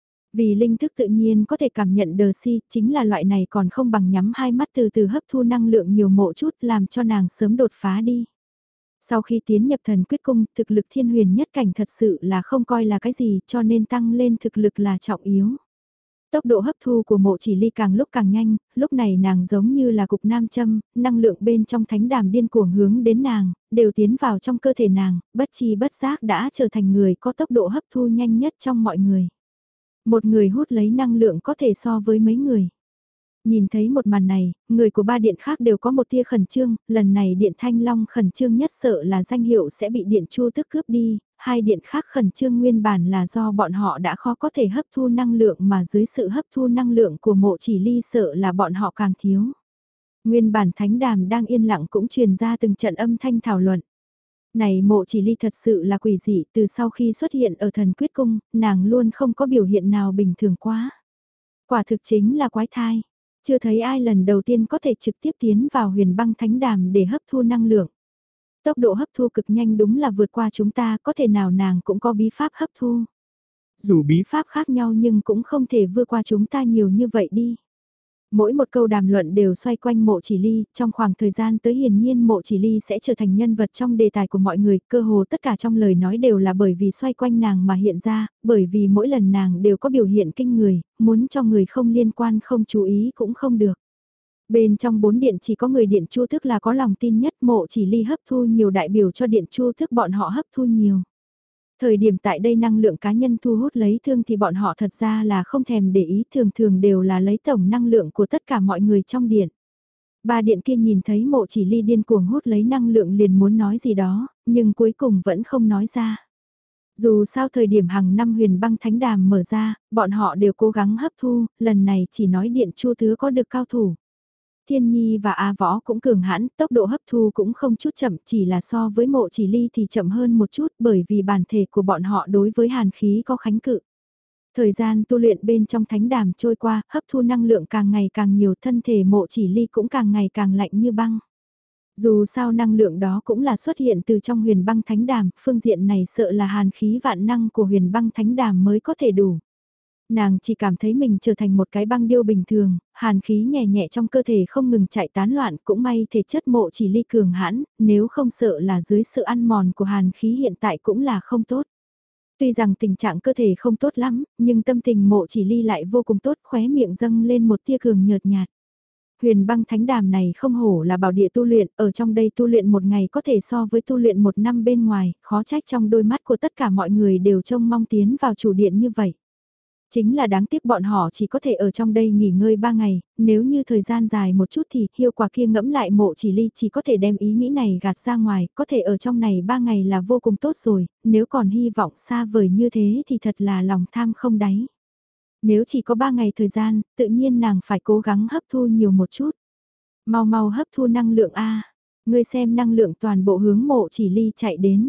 Speaker 1: Vì linh thức tự nhiên có thể cảm nhận đờ si, chính là loại này còn không bằng nhắm hai mắt từ từ hấp thu năng lượng nhiều mộ chút làm cho nàng sớm đột phá đi. Sau khi tiến nhập thần quyết cung, thực lực thiên huyền nhất cảnh thật sự là không coi là cái gì cho nên tăng lên thực lực là trọng yếu. Tốc độ hấp thu của mộ chỉ ly càng lúc càng nhanh, lúc này nàng giống như là cục nam châm, năng lượng bên trong thánh đàm điên cuồng hướng đến nàng, đều tiến vào trong cơ thể nàng, bất chi bất giác đã trở thành người có tốc độ hấp thu nhanh nhất trong mọi người. Một người hút lấy năng lượng có thể so với mấy người. Nhìn thấy một màn này, người của ba điện khác đều có một tia khẩn trương, lần này điện Thanh Long khẩn trương nhất sợ là danh hiệu sẽ bị điện Chu Tức cướp đi, hai điện khác khẩn trương nguyên bản là do bọn họ đã khó có thể hấp thu năng lượng mà dưới sự hấp thu năng lượng của mộ chỉ ly sợ là bọn họ càng thiếu. Nguyên bản thánh đàm đang yên lặng cũng truyền ra từng trận âm thanh thảo luận. Này mộ chỉ ly thật sự là quỷ dị, từ sau khi xuất hiện ở thần quyết cung, nàng luôn không có biểu hiện nào bình thường quá. Quả thực chính là quái thai. Chưa thấy ai lần đầu tiên có thể trực tiếp tiến vào huyền băng thánh đàm để hấp thu năng lượng. Tốc độ hấp thu cực nhanh đúng là vượt qua chúng ta, có thể nào nàng cũng có bí pháp hấp thu. Dù bí pháp khác nhau nhưng cũng không thể vượt qua chúng ta nhiều như vậy đi. Mỗi một câu đàm luận đều xoay quanh mộ chỉ ly, trong khoảng thời gian tới hiển nhiên mộ chỉ ly sẽ trở thành nhân vật trong đề tài của mọi người, cơ hồ tất cả trong lời nói đều là bởi vì xoay quanh nàng mà hiện ra, bởi vì mỗi lần nàng đều có biểu hiện kinh người, muốn cho người không liên quan không chú ý cũng không được. Bên trong bốn điện chỉ có người điện Chu Thức là có lòng tin nhất, mộ chỉ ly hấp thu nhiều đại biểu cho điện Chu Thức bọn họ hấp thu nhiều. Thời điểm tại đây năng lượng cá nhân thu hút lấy thương thì bọn họ thật ra là không thèm để ý, thường thường đều là lấy tổng năng lượng của tất cả mọi người trong điện. Ba điện kia nhìn thấy mộ chỉ ly điên cuồng hút lấy năng lượng liền muốn nói gì đó, nhưng cuối cùng vẫn không nói ra. Dù sao thời điểm hàng năm huyền băng thánh đàm mở ra, bọn họ đều cố gắng hấp thu, lần này chỉ nói điện Chu Thứ có được cao thủ. Thiên Nhi và A Võ cũng cường hãn, tốc độ hấp thu cũng không chút chậm, chỉ là so với mộ chỉ ly thì chậm hơn một chút bởi vì bản thể của bọn họ đối với hàn khí có kháng cự. Thời gian tu luyện bên trong thánh đàm trôi qua, hấp thu năng lượng càng ngày càng nhiều, thân thể mộ chỉ ly cũng càng ngày càng lạnh như băng. Dù sao năng lượng đó cũng là xuất hiện từ trong huyền băng thánh đàm, phương diện này sợ là hàn khí vạn năng của huyền băng thánh đàm mới có thể đủ. Nàng chỉ cảm thấy mình trở thành một cái băng điêu bình thường, hàn khí nhẹ nhẹ trong cơ thể không ngừng chạy tán loạn, cũng may thể chất mộ chỉ ly cường hãn, nếu không sợ là dưới sự ăn mòn của hàn khí hiện tại cũng là không tốt. Tuy rằng tình trạng cơ thể không tốt lắm, nhưng tâm tình mộ chỉ ly lại vô cùng tốt, khóe miệng dâng lên một tia cường nhợt nhạt. Huyền băng thánh đàm này không hổ là bảo địa tu luyện, ở trong đây tu luyện một ngày có thể so với tu luyện một năm bên ngoài, khó trách trong đôi mắt của tất cả mọi người đều trông mong tiến vào chủ điện như vậy. Chính là đáng tiếc bọn họ chỉ có thể ở trong đây nghỉ ngơi ba ngày, nếu như thời gian dài một chút thì hiệu quả kia ngẫm lại mộ chỉ ly chỉ có thể đem ý nghĩ này gạt ra ngoài, có thể ở trong này ba ngày là vô cùng tốt rồi, nếu còn hy vọng xa vời như thế thì thật là lòng tham không đáy. Nếu chỉ có ba ngày thời gian, tự nhiên nàng phải cố gắng hấp thu nhiều một chút. Mau mau hấp thu năng lượng A, ngươi xem năng lượng toàn bộ hướng mộ chỉ ly chạy đến.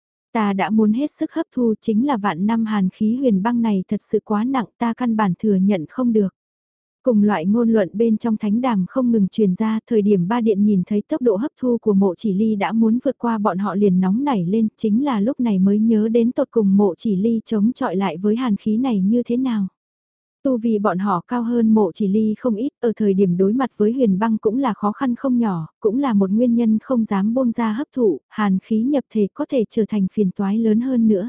Speaker 1: Ta đã muốn hết sức hấp thu, chính là vạn năm hàn khí huyền băng này thật sự quá nặng, ta căn bản thừa nhận không được. Cùng loại ngôn luận bên trong thánh đàm không ngừng truyền ra, thời điểm ba điện nhìn thấy tốc độ hấp thu của mộ chỉ ly đã muốn vượt qua bọn họ liền nóng nảy lên, chính là lúc này mới nhớ đến tột cùng mộ chỉ ly chống chọi lại với hàn khí này như thế nào. Tu vì bọn họ cao hơn mộ chỉ ly không ít, ở thời điểm đối mặt với huyền băng cũng là khó khăn không nhỏ, cũng là một nguyên nhân không dám buông ra hấp thụ, hàn khí nhập thể có thể trở thành phiền toái lớn hơn nữa.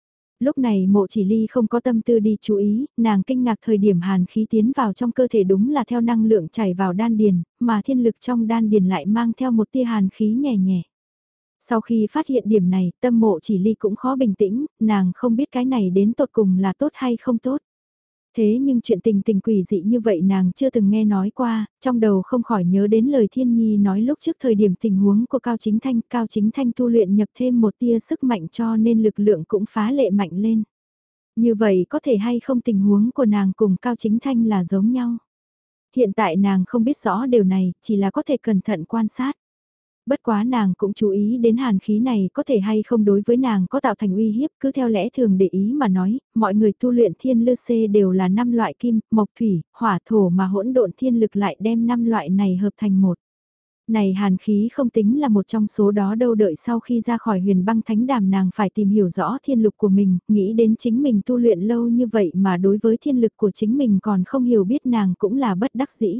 Speaker 1: Lúc này mộ chỉ ly không có tâm tư đi chú ý, nàng kinh ngạc thời điểm hàn khí tiến vào trong cơ thể đúng là theo năng lượng chảy vào đan điền, mà thiên lực trong đan điền lại mang theo một tia hàn khí nhẹ nhẹ. Sau khi phát hiện điểm này, tâm mộ chỉ ly cũng khó bình tĩnh, nàng không biết cái này đến tột cùng là tốt hay không tốt. Thế nhưng chuyện tình tình quỷ dị như vậy nàng chưa từng nghe nói qua, trong đầu không khỏi nhớ đến lời Thiên Nhi nói lúc trước thời điểm tình huống của Cao Chính Thanh. Cao Chính Thanh tu luyện nhập thêm một tia sức mạnh cho nên lực lượng cũng phá lệ mạnh lên. Như vậy có thể hay không tình huống của nàng cùng Cao Chính Thanh là giống nhau. Hiện tại nàng không biết rõ điều này, chỉ là có thể cẩn thận quan sát. Bất quá nàng cũng chú ý đến hàn khí này có thể hay không đối với nàng có tạo thành uy hiếp, cứ theo lẽ thường để ý mà nói, mọi người tu luyện thiên lư xê đều là năm loại kim, mộc thủy, hỏa thổ mà hỗn độn thiên lực lại đem năm loại này hợp thành một. Này hàn khí không tính là một trong số đó đâu, đợi sau khi ra khỏi huyền băng thánh đàm nàng phải tìm hiểu rõ thiên lực của mình, nghĩ đến chính mình tu luyện lâu như vậy mà đối với thiên lực của chính mình còn không hiểu biết nàng cũng là bất đắc dĩ.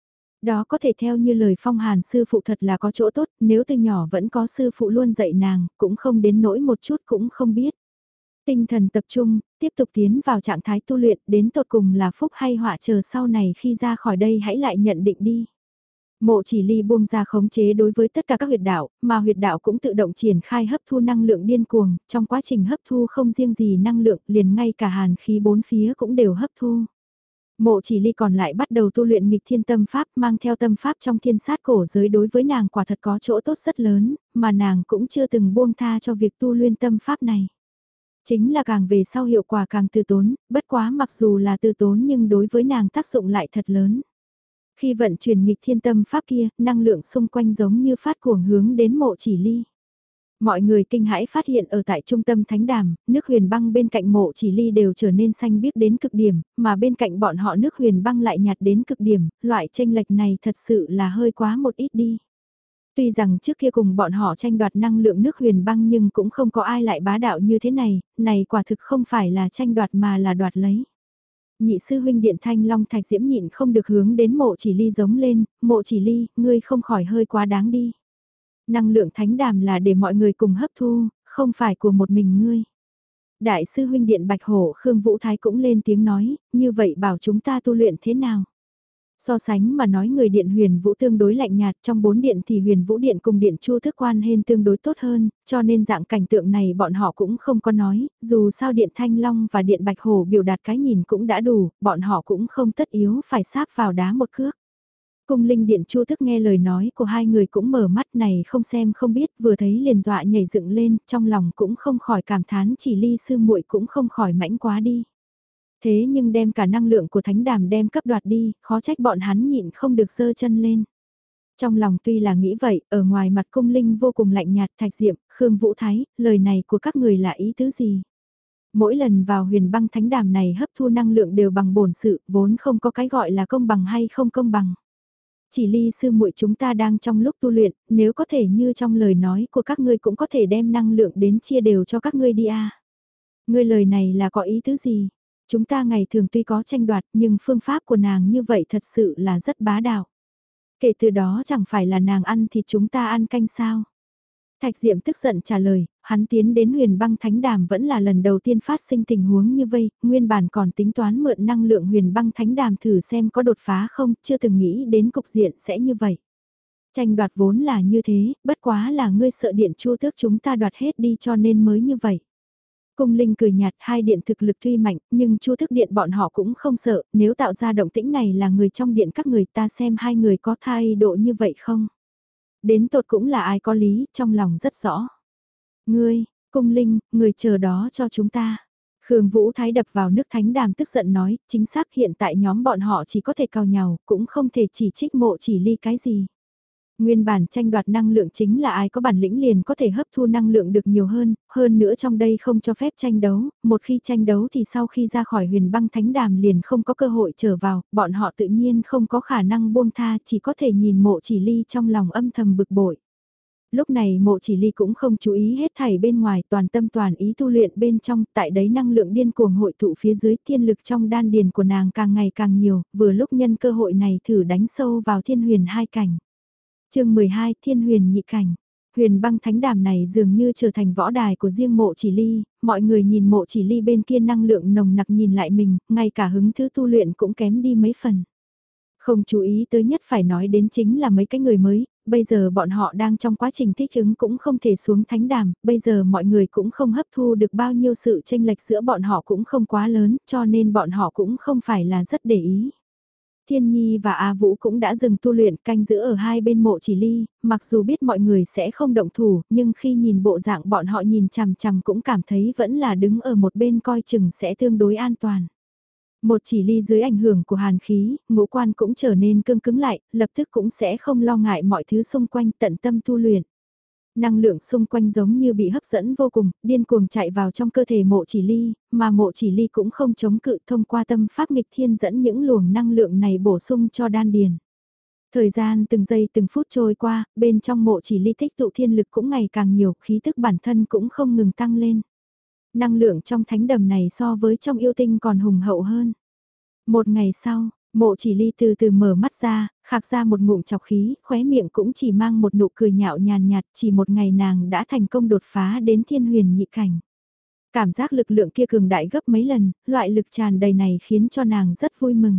Speaker 1: Đó có thể theo như lời Phong Hàn sư phụ thật là có chỗ tốt, nếu từ nhỏ vẫn có sư phụ luôn dạy nàng, cũng không đến nỗi một chút cũng không biết. Tinh thần tập trung, tiếp tục tiến vào trạng thái tu luyện, đến tột cùng là phúc hay họa chờ sau này khi ra khỏi đây hãy lại nhận định đi. Mộ chỉ ly buông ra khống chế đối với tất cả các huyệt đạo, mà huyệt đạo cũng tự động triển khai hấp thu năng lượng điên cuồng, trong quá trình hấp thu không riêng gì năng lượng, liền ngay cả hàn khí bốn phía cũng đều hấp thu. Mộ chỉ ly còn lại bắt đầu tu luyện nghịch thiên tâm pháp, mang theo tâm pháp trong thiên sát cổ giới đối với nàng quả thật có chỗ tốt rất lớn, mà nàng cũng chưa từng buông tha cho việc tu luyện tâm pháp này. Chính là càng về sau hiệu quả càng từ tốn, bất quá mặc dù là từ tốn nhưng đối với nàng tác dụng lại thật lớn. Khi vận chuyển nghịch thiên tâm pháp kia, năng lượng xung quanh giống như phát cuồng hướng đến mộ chỉ ly. Mọi người kinh hãi phát hiện ở tại trung tâm thánh đàm, nước huyền băng bên cạnh mộ chỉ ly đều trở nên xanh biếc đến cực điểm, mà bên cạnh bọn họ nước huyền băng lại nhạt đến cực điểm, loại tranh lệch này thật sự là hơi quá một ít đi. Tuy rằng trước kia cùng bọn họ tranh đoạt năng lượng nước huyền băng nhưng cũng không có ai lại bá đạo như thế này, này quả thực không phải là tranh đoạt mà là đoạt lấy. Nhị sư huynh Điện Thanh Long Thạch Diễm nhịn không được hướng đến mộ chỉ ly giống lên, mộ chỉ ly, ngươi không khỏi hơi quá đáng đi. Năng lượng thánh đàm là để mọi người cùng hấp thu, không phải của một mình ngươi. Đại sư huynh Điện Bạch Hổ Khương Vũ Thái cũng lên tiếng nói, như vậy bảo chúng ta tu luyện thế nào? So sánh mà nói người Điện Huyền Vũ tương đối lạnh nhạt, trong bốn điện thì Huyền Vũ Điện cùng Điện Chu Thức Quan Hên tương đối tốt hơn, cho nên dạng cảnh tượng này bọn họ cũng không có nói, dù sao Điện Thanh Long và Điện Bạch Hổ biểu đạt cái nhìn cũng đã đủ, bọn họ cũng không tất yếu phải sáp vào đá một cước. Cung linh điện Chu Thức nghe lời nói của hai người cũng mở mắt này không xem không biết, vừa thấy liền dọa nhảy dựng lên, trong lòng cũng không khỏi cảm thán chỉ ly sư muội cũng không khỏi mãnh quá đi. Thế nhưng đem cả năng lượng của thánh đàm đem cấp đoạt đi, khó trách bọn hắn nhịn không được giơ chân lên. Trong lòng tuy là nghĩ vậy, ở ngoài mặt cung linh vô cùng lạnh nhạt. Thạch Diệm, Khương Vũ Thái, lời này của các người là ý tứ gì? Mỗi lần vào huyền băng thánh đàm này hấp thu năng lượng đều bằng bổn sự, vốn không có cái gọi là công bằng hay không công bằng. Chỉ ly sư muội chúng ta đang trong lúc tu luyện, nếu có thể như trong lời nói của các ngươi cũng có thể đem năng lượng đến chia đều cho các ngươi đi a. Ngươi lời này là có ý tứ gì? Chúng ta ngày thường tuy có tranh đoạt nhưng phương pháp của nàng như vậy thật sự là rất bá đạo. Kể từ đó chẳng phải là nàng ăn thì chúng ta ăn canh sao. Thạch Diệm tức giận trả lời, hắn tiến đến huyền băng thánh đàm vẫn là lần đầu tiên phát sinh tình huống như vây, nguyên bản còn tính toán mượn năng lượng huyền băng thánh đàm thử xem có đột phá không, chưa từng nghĩ đến cục diện sẽ như vậy. Tranh đoạt vốn là như thế, bất quá là ngươi sợ điện chu tước chúng ta đoạt hết đi cho nên mới như vậy. Cung Linh cười nhạt, hai điện thực lực tuy mạnh, nhưng chu thức điện bọn họ cũng không sợ, nếu tạo ra động tĩnh này là người trong điện các người ta xem hai người có thái độ như vậy không. Đến tột cũng là ai có lý, trong lòng rất rõ. Ngươi, Cung Linh, người chờ đó cho chúng ta. Khương Vũ Thái đập vào nước thánh đàm tức giận nói, chính xác hiện tại nhóm bọn họ chỉ có thể cào nhào, cũng không thể chỉ trích Mộ Chỉ Ly cái gì. Nguyên bản tranh đoạt năng lượng chính là ai có bản lĩnh liền có thể hấp thu năng lượng được nhiều hơn, hơn nữa trong đây không cho phép tranh đấu, một khi tranh đấu thì sau khi ra khỏi huyền băng thánh đàm liền không có cơ hội trở vào, bọn họ tự nhiên không có khả năng buông tha, chỉ có thể nhìn Mộ Chỉ Ly trong lòng âm thầm bực bội. Lúc này Mộ Chỉ Ly cũng không chú ý hết thảy bên ngoài, toàn tâm toàn ý tu luyện bên trong, tại đấy năng lượng điên cuồng hội tụ phía dưới, thiên lực trong đan điền của nàng càng ngày càng nhiều, vừa lúc nhân cơ hội này thử đánh sâu vào thiên huyền hai cảnh. Chương mười hai, Thiên huyền nhị cảnh. Huyền băng thánh đàm này dường như trở thành võ đài của riêng Mộ Chỉ Ly, mọi người nhìn Mộ Chỉ Ly bên kia năng lượng nồng nặc nhìn lại mình, ngay cả hứng thứ tu luyện cũng kém đi mấy phần. Không chú ý tới nhất phải nói đến chính là mấy cái người mới, bây giờ bọn họ đang trong quá trình thích ứng cũng không thể xuống thánh đàm, bây giờ mọi người cũng không hấp thu được bao nhiêu sự chênh lệch giữa bọn họ cũng không quá lớn, cho nên bọn họ cũng không phải là rất để ý. Thiên Nhi và A Vũ cũng đã dừng tu luyện canh giữ ở hai bên Mộ Chỉ Ly, mặc dù biết mọi người sẽ không động thủ, nhưng khi nhìn bộ dạng bọn họ nhìn chằm chằm cũng cảm thấy vẫn là đứng ở một bên coi chừng sẽ tương đối an toàn. Một Chỉ Ly dưới ảnh hưởng của hàn khí, ngũ quan cũng trở nên cương cứng lại, lập tức cũng sẽ không lo ngại mọi thứ xung quanh tận tâm tu luyện. Năng lượng xung quanh giống như bị hấp dẫn vô cùng, điên cuồng chạy vào trong cơ thể Mộ Chỉ Ly, mà Mộ Chỉ Ly cũng không chống cự thông qua tâm pháp nghịch thiên dẫn những luồng năng lượng này bổ sung cho đan điền. Thời gian từng giây từng phút trôi qua, bên trong Mộ Chỉ Ly tích tụ thiên lực cũng ngày càng nhiều, khí tức bản thân cũng không ngừng tăng lên. Năng lượng trong thánh đầm này so với trong yêu tinh còn hùng hậu hơn. Một ngày sau, Mộ Chỉ Ly từ từ mở mắt ra, khạc ra một ngụm chọc khí, khóe miệng cũng chỉ mang một nụ cười nhạo nhàn nhạt, chỉ một ngày nàng đã thành công đột phá đến thiên huyền nhị cảnh. Cảm giác lực lượng kia cường đại gấp mấy lần, loại lực tràn đầy này khiến cho nàng rất vui mừng.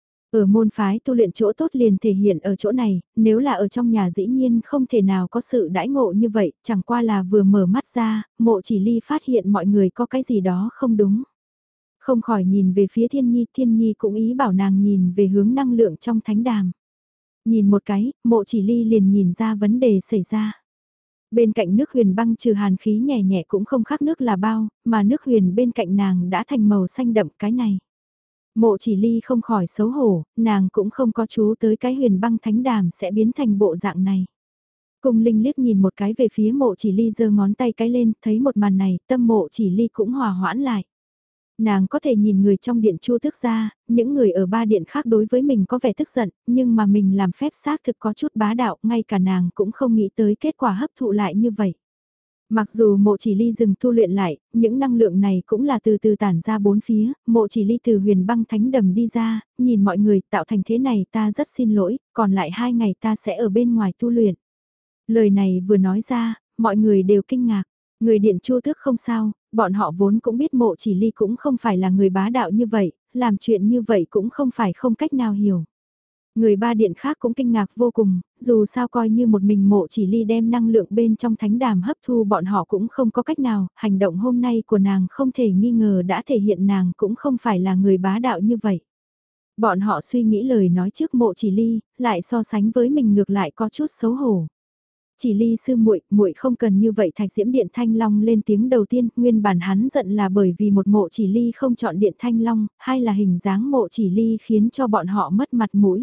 Speaker 1: Ở môn phái tu luyện chỗ tốt liền thể hiện ở chỗ này, nếu là ở trong nhà dĩ nhiên không thể nào có sự đãi ngộ như vậy, chẳng qua là vừa mở mắt ra, Mộ Chỉ Ly phát hiện mọi người có cái gì đó không đúng. Không khỏi nhìn về phía Thiên Nhi, Thiên Nhi cũng ý bảo nàng nhìn về hướng năng lượng trong thánh đàm. Nhìn một cái, Mộ Chỉ Ly liền nhìn ra vấn đề xảy ra. Bên cạnh nước huyền băng trừ hàn khí nhẹ nhẹ cũng không khác nước là bao, mà nước huyền bên cạnh nàng đã thành màu xanh đậm cái này. Mộ Chỉ Ly không khỏi xấu hổ, nàng cũng không có chú tới cái huyền băng thánh đàm sẽ biến thành bộ dạng này. Cung Linh liếc nhìn một cái về phía Mộ Chỉ Ly giơ ngón tay cái lên, thấy một màn này, tâm Mộ Chỉ Ly cũng hòa hoãn lại. Nàng có thể nhìn người trong điện Chu Tước ra, những người ở ba điện khác đối với mình có vẻ tức giận, nhưng mà mình làm phép xác thực có chút bá đạo, ngay cả nàng cũng không nghĩ tới kết quả hấp thụ lại như vậy. Mặc dù Mộ Chỉ Ly dừng tu luyện lại, những năng lượng này cũng là từ từ tản ra bốn phía, Mộ Chỉ Ly từ huyền băng thánh đầm đi ra, nhìn mọi người tạo thành thế này ta rất xin lỗi, còn lại hai ngày ta sẽ ở bên ngoài tu luyện. Lời này vừa nói ra, mọi người đều kinh ngạc. Người điện Chu Tước không sao, bọn họ vốn cũng biết Mộ Chỉ Ly cũng không phải là người bá đạo như vậy, làm chuyện như vậy cũng không phải không cách nào hiểu. Người ba điện khác cũng kinh ngạc vô cùng, dù sao coi như một mình Mộ Chỉ Ly đem năng lượng bên trong thánh đàm hấp thu bọn họ cũng không có cách nào, hành động hôm nay của nàng không thể nghi ngờ đã thể hiện nàng cũng không phải là người bá đạo như vậy. Bọn họ suy nghĩ lời nói trước Mộ Chỉ Ly, lại so sánh với mình ngược lại có chút xấu hổ. Chỉ Ly sư muội, muội không cần như vậy. Thạch Diễm Điện Thanh Long lên tiếng đầu tiên, nguyên bản hắn giận là bởi vì một Mộ Chỉ Ly không chọn Điện Thanh Long, hay là hình dáng Mộ Chỉ Ly khiến cho bọn họ mất mặt mũi.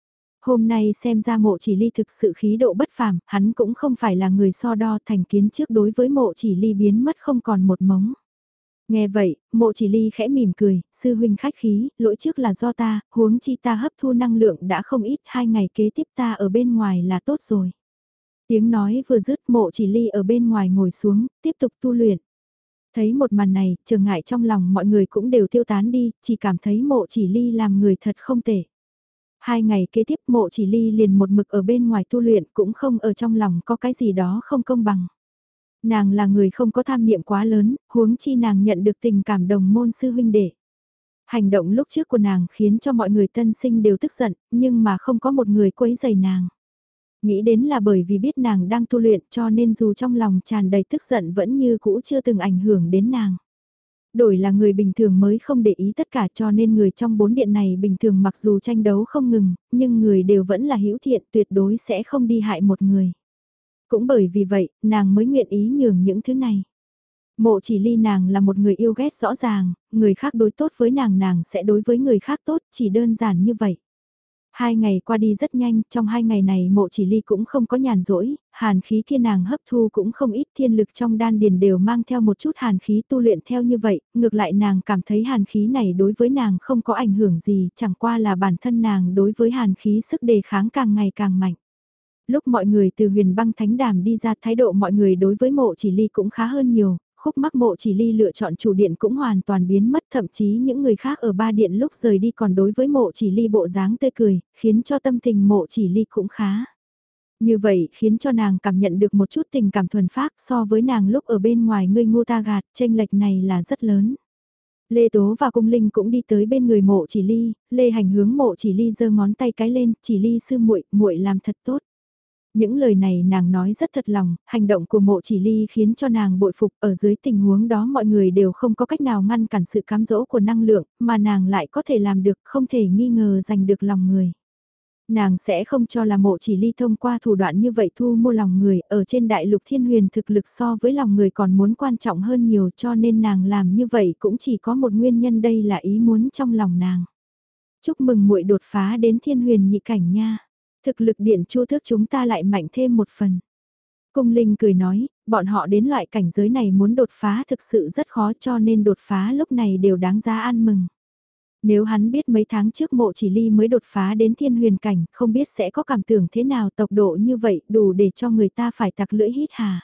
Speaker 1: Hôm nay xem ra Mộ Chỉ Ly thực sự khí độ bất phàm, hắn cũng không phải là người so đo, thành kiến trước đối với Mộ Chỉ Ly biến mất không còn một mống. Nghe vậy, Mộ Chỉ Ly khẽ mỉm cười, sư huynh khách khí, lỗi trước là do ta, huống chi ta hấp thu năng lượng đã không ít, hai ngày kế tiếp ta ở bên ngoài là tốt rồi. Tiếng nói vừa dứt, Mộ Chỉ Ly ở bên ngoài ngồi xuống, tiếp tục tu luyện. Thấy một màn này, trở ngại trong lòng mọi người cũng đều tiêu tán đi, chỉ cảm thấy mộ chỉ ly làm người thật không tệ. Hai ngày kế tiếp mộ chỉ ly liền một mực ở bên ngoài tu luyện cũng không ở trong lòng có cái gì đó không công bằng. Nàng là người không có tham niệm quá lớn, huống chi nàng nhận được tình cảm đồng môn sư huynh đệ. Hành động lúc trước của nàng khiến cho mọi người tân sinh đều tức giận, nhưng mà không có một người quấy rầy nàng. Nghĩ đến là bởi vì biết nàng đang tu luyện cho nên dù trong lòng tràn đầy tức giận vẫn như cũ chưa từng ảnh hưởng đến nàng. Đổi là người bình thường mới không để ý tất cả cho nên người trong bốn điện này bình thường mặc dù tranh đấu không ngừng, nhưng người đều vẫn là hữu thiện tuyệt đối sẽ không đi hại một người. Cũng bởi vì vậy, nàng mới nguyện ý nhường những thứ này. Mộ chỉ ly nàng là một người yêu ghét rõ ràng, người khác đối tốt với nàng nàng sẽ đối với người khác tốt, chỉ đơn giản như vậy. Hai ngày qua đi rất nhanh, trong hai ngày này mộ chỉ ly cũng không có nhàn rỗi, hàn khí kia nàng hấp thu cũng không ít, thiên lực trong đan điền đều mang theo một chút hàn khí tu luyện theo như vậy, ngược lại nàng cảm thấy hàn khí này đối với nàng không có ảnh hưởng gì, chẳng qua là bản thân nàng đối với hàn khí sức đề kháng càng ngày càng mạnh. Lúc mọi người từ huyền băng thánh đàm đi ra, thái độ mọi người đối với mộ chỉ ly cũng khá hơn nhiều, khúc mắc mộ chỉ ly lựa chọn chủ điện cũng hoàn toàn biến mất, thậm chí những người khác ở ba điện lúc rời đi còn đối với mộ chỉ ly bộ dáng tươi cười, khiến cho tâm tình mộ chỉ ly cũng khá. Như vậy khiến cho nàng cảm nhận được một chút tình cảm thuần phác so với nàng lúc ở bên ngoài ngươi ngu ta gạt, chênh lệch này là rất lớn. Lê Tố và Cung Linh cũng đi tới bên người mộ chỉ ly, Lê Hành hướng mộ chỉ ly giơ ngón tay cái lên, chỉ ly sư muội, muội làm thật tốt. Những lời này nàng nói rất thật lòng, hành động của mộ chỉ ly khiến cho nàng bội phục, ở dưới tình huống đó mọi người đều không có cách nào ngăn cản sự cám dỗ của năng lượng, mà nàng lại có thể làm được, không thể nghi ngờ giành được lòng người. Nàng sẽ không cho là mộ chỉ ly thông qua thủ đoạn như vậy thu mua lòng người, ở trên đại lục thiên huyền thực lực so với lòng người còn muốn quan trọng hơn nhiều cho nên nàng làm như vậy cũng chỉ có một nguyên nhân, đây là ý muốn trong lòng nàng. Chúc mừng muội đột phá đến thiên huyền nhị cảnh nha. Thực lực điện chu thước chúng ta lại mạnh thêm một phần. Cung Linh cười nói, bọn họ đến loại cảnh giới này muốn đột phá thực sự rất khó cho nên đột phá lúc này đều đáng giá ăn mừng. Nếu hắn biết mấy tháng trước mộ chỉ ly mới đột phá đến thiên huyền cảnh, không biết sẽ có cảm tưởng thế nào, tốc độ như vậy đủ để cho người ta phải tặc lưỡi hít hà.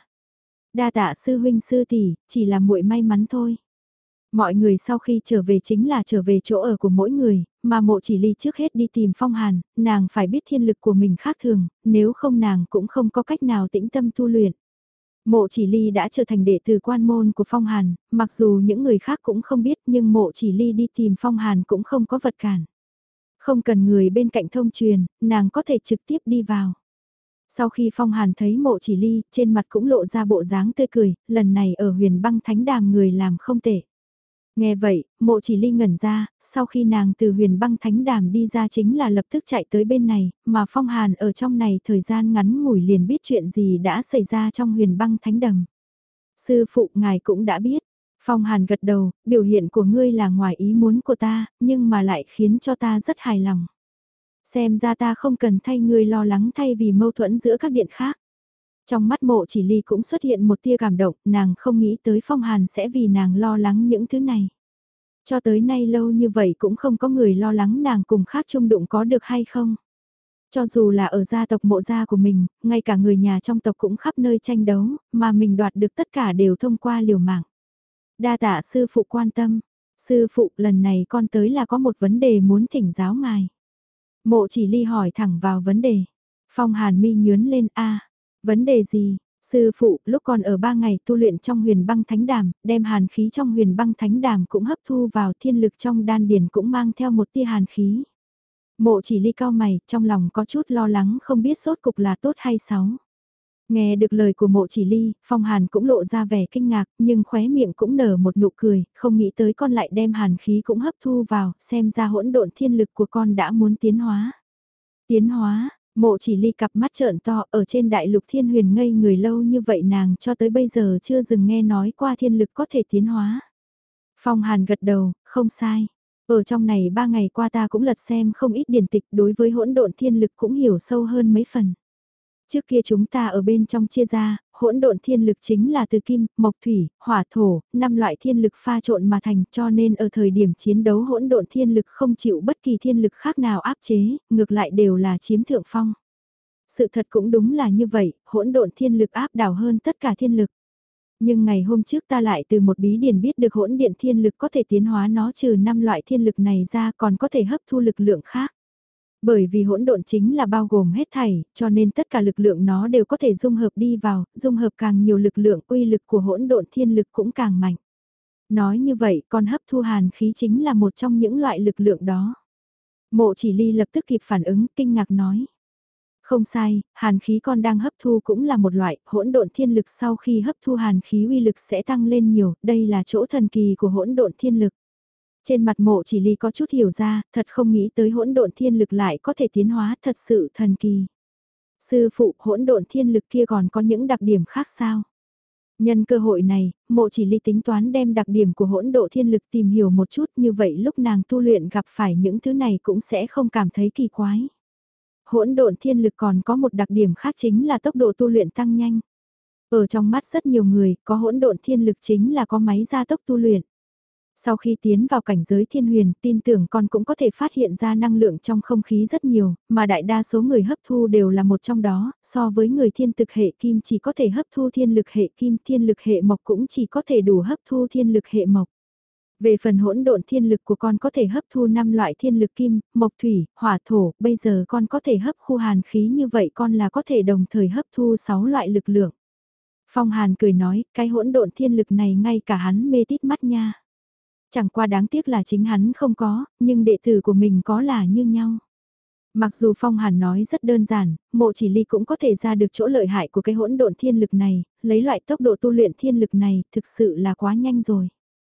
Speaker 1: Đa tạ sư huynh sư tỷ, chỉ là muội may mắn thôi. Mọi người sau khi trở về chính là trở về chỗ ở của mỗi người, mà mộ chỉ ly trước hết đi tìm Phong Hàn, nàng phải biết thiên lực của mình khác thường, nếu không nàng cũng không có cách nào tĩnh tâm tu luyện. Mộ chỉ ly đã trở thành đệ tử quan môn của Phong Hàn, mặc dù những người khác cũng không biết nhưng mộ chỉ ly đi tìm Phong Hàn cũng không có vật cản. Không cần người bên cạnh thông truyền, nàng có thể trực tiếp đi vào. Sau khi Phong Hàn thấy mộ chỉ ly, trên mặt cũng lộ ra bộ dáng tươi cười, lần này ở huyền băng thánh đàm người làm không tệ. Nghe vậy, mộ chỉ ly ngẩn ra, sau khi nàng từ huyền băng thánh đàm đi ra chính là lập tức chạy tới bên này, mà Phong Hàn ở trong này thời gian ngắn ngủi liền biết chuyện gì đã xảy ra trong huyền băng thánh đầm. Sư phụ ngài cũng đã biết, Phong Hàn gật đầu, biểu hiện của ngươi là ngoài ý muốn của ta, nhưng mà lại khiến cho ta rất hài lòng. Xem ra ta không cần thay ngươi lo lắng thay vì mâu thuẫn giữa các điện khác. Trong mắt mộ chỉ ly cũng xuất hiện một tia cảm động, nàng không nghĩ tới Phong Hàn sẽ vì nàng lo lắng những thứ này. Cho tới nay lâu như vậy cũng không có người lo lắng nàng cùng khác chung đụng có được hay không. Cho dù là ở gia tộc mộ gia của mình, ngay cả người nhà trong tộc cũng khắp nơi tranh đấu, mà mình đoạt được tất cả đều thông qua liều mạng. Đa tạ sư phụ quan tâm, sư phụ lần này con tới là có một vấn đề muốn thỉnh giáo ngài. Mộ chỉ ly hỏi thẳng vào vấn đề. Phong Hàn mi nhướn lên a vấn đề gì? Sư phụ, lúc còn ở ba ngày tu luyện trong huyền băng thánh đàm, đem hàn khí trong huyền băng thánh đàm cũng hấp thu vào, thiên lực trong đan điền cũng mang theo một tia hàn khí. Mộ chỉ ly cao mày, trong lòng có chút lo lắng không biết sốt cục là tốt hay xấu. Nghe được lời của mộ chỉ ly, Phong Hàn cũng lộ ra vẻ kinh ngạc, nhưng khóe miệng cũng nở một nụ cười, không nghĩ tới con lại đem hàn khí cũng hấp thu vào, xem ra hỗn độn thiên lực của con đã muốn tiến hóa. Tiến hóa, mộ chỉ ly cặp mắt trợn to, ở trên đại lục thiên huyền ngây người lâu như vậy nàng cho tới bây giờ chưa dừng nghe nói qua thiên lực có thể tiến hóa. Phong Hàn gật đầu, không sai. Ở trong này ba ngày qua ta cũng lật xem không ít điển tịch, đối với hỗn độn thiên lực cũng hiểu sâu hơn mấy phần. Trước kia chúng ta ở bên trong chia ra, hỗn độn thiên lực chính là từ kim, mộc thủy, hỏa thổ, năm loại thiên lực pha trộn mà thành, cho nên ở thời điểm chiến đấu hỗn độn thiên lực không chịu bất kỳ thiên lực khác nào áp chế, ngược lại đều là chiếm thượng phong. Sự thật cũng đúng là như vậy, hỗn độn thiên lực áp đảo hơn tất cả thiên lực. Nhưng ngày hôm trước ta lại từ một bí điển biết được hỗn điện thiên lực có thể tiến hóa nó trừ năm loại thiên lực này ra còn có thể hấp thu lực lượng khác. Bởi vì hỗn độn chính là bao gồm hết thảy, cho nên tất cả lực lượng nó đều có thể dung hợp đi vào, dung hợp càng nhiều lực lượng uy lực của hỗn độn thiên lực cũng càng mạnh. Nói như vậy, con hấp thu hàn khí chính là một trong những loại lực lượng đó. Mộ chỉ ly lập tức kịp phản ứng, kinh ngạc nói. Không sai, hàn khí con đang hấp thu cũng là một loại, hỗn độn thiên lực sau khi hấp thu hàn khí uy lực sẽ tăng lên nhiều, đây là chỗ thần kỳ của hỗn độn thiên lực. Trên mặt mộ chỉ ly có chút hiểu ra, thật không nghĩ tới hỗn độn thiên lực lại có thể tiến hóa thật sự thần kỳ. Sư phụ hỗn độn thiên lực kia còn có những đặc điểm khác sao? Nhân cơ hội này, mộ chỉ ly tính toán đem đặc điểm của hỗn độ thiên lực tìm hiểu một chút như vậy lúc nàng tu luyện gặp phải những thứ này cũng sẽ không cảm thấy kỳ quái. Hỗn độn thiên lực còn có một đặc điểm khác chính là tốc độ tu luyện tăng nhanh. Ở trong mắt rất nhiều người, có hỗn độn thiên lực chính là có máy gia tốc tu luyện. Sau khi tiến vào cảnh giới thiên huyền, tin tưởng con cũng có thể phát hiện ra năng lượng trong không khí rất nhiều, mà đại đa số người hấp thu đều là một trong đó, so với người thiên tực hệ kim chỉ có thể hấp thu thiên lực hệ kim, thiên lực hệ mộc cũng chỉ có thể đủ hấp thu thiên lực hệ mộc. Về phần hỗn độn thiên lực của con có thể hấp thu năm loại thiên lực kim, mộc thủy, hỏa thổ, bây giờ con có thể hấp khu hàn khí như vậy con là có thể đồng thời hấp thu sáu loại lực lượng. Phong Hàn cười nói, cái hỗn độn thiên lực này ngay cả hắn mê tít mắt nha. Chẳng qua đáng tiếc là chính hắn không có, nhưng đệ tử của mình có là như nhau. Mặc dù Phong Hàn nói rất đơn giản, mộ chỉ ly cũng có thể ra được chỗ lợi hại của cái hỗn độn thiên lực này, lấy loại tốc độ tu luyện thiên lực này thực sự là quá nhanh rồi.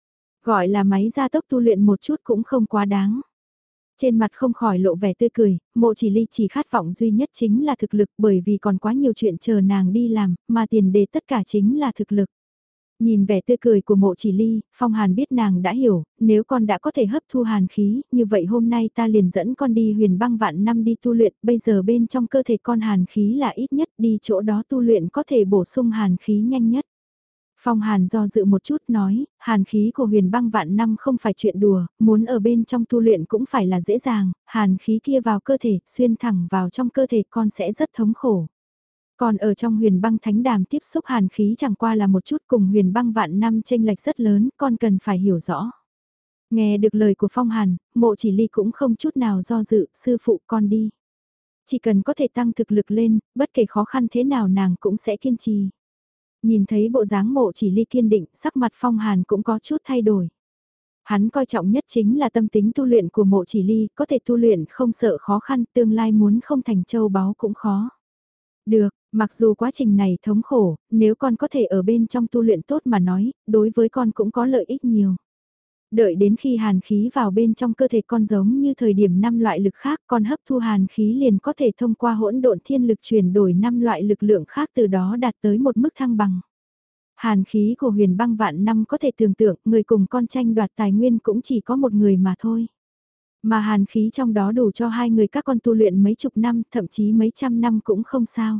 Speaker 1: Gọi là máy gia tốc tu luyện một chút cũng không quá đáng. Trên mặt không khỏi lộ vẻ tươi cười, mộ chỉ ly chỉ khát vọng duy nhất chính là thực lực bởi vì còn quá nhiều chuyện chờ nàng đi làm, mà tiền đề tất cả chính là thực lực. Nhìn vẻ tươi cười của mộ chỉ ly, Phong Hàn biết nàng đã hiểu, nếu con đã có thể hấp thu hàn khí, như vậy hôm nay ta liền dẫn con đi huyền băng vạn năm đi tu luyện, bây giờ bên trong cơ thể con hàn khí là ít nhất đi chỗ đó tu luyện có thể bổ sung hàn khí nhanh nhất. Phong Hàn do dự một chút nói, hàn khí của huyền băng vạn năm không phải chuyện đùa, muốn ở bên trong tu luyện cũng phải là dễ dàng, hàn khí kia vào cơ thể, xuyên thẳng vào trong cơ thể con sẽ rất thống khổ. Còn ở trong huyền băng thánh đàm tiếp xúc hàn khí chẳng qua là một chút cùng huyền băng vạn năm chênh lệch rất lớn, con cần phải hiểu rõ. Nghe được lời của Phong Hàn, mộ chỉ ly cũng không chút nào do dự, sư phụ con đi. Chỉ cần có thể tăng thực lực lên, bất kể khó khăn thế nào nàng cũng sẽ kiên trì. Nhìn thấy bộ dáng mộ chỉ ly kiên định, sắc mặt Phong Hàn cũng có chút thay đổi. Hắn coi trọng nhất chính là tâm tính tu luyện của mộ chỉ ly, có thể tu luyện không sợ khó khăn, tương lai muốn không thành châu báu cũng khó. Được, mặc dù quá trình này thống khổ, nếu con có thể ở bên trong tu luyện tốt mà nói, đối với con cũng có lợi ích nhiều. Đợi đến khi hàn khí vào bên trong cơ thể con giống như thời điểm năm loại lực khác, con hấp thu hàn khí liền có thể thông qua hỗn độn thiên lực chuyển đổi năm loại lực lượng khác từ đó đạt tới một mức thăng bằng. Hàn khí của huyền băng vạn năm có thể tưởng tượng người cùng con tranh đoạt tài nguyên cũng chỉ có một người mà thôi. Mà hàn khí trong đó đủ cho hai người các con tu luyện mấy chục năm, thậm chí mấy trăm năm cũng không sao.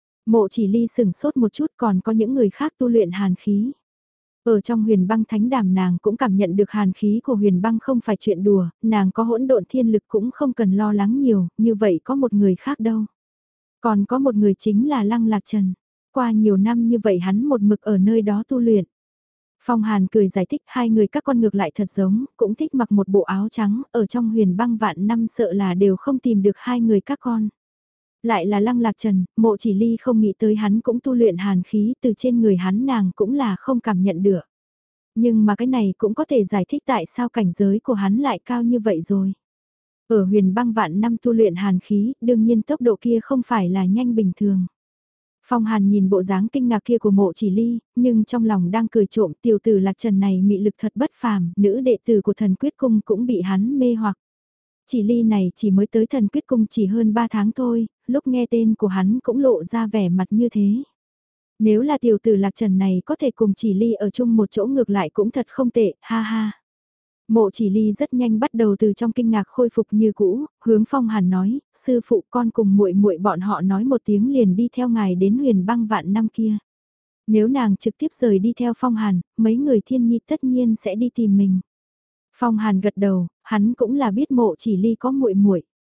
Speaker 1: Mộ chỉ ly sừng sốt một chút còn có những người khác tu luyện hàn khí. Ở trong huyền băng thánh đàm nàng cũng cảm nhận được hàn khí của huyền băng không phải chuyện đùa, nàng có hỗn độn thiên lực cũng không cần lo lắng nhiều, như vậy có một người khác đâu. Còn có một người chính là Lăng Lạc Trần. Qua nhiều năm như vậy hắn một mực ở nơi đó tu luyện. Phong Hàn cười giải thích hai người các con ngược lại thật giống, cũng thích mặc một bộ áo trắng, ở trong huyền băng vạn năm sợ là đều không tìm được hai người các con. Lại là Lăng Lạc Trần, mộ chỉ ly không nghĩ tới hắn cũng tu luyện hàn khí từ trên người hắn nàng cũng là không cảm nhận được. Nhưng mà cái này cũng có thể giải thích tại sao cảnh giới của hắn lại cao như vậy rồi. Ở huyền băng vạn năm tu luyện hàn khí, đương nhiên tốc độ kia không phải là nhanh bình thường. Phong Hàn nhìn bộ dáng kinh ngạc kia của mộ chỉ ly, nhưng trong lòng đang cười trộm tiểu tử Lạc Trần này mị lực thật bất phàm, nữ đệ tử của thần quyết cung cũng bị hắn mê hoặc. Chỉ ly này chỉ mới tới thần quyết cung chỉ hơn ba tháng thôi, lúc nghe tên của hắn cũng lộ ra vẻ mặt như thế. Nếu là tiểu tử Lạc Trần này có thể cùng chỉ ly ở chung một chỗ ngược lại cũng thật không tệ, ha ha. Mộ chỉ ly rất nhanh bắt đầu từ trong kinh ngạc khôi phục như cũ, hướng Phong Hàn nói, sư phụ con cùng muội muội bọn họ nói một tiếng liền đi theo ngài đến huyền băng vạn năm kia. Nếu nàng trực tiếp rời đi theo Phong Hàn, mấy người thiên nhi tất nhiên sẽ đi tìm mình. Phong Hàn gật đầu, hắn cũng là biết mộ chỉ ly có muội muội.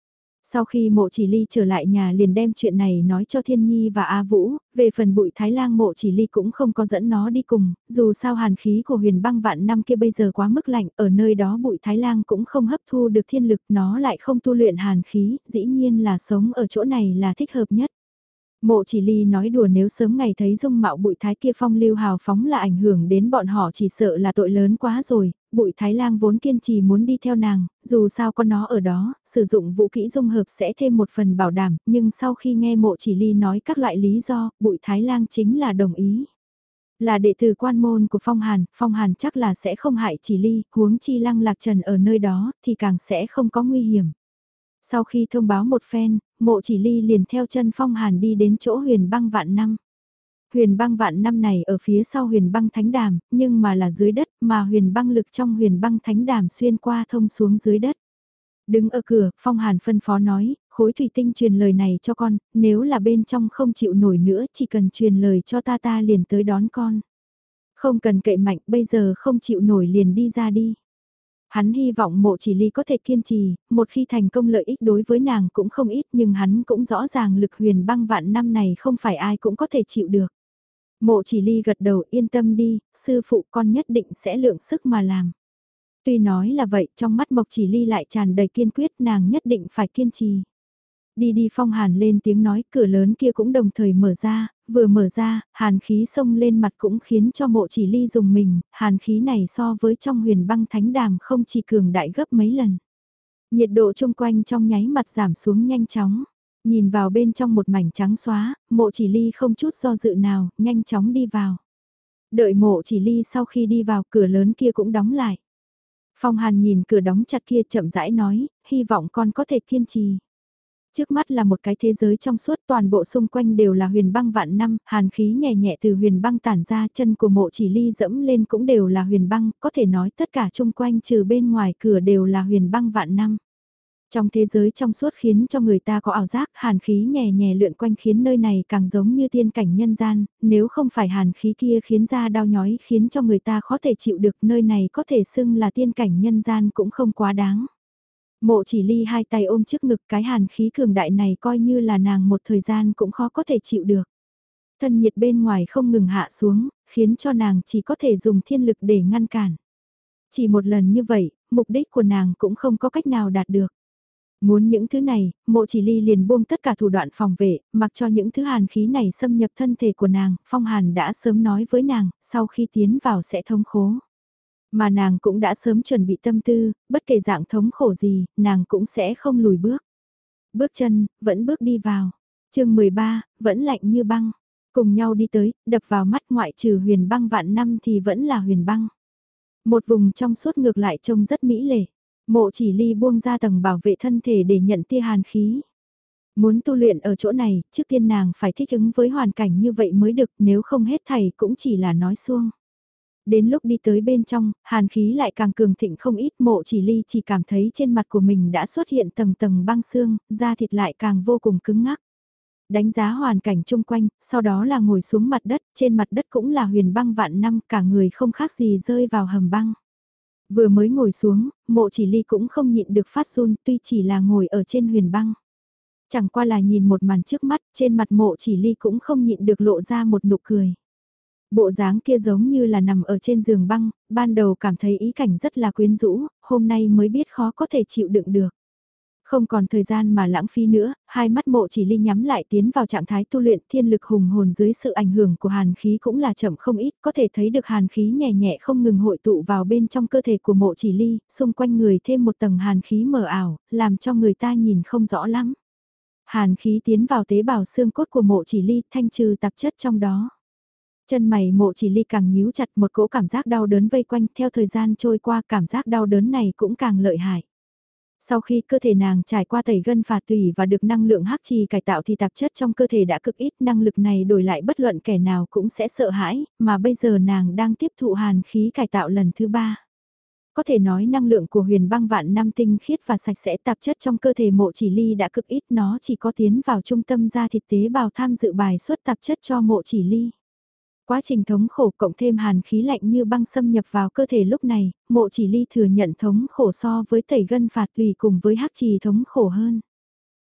Speaker 1: Sau khi mộ chỉ ly trở lại nhà liền đem chuyện này nói cho Thiên Nhi và A Vũ, về phần bụi Thái Lang mộ chỉ ly cũng không có dẫn nó đi cùng, dù sao hàn khí của huyền băng vạn năm kia bây giờ quá mức lạnh, ở nơi đó bụi Thái Lang cũng không hấp thu được thiên lực, nó lại không tu luyện hàn khí, dĩ nhiên là sống ở chỗ này là thích hợp nhất. Mộ chỉ ly nói đùa nếu sớm ngày thấy dung mạo bụi thái kia phong lưu hào phóng là ảnh hưởng đến bọn họ chỉ sợ là tội lớn quá rồi, bụi thái lang vốn kiên trì muốn đi theo nàng, dù sao có nó ở đó, sử dụng vũ kỹ dung hợp sẽ thêm một phần bảo đảm, nhưng sau khi nghe mộ chỉ ly nói các loại lý do, bụi thái lang chính là đồng ý. Là đệ tử quan môn của Phong Hàn, Phong Hàn chắc là sẽ không hại chỉ ly, huống chi lăng lạc trần ở nơi đó thì càng sẽ không có nguy hiểm. Sau khi thông báo một phen, mộ chỉ ly liền theo chân Phong Hàn đi đến chỗ huyền băng vạn năm. Huyền băng vạn năm này ở phía sau huyền băng thánh đàm, nhưng mà là dưới đất mà huyền băng lực trong huyền băng thánh đàm xuyên qua thông xuống dưới đất. Đứng ở cửa, Phong Hàn phân phó nói, khối thủy tinh truyền lời này cho con, nếu là bên trong không chịu nổi nữa chỉ cần truyền lời cho ta ta liền tới đón con. Không cần cậy mạnh, bây giờ không chịu nổi liền đi ra đi. Hắn hy vọng mộ chỉ ly có thể kiên trì, một khi thành công lợi ích đối với nàng cũng không ít nhưng hắn cũng rõ ràng lực huyền băng vạn năm này không phải ai cũng có thể chịu được. Mộ chỉ ly gật đầu yên tâm đi, sư phụ con nhất định sẽ lượng sức mà làm. Tuy nói là vậy trong mắt mộc chỉ ly lại tràn đầy kiên quyết nàng nhất định phải kiên trì. Đi đi Phong Hàn lên tiếng nói cửa lớn kia cũng đồng thời mở ra, vừa mở ra, hàn khí xông lên mặt cũng khiến cho mộ chỉ ly dùng mình, hàn khí này so với trong huyền băng thánh đàm không chỉ cường đại gấp mấy lần. Nhiệt độ chung quanh trong nháy mặt giảm xuống nhanh chóng, nhìn vào bên trong một mảnh trắng xóa, mộ chỉ ly không chút do dự nào, nhanh chóng đi vào. Đợi mộ chỉ ly sau khi đi vào cửa lớn kia cũng đóng lại. Phong Hàn nhìn cửa đóng chặt kia chậm rãi nói, hy vọng con có thể kiên trì. Trước mắt là một cái thế giới trong suốt toàn bộ xung quanh đều là huyền băng vạn năm, hàn khí nhẹ nhẹ từ huyền băng tản ra chân của mộ chỉ ly dẫm lên cũng đều là huyền băng, có thể nói tất cả chung quanh trừ bên ngoài cửa đều là huyền băng vạn năm. Trong thế giới trong suốt khiến cho người ta có ảo giác hàn khí nhẹ nhẹ lượn quanh khiến nơi này càng giống như tiên cảnh nhân gian, nếu không phải hàn khí kia khiến ra đau nhói khiến cho người ta khó thể chịu được nơi này có thể xưng là tiên cảnh nhân gian cũng không quá đáng. Mộ chỉ ly hai tay ôm trước ngực cái hàn khí cường đại này coi như là nàng một thời gian cũng khó có thể chịu được. Thân nhiệt bên ngoài không ngừng hạ xuống, khiến cho nàng chỉ có thể dùng thiên lực để ngăn cản. Chỉ một lần như vậy, mục đích của nàng cũng không có cách nào đạt được. Muốn những thứ này, mộ chỉ ly liền buông tất cả thủ đoạn phòng vệ, mặc cho những thứ hàn khí này xâm nhập thân thể của nàng, Phong Hàn đã sớm nói với nàng, sau khi tiến vào sẽ thống khổ. Mà nàng cũng đã sớm chuẩn bị tâm tư, bất kể dạng thống khổ gì, nàng cũng sẽ không lùi bước. Bước chân, vẫn bước đi vào. chương mười ba, vẫn lạnh như băng. Cùng nhau đi tới, đập vào mắt ngoại trừ huyền băng vạn năm thì vẫn là huyền băng. Một vùng trong suốt ngược lại trông rất mỹ lệ. Mộ chỉ ly buông ra tầng bảo vệ thân thể để nhận tia hàn khí. Muốn tu luyện ở chỗ này, trước tiên nàng phải thích ứng với hoàn cảnh như vậy mới được, nếu không hết thầy cũng chỉ là nói suông. Đến lúc đi tới bên trong, hàn khí lại càng cường thịnh không ít, mộ chỉ ly chỉ cảm thấy trên mặt của mình đã xuất hiện tầng tầng băng xương, da thịt lại càng vô cùng cứng ngắc. Đánh giá hoàn cảnh chung quanh, sau đó là ngồi xuống mặt đất, trên mặt đất cũng là huyền băng vạn năm, cả người không khác gì rơi vào hầm băng. Vừa mới ngồi xuống, mộ chỉ ly cũng không nhịn được phát run, tuy chỉ là ngồi ở trên huyền băng. Chẳng qua là nhìn một màn trước mắt, trên mặt mộ chỉ ly cũng không nhịn được lộ ra một nụ cười. Bộ dáng kia giống như là nằm ở trên giường băng, ban đầu cảm thấy ý cảnh rất là quyến rũ, hôm nay mới biết khó có thể chịu đựng được. Không còn thời gian mà lãng phí nữa, hai mắt mộ chỉ ly nhắm lại tiến vào trạng thái tu luyện thiên lực hùng hồn dưới sự ảnh hưởng của hàn khí cũng là chậm không ít, có thể thấy được hàn khí nhẹ nhẹ không ngừng hội tụ vào bên trong cơ thể của mộ chỉ ly, xung quanh người thêm một tầng hàn khí mờ ảo, làm cho người ta nhìn không rõ lắm. Hàn khí tiến vào tế bào xương cốt của mộ chỉ ly thanh trừ tạp chất trong đó. Chân mày mộ chỉ ly càng nhíu chặt một cỗ cảm giác đau đớn vây quanh theo thời gian trôi qua cảm giác đau đớn này cũng càng lợi hại. Sau khi cơ thể nàng trải qua tẩy gân phạt tủy và được năng lượng hắc trì cải tạo thì tạp chất trong cơ thể đã cực ít năng lực này đổi lại bất luận kẻ nào cũng sẽ sợ hãi, mà bây giờ nàng đang tiếp thụ hàn khí cải tạo lần thứ ba. Có thể nói năng lượng của huyền băng vạn năm tinh khiết và sạch sẽ tạp chất trong cơ thể mộ chỉ ly đã cực ít nó chỉ có tiến vào trung tâm da thịt tế bào tham dự bài xuất tạp chất cho mộ chỉ ly. Quá trình thống khổ cộng thêm hàn khí lạnh như băng xâm nhập vào cơ thể lúc này, mộ chỉ ly thừa nhận thống khổ so với tẩy gân phạt tùy cùng với hắc trì thống khổ hơn.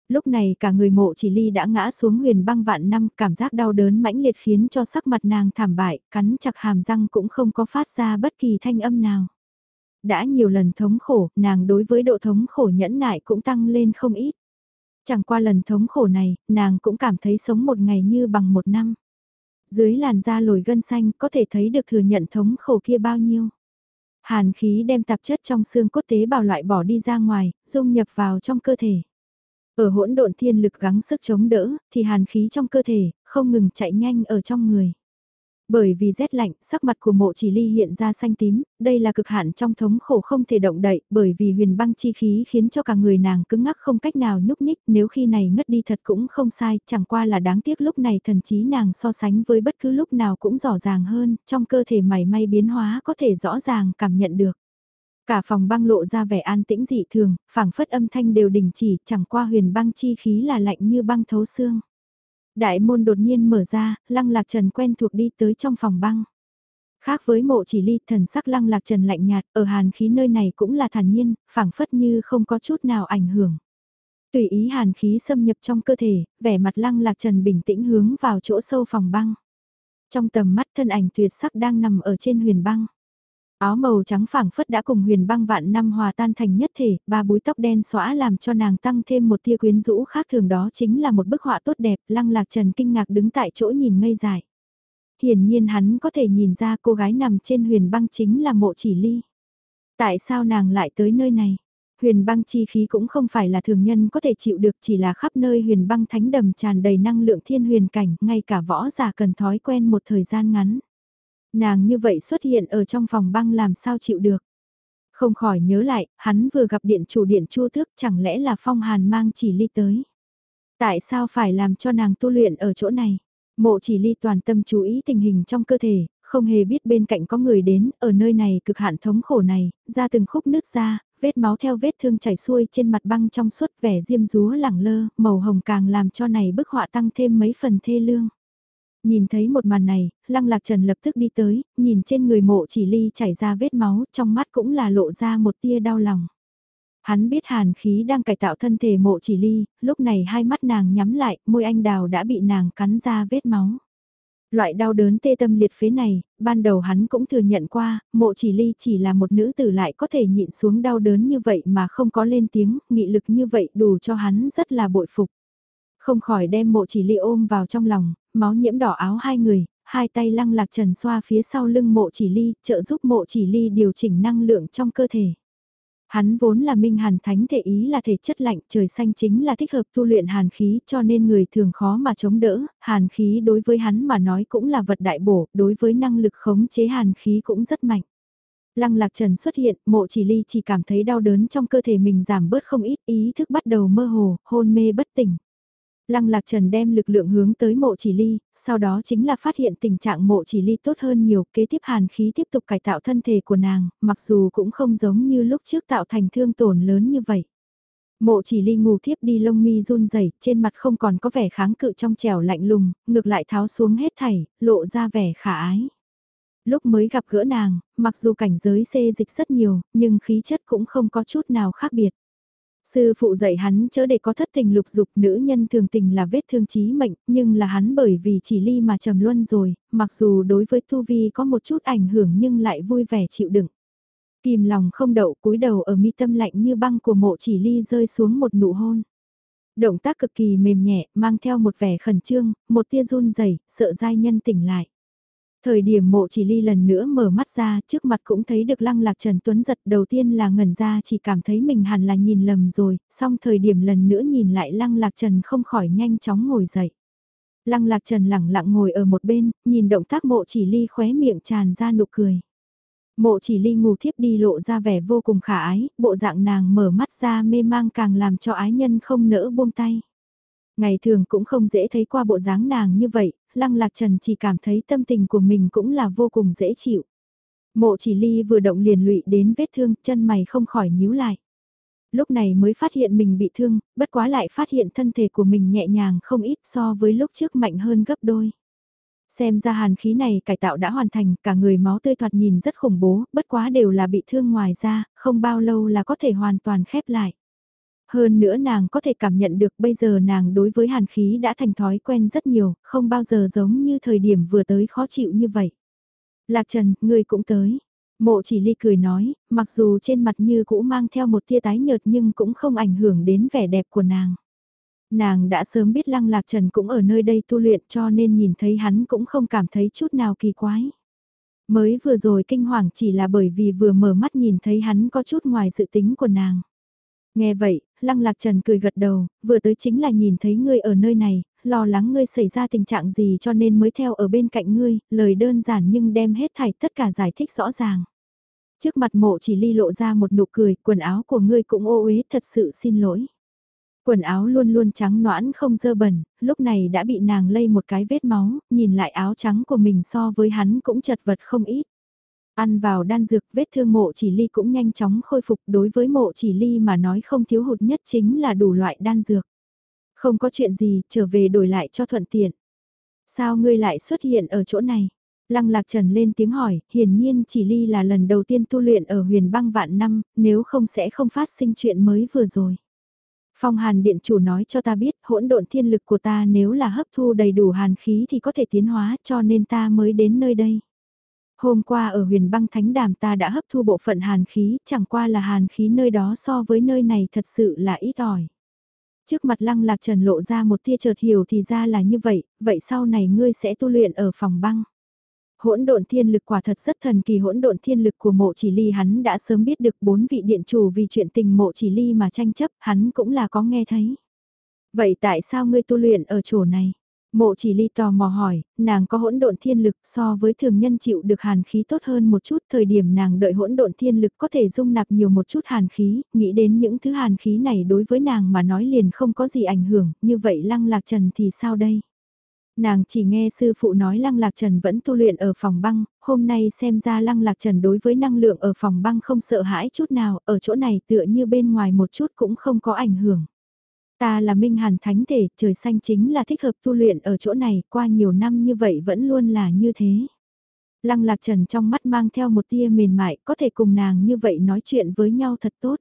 Speaker 1: Lúc này cả người Mộ Chỉ Ly đã ngã xuống huyền băng vạn năm, cảm giác đau đớn mãnh liệt khiến cho sắc mặt nàng thảm bại, cắn chặt hàm răng cũng không có phát ra bất kỳ thanh âm nào. Đã nhiều lần thống khổ, nàng đối với độ thống khổ nhẫn nại cũng tăng lên không ít. Chẳng qua lần thống khổ này, nàng cũng cảm thấy sống một ngày như bằng một năm. Dưới làn da lồi gân xanh có thể thấy được thừa nhận thống khổ kia bao nhiêu. Hàn khí đem tạp chất trong xương cốt tế bào loại bỏ đi ra ngoài, dung nhập vào trong cơ thể. Ở hỗn độn thiên lực gắng sức chống đỡ, thì hàn khí trong cơ thể, không ngừng chạy nhanh ở trong người. Bởi vì rét lạnh, sắc mặt của Mộ Chỉ Ly hiện ra xanh tím, đây là cực hạn trong thống khổ không thể động đậy, bởi vì huyền băng chi khí khiến cho cả người nàng cứng ngắc không cách nào nhúc nhích, nếu khi này ngất đi thật cũng không sai, chẳng qua là đáng tiếc lúc này thần trí nàng so sánh với bất cứ lúc nào cũng rõ ràng hơn, trong cơ thể mảy may biến hóa có thể rõ ràng cảm nhận được. Cả phòng băng lộ ra vẻ an tĩnh dị thường, phảng phất âm thanh đều đình chỉ, chẳng qua huyền băng chi khí là lạnh như băng thấu xương. Đại môn đột nhiên mở ra, Lăng Lạc Trần quen thuộc đi tới trong phòng băng. Khác với Mộ Chỉ Ly, thần sắc Lăng Lạc Trần lạnh nhạt, ở hàn khí nơi này cũng là thản nhiên, phảng phất như không có chút nào ảnh hưởng. Tùy ý hàn khí xâm nhập trong cơ thể, vẻ mặt Lăng Lạc Trần bình tĩnh hướng vào chỗ sâu phòng băng. Trong tầm mắt thân ảnh tuyệt sắc đang nằm ở trên huyền băng. Áo màu trắng phảng phất đã cùng huyền băng vạn năm hòa tan thành nhất thể, ba búi tóc đen xõa làm cho nàng tăng thêm một tia quyến rũ khác thường, đó chính là một bức họa tốt đẹp. Lăng Lạc Trần kinh ngạc đứng tại chỗ nhìn ngây dại. Hiển nhiên hắn có thể nhìn ra cô gái nằm trên huyền băng chính là Mộ Chỉ Ly. Tại sao nàng lại tới nơi này? Huyền băng chi khí cũng không phải là thường nhân có thể chịu được, chỉ là khắp nơi huyền băng thánh đầm tràn đầy năng lượng thiên huyền cảnh, ngay cả võ giả cần thói quen một thời gian ngắn. Nàng như vậy xuất hiện ở trong phòng băng làm sao chịu được. Không khỏi nhớ lại, hắn vừa gặp điện chủ điện Chu Tước, chẳng lẽ là Phong Hàn mang Chỉ Ly tới. Tại sao phải làm cho nàng tu luyện ở chỗ này? Mộ Chỉ Ly toàn tâm chú ý tình hình trong cơ thể, không hề biết bên cạnh có người đến, ở nơi này cực hạn thống khổ này, ra từng khúc nứt ra, vết máu theo vết thương chảy xuôi trên mặt băng trong suốt, vẻ diêm dúa lẳng lơ, màu hồng càng làm cho này bức họa tăng thêm mấy phần thê lương. Nhìn thấy một màn này, Lăng Lạc Trần lập tức đi tới, nhìn trên người Mộ Chỉ Ly chảy ra vết máu, trong mắt cũng là lộ ra một tia đau lòng. Hắn biết hàn khí đang cải tạo thân thể Mộ Chỉ Ly, lúc này hai mắt nàng nhắm lại, môi anh đào đã bị nàng cắn ra vết máu. Loại đau đớn tê tâm liệt phế này, ban đầu hắn cũng thừa nhận qua, Mộ Chỉ Ly chỉ là một nữ tử lại có thể nhịn xuống đau đớn như vậy mà không có lên tiếng, nghị lực như vậy đủ cho hắn rất là bội phục. Không khỏi đem Mộ Chỉ Ly ôm vào trong lòng, máu nhiễm đỏ áo hai người, hai tay Lăng Lạc Trần xoa phía sau lưng Mộ Chỉ Ly, trợ giúp Mộ Chỉ Ly điều chỉnh năng lượng trong cơ thể. Hắn vốn là minh hàn thánh thể, ý là thể chất lạnh, trời xanh chính là thích hợp tu luyện hàn khí, cho nên người thường khó mà chống đỡ, hàn khí đối với hắn mà nói cũng là vật đại bổ, đối với năng lực khống chế hàn khí cũng rất mạnh. Lăng Lạc Trần xuất hiện, Mộ Chỉ Ly chỉ cảm thấy đau đớn trong cơ thể mình giảm bớt không ít, ý thức bắt đầu mơ hồ, hôn mê bất tỉnh. Lăng Lạc Trần đem lực lượng hướng tới Mộ Chỉ Ly, sau đó chính là phát hiện tình trạng Mộ Chỉ Ly tốt hơn nhiều, kế tiếp hàn khí tiếp tục cải tạo thân thể của nàng, mặc dù cũng không giống như lúc trước tạo thành thương tổn lớn như vậy. Mộ Chỉ Ly ngủ thiếp đi, lông mi run rẩy, trên mặt không còn có vẻ kháng cự trong trẻo lạnh lùng, ngược lại tháo xuống hết thảy, lộ ra vẻ khả ái. Lúc mới gặp gỡ nàng, mặc dù cảnh giới xê dịch rất nhiều, nhưng khí chất cũng không có chút nào khác biệt. Sư phụ dạy hắn chớ để có thất tình lục dục, nữ nhân thường tình là vết thương chí mệnh, nhưng là hắn bởi vì Chỉ Ly mà trầm luân rồi, mặc dù đối với tu vi có một chút ảnh hưởng nhưng lại vui vẻ chịu đựng. Kìm lòng không đậu, cúi đầu ở mi tâm lạnh như băng của Mộ Chỉ Ly rơi xuống một nụ hôn. Động tác cực kỳ mềm nhẹ, mang theo một vẻ khẩn trương, một tia run rẩy, sợ giai nhân tỉnh lại. Thời điểm Mộ Chỉ Ly lần nữa mở mắt ra, trước mặt cũng thấy được Lăng Lạc Trần tuấn giật, đầu tiên là ngẩn ra, chỉ cảm thấy mình hẳn là nhìn lầm rồi, xong thời điểm lần nữa nhìn lại Lăng Lạc Trần không khỏi nhanh chóng ngồi dậy. Lăng Lạc Trần lẳng lặng ngồi ở một bên, nhìn động tác Mộ Chỉ Ly khóe miệng tràn ra nụ cười. Mộ Chỉ Ly ngủ thiếp đi lộ ra vẻ vô cùng khả ái, bộ dạng nàng mở mắt ra mê mang càng làm cho ái nhân không nỡ buông tay. Ngày thường cũng không dễ thấy qua bộ dáng nàng như vậy, Lăng Lạc Trần chỉ cảm thấy tâm tình của mình cũng là vô cùng dễ chịu. Mộ Chỉ Ly vừa động liền lụy đến vết thương, chân mày không khỏi nhíu lại. Lúc này mới phát hiện mình bị thương, bất quá lại phát hiện thân thể của mình nhẹ nhàng không ít so với lúc trước mạnh hơn gấp đôi. Xem ra hàn khí này cải tạo đã hoàn thành, cả người máu tươi thoạt nhìn rất khủng bố, bất quá đều là bị thương ngoài da, không bao lâu là có thể hoàn toàn khép lại. Hơn nữa nàng có thể cảm nhận được bây giờ nàng đối với hàn khí đã thành thói quen rất nhiều, không bao giờ giống như thời điểm vừa tới khó chịu như vậy. Lạc Trần, ngươi cũng tới. Mộ chỉ ly cười nói, mặc dù trên mặt như cũ mang theo một tia tái nhợt nhưng cũng không ảnh hưởng đến vẻ đẹp của nàng. Nàng đã sớm biết Lăng Lạc Trần cũng ở nơi đây tu luyện cho nên nhìn thấy hắn cũng không cảm thấy chút nào kỳ quái. Mới vừa rồi kinh hoàng chỉ là bởi vì vừa mở mắt nhìn thấy hắn có chút ngoài dự tính của nàng. Nghe vậy, Lăng Lạc Trần cười gật đầu, vừa tới chính là nhìn thấy ngươi ở nơi này, lo lắng ngươi xảy ra tình trạng gì cho nên mới theo ở bên cạnh ngươi, lời đơn giản nhưng đem hết thảy tất cả giải thích rõ ràng. Trước mặt mộ chỉ ly lộ ra một nụ cười, quần áo của ngươi cũng ô uế, thật sự xin lỗi. Quần áo luôn luôn trắng noãn không dơ bẩn, lúc này đã bị nàng lây một cái vết máu, nhìn lại áo trắng của mình so với hắn cũng chật vật không ít. Ăn vào đan dược, vết thương mộ chỉ ly cũng nhanh chóng khôi phục, đối với mộ chỉ ly mà nói không thiếu hụt nhất chính là đủ loại đan dược. Không có chuyện gì, trở về đổi lại cho thuận tiện. Sao ngươi lại xuất hiện ở chỗ này? Lăng Lạc Trần lên tiếng hỏi, hiển nhiên chỉ ly là lần đầu tiên tu luyện ở huyền băng vạn năm, nếu không sẽ không phát sinh chuyện mới vừa rồi. Phong Hàn Điện chủ nói cho ta biết hỗn độn thiên lực của ta nếu là hấp thu đầy đủ hàn khí thì có thể tiến hóa cho nên ta mới đến nơi đây. Hôm qua ở huyền băng thánh đàm ta đã hấp thu bộ phận hàn khí, chẳng qua là hàn khí nơi đó so với nơi này thật sự là ít ỏi. Trước mặt Lăng Lạc Trần lộ ra một tia chợt hiểu thì ra là như vậy, vậy sau này ngươi sẽ tu luyện ở phòng băng. Hỗn độn thiên lực quả thật rất thần kỳ, hỗn độn thiên lực của mộ chỉ ly hắn đã sớm biết được bốn vị điện chủ vì chuyện tình mộ chỉ ly mà tranh chấp, hắn cũng là có nghe thấy. Vậy tại sao ngươi tu luyện ở chỗ này? Mộ chỉ ly tò mò hỏi, nàng có hỗn độn thiên lực so với thường nhân chịu được hàn khí tốt hơn một chút, thời điểm nàng đợi hỗn độn thiên lực có thể dung nạp nhiều một chút hàn khí, nghĩ đến những thứ hàn khí này đối với nàng mà nói liền không có gì ảnh hưởng, như vậy Lăng Lạc Trần thì sao đây? Nàng chỉ nghe sư phụ nói Lăng Lạc Trần vẫn tu luyện ở phòng băng, hôm nay xem ra Lăng Lạc Trần đối với năng lượng ở phòng băng không sợ hãi chút nào, ở chỗ này tựa như bên ngoài một chút cũng không có ảnh hưởng. Ta là Minh Hàn Thánh Thể, trời xanh chính là thích hợp tu luyện ở chỗ này, qua nhiều năm như vậy vẫn luôn là như thế. Lăng Lạc Trần trong mắt mang theo một tia mềm mại, có thể cùng nàng như vậy nói chuyện với nhau thật tốt.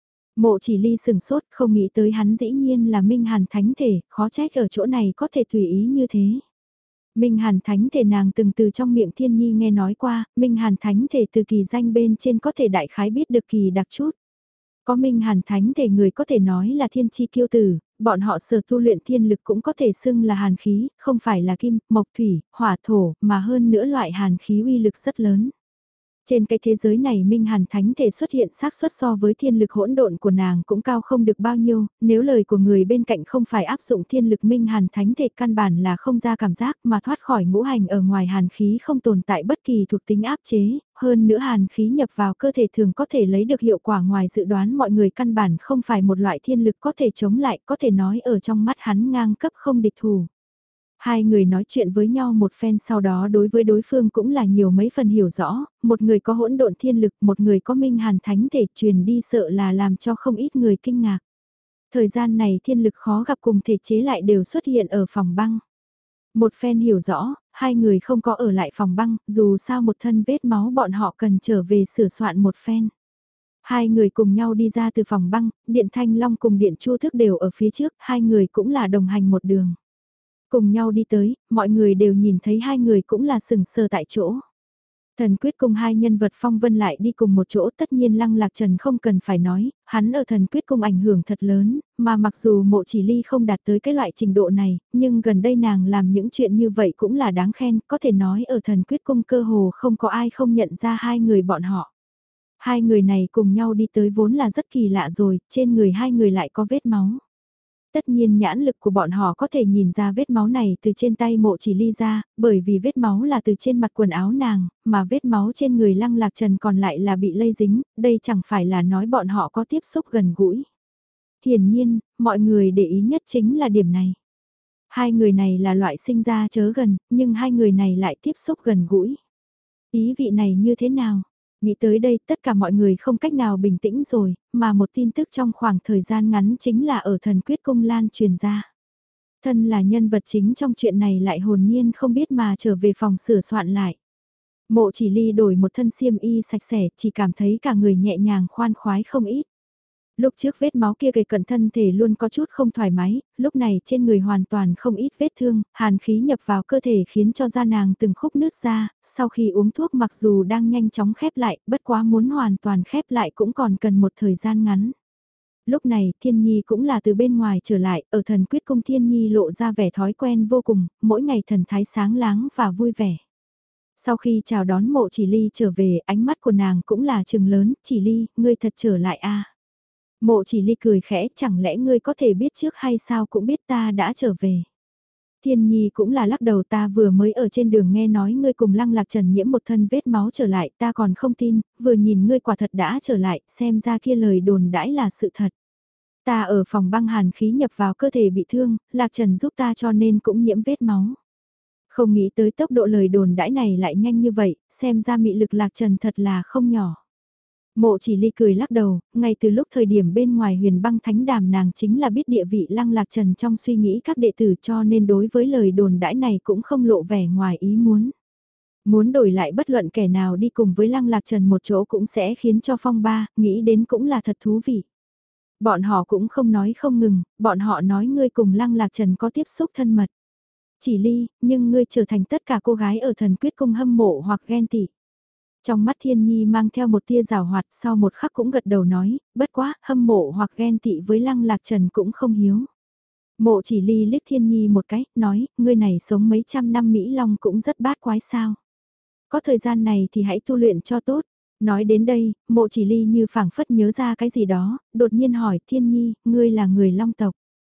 Speaker 1: Mộ chỉ ly sừng sốt, không nghĩ tới hắn dĩ nhiên là Minh Hàn Thánh Thể, khó trách ở chỗ này có thể tùy ý như thế. Minh Hàn Thánh Thể nàng từng từ trong miệng Thiên Nhi nghe nói qua, Minh Hàn Thánh Thể từ kỳ danh bên trên có thể đại khái biết được kỳ đặc chút. Có Minh Hàn Thánh Thể người có thể nói là thiên chi kiêu tử, bọn họ sở tu luyện thiên lực cũng có thể xưng là hàn khí, không phải là kim, mộc thủy, hỏa thổ, mà hơn nữa loại hàn khí uy lực rất lớn. Trên cái thế giới này Minh Hàn Thánh Thể xuất hiện xác suất so với thiên lực hỗn độn của nàng cũng cao không được bao nhiêu, nếu lời của người bên cạnh không phải áp dụng thiên lực Minh Hàn Thánh Thể căn bản là không ra cảm giác mà thoát khỏi ngũ hành ở ngoài hàn khí không tồn tại bất kỳ thuộc tính áp chế, hơn nữa hàn khí nhập vào cơ thể thường có thể lấy được hiệu quả ngoài dự đoán mọi người căn bản không phải một loại thiên lực có thể chống lại, có thể nói ở trong mắt hắn ngang cấp không địch thủ. Hai người nói chuyện với nhau một phen sau đó đối với đối phương cũng là nhiều mấy phần hiểu rõ, một người có hỗn độn thiên lực, một người có Minh Hàn Thánh Thể truyền đi sợ là làm cho không ít người kinh ngạc. Thời gian này thiên lực khó gặp cùng thể chế lại đều xuất hiện ở phòng băng. Một phen hiểu rõ, hai người không có ở lại phòng băng, dù sao một thân vết máu bọn họ cần trở về sửa soạn một phen. Hai người cùng nhau đi ra từ phòng băng, Điện Thanh Long cùng Điện Chu Thức đều ở phía trước, hai người cũng là đồng hành một đường. Cùng nhau đi tới, mọi người đều nhìn thấy hai người cũng là sừng sờ tại chỗ. Thần quyết cung hai nhân vật phong vân lại đi cùng một chỗ, tất nhiên Lăng Lạc Trần không cần phải nói, hắn ở thần quyết cung ảnh hưởng thật lớn, mà mặc dù mộ chỉ ly không đạt tới cái loại trình độ này, nhưng gần đây nàng làm những chuyện như vậy cũng là đáng khen, có thể nói ở thần quyết cung cơ hồ không có ai không nhận ra hai người bọn họ. Hai người này cùng nhau đi tới vốn là rất kỳ lạ rồi, trên người hai người lại có vết máu. Tất nhiên nhãn lực của bọn họ có thể nhìn ra vết máu này từ trên tay mộ chỉ ly ra, bởi vì vết máu là từ trên mặt quần áo nàng, mà vết máu trên người Lăng Lạc Trần còn lại là bị lây dính, đây chẳng phải là nói bọn họ có tiếp xúc gần gũi. Hiển nhiên, mọi người để ý nhất chính là điểm này. Hai người này là loại sinh ra chớ gần, nhưng hai người này lại tiếp xúc gần gũi. Ý vị này như thế nào? Nghĩ tới đây tất cả mọi người không cách nào bình tĩnh rồi, mà một tin tức trong khoảng thời gian ngắn chính là ở thần quyết cung lan truyền ra. Thân là nhân vật chính trong chuyện này lại hồn nhiên không biết mà trở về phòng sửa soạn lại. Mộ chỉ ly đổi một thân xiêm y sạch sẽ chỉ cảm thấy cả người nhẹ nhàng khoan khoái không ít. Lúc trước vết máu kia gầy cận thân thể luôn có chút không thoải mái, lúc này trên người hoàn toàn không ít vết thương, hàn khí nhập vào cơ thể khiến cho da nàng từng khúc nứt ra, sau khi uống thuốc mặc dù đang nhanh chóng khép lại, bất quá muốn hoàn toàn khép lại cũng còn cần một thời gian ngắn. Lúc này Thiên Nhi cũng là từ bên ngoài trở lại, ở thần quyết cung Thiên Nhi lộ ra vẻ thói quen vô cùng, mỗi ngày thần thái sáng láng và vui vẻ. Sau khi chào đón Mộ Chỉ Ly trở về, ánh mắt của nàng cũng là trừng lớn, Chỉ Ly, ngươi thật trở lại a. Mộ Chỉ Ly cười khẽ, chẳng lẽ ngươi có thể biết trước hay sao cũng biết ta đã trở về. Thiên Nhi cũng là lắc đầu, ta vừa mới ở trên đường nghe nói ngươi cùng Lăng Lạc Trần nhiễm một thân vết máu trở lại, ta còn không tin, vừa nhìn ngươi quả thật đã trở lại, xem ra kia lời đồn đãi là sự thật. Ta ở phòng băng hàn khí nhập vào cơ thể bị thương, Lạc Trần giúp ta cho nên cũng nhiễm vết máu. Không nghĩ tới tốc độ lời đồn đãi này lại nhanh như vậy, xem ra mị lực Lạc Trần thật là không nhỏ. Mộ Chỉ Ly cười lắc đầu, ngay từ lúc thời điểm bên ngoài huyền băng thánh đàm nàng chính là biết địa vị Lăng Lạc Trần trong suy nghĩ các đệ tử, cho nên đối với lời đồn đãi này cũng không lộ vẻ ngoài ý muốn. Muốn đổi lại bất luận kẻ nào đi cùng với Lăng Lạc Trần một chỗ cũng sẽ khiến cho phong ba, nghĩ đến cũng là thật thú vị. Bọn họ cũng không nói không ngừng, bọn họ nói ngươi cùng Lăng Lạc Trần có tiếp xúc thân mật. Chỉ Ly, nhưng ngươi trở thành tất cả cô gái ở thần quyết cung hâm mộ hoặc ghen tị. Trong mắt Thiên Nhi mang theo một tia rào hoạt, sau một khắc cũng gật đầu nói, bất quá, hâm mộ hoặc ghen tị với Lăng Lạc Trần cũng không hiếu. Mộ Chỉ Ly liếc Thiên Nhi một cái, nói, ngươi này sống mấy trăm năm Mỹ Long cũng rất bát quái sao. Có thời gian này thì hãy tu luyện cho tốt. Nói đến đây, Mộ Chỉ Ly như phảng phất nhớ ra cái gì đó, đột nhiên hỏi Thiên Nhi, ngươi là người Long tộc.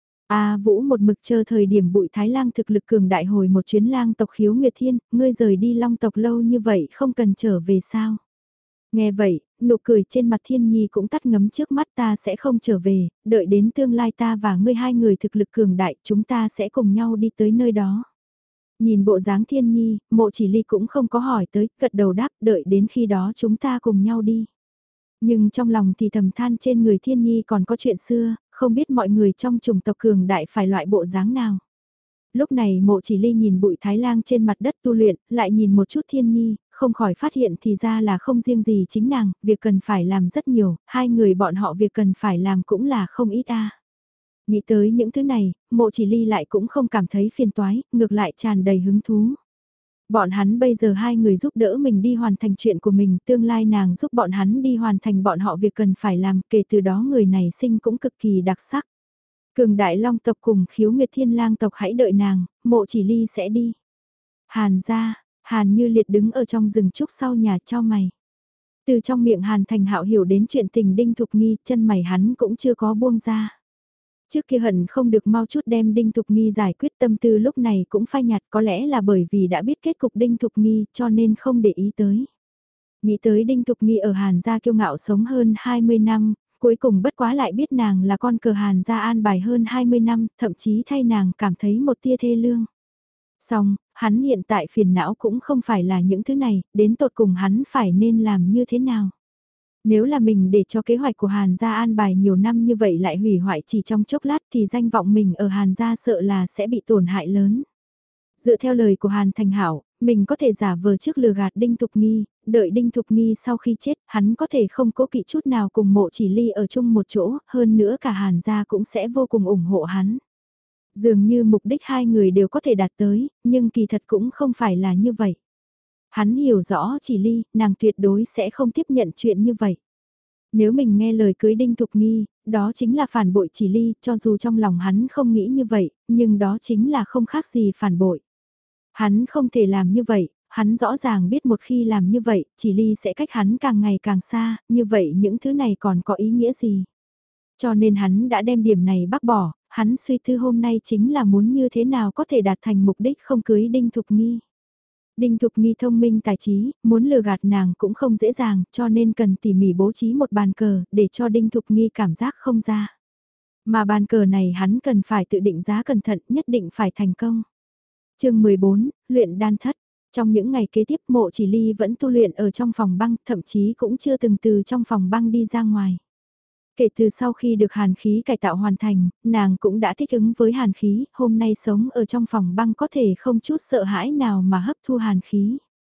Speaker 1: A Vũ một mực chờ thời điểm Bụi Thái Lang thực lực cường đại hồi một chuyến lang tộc khiếu Nguyệt Thiên, ngươi rời đi Long tộc lâu như vậy không cần trở về sao? Nghe vậy, nụ cười trên mặt Thiên Nhi cũng tắt ngấm, trước mắt ta sẽ không trở về, đợi đến tương lai ta và ngươi hai người thực lực cường đại, chúng ta sẽ cùng nhau đi tới nơi đó. Nhìn bộ dáng Thiên Nhi, Mộ Chỉ Ly cũng không có hỏi tới, gật đầu đáp, đợi đến khi đó chúng ta cùng nhau đi. Nhưng trong lòng thì thầm than trên người Thiên Nhi còn có chuyện xưa, không biết mọi người trong chủng tộc cường đại phải loại bộ dáng nào. Lúc này Mộ Chỉ Ly nhìn Bụi Thái Lang trên mặt đất tu luyện, lại nhìn một chút Thiên Nhi, không khỏi phát hiện thì ra là không riêng gì chính nàng, việc cần phải làm rất nhiều, hai người bọn họ việc cần phải làm cũng là không ít a. Nghĩ tới những thứ này, Mộ Chỉ Ly lại cũng không cảm thấy phiền toái, ngược lại tràn đầy hứng thú. Bọn hắn bây giờ hai người giúp đỡ mình đi hoàn thành chuyện của mình, tương lai nàng giúp bọn hắn đi hoàn thành bọn họ việc cần phải làm, kể từ đó người này sinh cũng cực kỳ đặc sắc. Cường Đại Long tộc cùng Khiếu Nguyệt Thiên Lang tộc hãy đợi nàng, Mộ Chỉ Ly sẽ đi. Hàn ra, Hàn Như Liệt đứng ở trong rừng trúc sau nhà cho mày. Từ trong miệng Hàn Thành Hạo hiểu đến chuyện tình Đinh Thục Nghi, chân mày hắn cũng chưa có buông ra. Trước kia hận không được mau chút đem Đinh Thục Nghi giải quyết, tâm tư lúc này cũng phai nhạt, có lẽ là bởi vì đã biết kết cục Đinh Thục Nghi cho nên không để ý tới. Nghĩ tới Đinh Thục Nghi ở Hàn gia kiêu ngạo sống hơn hai mươi năm, cuối cùng bất quá lại biết nàng là con cờ Hàn gia an bài hơn hai mươi năm, thậm chí thay nàng cảm thấy một tia thê lương. Xong, hắn hiện tại phiền não cũng không phải là những thứ này, đến tột cùng hắn phải nên làm như thế nào. Nếu là mình để cho kế hoạch của Hàn gia an bài nhiều năm như vậy lại hủy hoại chỉ trong chốc lát thì danh vọng mình ở Hàn gia sợ là sẽ bị tổn hại lớn. Dựa theo lời của Hàn Thành Hảo, mình có thể giả vờ trước lừa gạt Đinh Thục Nghi, đợi Đinh Thục Nghi sau khi chết, hắn có thể không cố kỵ chút nào cùng Mộ Chỉ Ly ở chung một chỗ, hơn nữa cả Hàn gia cũng sẽ vô cùng ủng hộ hắn. Dường như mục đích hai người đều có thể đạt tới, nhưng kỳ thật cũng không phải là như vậy. Hắn hiểu rõ Chỉ Ly, nàng tuyệt đối sẽ không tiếp nhận chuyện như vậy. Nếu mình nghe lời cưới Đinh Thục Nghi, đó chính là phản bội Chỉ Ly, cho dù trong lòng hắn không nghĩ như vậy, nhưng đó chính là không khác gì phản bội. Hắn không thể làm như vậy, hắn rõ ràng biết một khi làm như vậy, Chỉ Ly sẽ cách hắn càng ngày càng xa, như vậy những thứ này còn có ý nghĩa gì? Cho nên hắn đã đem điểm này bác bỏ, hắn suy tư hôm nay chính là muốn như thế nào có thể đạt thành mục đích không cưới Đinh Thục Nghi. Đinh Thục Nghi thông minh tài trí, muốn lừa gạt nàng cũng không dễ dàng, cho nên cần tỉ mỉ bố trí một bàn cờ, để cho Đinh Thục Nghi cảm giác không ra. Mà bàn cờ này hắn cần phải tự định giá cẩn thận, nhất định phải thành công. chương mười bốn, luyện đan thất. Trong những ngày kế tiếp Mộ Chỉ Ly vẫn tu luyện ở trong phòng băng, thậm chí cũng chưa từng từ trong phòng băng đi ra ngoài. Kể từ sau khi được hàn khí cải tạo hoàn thành, nàng cũng đã thích ứng với hàn khí, hôm nay sống ở trong phòng băng có thể không chút sợ hãi nào mà hấp thu hàn khí.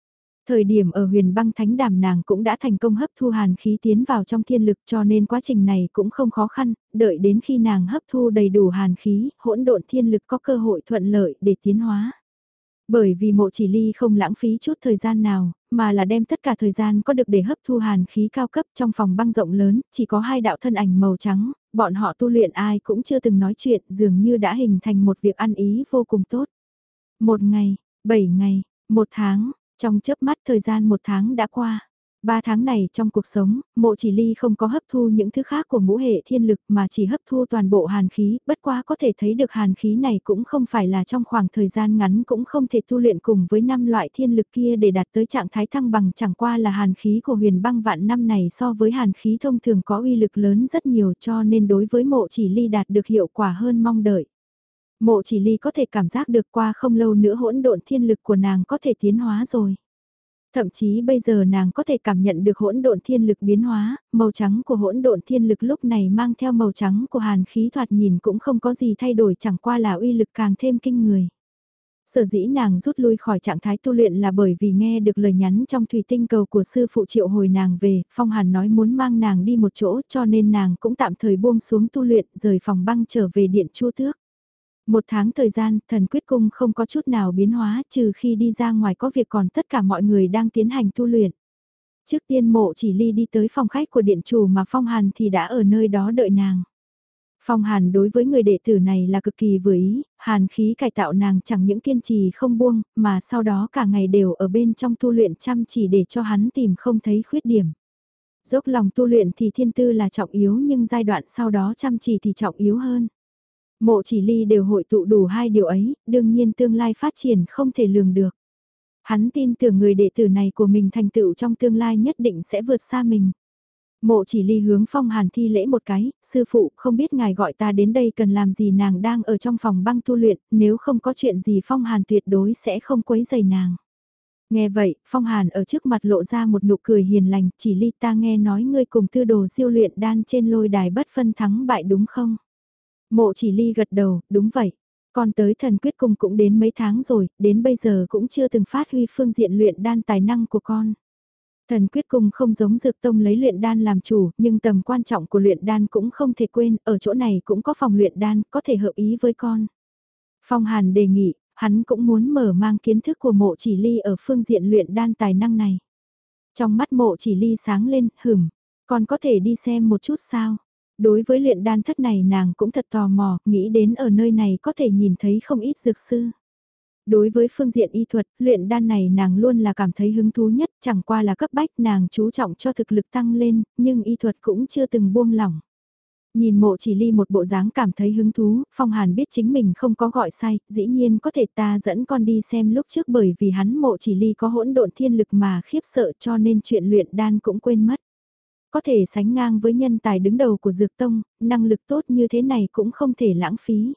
Speaker 1: Thời điểm ở huyền băng thánh đàm nàng cũng đã thành công hấp thu hàn khí tiến vào trong thiên lực cho nên quá trình này cũng không khó khăn, đợi đến khi nàng hấp thu đầy đủ hàn khí, hỗn độn thiên lực có cơ hội thuận lợi để tiến hóa. Bởi vì mộ chỉ ly không lãng phí chút thời gian nào, mà là đem tất cả thời gian có được để hấp thu hàn khí cao cấp trong phòng băng rộng lớn, chỉ có hai đạo thân ảnh màu trắng, bọn họ tu luyện ai cũng chưa từng nói chuyện, dường như đã hình thành một việc ăn ý vô cùng tốt. Một ngày, bảy ngày, một tháng, trong chớp mắt thời gian một tháng đã qua. Ba tháng này trong cuộc sống, mộ chỉ ly không có hấp thu những thứ khác của ngũ hệ thiên lực mà chỉ hấp thu toàn bộ hàn khí, bất quá có thể thấy được hàn khí này cũng không phải là trong khoảng thời gian ngắn cũng không thể tu luyện cùng với năm loại thiên lực kia để đạt tới trạng thái thăng bằng, chẳng qua là hàn khí của huyền băng vạn năm này so với hàn khí thông thường có uy lực lớn rất nhiều cho nên đối với mộ chỉ ly đạt được hiệu quả hơn mong đợi. Mộ chỉ ly có thể cảm giác được qua không lâu nữa hỗn độn thiên lực của nàng có thể tiến hóa rồi. Thậm chí bây giờ nàng có thể cảm nhận được hỗn độn thiên lực biến hóa, màu trắng của hỗn độn thiên lực lúc này mang theo màu trắng của hàn khí thoạt nhìn cũng không có gì thay đổi, chẳng qua là uy lực càng thêm kinh người. Sở dĩ nàng rút lui khỏi trạng thái tu luyện là bởi vì nghe được lời nhắn trong thủy tinh cầu của sư phụ triệu hồi nàng về, Phong Hàn nói muốn mang nàng đi một chỗ cho nên nàng cũng tạm thời buông xuống tu luyện rời phòng băng trở về điện Chu Tước. Một tháng thời gian, thần quyết cung không có chút nào biến hóa trừ khi đi ra ngoài có việc còn tất cả mọi người đang tiến hành tu luyện. Trước tiên mộ chỉ ly đi tới phòng khách của điện chủ mà Phong Hàn thì đã ở nơi đó đợi nàng. Phong Hàn đối với người đệ tử này là cực kỳ vừa ý, hàn khí cải tạo nàng chẳng những kiên trì không buông, mà sau đó cả ngày đều ở bên trong tu luyện chăm chỉ để cho hắn tìm không thấy khuyết điểm. Dốc lòng tu luyện thì thiên tư là trọng yếu nhưng giai đoạn sau đó chăm chỉ thì trọng yếu hơn. Mộ chỉ ly đều hội tụ đủ hai điều ấy, đương nhiên tương lai phát triển không thể lường được. Hắn tin tưởng người đệ tử này của mình thành tựu trong tương lai nhất định sẽ vượt xa mình. Mộ chỉ ly hướng Phong Hàn thi lễ một cái, sư phụ không biết ngài gọi ta đến đây cần làm gì, nàng đang ở trong phòng băng tu luyện, nếu không có chuyện gì Phong Hàn tuyệt đối sẽ không quấy rầy nàng. Nghe vậy, Phong Hàn ở trước mặt lộ ra một nụ cười hiền lành, chỉ ly ta nghe nói ngươi cùng tư đồ diêu luyện đan trên lôi đài bất phân thắng bại đúng không? Mộ chỉ ly gật đầu, đúng vậy. Con tới thần quyết cung cũng đến mấy tháng rồi, đến bây giờ cũng chưa từng phát huy phương diện luyện đan tài năng của con. Thần quyết cung không giống dược tông lấy luyện đan làm chủ, nhưng tầm quan trọng của luyện đan cũng không thể quên, ở chỗ này cũng có phòng luyện đan, có thể hợp ý với con. Phong Hàn đề nghị, hắn cũng muốn mở mang kiến thức của mộ chỉ ly ở phương diện luyện đan tài năng này. Trong mắt mộ chỉ ly sáng lên, hửm, con có thể đi xem một chút sao? Đối với luyện đan thất này nàng cũng thật tò mò, nghĩ đến ở nơi này có thể nhìn thấy không ít dược sư. Đối với phương diện y thuật, luyện đan này nàng luôn là cảm thấy hứng thú nhất, chẳng qua là cấp bách nàng chú trọng cho thực lực tăng lên, nhưng y thuật cũng chưa từng buông lỏng. Nhìn mộ chỉ ly một bộ dáng cảm thấy hứng thú, Phong Hàn biết chính mình không có gọi sai, dĩ nhiên có thể ta dẫn con đi xem lúc trước bởi vì hắn mộ chỉ ly có hỗn độn thiên lực mà khiếp sợ cho nên chuyện luyện đan cũng quên mất. Có thể sánh ngang với nhân tài đứng đầu của Dược Tông, năng lực tốt như thế này cũng không thể lãng phí.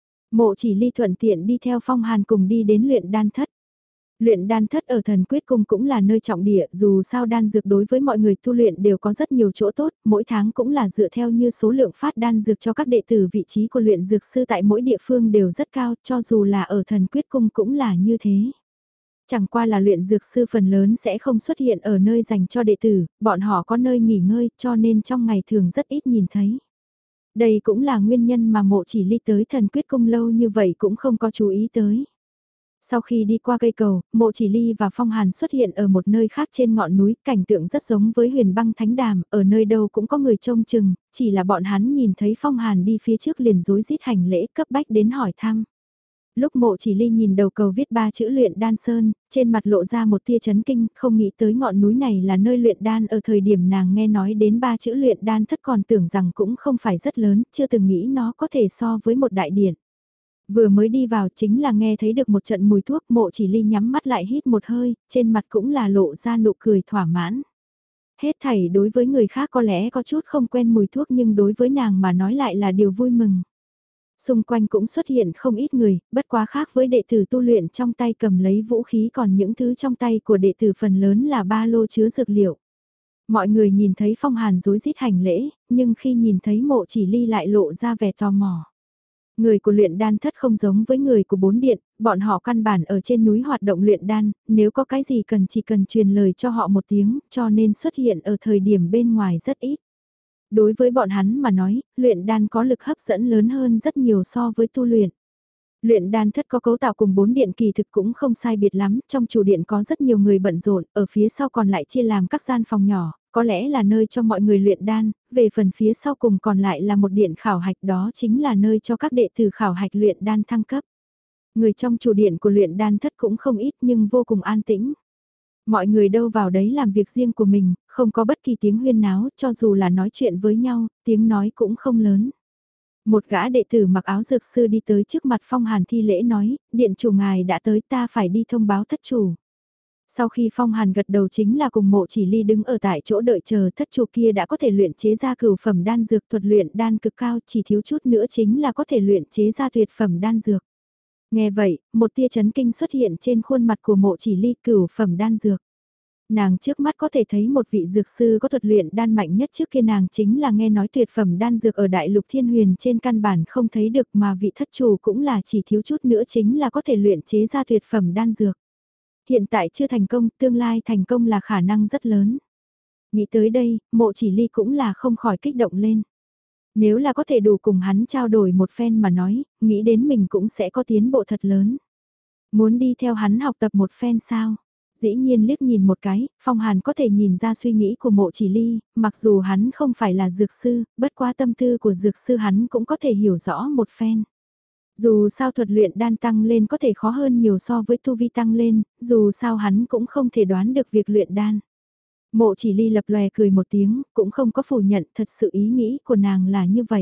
Speaker 1: Mộ chỉ ly thuận tiện đi theo Phong Hàn cùng đi đến luyện đan thất. Luyện đan thất ở thần quyết cung cũng là nơi trọng địa, dù sao đan dược đối với mọi người tu luyện đều có rất nhiều chỗ tốt, mỗi tháng cũng là dựa theo như số lượng phát đan dược cho các đệ tử, vị trí của luyện dược sư tại mỗi địa phương đều rất cao, cho dù là ở thần quyết cung cũng là như thế. Chẳng qua là luyện dược sư phần lớn sẽ không xuất hiện ở nơi dành cho đệ tử, bọn họ có nơi nghỉ ngơi cho nên trong ngày thường rất ít nhìn thấy. Đây cũng là nguyên nhân mà mộ chỉ ly tới thần quyết cung lâu như vậy cũng không có chú ý tới. Sau khi đi qua cây cầu, mộ chỉ ly và Phong Hàn xuất hiện ở một nơi khác trên ngọn núi, cảnh tượng rất giống với huyền băng thánh đàm, ở nơi đâu cũng có người trông chừng, chỉ là bọn hắn nhìn thấy Phong Hàn đi phía trước liền rối rít hành lễ cấp bách đến hỏi thăm. Lúc mộ chỉ ly nhìn đầu cầu viết ba chữ luyện đan sơn, trên mặt lộ ra một tia chấn kinh, không nghĩ tới ngọn núi này là nơi luyện đan, ở thời điểm nàng nghe nói đến ba chữ luyện đan thất còn tưởng rằng cũng không phải rất lớn, chưa từng nghĩ nó có thể so với một đại điện. Vừa mới đi vào chính là nghe thấy được một trận mùi thuốc, mộ chỉ ly nhắm mắt lại hít một hơi, trên mặt cũng là lộ ra nụ cười thỏa mãn. Hết thảy đối với người khác có lẽ có chút không quen mùi thuốc nhưng đối với nàng mà nói lại là điều vui mừng. Xung quanh cũng xuất hiện không ít người, bất quá khác với đệ tử tu luyện trong tay cầm lấy vũ khí, còn những thứ trong tay của đệ tử phần lớn là ba lô chứa dược liệu. Mọi người nhìn thấy Phong Hàn rối rít hành lễ, nhưng khi nhìn thấy mộ chỉ ly lại lộ ra vẻ tò mò. Người của luyện đan thất không giống với người của bốn điện, bọn họ căn bản ở trên núi hoạt động luyện đan, nếu có cái gì cần chỉ cần truyền lời cho họ một tiếng, cho nên xuất hiện ở thời điểm bên ngoài rất ít. Đối với bọn hắn mà nói, luyện đan có lực hấp dẫn lớn hơn rất nhiều so với tu luyện. Luyện đan thất có cấu tạo cùng bốn điện kỳ thực cũng không sai biệt lắm, trong chủ điện có rất nhiều người bận rộn, ở phía sau còn lại chia làm các gian phòng nhỏ, có lẽ là nơi cho mọi người luyện đan, về phần phía sau cùng còn lại là một điện khảo hạch, đó chính là nơi cho các đệ tử khảo hạch luyện đan thăng cấp. Người trong chủ điện của luyện đan thất cũng không ít nhưng vô cùng an tĩnh. Mọi người đâu vào đấy làm việc riêng của mình, không có bất kỳ tiếng huyên náo, cho dù là nói chuyện với nhau, tiếng nói cũng không lớn. Một gã đệ tử mặc áo dược sư đi tới trước mặt Phong Hàn thi lễ nói, điện chủ ngài đã tới, ta phải đi thông báo thất chủ. Sau khi Phong Hàn gật đầu chính là cùng Mộ Chỉ Ly đứng ở tại chỗ đợi chờ, thất chủ kia đã có thể luyện chế ra cửu phẩm đan dược, thuật luyện đan cực cao, chỉ thiếu chút nữa chính là có thể luyện chế ra tuyệt phẩm đan dược. Nghe vậy, một tia chấn kinh xuất hiện trên khuôn mặt của Mộ Chỉ Ly, cửu phẩm đan dược. Nàng trước mắt có thể thấy một vị dược sư có thuật luyện đan mạnh nhất, trước kia nàng chính là nghe nói tuyệt phẩm đan dược ở đại lục thiên huyền trên căn bản không thấy được, mà vị thất chủ cũng là chỉ thiếu chút nữa chính là có thể luyện chế ra tuyệt phẩm đan dược. Hiện tại chưa thành công, tương lai thành công là khả năng rất lớn. Nghĩ tới đây, Mộ Chỉ Ly cũng là không khỏi kích động lên. Nếu là có thể đủ cùng hắn trao đổi một phen mà nói, nghĩ đến mình cũng sẽ có tiến bộ thật lớn. Muốn đi theo hắn học tập một phen sao? Dĩ nhiên liếc nhìn một cái, Phong Hàn có thể nhìn ra suy nghĩ của Mộ Chỉ Ly, mặc dù hắn không phải là dược sư, bất quá tâm tư của dược sư hắn cũng có thể hiểu rõ một phen. Dù sao thuật luyện đan tăng lên có thể khó hơn nhiều so với tu vi tăng lên, dù sao hắn cũng không thể đoán được việc luyện đan. Mộ Chỉ Ly lập lòe cười một tiếng, cũng không có phủ nhận, thật sự ý nghĩ của nàng là như vậy.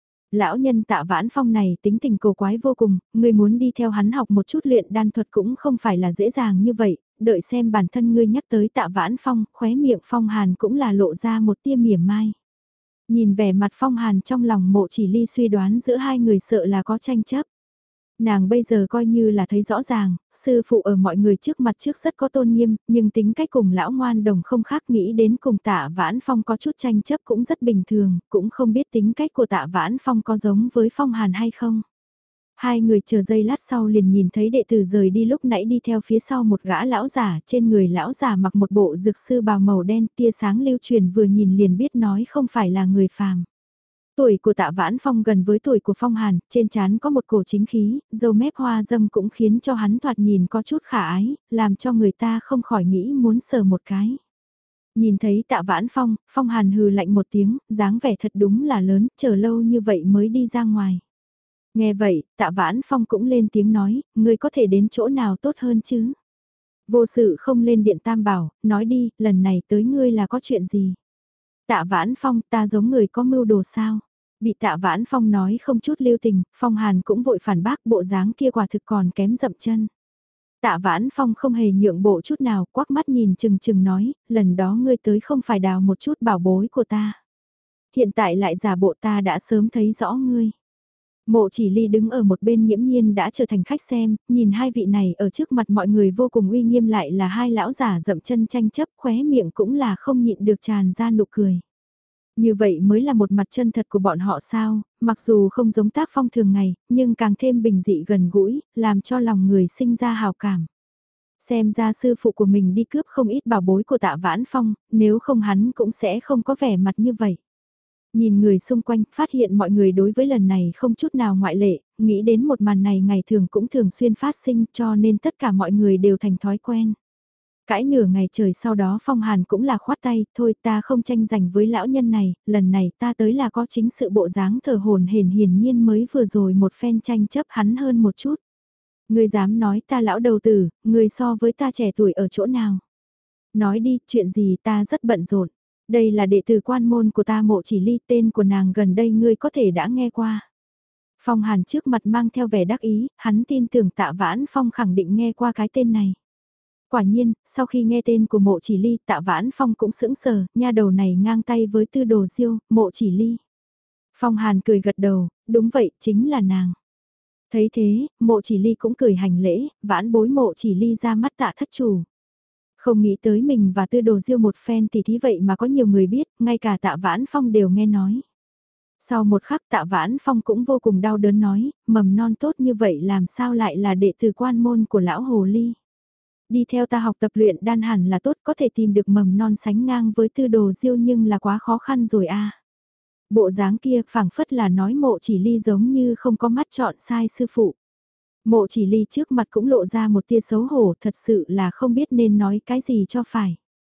Speaker 1: Lão nhân Tạ Vãn Phong này tính tình cổ quái vô cùng, ngươi muốn đi theo hắn học một chút luyện đan thuật cũng không phải là dễ dàng như vậy, đợi xem bản thân ngươi nhắc tới Tạ Vãn Phong, khóe miệng Phong Hàn cũng là lộ ra một tia mỉa mai. Nhìn vẻ mặt Phong Hàn trong lòng Mộ Chỉ Ly suy đoán giữa hai người sợ là có tranh chấp. Nàng bây giờ coi như là thấy rõ ràng, sư phụ ở mọi người trước mặt trước rất có tôn nghiêm, nhưng tính cách cùng lão ngoan đồng không khác, nghĩ đến cùng Tạ Vãn Phong có chút tranh chấp cũng rất bình thường, cũng không biết tính cách của Tạ Vãn Phong có giống với Phong Hàn hay không. Hai người chờ giây lát sau liền nhìn thấy đệ tử rời đi, lúc nãy đi theo phía sau một gã lão giả, trên người lão giả mặc một bộ dược sư bào màu đen, tia sáng lưu truyền, vừa nhìn liền biết nói không phải là người phàm. Tuổi của Tạ Vãn Phong gần với tuổi của Phong Hàn, trên trán có một cổ chính khí, râu mép hoa dâm cũng khiến cho hắn thoạt nhìn có chút khả ái, làm cho người ta không khỏi nghĩ muốn sờ một cái. Nhìn thấy Tạ Vãn Phong, Phong Hàn hừ lạnh một tiếng, dáng vẻ thật đúng là lớn, chờ lâu như vậy mới đi ra ngoài. Nghe vậy, Tạ Vãn Phong cũng lên tiếng nói, ngươi có thể đến chỗ nào tốt hơn chứ? Vô sự không lên điện Tam Bảo, nói đi, lần này tới ngươi là có chuyện gì? Tạ Vãn Phong, ta giống người có mưu đồ sao? Bị Tạ Vãn Phong nói không chút lưu tình, Phong Hàn cũng vội phản bác, bộ dáng kia quả thực còn kém dậm chân. Tạ Vãn Phong không hề nhượng bộ chút nào, quắc mắt nhìn chừng chừng nói, lần đó ngươi tới không phải đào một chút bảo bối của ta. Hiện tại lại giả bộ, ta đã sớm thấy rõ ngươi. Mộ Chỉ Ly đứng ở một bên nghiễm nhiên đã trở thành khách xem, nhìn hai vị này ở trước mặt mọi người vô cùng uy nghiêm, lại là hai lão giả dậm chân tranh chấp, khóe miệng cũng là không nhịn được tràn ra nụ cười. Như vậy mới là một mặt chân thật của bọn họ sao, mặc dù không giống tác phong thường ngày, nhưng càng thêm bình dị gần gũi, làm cho lòng người sinh ra hào cảm. Xem ra sư phụ của mình đi cướp không ít bảo bối của Tạ Vãn Phong, nếu không hắn cũng sẽ không có vẻ mặt như vậy. Nhìn người xung quanh, phát hiện mọi người đối với lần này không chút nào ngoại lệ, nghĩ đến một màn này ngày thường cũng thường xuyên phát sinh, cho nên tất cả mọi người đều thành thói quen. Cãi nửa ngày trời sau đó Phong Hàn cũng là khoát tay, thôi ta không tranh giành với lão nhân này, lần này ta tới là có chính sự, bộ dáng thờ hồn hển hiển nhiên mới vừa rồi một phen tranh chấp hắn hơn một chút. Ngươi dám nói ta lão đầu tử, ngươi so với ta trẻ tuổi ở chỗ nào? Nói đi, chuyện gì, ta rất bận rộn. Đây là đệ tử quan môn của ta Mộ Chỉ Ly, tên của nàng gần đây ngươi có thể đã nghe qua. Phong Hàn trước mặt mang theo vẻ đắc ý, hắn tin tưởng Tạ Vãn Phong khẳng định nghe qua cái tên này. Quả nhiên, sau khi nghe tên của Mộ Chỉ Ly, Tạ Vãn Phong cũng sững sờ, nha đầu này ngang tay với Tư Đồ Diêu, Mộ Chỉ Ly. Phong Hàn cười gật đầu, đúng vậy, chính là nàng. Thấy thế, Mộ Chỉ Ly cũng cười hành lễ, vãn bối Mộ Chỉ Ly ra mắt Tạ thất chủ. Không nghĩ tới mình và Tư Đồ Diêu một phen thì thí vậy mà có nhiều người biết, ngay cả Tạ Vãn Phong đều nghe nói. Sau một khắc Tạ Vãn Phong cũng vô cùng đau đớn nói, mầm non tốt như vậy làm sao lại là đệ tử quan môn của lão hồ ly. Đi theo ta học tập luyện đan hẳn là tốt, có thể tìm được mầm non sánh ngang với Tư Đồ Diêu nhưng là quá khó khăn rồi a. Bộ dáng kia phảng phất là nói Mộ Chỉ Ly giống như không có mắt chọn sai sư phụ. Mộ Chỉ Ly trước mặt cũng lộ ra một tia xấu hổ, thật sự là không biết nên nói cái gì cho phải.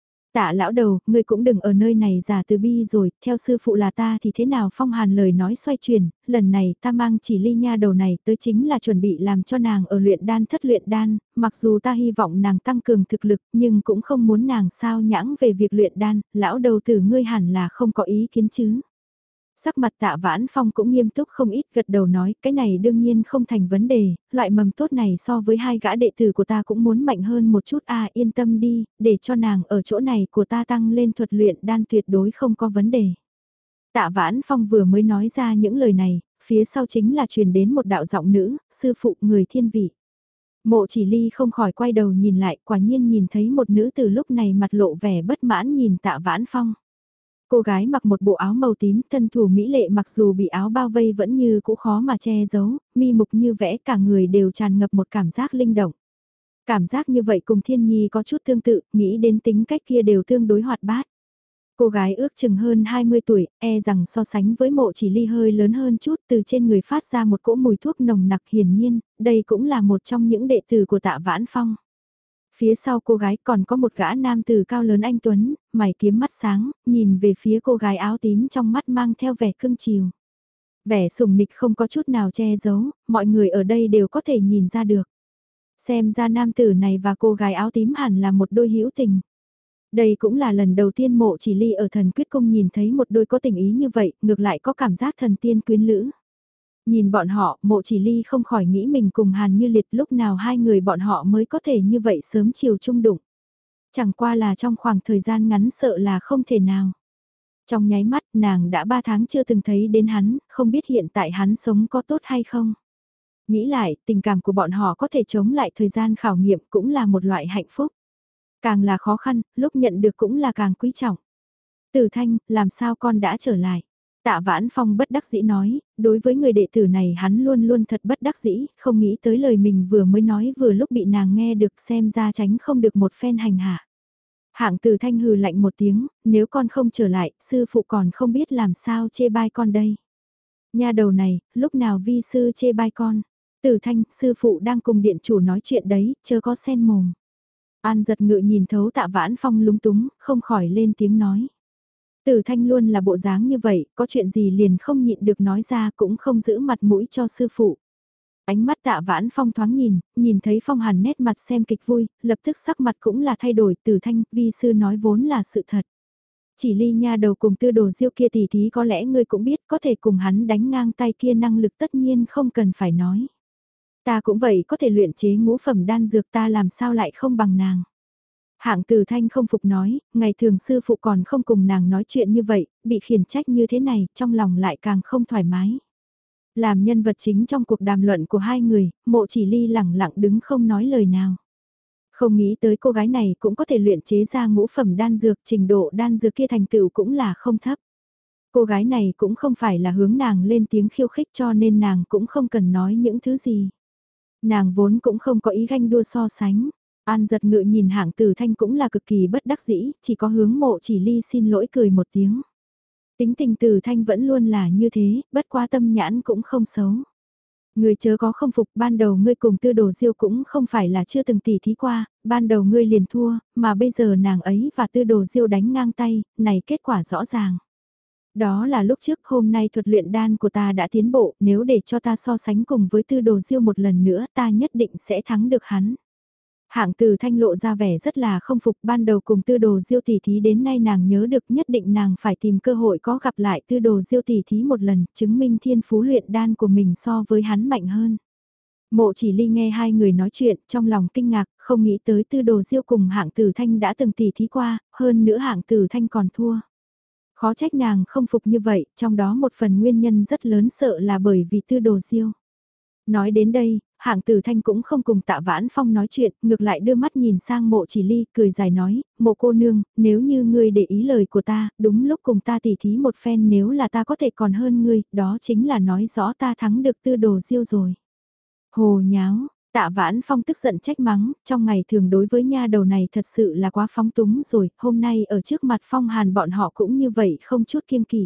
Speaker 1: Tạ lão đầu, ngươi cũng đừng ở nơi này giả từ bi rồi, theo sư phụ là ta thì thế nào. Phong Hàn lời nói xoay chuyển, lần này ta mang Chỉ Ly nha đầu này tới chính là chuẩn bị làm cho nàng ở luyện đan thất luyện đan, mặc dù ta hy vọng nàng tăng cường thực lực nhưng cũng không muốn nàng sao nhãng về việc luyện đan, lão đầu tử ngươi hẳn là không có ý kiến chứ. Sắc mặt Tạ Vãn Phong cũng nghiêm túc không ít, gật đầu nói, cái này đương nhiên không thành vấn đề, loại mầm tốt này so với hai gã đệ tử của ta cũng muốn mạnh hơn một chút a, yên tâm đi, để cho nàng ở chỗ này của ta tăng lên thuật luyện đan tuyệt đối không có vấn đề. Tạ Vãn Phong vừa mới nói ra những lời này, phía sau chính là truyền đến một đạo giọng nữ, sư phụ người thiên vị. Mộ Chỉ Ly không khỏi quay đầu nhìn lại, quả nhiên nhìn thấy một nữ từ lúc này mặt lộ vẻ bất mãn nhìn Tạ Vãn Phong. Cô gái mặc một bộ áo màu tím, thân thủ mỹ lệ mặc dù bị áo bao vây vẫn như cũ khó mà che giấu, mi mục như vẽ, cả người đều tràn ngập một cảm giác linh động. Cảm giác như vậy cùng Thiên Nhi có chút tương tự, nghĩ đến tính cách kia đều tương đối hoạt bát. Cô gái ước chừng hơn hai mươi tuổi, e rằng so sánh với Mộ Chỉ Ly hơi lớn hơn chút, từ trên người phát ra một cỗ mùi thuốc nồng nặc, hiển nhiên, đây cũng là một trong những đệ tử của Tạ Vãn Phong. Phía sau cô gái còn có một gã nam tử cao lớn anh tuấn, mày kiếm mắt sáng, nhìn về phía cô gái áo tím trong mắt mang theo vẻ cưng chiều. Vẻ sủng nịch không có chút nào che giấu, mọi người ở đây đều có thể nhìn ra được. Xem ra nam tử này và cô gái áo tím hẳn là một đôi hữu tình. Đây cũng là lần đầu tiên Mộ Chỉ Ly ở Thần Quyết Cung nhìn thấy một đôi có tình ý như vậy, ngược lại có cảm giác thần tiên quyến lữ. Nhìn bọn họ, Mộ Chỉ Ly không khỏi nghĩ mình cùng Hàn Như Liệt lúc nào hai người bọn họ mới có thể như vậy sớm chiều chung đụng. Chẳng qua là trong khoảng thời gian ngắn sợ là không thể nào. Trong nháy mắt nàng đã ba tháng chưa từng thấy đến hắn, không biết hiện tại hắn sống có tốt hay không. Nghĩ lại, tình cảm của bọn họ có thể chống lại thời gian khảo nghiệm cũng là một loại hạnh phúc. Càng là khó khăn, lúc nhận được cũng là càng quý trọng. Tử Thanh, làm sao con đã trở lại? Tạ Vãn Phong bất đắc dĩ nói, đối với người đệ tử này hắn luôn luôn thật bất đắc dĩ, không nghĩ tới lời mình vừa mới nói vừa lúc bị nàng nghe được, xem ra tránh không được một phen hành hạ. Hạng Tử Thanh hừ lạnh một tiếng, nếu con không trở lại, sư phụ còn không biết làm sao chê bai con đây. Nha đầu này, lúc nào vi sư chê bai con? Tử Thanh, sư phụ đang cùng điện chủ nói chuyện đấy, chớ có sen mồm. An Giật Ngự nhìn thấu Tạ Vãn Phong lúng túng, không khỏi lên tiếng nói. Tử Thanh luôn là bộ dáng như vậy, có chuyện gì liền không nhịn được nói ra, cũng không giữ mặt mũi cho sư phụ. Ánh mắt Tạ Vãn Phong thoáng nhìn, nhìn thấy Phong Hàn nét mặt xem kịch vui, lập tức sắc mặt cũng là thay đổi. Tử Thanh, vi sư nói vốn là sự thật. Chỉ Ly nha đầu cùng Tư Đồ Diêu kia tỷ thí có lẽ ngươi cũng biết, có thể cùng hắn đánh ngang tay kia năng lực tất nhiên không cần phải nói. Ta cũng vậy, có thể luyện chế ngũ phẩm đan dược, ta làm sao lại không bằng nàng. Hạng Tử Thanh không phục nói, ngày thường sư phụ còn không cùng nàng nói chuyện như vậy, bị khiển trách như thế này, trong lòng lại càng không thoải mái. Làm nhân vật chính trong cuộc đàm luận của hai người, Mộ Chỉ Ly lẳng lặng đứng không nói lời nào. Không nghĩ tới cô gái này cũng có thể luyện chế ra ngũ phẩm đan dược, trình độ đan dược kia thành tựu cũng là không thấp. Cô gái này cũng không phải là hướng nàng lên tiếng khiêu khích, cho nên nàng cũng không cần nói những thứ gì. Nàng vốn cũng không có ý ganh đua so sánh. An Giật Ngự nhìn Hạng Tử Thanh cũng là cực kỳ bất đắc dĩ, chỉ có hướng Mộ Chỉ Ly xin lỗi cười một tiếng. Tính tình Tử Thanh vẫn luôn là như thế, bất quá tâm nhãn cũng không xấu. Ngươi chớ có không phục, ban đầu ngươi cùng Tư Đồ Diêu cũng không phải là chưa từng tỉ thí qua, ban đầu ngươi liền thua, mà bây giờ nàng ấy và Tư Đồ Diêu đánh ngang tay, này kết quả rõ ràng. Đó là lúc trước, hôm nay thuật luyện đan của ta đã tiến bộ, nếu để cho ta so sánh cùng với Tư Đồ Diêu một lần nữa ta nhất định sẽ thắng được hắn. Hạng Tử Thanh lộ ra vẻ rất là không phục, ban đầu cùng Tư Đồ Diêu tỷ thí đến nay nàng nhớ được nhất định nàng phải tìm cơ hội có gặp lại Tư Đồ Diêu tỷ thí một lần, chứng minh thiên phú luyện đan của mình so với hắn mạnh hơn. Mộ Chỉ Ly nghe hai người nói chuyện, trong lòng kinh ngạc, không nghĩ tới Tư Đồ Diêu cùng Hạng Tử Thanh đã từng tỷ thí qua, hơn nữa Hạng Tử Thanh còn thua. Khó trách nàng không phục như vậy, trong đó một phần nguyên nhân rất lớn sợ là bởi vì Tư Đồ Diêu. Nói đến đây, Hạng Tử Thanh cũng không cùng Tạ Vãn Phong nói chuyện, ngược lại đưa mắt nhìn sang Mộ Chỉ Ly, cười dài nói, Mộ cô nương, nếu như ngươi để ý lời của ta, đúng lúc cùng ta tỉ thí một phen, nếu là ta có thể còn hơn ngươi, đó chính là nói rõ ta thắng được Tư Đồ Diêu rồi. Hồ nháo, Tạ Vãn Phong tức giận trách mắng, trong ngày thường đối với nha đầu này thật sự là quá phóng túng rồi, hôm nay ở trước mặt Phong Hàn bọn họ cũng như vậy không chút kiêng kỵ.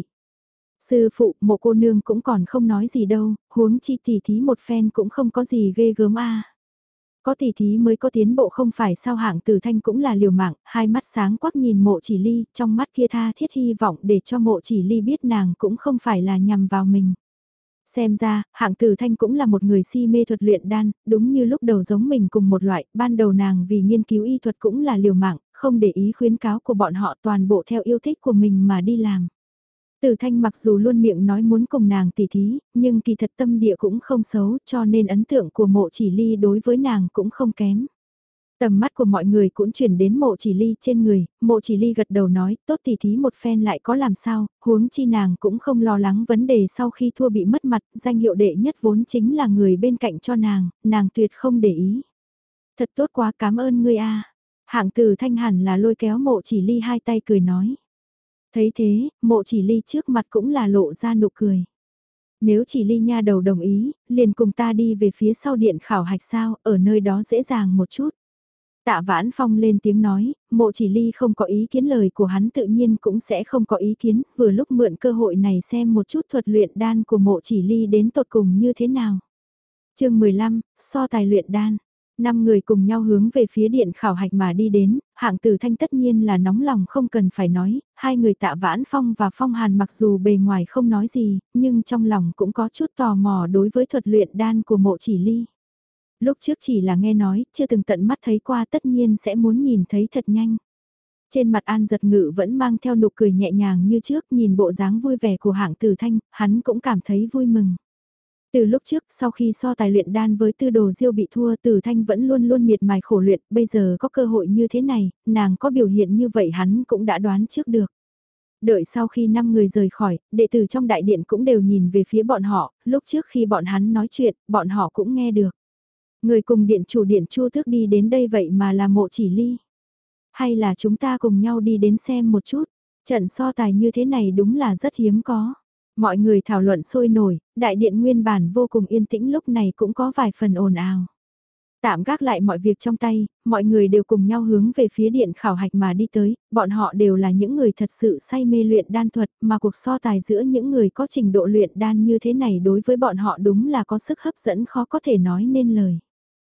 Speaker 1: Sư phụ, Mộ cô nương cũng còn không nói gì đâu, huống chi tỉ thí một phen cũng không có gì ghê gớm a. Có tỉ thí mới có tiến bộ không phải sao. Hạng Tử Thanh cũng là liều mạng, hai mắt sáng quắc nhìn Mộ Chỉ Ly, trong mắt kia tha thiết hy vọng để cho Mộ Chỉ Ly biết nàng cũng không phải là nhằm vào mình. Xem ra, Hạng Tử Thanh cũng là một người si mê thuật luyện đan, đúng như lúc đầu giống mình cùng một loại, ban đầu nàng vì nghiên cứu y thuật cũng là liều mạng, không để ý khuyến cáo của bọn họ, toàn bộ theo yêu thích của mình mà đi làm. Tử Thanh mặc dù luôn miệng nói muốn cùng nàng tỉ thí, nhưng kỳ thật tâm địa cũng không xấu, cho nên ấn tượng của Mộ Chỉ Ly đối với nàng cũng không kém. Tầm mắt của mọi người cũng chuyển đến Mộ Chỉ Ly trên người, Mộ Chỉ Ly gật đầu nói, tốt tỉ thí một phen lại có làm sao, huống chi nàng cũng không lo lắng vấn đề sau khi thua bị mất mặt, danh hiệu đệ nhất vốn chính là người bên cạnh cho nàng, nàng tuyệt không để ý. Thật tốt quá, cảm ơn ngươi a. Hạng Tử Thanh hẳn là lôi kéo Mộ Chỉ Ly hai tay cười nói. Thấy thế, Mộ Chỉ Ly trước mặt cũng là lộ ra nụ cười. Nếu Chỉ Ly nha đầu đồng ý, liền cùng ta đi về phía sau điện khảo hạch sao, ở nơi đó dễ dàng một chút. Tạ Vãn Phong lên tiếng nói, Mộ Chỉ Ly không có ý kiến, lời của hắn tự nhiên cũng sẽ không có ý kiến, vừa lúc mượn cơ hội này xem một chút thuật luyện đan của Mộ Chỉ Ly đến tột cùng như thế nào. chương mười lăm, so tài luyện đan. Năm người cùng nhau hướng về phía điện khảo hạch mà đi đến, Hạng Tử Thanh tất nhiên là nóng lòng không cần phải nói, hai người Tạ Vãn Phong và Phong Hàn mặc dù bề ngoài không nói gì, nhưng trong lòng cũng có chút tò mò đối với thuật luyện đan của Mộ Chỉ Ly. Lúc trước chỉ là nghe nói, chưa từng tận mắt thấy qua, tất nhiên sẽ muốn nhìn thấy thật nhanh. Trên mặt An Giật Ngự vẫn mang theo nụ cười nhẹ nhàng như trước, nhìn bộ dáng vui vẻ của Hạng Tử Thanh, hắn cũng cảm thấy vui mừng. Từ lúc trước, sau khi so tài luyện đan với Tư Đồ Diêu bị thua, Tử Thanh vẫn luôn luôn miệt mài khổ luyện, bây giờ có cơ hội như thế này, nàng có biểu hiện như vậy hắn cũng đã đoán trước được. Đợi sau khi năm người rời khỏi, đệ tử trong đại điện cũng đều nhìn về phía bọn họ, lúc trước khi bọn hắn nói chuyện, bọn họ cũng nghe được. Người cùng điện chủ điện Chu Tước đi đến đây vậy mà là Mộ Chỉ Ly. Hay là chúng ta cùng nhau đi đến xem một chút, trận so tài như thế này đúng là rất hiếm có. Mọi người thảo luận sôi nổi, đại điện nguyên bản vô cùng yên tĩnh lúc này cũng có vài phần ồn ào. Tạm gác lại mọi việc trong tay, mọi người đều cùng nhau hướng về phía điện khảo hạch mà đi tới, bọn họ đều là những người thật sự say mê luyện đan thuật, mà cuộc so tài giữa những người có trình độ luyện đan như thế này đối với bọn họ đúng là có sức hấp dẫn khó có thể nói nên lời.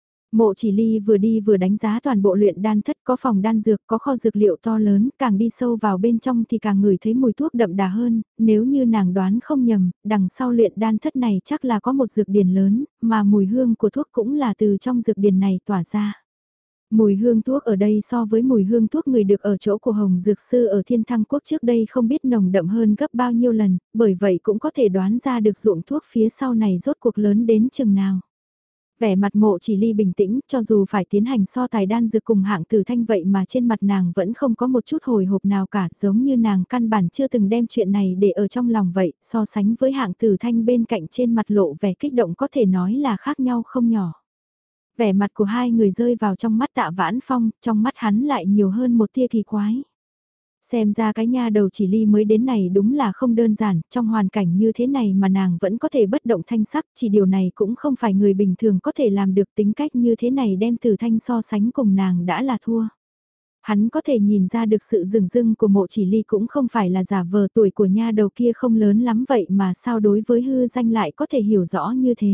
Speaker 1: Mộ Chỉ Ly vừa đi vừa đánh giá toàn bộ luyện đan thất, có phòng đan dược, có kho dược liệu to lớn, càng đi sâu vào bên trong thì càng ngửi thấy mùi thuốc đậm đà hơn, nếu như nàng đoán không nhầm, đằng sau luyện đan thất này chắc là có một dược điển lớn, mà mùi hương của thuốc cũng là từ trong dược điển này tỏa ra. Mùi hương thuốc ở đây so với mùi hương thuốc người được ở chỗ của Hồng Dược Sư ở Thiên Thăng Quốc trước đây không biết nồng đậm hơn gấp bao nhiêu lần, bởi vậy cũng có thể đoán ra được ruộng thuốc phía sau này rốt cuộc lớn đến chừng nào. Vẻ mặt Mộ Chỉ Ly bình tĩnh, cho dù phải tiến hành so tài đan dược cùng Hạng Tử Thanh vậy mà trên mặt nàng vẫn không có một chút hồi hộp nào cả, giống như nàng căn bản chưa từng đem chuyện này để ở trong lòng vậy, so sánh với Hạng Tử Thanh bên cạnh trên mặt lộ vẻ kích động có thể nói là khác nhau không nhỏ. Vẻ mặt của hai người rơi vào trong mắt Tạ Vãn Phong, trong mắt hắn lại nhiều hơn một tia kỳ quái. Xem ra cái nha đầu Chỉ Ly mới đến này đúng là không đơn giản, trong hoàn cảnh như thế này mà nàng vẫn có thể bất động thanh sắc, chỉ điều này cũng không phải người bình thường có thể làm được, tính cách như thế này đem Tử Thanh so sánh cùng nàng đã là thua. Hắn có thể nhìn ra được sự rừng rưng của Mộ Chỉ Ly cũng không phải là giả vờ, tuổi của nha đầu kia không lớn lắm vậy mà sao đối với hư danh lại có thể hiểu rõ như thế.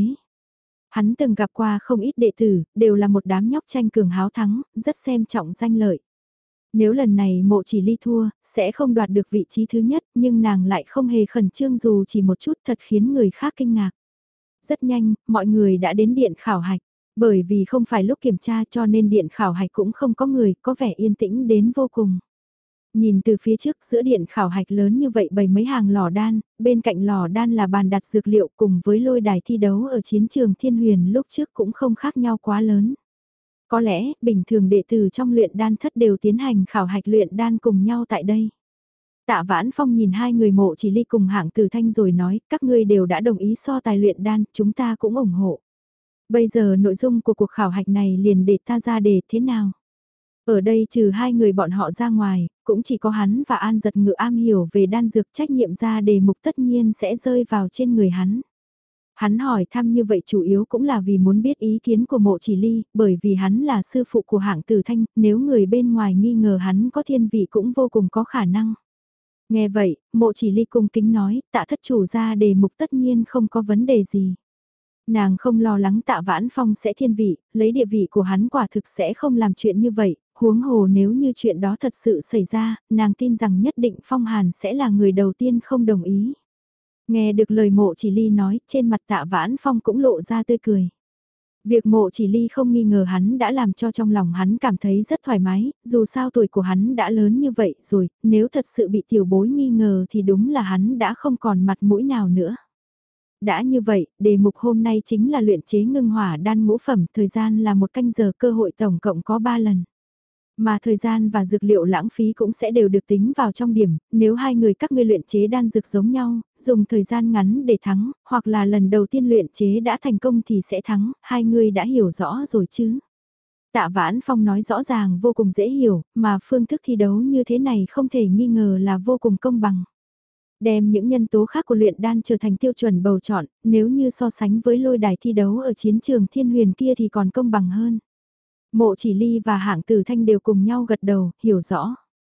Speaker 1: Hắn từng gặp qua không ít đệ tử, đều là một đám nhóc tranh cường háo thắng, rất xem trọng danh lợi. Nếu lần này Mộ Chỉ Ly thua, sẽ không đoạt được vị trí thứ nhất, nhưng nàng lại không hề khẩn trương dù chỉ một chút, thật khiến người khác kinh ngạc. Rất nhanh, mọi người đã đến điện khảo hạch. Bởi vì không phải lúc kiểm tra cho nên điện khảo hạch cũng không có người, có vẻ yên tĩnh đến vô cùng. Nhìn từ phía trước giữa điện khảo hạch lớn như vậy bày mấy hàng lò đan, bên cạnh lò đan là bàn đặt dược liệu cùng với lôi đài thi đấu ở chiến trường Thiên Huyền lúc trước cũng không khác nhau quá lớn. Có lẽ, bình thường đệ tử trong luyện đan thất đều tiến hành khảo hạch luyện đan cùng nhau tại đây. Tạ Vãn Phong nhìn hai người Mộ Chỉ Ly cùng Hạng Tử Thanh rồi nói, các ngươi đều đã đồng ý so tài luyện đan, chúng ta cũng ủng hộ. Bây giờ nội dung của cuộc khảo hạch này liền để ta ra đề thế nào? Ở đây trừ hai người bọn họ ra ngoài, cũng chỉ có hắn và An Giật Ngự am hiểu về đan dược, trách nhiệm ra đề mục tất nhiên sẽ rơi vào trên người hắn. Hắn hỏi thăm như vậy chủ yếu cũng là vì muốn biết ý kiến của Mộ Chỉ Ly, bởi vì hắn là sư phụ của hạng Tử Thanh, nếu người bên ngoài nghi ngờ hắn có thiên vị cũng vô cùng có khả năng. Nghe vậy, Mộ Chỉ Ly cung kính nói, tạ thất chủ ra đề mục tất nhiên không có vấn đề gì. Nàng không lo lắng Tạ Vãn Phong sẽ thiên vị, lấy địa vị của hắn quả thực sẽ không làm chuyện như vậy, huống hồ nếu như chuyện đó thật sự xảy ra, nàng tin rằng nhất định Phong Hàn sẽ là người đầu tiên không đồng ý. Nghe được lời Mộ Chỉ Ly nói, trên mặt Tạ Vãn Phong cũng lộ ra tươi cười. Việc Mộ Chỉ Ly không nghi ngờ hắn đã làm cho trong lòng hắn cảm thấy rất thoải mái, dù sao tuổi của hắn đã lớn như vậy rồi, nếu thật sự bị tiểu bối nghi ngờ thì đúng là hắn đã không còn mặt mũi nào nữa. Đã như vậy, đề mục hôm nay chính là luyện chế ngưng hỏa đan ngũ phẩm, thời gian là một canh giờ, cơ hội tổng cộng có ba lần. Mà thời gian và dược liệu lãng phí cũng sẽ đều được tính vào trong điểm, nếu hai người các ngươi luyện chế đan dược giống nhau, dùng thời gian ngắn để thắng, hoặc là lần đầu tiên luyện chế đã thành công thì sẽ thắng, hai người đã hiểu rõ rồi chứ. Tạ Vãn Phong nói rõ ràng vô cùng dễ hiểu, mà phương thức thi đấu như thế này không thể nghi ngờ là vô cùng công bằng. Đem những nhân tố khác của luyện đan trở thành tiêu chuẩn bầu chọn, nếu như so sánh với lôi đài thi đấu ở chiến trường thiên huyền kia thì còn công bằng hơn. Mộ Chỉ Ly và hạng Tử Thanh đều cùng nhau gật đầu, hiểu rõ.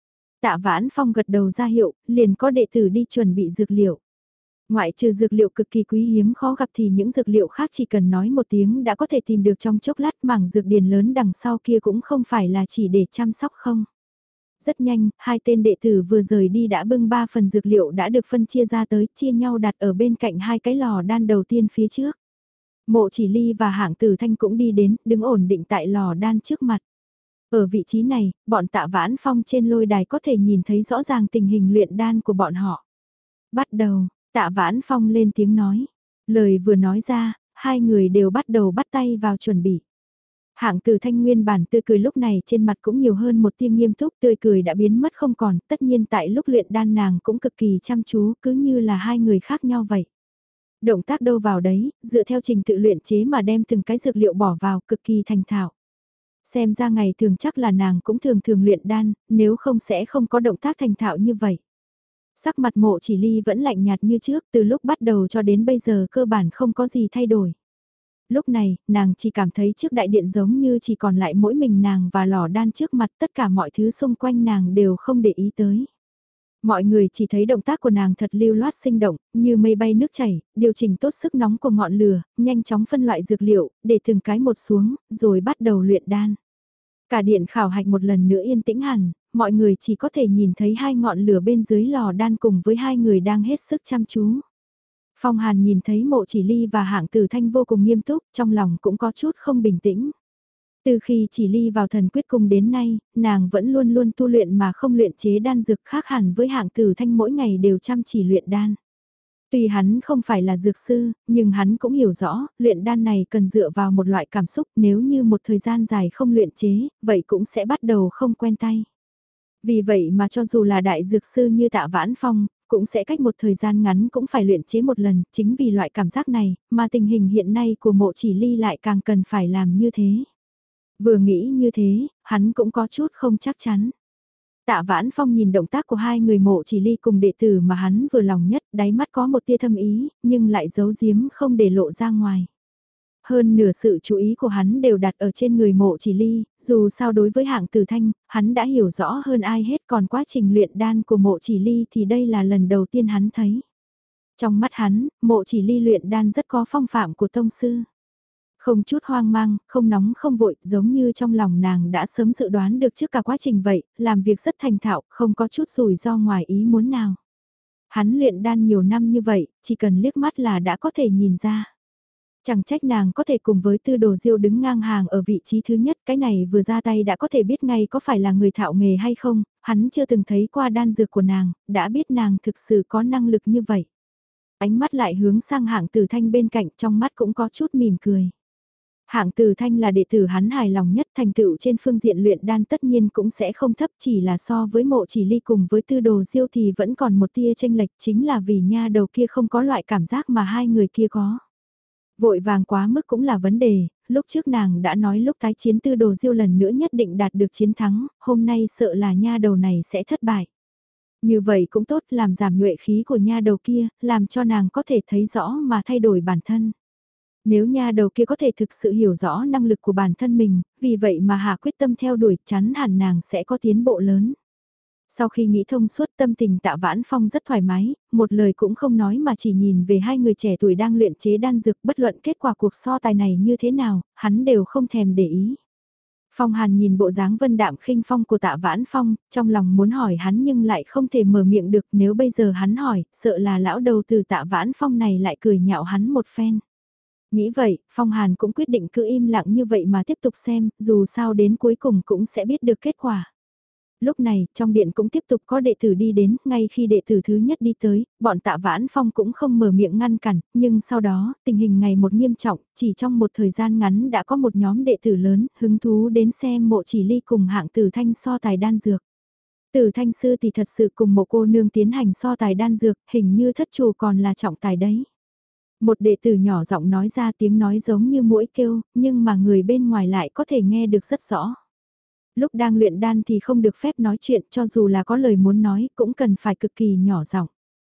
Speaker 1: Tạ Vãn Phong gật đầu ra hiệu, liền có đệ tử đi chuẩn bị dược liệu. Ngoại trừ dược liệu cực kỳ quý hiếm khó gặp thì những dược liệu khác chỉ cần nói một tiếng đã có thể tìm được trong chốc lát, mảng dược điền lớn đằng sau kia cũng không phải là chỉ để chăm sóc không. Rất nhanh, hai tên đệ tử vừa rời đi đã bưng ba phần dược liệu đã được phân chia ra tới, chia nhau đặt ở bên cạnh hai cái lò đan đầu tiên phía trước. Mộ Chỉ Ly và hạng Tử Thanh cũng đi đến, đứng ổn định tại lò đan trước mặt. Ở vị trí này, bọn Tạ Vãn Phong trên lôi đài có thể nhìn thấy rõ ràng tình hình luyện đan của bọn họ. Bắt đầu, Tạ Vãn Phong lên tiếng nói. Lời vừa nói ra, hai người đều bắt đầu bắt tay vào chuẩn bị. Hạng Tử Thanh nguyên bản tươi cười lúc này trên mặt cũng nhiều hơn một tia nghiêm túc, tươi cười đã biến mất không còn, tất nhiên tại lúc luyện đan nàng cũng cực kỳ chăm chú, cứ như là hai người khác nhau vậy. Động tác đâu vào đấy, dựa theo trình tự luyện chế mà đem từng cái dược liệu bỏ vào, cực kỳ thành thạo. Xem ra ngày thường chắc là nàng cũng thường thường luyện đan, nếu không sẽ không có động tác thành thạo như vậy. Sắc mặt Mộ Chỉ Ly vẫn lạnh nhạt như trước, từ lúc bắt đầu cho đến bây giờ cơ bản không có gì thay đổi. Lúc này, nàng chỉ cảm thấy trước đại điện giống như chỉ còn lại mỗi mình nàng và lò đan trước mặt, tất cả mọi thứ xung quanh nàng đều không để ý tới. Mọi người chỉ thấy động tác của nàng thật lưu loát sinh động, như mây bay nước chảy, điều chỉnh tốt sức nóng của ngọn lửa, nhanh chóng phân loại dược liệu, để từng cái một xuống, rồi bắt đầu luyện đan. Cả điện khảo hạch một lần nữa yên tĩnh hẳn, mọi người chỉ có thể nhìn thấy hai ngọn lửa bên dưới lò đan cùng với hai người đang hết sức chăm chú. Phong Hàn nhìn thấy Mộ Chỉ Ly và hạng Tử Thanh vô cùng nghiêm túc, trong lòng cũng có chút không bình tĩnh. Từ khi Chỉ Ly vào thần quyết cung đến nay, nàng vẫn luôn luôn tu luyện mà không luyện chế đan dược, khác hẳn với hạng Tử Thanh mỗi ngày đều chăm chỉ luyện đan. Tuy hắn không phải là dược sư, nhưng hắn cũng hiểu rõ, luyện đan này cần dựa vào một loại cảm xúc, nếu như một thời gian dài không luyện chế, vậy cũng sẽ bắt đầu không quen tay. Vì vậy mà cho dù là đại dược sư như Tạ Vãn Phong, cũng sẽ cách một thời gian ngắn cũng phải luyện chế một lần, chính vì loại cảm giác này, mà tình hình hiện nay của Mộ Chỉ Ly lại càng cần phải làm như thế. Vừa nghĩ như thế, hắn cũng có chút không chắc chắn. Tạ Vãn Phong nhìn động tác của hai người Mộ Chỉ Ly cùng đệ tử mà hắn vừa lòng nhất, đáy mắt có một tia thâm ý, nhưng lại giấu giếm không để lộ ra ngoài. Hơn nửa sự chú ý của hắn đều đặt ở trên người Mộ Chỉ Ly, dù sao đối với hạng Tử Thanh, hắn đã hiểu rõ hơn ai hết, còn quá trình luyện đan của Mộ Chỉ Ly thì đây là lần đầu tiên hắn thấy. Trong mắt hắn, Mộ Chỉ Ly luyện đan rất có phong phạm của tông sư. Không chút hoang mang, không nóng không vội, giống như trong lòng nàng đã sớm dự đoán được trước cả quá trình vậy, làm việc rất thành thạo, không có chút rủi ro ngoài ý muốn nào. Hắn luyện đan nhiều năm như vậy, chỉ cần liếc mắt là đã có thể nhìn ra. Chẳng trách nàng có thể cùng với Tư Đồ Diêu đứng ngang hàng ở vị trí thứ nhất, cái này vừa ra tay đã có thể biết ngay có phải là người thạo nghề hay không, hắn chưa từng thấy qua đan dược của nàng, đã biết nàng thực sự có năng lực như vậy. Ánh mắt lại hướng sang hạng Tử Thanh bên cạnh, trong mắt cũng có chút mỉm cười. Hạng Tử Thanh là đệ tử hắn hài lòng nhất, thành tựu trên phương diện luyện đan tất nhiên cũng sẽ không thấp, chỉ là so với Mộ Chỉ Ly cùng với Tư Đồ Diêu thì vẫn còn một tia chênh lệch, chính là vì nha đầu kia không có loại cảm giác mà hai người kia có. Vội vàng quá mức cũng là vấn đề, lúc trước nàng đã nói lúc tái chiến Tư Đồ Diêu lần nữa nhất định đạt được chiến thắng, hôm nay sợ là nha đầu này sẽ thất bại. Như vậy cũng tốt, làm giảm nhuệ khí của nha đầu kia, làm cho nàng có thể thấy rõ mà thay đổi bản thân. Nếu nha đầu kia có thể thực sự hiểu rõ năng lực của bản thân mình, vì vậy mà hạ quyết tâm theo đuổi, chắn hẳn nàng sẽ có tiến bộ lớn. Sau khi nghĩ thông suốt, tâm tình Tạ Vãn Phong rất thoải mái, một lời cũng không nói mà chỉ nhìn về hai người trẻ tuổi đang luyện chế đan dược, bất luận kết quả cuộc so tài này như thế nào, hắn đều không thèm để ý. Phong Hàn nhìn bộ dáng vân đạm khinh phong của Tạ Vãn Phong, trong lòng muốn hỏi hắn nhưng lại không thể mở miệng được, nếu bây giờ hắn hỏi, sợ là lão đầu từ Tạ Vãn Phong này lại cười nhạo hắn một phen. Nghĩ vậy, Phong Hàn cũng quyết định cứ im lặng như vậy mà tiếp tục xem, dù sao đến cuối cùng cũng sẽ biết được kết quả. Lúc này, trong điện cũng tiếp tục có đệ tử đi đến, ngay khi đệ tử thứ nhất đi tới, bọn Tạ Vãn Phong cũng không mở miệng ngăn cản, nhưng sau đó, tình hình ngày một nghiêm trọng, chỉ trong một thời gian ngắn đã có một nhóm đệ tử lớn, hứng thú đến xem Mộ Chỉ Ly cùng hạng Tử Thanh so tài đan dược. Tử Thanh sư thì thật sự cùng một cô nương tiến hành so tài đan dược, hình như thất chủ còn là trọng tài đấy. Một đệ tử nhỏ giọng nói ra tiếng nói giống như muỗi kêu, nhưng mà người bên ngoài lại có thể nghe được rất rõ. Lúc đang luyện đan thì không được phép nói chuyện, cho dù là có lời muốn nói cũng cần phải cực kỳ nhỏ giọng.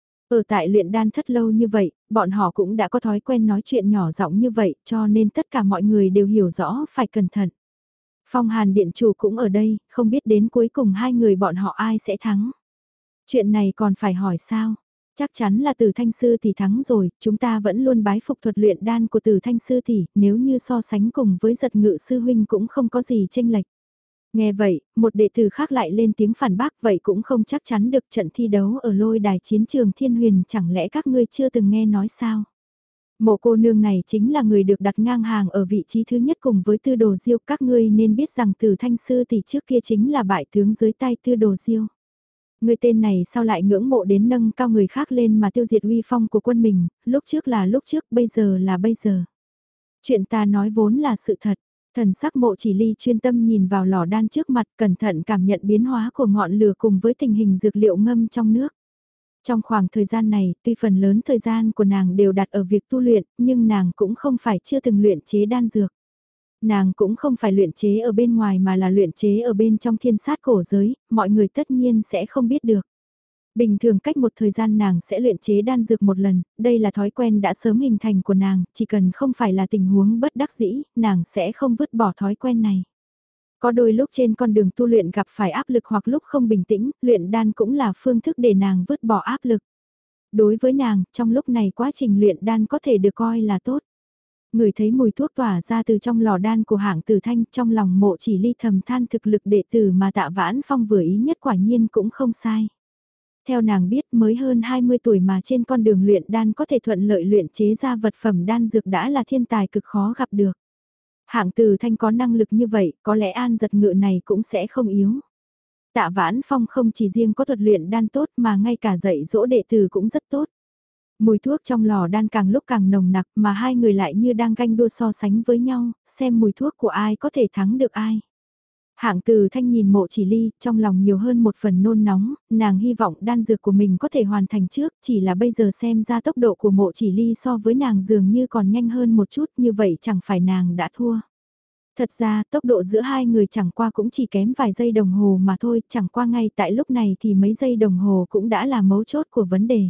Speaker 1: Ở tại luyện đan thất lâu như vậy, bọn họ cũng đã có thói quen nói chuyện nhỏ giọng như vậy, cho nên tất cả mọi người đều hiểu rõ phải cẩn thận. Phong Hàn điện chủ cũng ở đây, không biết đến cuối cùng hai người bọn họ ai sẽ thắng. Chuyện này còn phải hỏi sao? Chắc chắn là Từ Thanh sư tỷ thắng rồi, chúng ta vẫn luôn bái phục thuật luyện đan của Từ Thanh sư tỷ, nếu như so sánh cùng với Giật Ngự sư huynh cũng không có gì chênh lệch. Nghe vậy, một đệ tử khác lại lên tiếng phản bác, vậy cũng không chắc chắn được, trận thi đấu ở lôi đài chiến trường Thiên Huyền, chẳng lẽ các ngươi chưa từng nghe nói sao? Mộ cô nương này chính là người được đặt ngang hàng ở vị trí thứ nhất cùng với Tư Đồ Diêu, các ngươi nên biết rằng Từ Thanh sư tỷ trước kia chính là bại tướng dưới tay Tư Đồ Diêu. Người tên này sao lại ngưỡng mộ đến nâng cao người khác lên mà tiêu diệt uy phong của quân mình, lúc trước là lúc trước, bây giờ là bây giờ. Chuyện ta nói vốn là sự thật. Thần sắc Mộ Chỉ Ly chuyên tâm nhìn vào lò đan trước mặt, cẩn thận cảm nhận biến hóa của ngọn lửa cùng với tình hình dược liệu ngâm trong nước. Trong khoảng thời gian này, tuy phần lớn thời gian của nàng đều đặt ở việc tu luyện, nhưng nàng cũng không phải chưa từng luyện chế đan dược. Nàng cũng không phải luyện chế ở bên ngoài mà là luyện chế ở bên trong thiên sát cổ giới, mọi người tất nhiên sẽ không biết được. Bình thường cách một thời gian nàng sẽ luyện chế đan dược một lần, đây là thói quen đã sớm hình thành của nàng, chỉ cần không phải là tình huống bất đắc dĩ, nàng sẽ không vứt bỏ thói quen này. Có đôi lúc trên con đường tu luyện gặp phải áp lực hoặc lúc không bình tĩnh, luyện đan cũng là phương thức để nàng vứt bỏ áp lực. Đối với nàng, trong lúc này quá trình luyện đan có thể được coi là tốt. Người thấy mùi thuốc tỏa ra từ trong lò đan của hạng Tử Thanh, trong lòng Mộ Chỉ Ly thầm than thực lực đệ tử mà Tạ Vãn Phong vừa ý nhất quả nhiên cũng không sai. Theo nàng biết mới hơn hai mươi tuổi mà trên con đường luyện đan có thể thuận lợi luyện chế ra vật phẩm đan dược đã là thiên tài cực khó gặp được. Hạng Từ Thanh có năng lực như vậy, có lẽ An Giật Ngự này cũng sẽ không yếu. Tạ Vãn Phong không chỉ riêng có thuật luyện đan tốt mà ngay cả dạy dỗ đệ tử cũng rất tốt. Mùi thuốc trong lò đan càng lúc càng nồng nặc mà hai người lại như đang ganh đua so sánh với nhau, xem mùi thuốc của ai có thể thắng được ai. Hạng Từ Thanh nhìn Mộ Chỉ Ly, trong lòng nhiều hơn một phần nôn nóng, nàng hy vọng đan dược của mình có thể hoàn thành trước, chỉ là bây giờ xem ra tốc độ của Mộ Chỉ Ly so với nàng dường như còn nhanh hơn một chút, như vậy chẳng phải nàng đã thua. Thật ra, tốc độ giữa hai người chẳng qua cũng chỉ kém vài giây đồng hồ mà thôi, chẳng qua ngay tại lúc này thì mấy giây đồng hồ cũng đã là mấu chốt của vấn đề.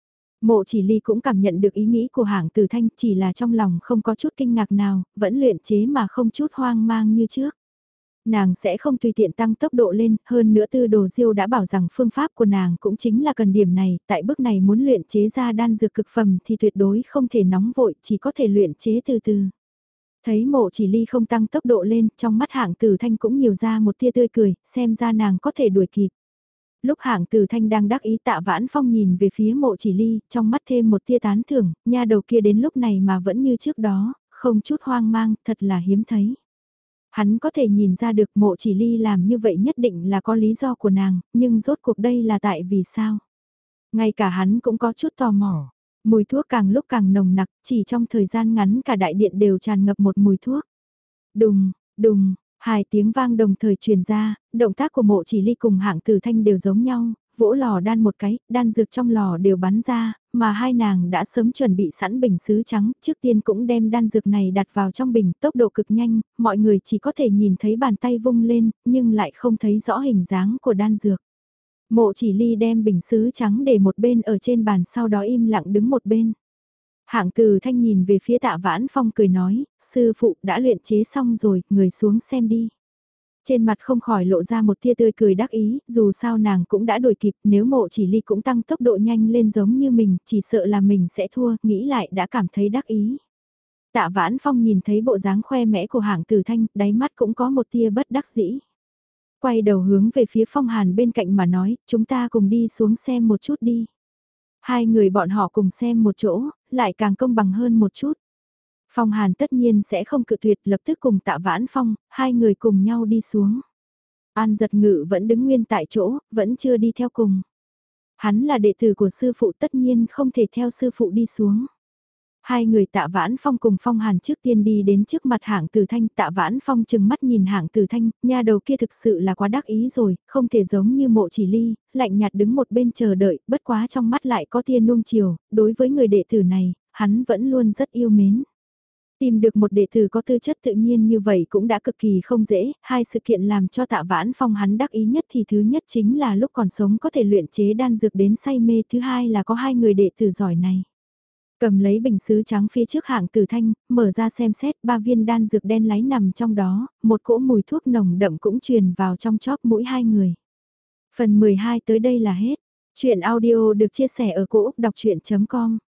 Speaker 1: Mộ Chỉ Ly cũng cảm nhận được ý nghĩ của Hạng Từ Thanh, chỉ là trong lòng không có chút kinh ngạc nào, vẫn luyện chế mà không chút hoang mang như trước. Nàng sẽ không tùy tiện tăng tốc độ lên, hơn nữa Tư Đồ Diêu đã bảo rằng phương pháp của nàng cũng chính là cần điểm này, tại bước này muốn luyện chế ra đan dược cực phẩm thì tuyệt đối không thể nóng vội, chỉ có thể luyện chế từ từ. Thấy Mộ Chỉ Ly không tăng tốc độ lên, trong mắt Hạng Tử Thanh cũng nhiều ra một tia tươi cười, xem ra nàng có thể đuổi kịp. Lúc Hạng Tử Thanh đang đắc ý, Tạ Vãn Phong nhìn về phía Mộ Chỉ Ly, trong mắt thêm một tia tán thưởng, nha đầu kia đến lúc này mà vẫn như trước đó, không chút hoang mang, thật là hiếm thấy. Hắn có thể nhìn ra được Mộ Chỉ Ly làm như vậy nhất định là có lý do của nàng, nhưng rốt cuộc đây là tại vì sao? Ngay cả hắn cũng có chút tò mò. Mùi thuốc càng lúc càng nồng nặc, chỉ trong thời gian ngắn cả đại điện đều tràn ngập một mùi thuốc. Đùng, đùng, hai tiếng vang đồng thời truyền ra, động tác của Mộ Chỉ Ly cùng Hạng Tử Thanh đều giống nhau, vỗ lò đan một cái, đan dược trong lò đều bắn ra, mà hai nàng đã sớm chuẩn bị sẵn bình sứ trắng, trước tiên cũng đem đan dược này đặt vào trong bình, tốc độ cực nhanh, mọi người chỉ có thể nhìn thấy bàn tay vung lên, nhưng lại không thấy rõ hình dáng của đan dược. Mộ chỉ ly đem bình sứ trắng để một bên ở trên bàn, sau đó im lặng đứng một bên. Hạng Từ Thanh nhìn về phía Tạ Vãn Phong cười nói, sư phụ đã luyện chế xong rồi, người xuống xem đi. Trên mặt không khỏi lộ ra một tia tươi cười đắc ý, dù sao nàng cũng đã đuổi kịp, nếu Mộ chỉ ly cũng tăng tốc độ nhanh lên giống như mình, chỉ sợ là mình sẽ thua, nghĩ lại đã cảm thấy đắc ý. Tạ Vãn Phong nhìn thấy bộ dáng khoe mẽ của Hạng Từ Thanh, đáy mắt cũng có một tia bất đắc dĩ. Quay đầu hướng về phía Phong Hàn bên cạnh mà nói, chúng ta cùng đi xuống xem một chút đi. Hai người bọn họ cùng xem một chỗ, lại càng công bằng hơn một chút. Phong Hàn tất nhiên sẽ không cự tuyệt, lập tức cùng Tạ Vãn Phong, hai người cùng nhau đi xuống. An Giật Ngự vẫn đứng nguyên tại chỗ, vẫn chưa đi theo cùng. Hắn là đệ tử của sư phụ, tất nhiên không thể theo sư phụ đi xuống. Hai người Tạ Vãn Phong cùng Phong Hàn trước tiên đi đến trước mặt Hạng Từ Thanh, Tạ Vãn Phong chừng mắt nhìn Hạng Từ Thanh, nha đầu kia thực sự là quá đắc ý rồi, không thể giống như Mộ chỉ ly, lạnh nhạt đứng một bên chờ đợi, bất quá trong mắt lại có tia nuông chiều, đối với người đệ tử này, hắn vẫn luôn rất yêu mến. Tìm được một đệ tử có tư chất tự nhiên như vậy cũng đã cực kỳ không dễ, hai sự kiện làm cho Tạ Vãn Phong hắn đắc ý nhất thì thứ nhất chính là lúc còn sống có thể luyện chế đan dược đến say mê, thứ hai là có hai người đệ tử giỏi này. Cầm lấy bình sứ trắng phía trước Hạng Từ Thanh, mở ra xem xét, ba viên đan dược đen láy nằm trong đó, một cỗ mùi thuốc nồng đậm cũng truyền vào trong chóp mũi hai người. Phần mười hai tới đây là hết. Chuyện audio được chia sẻ ở cỗ đọc chuyện chấm com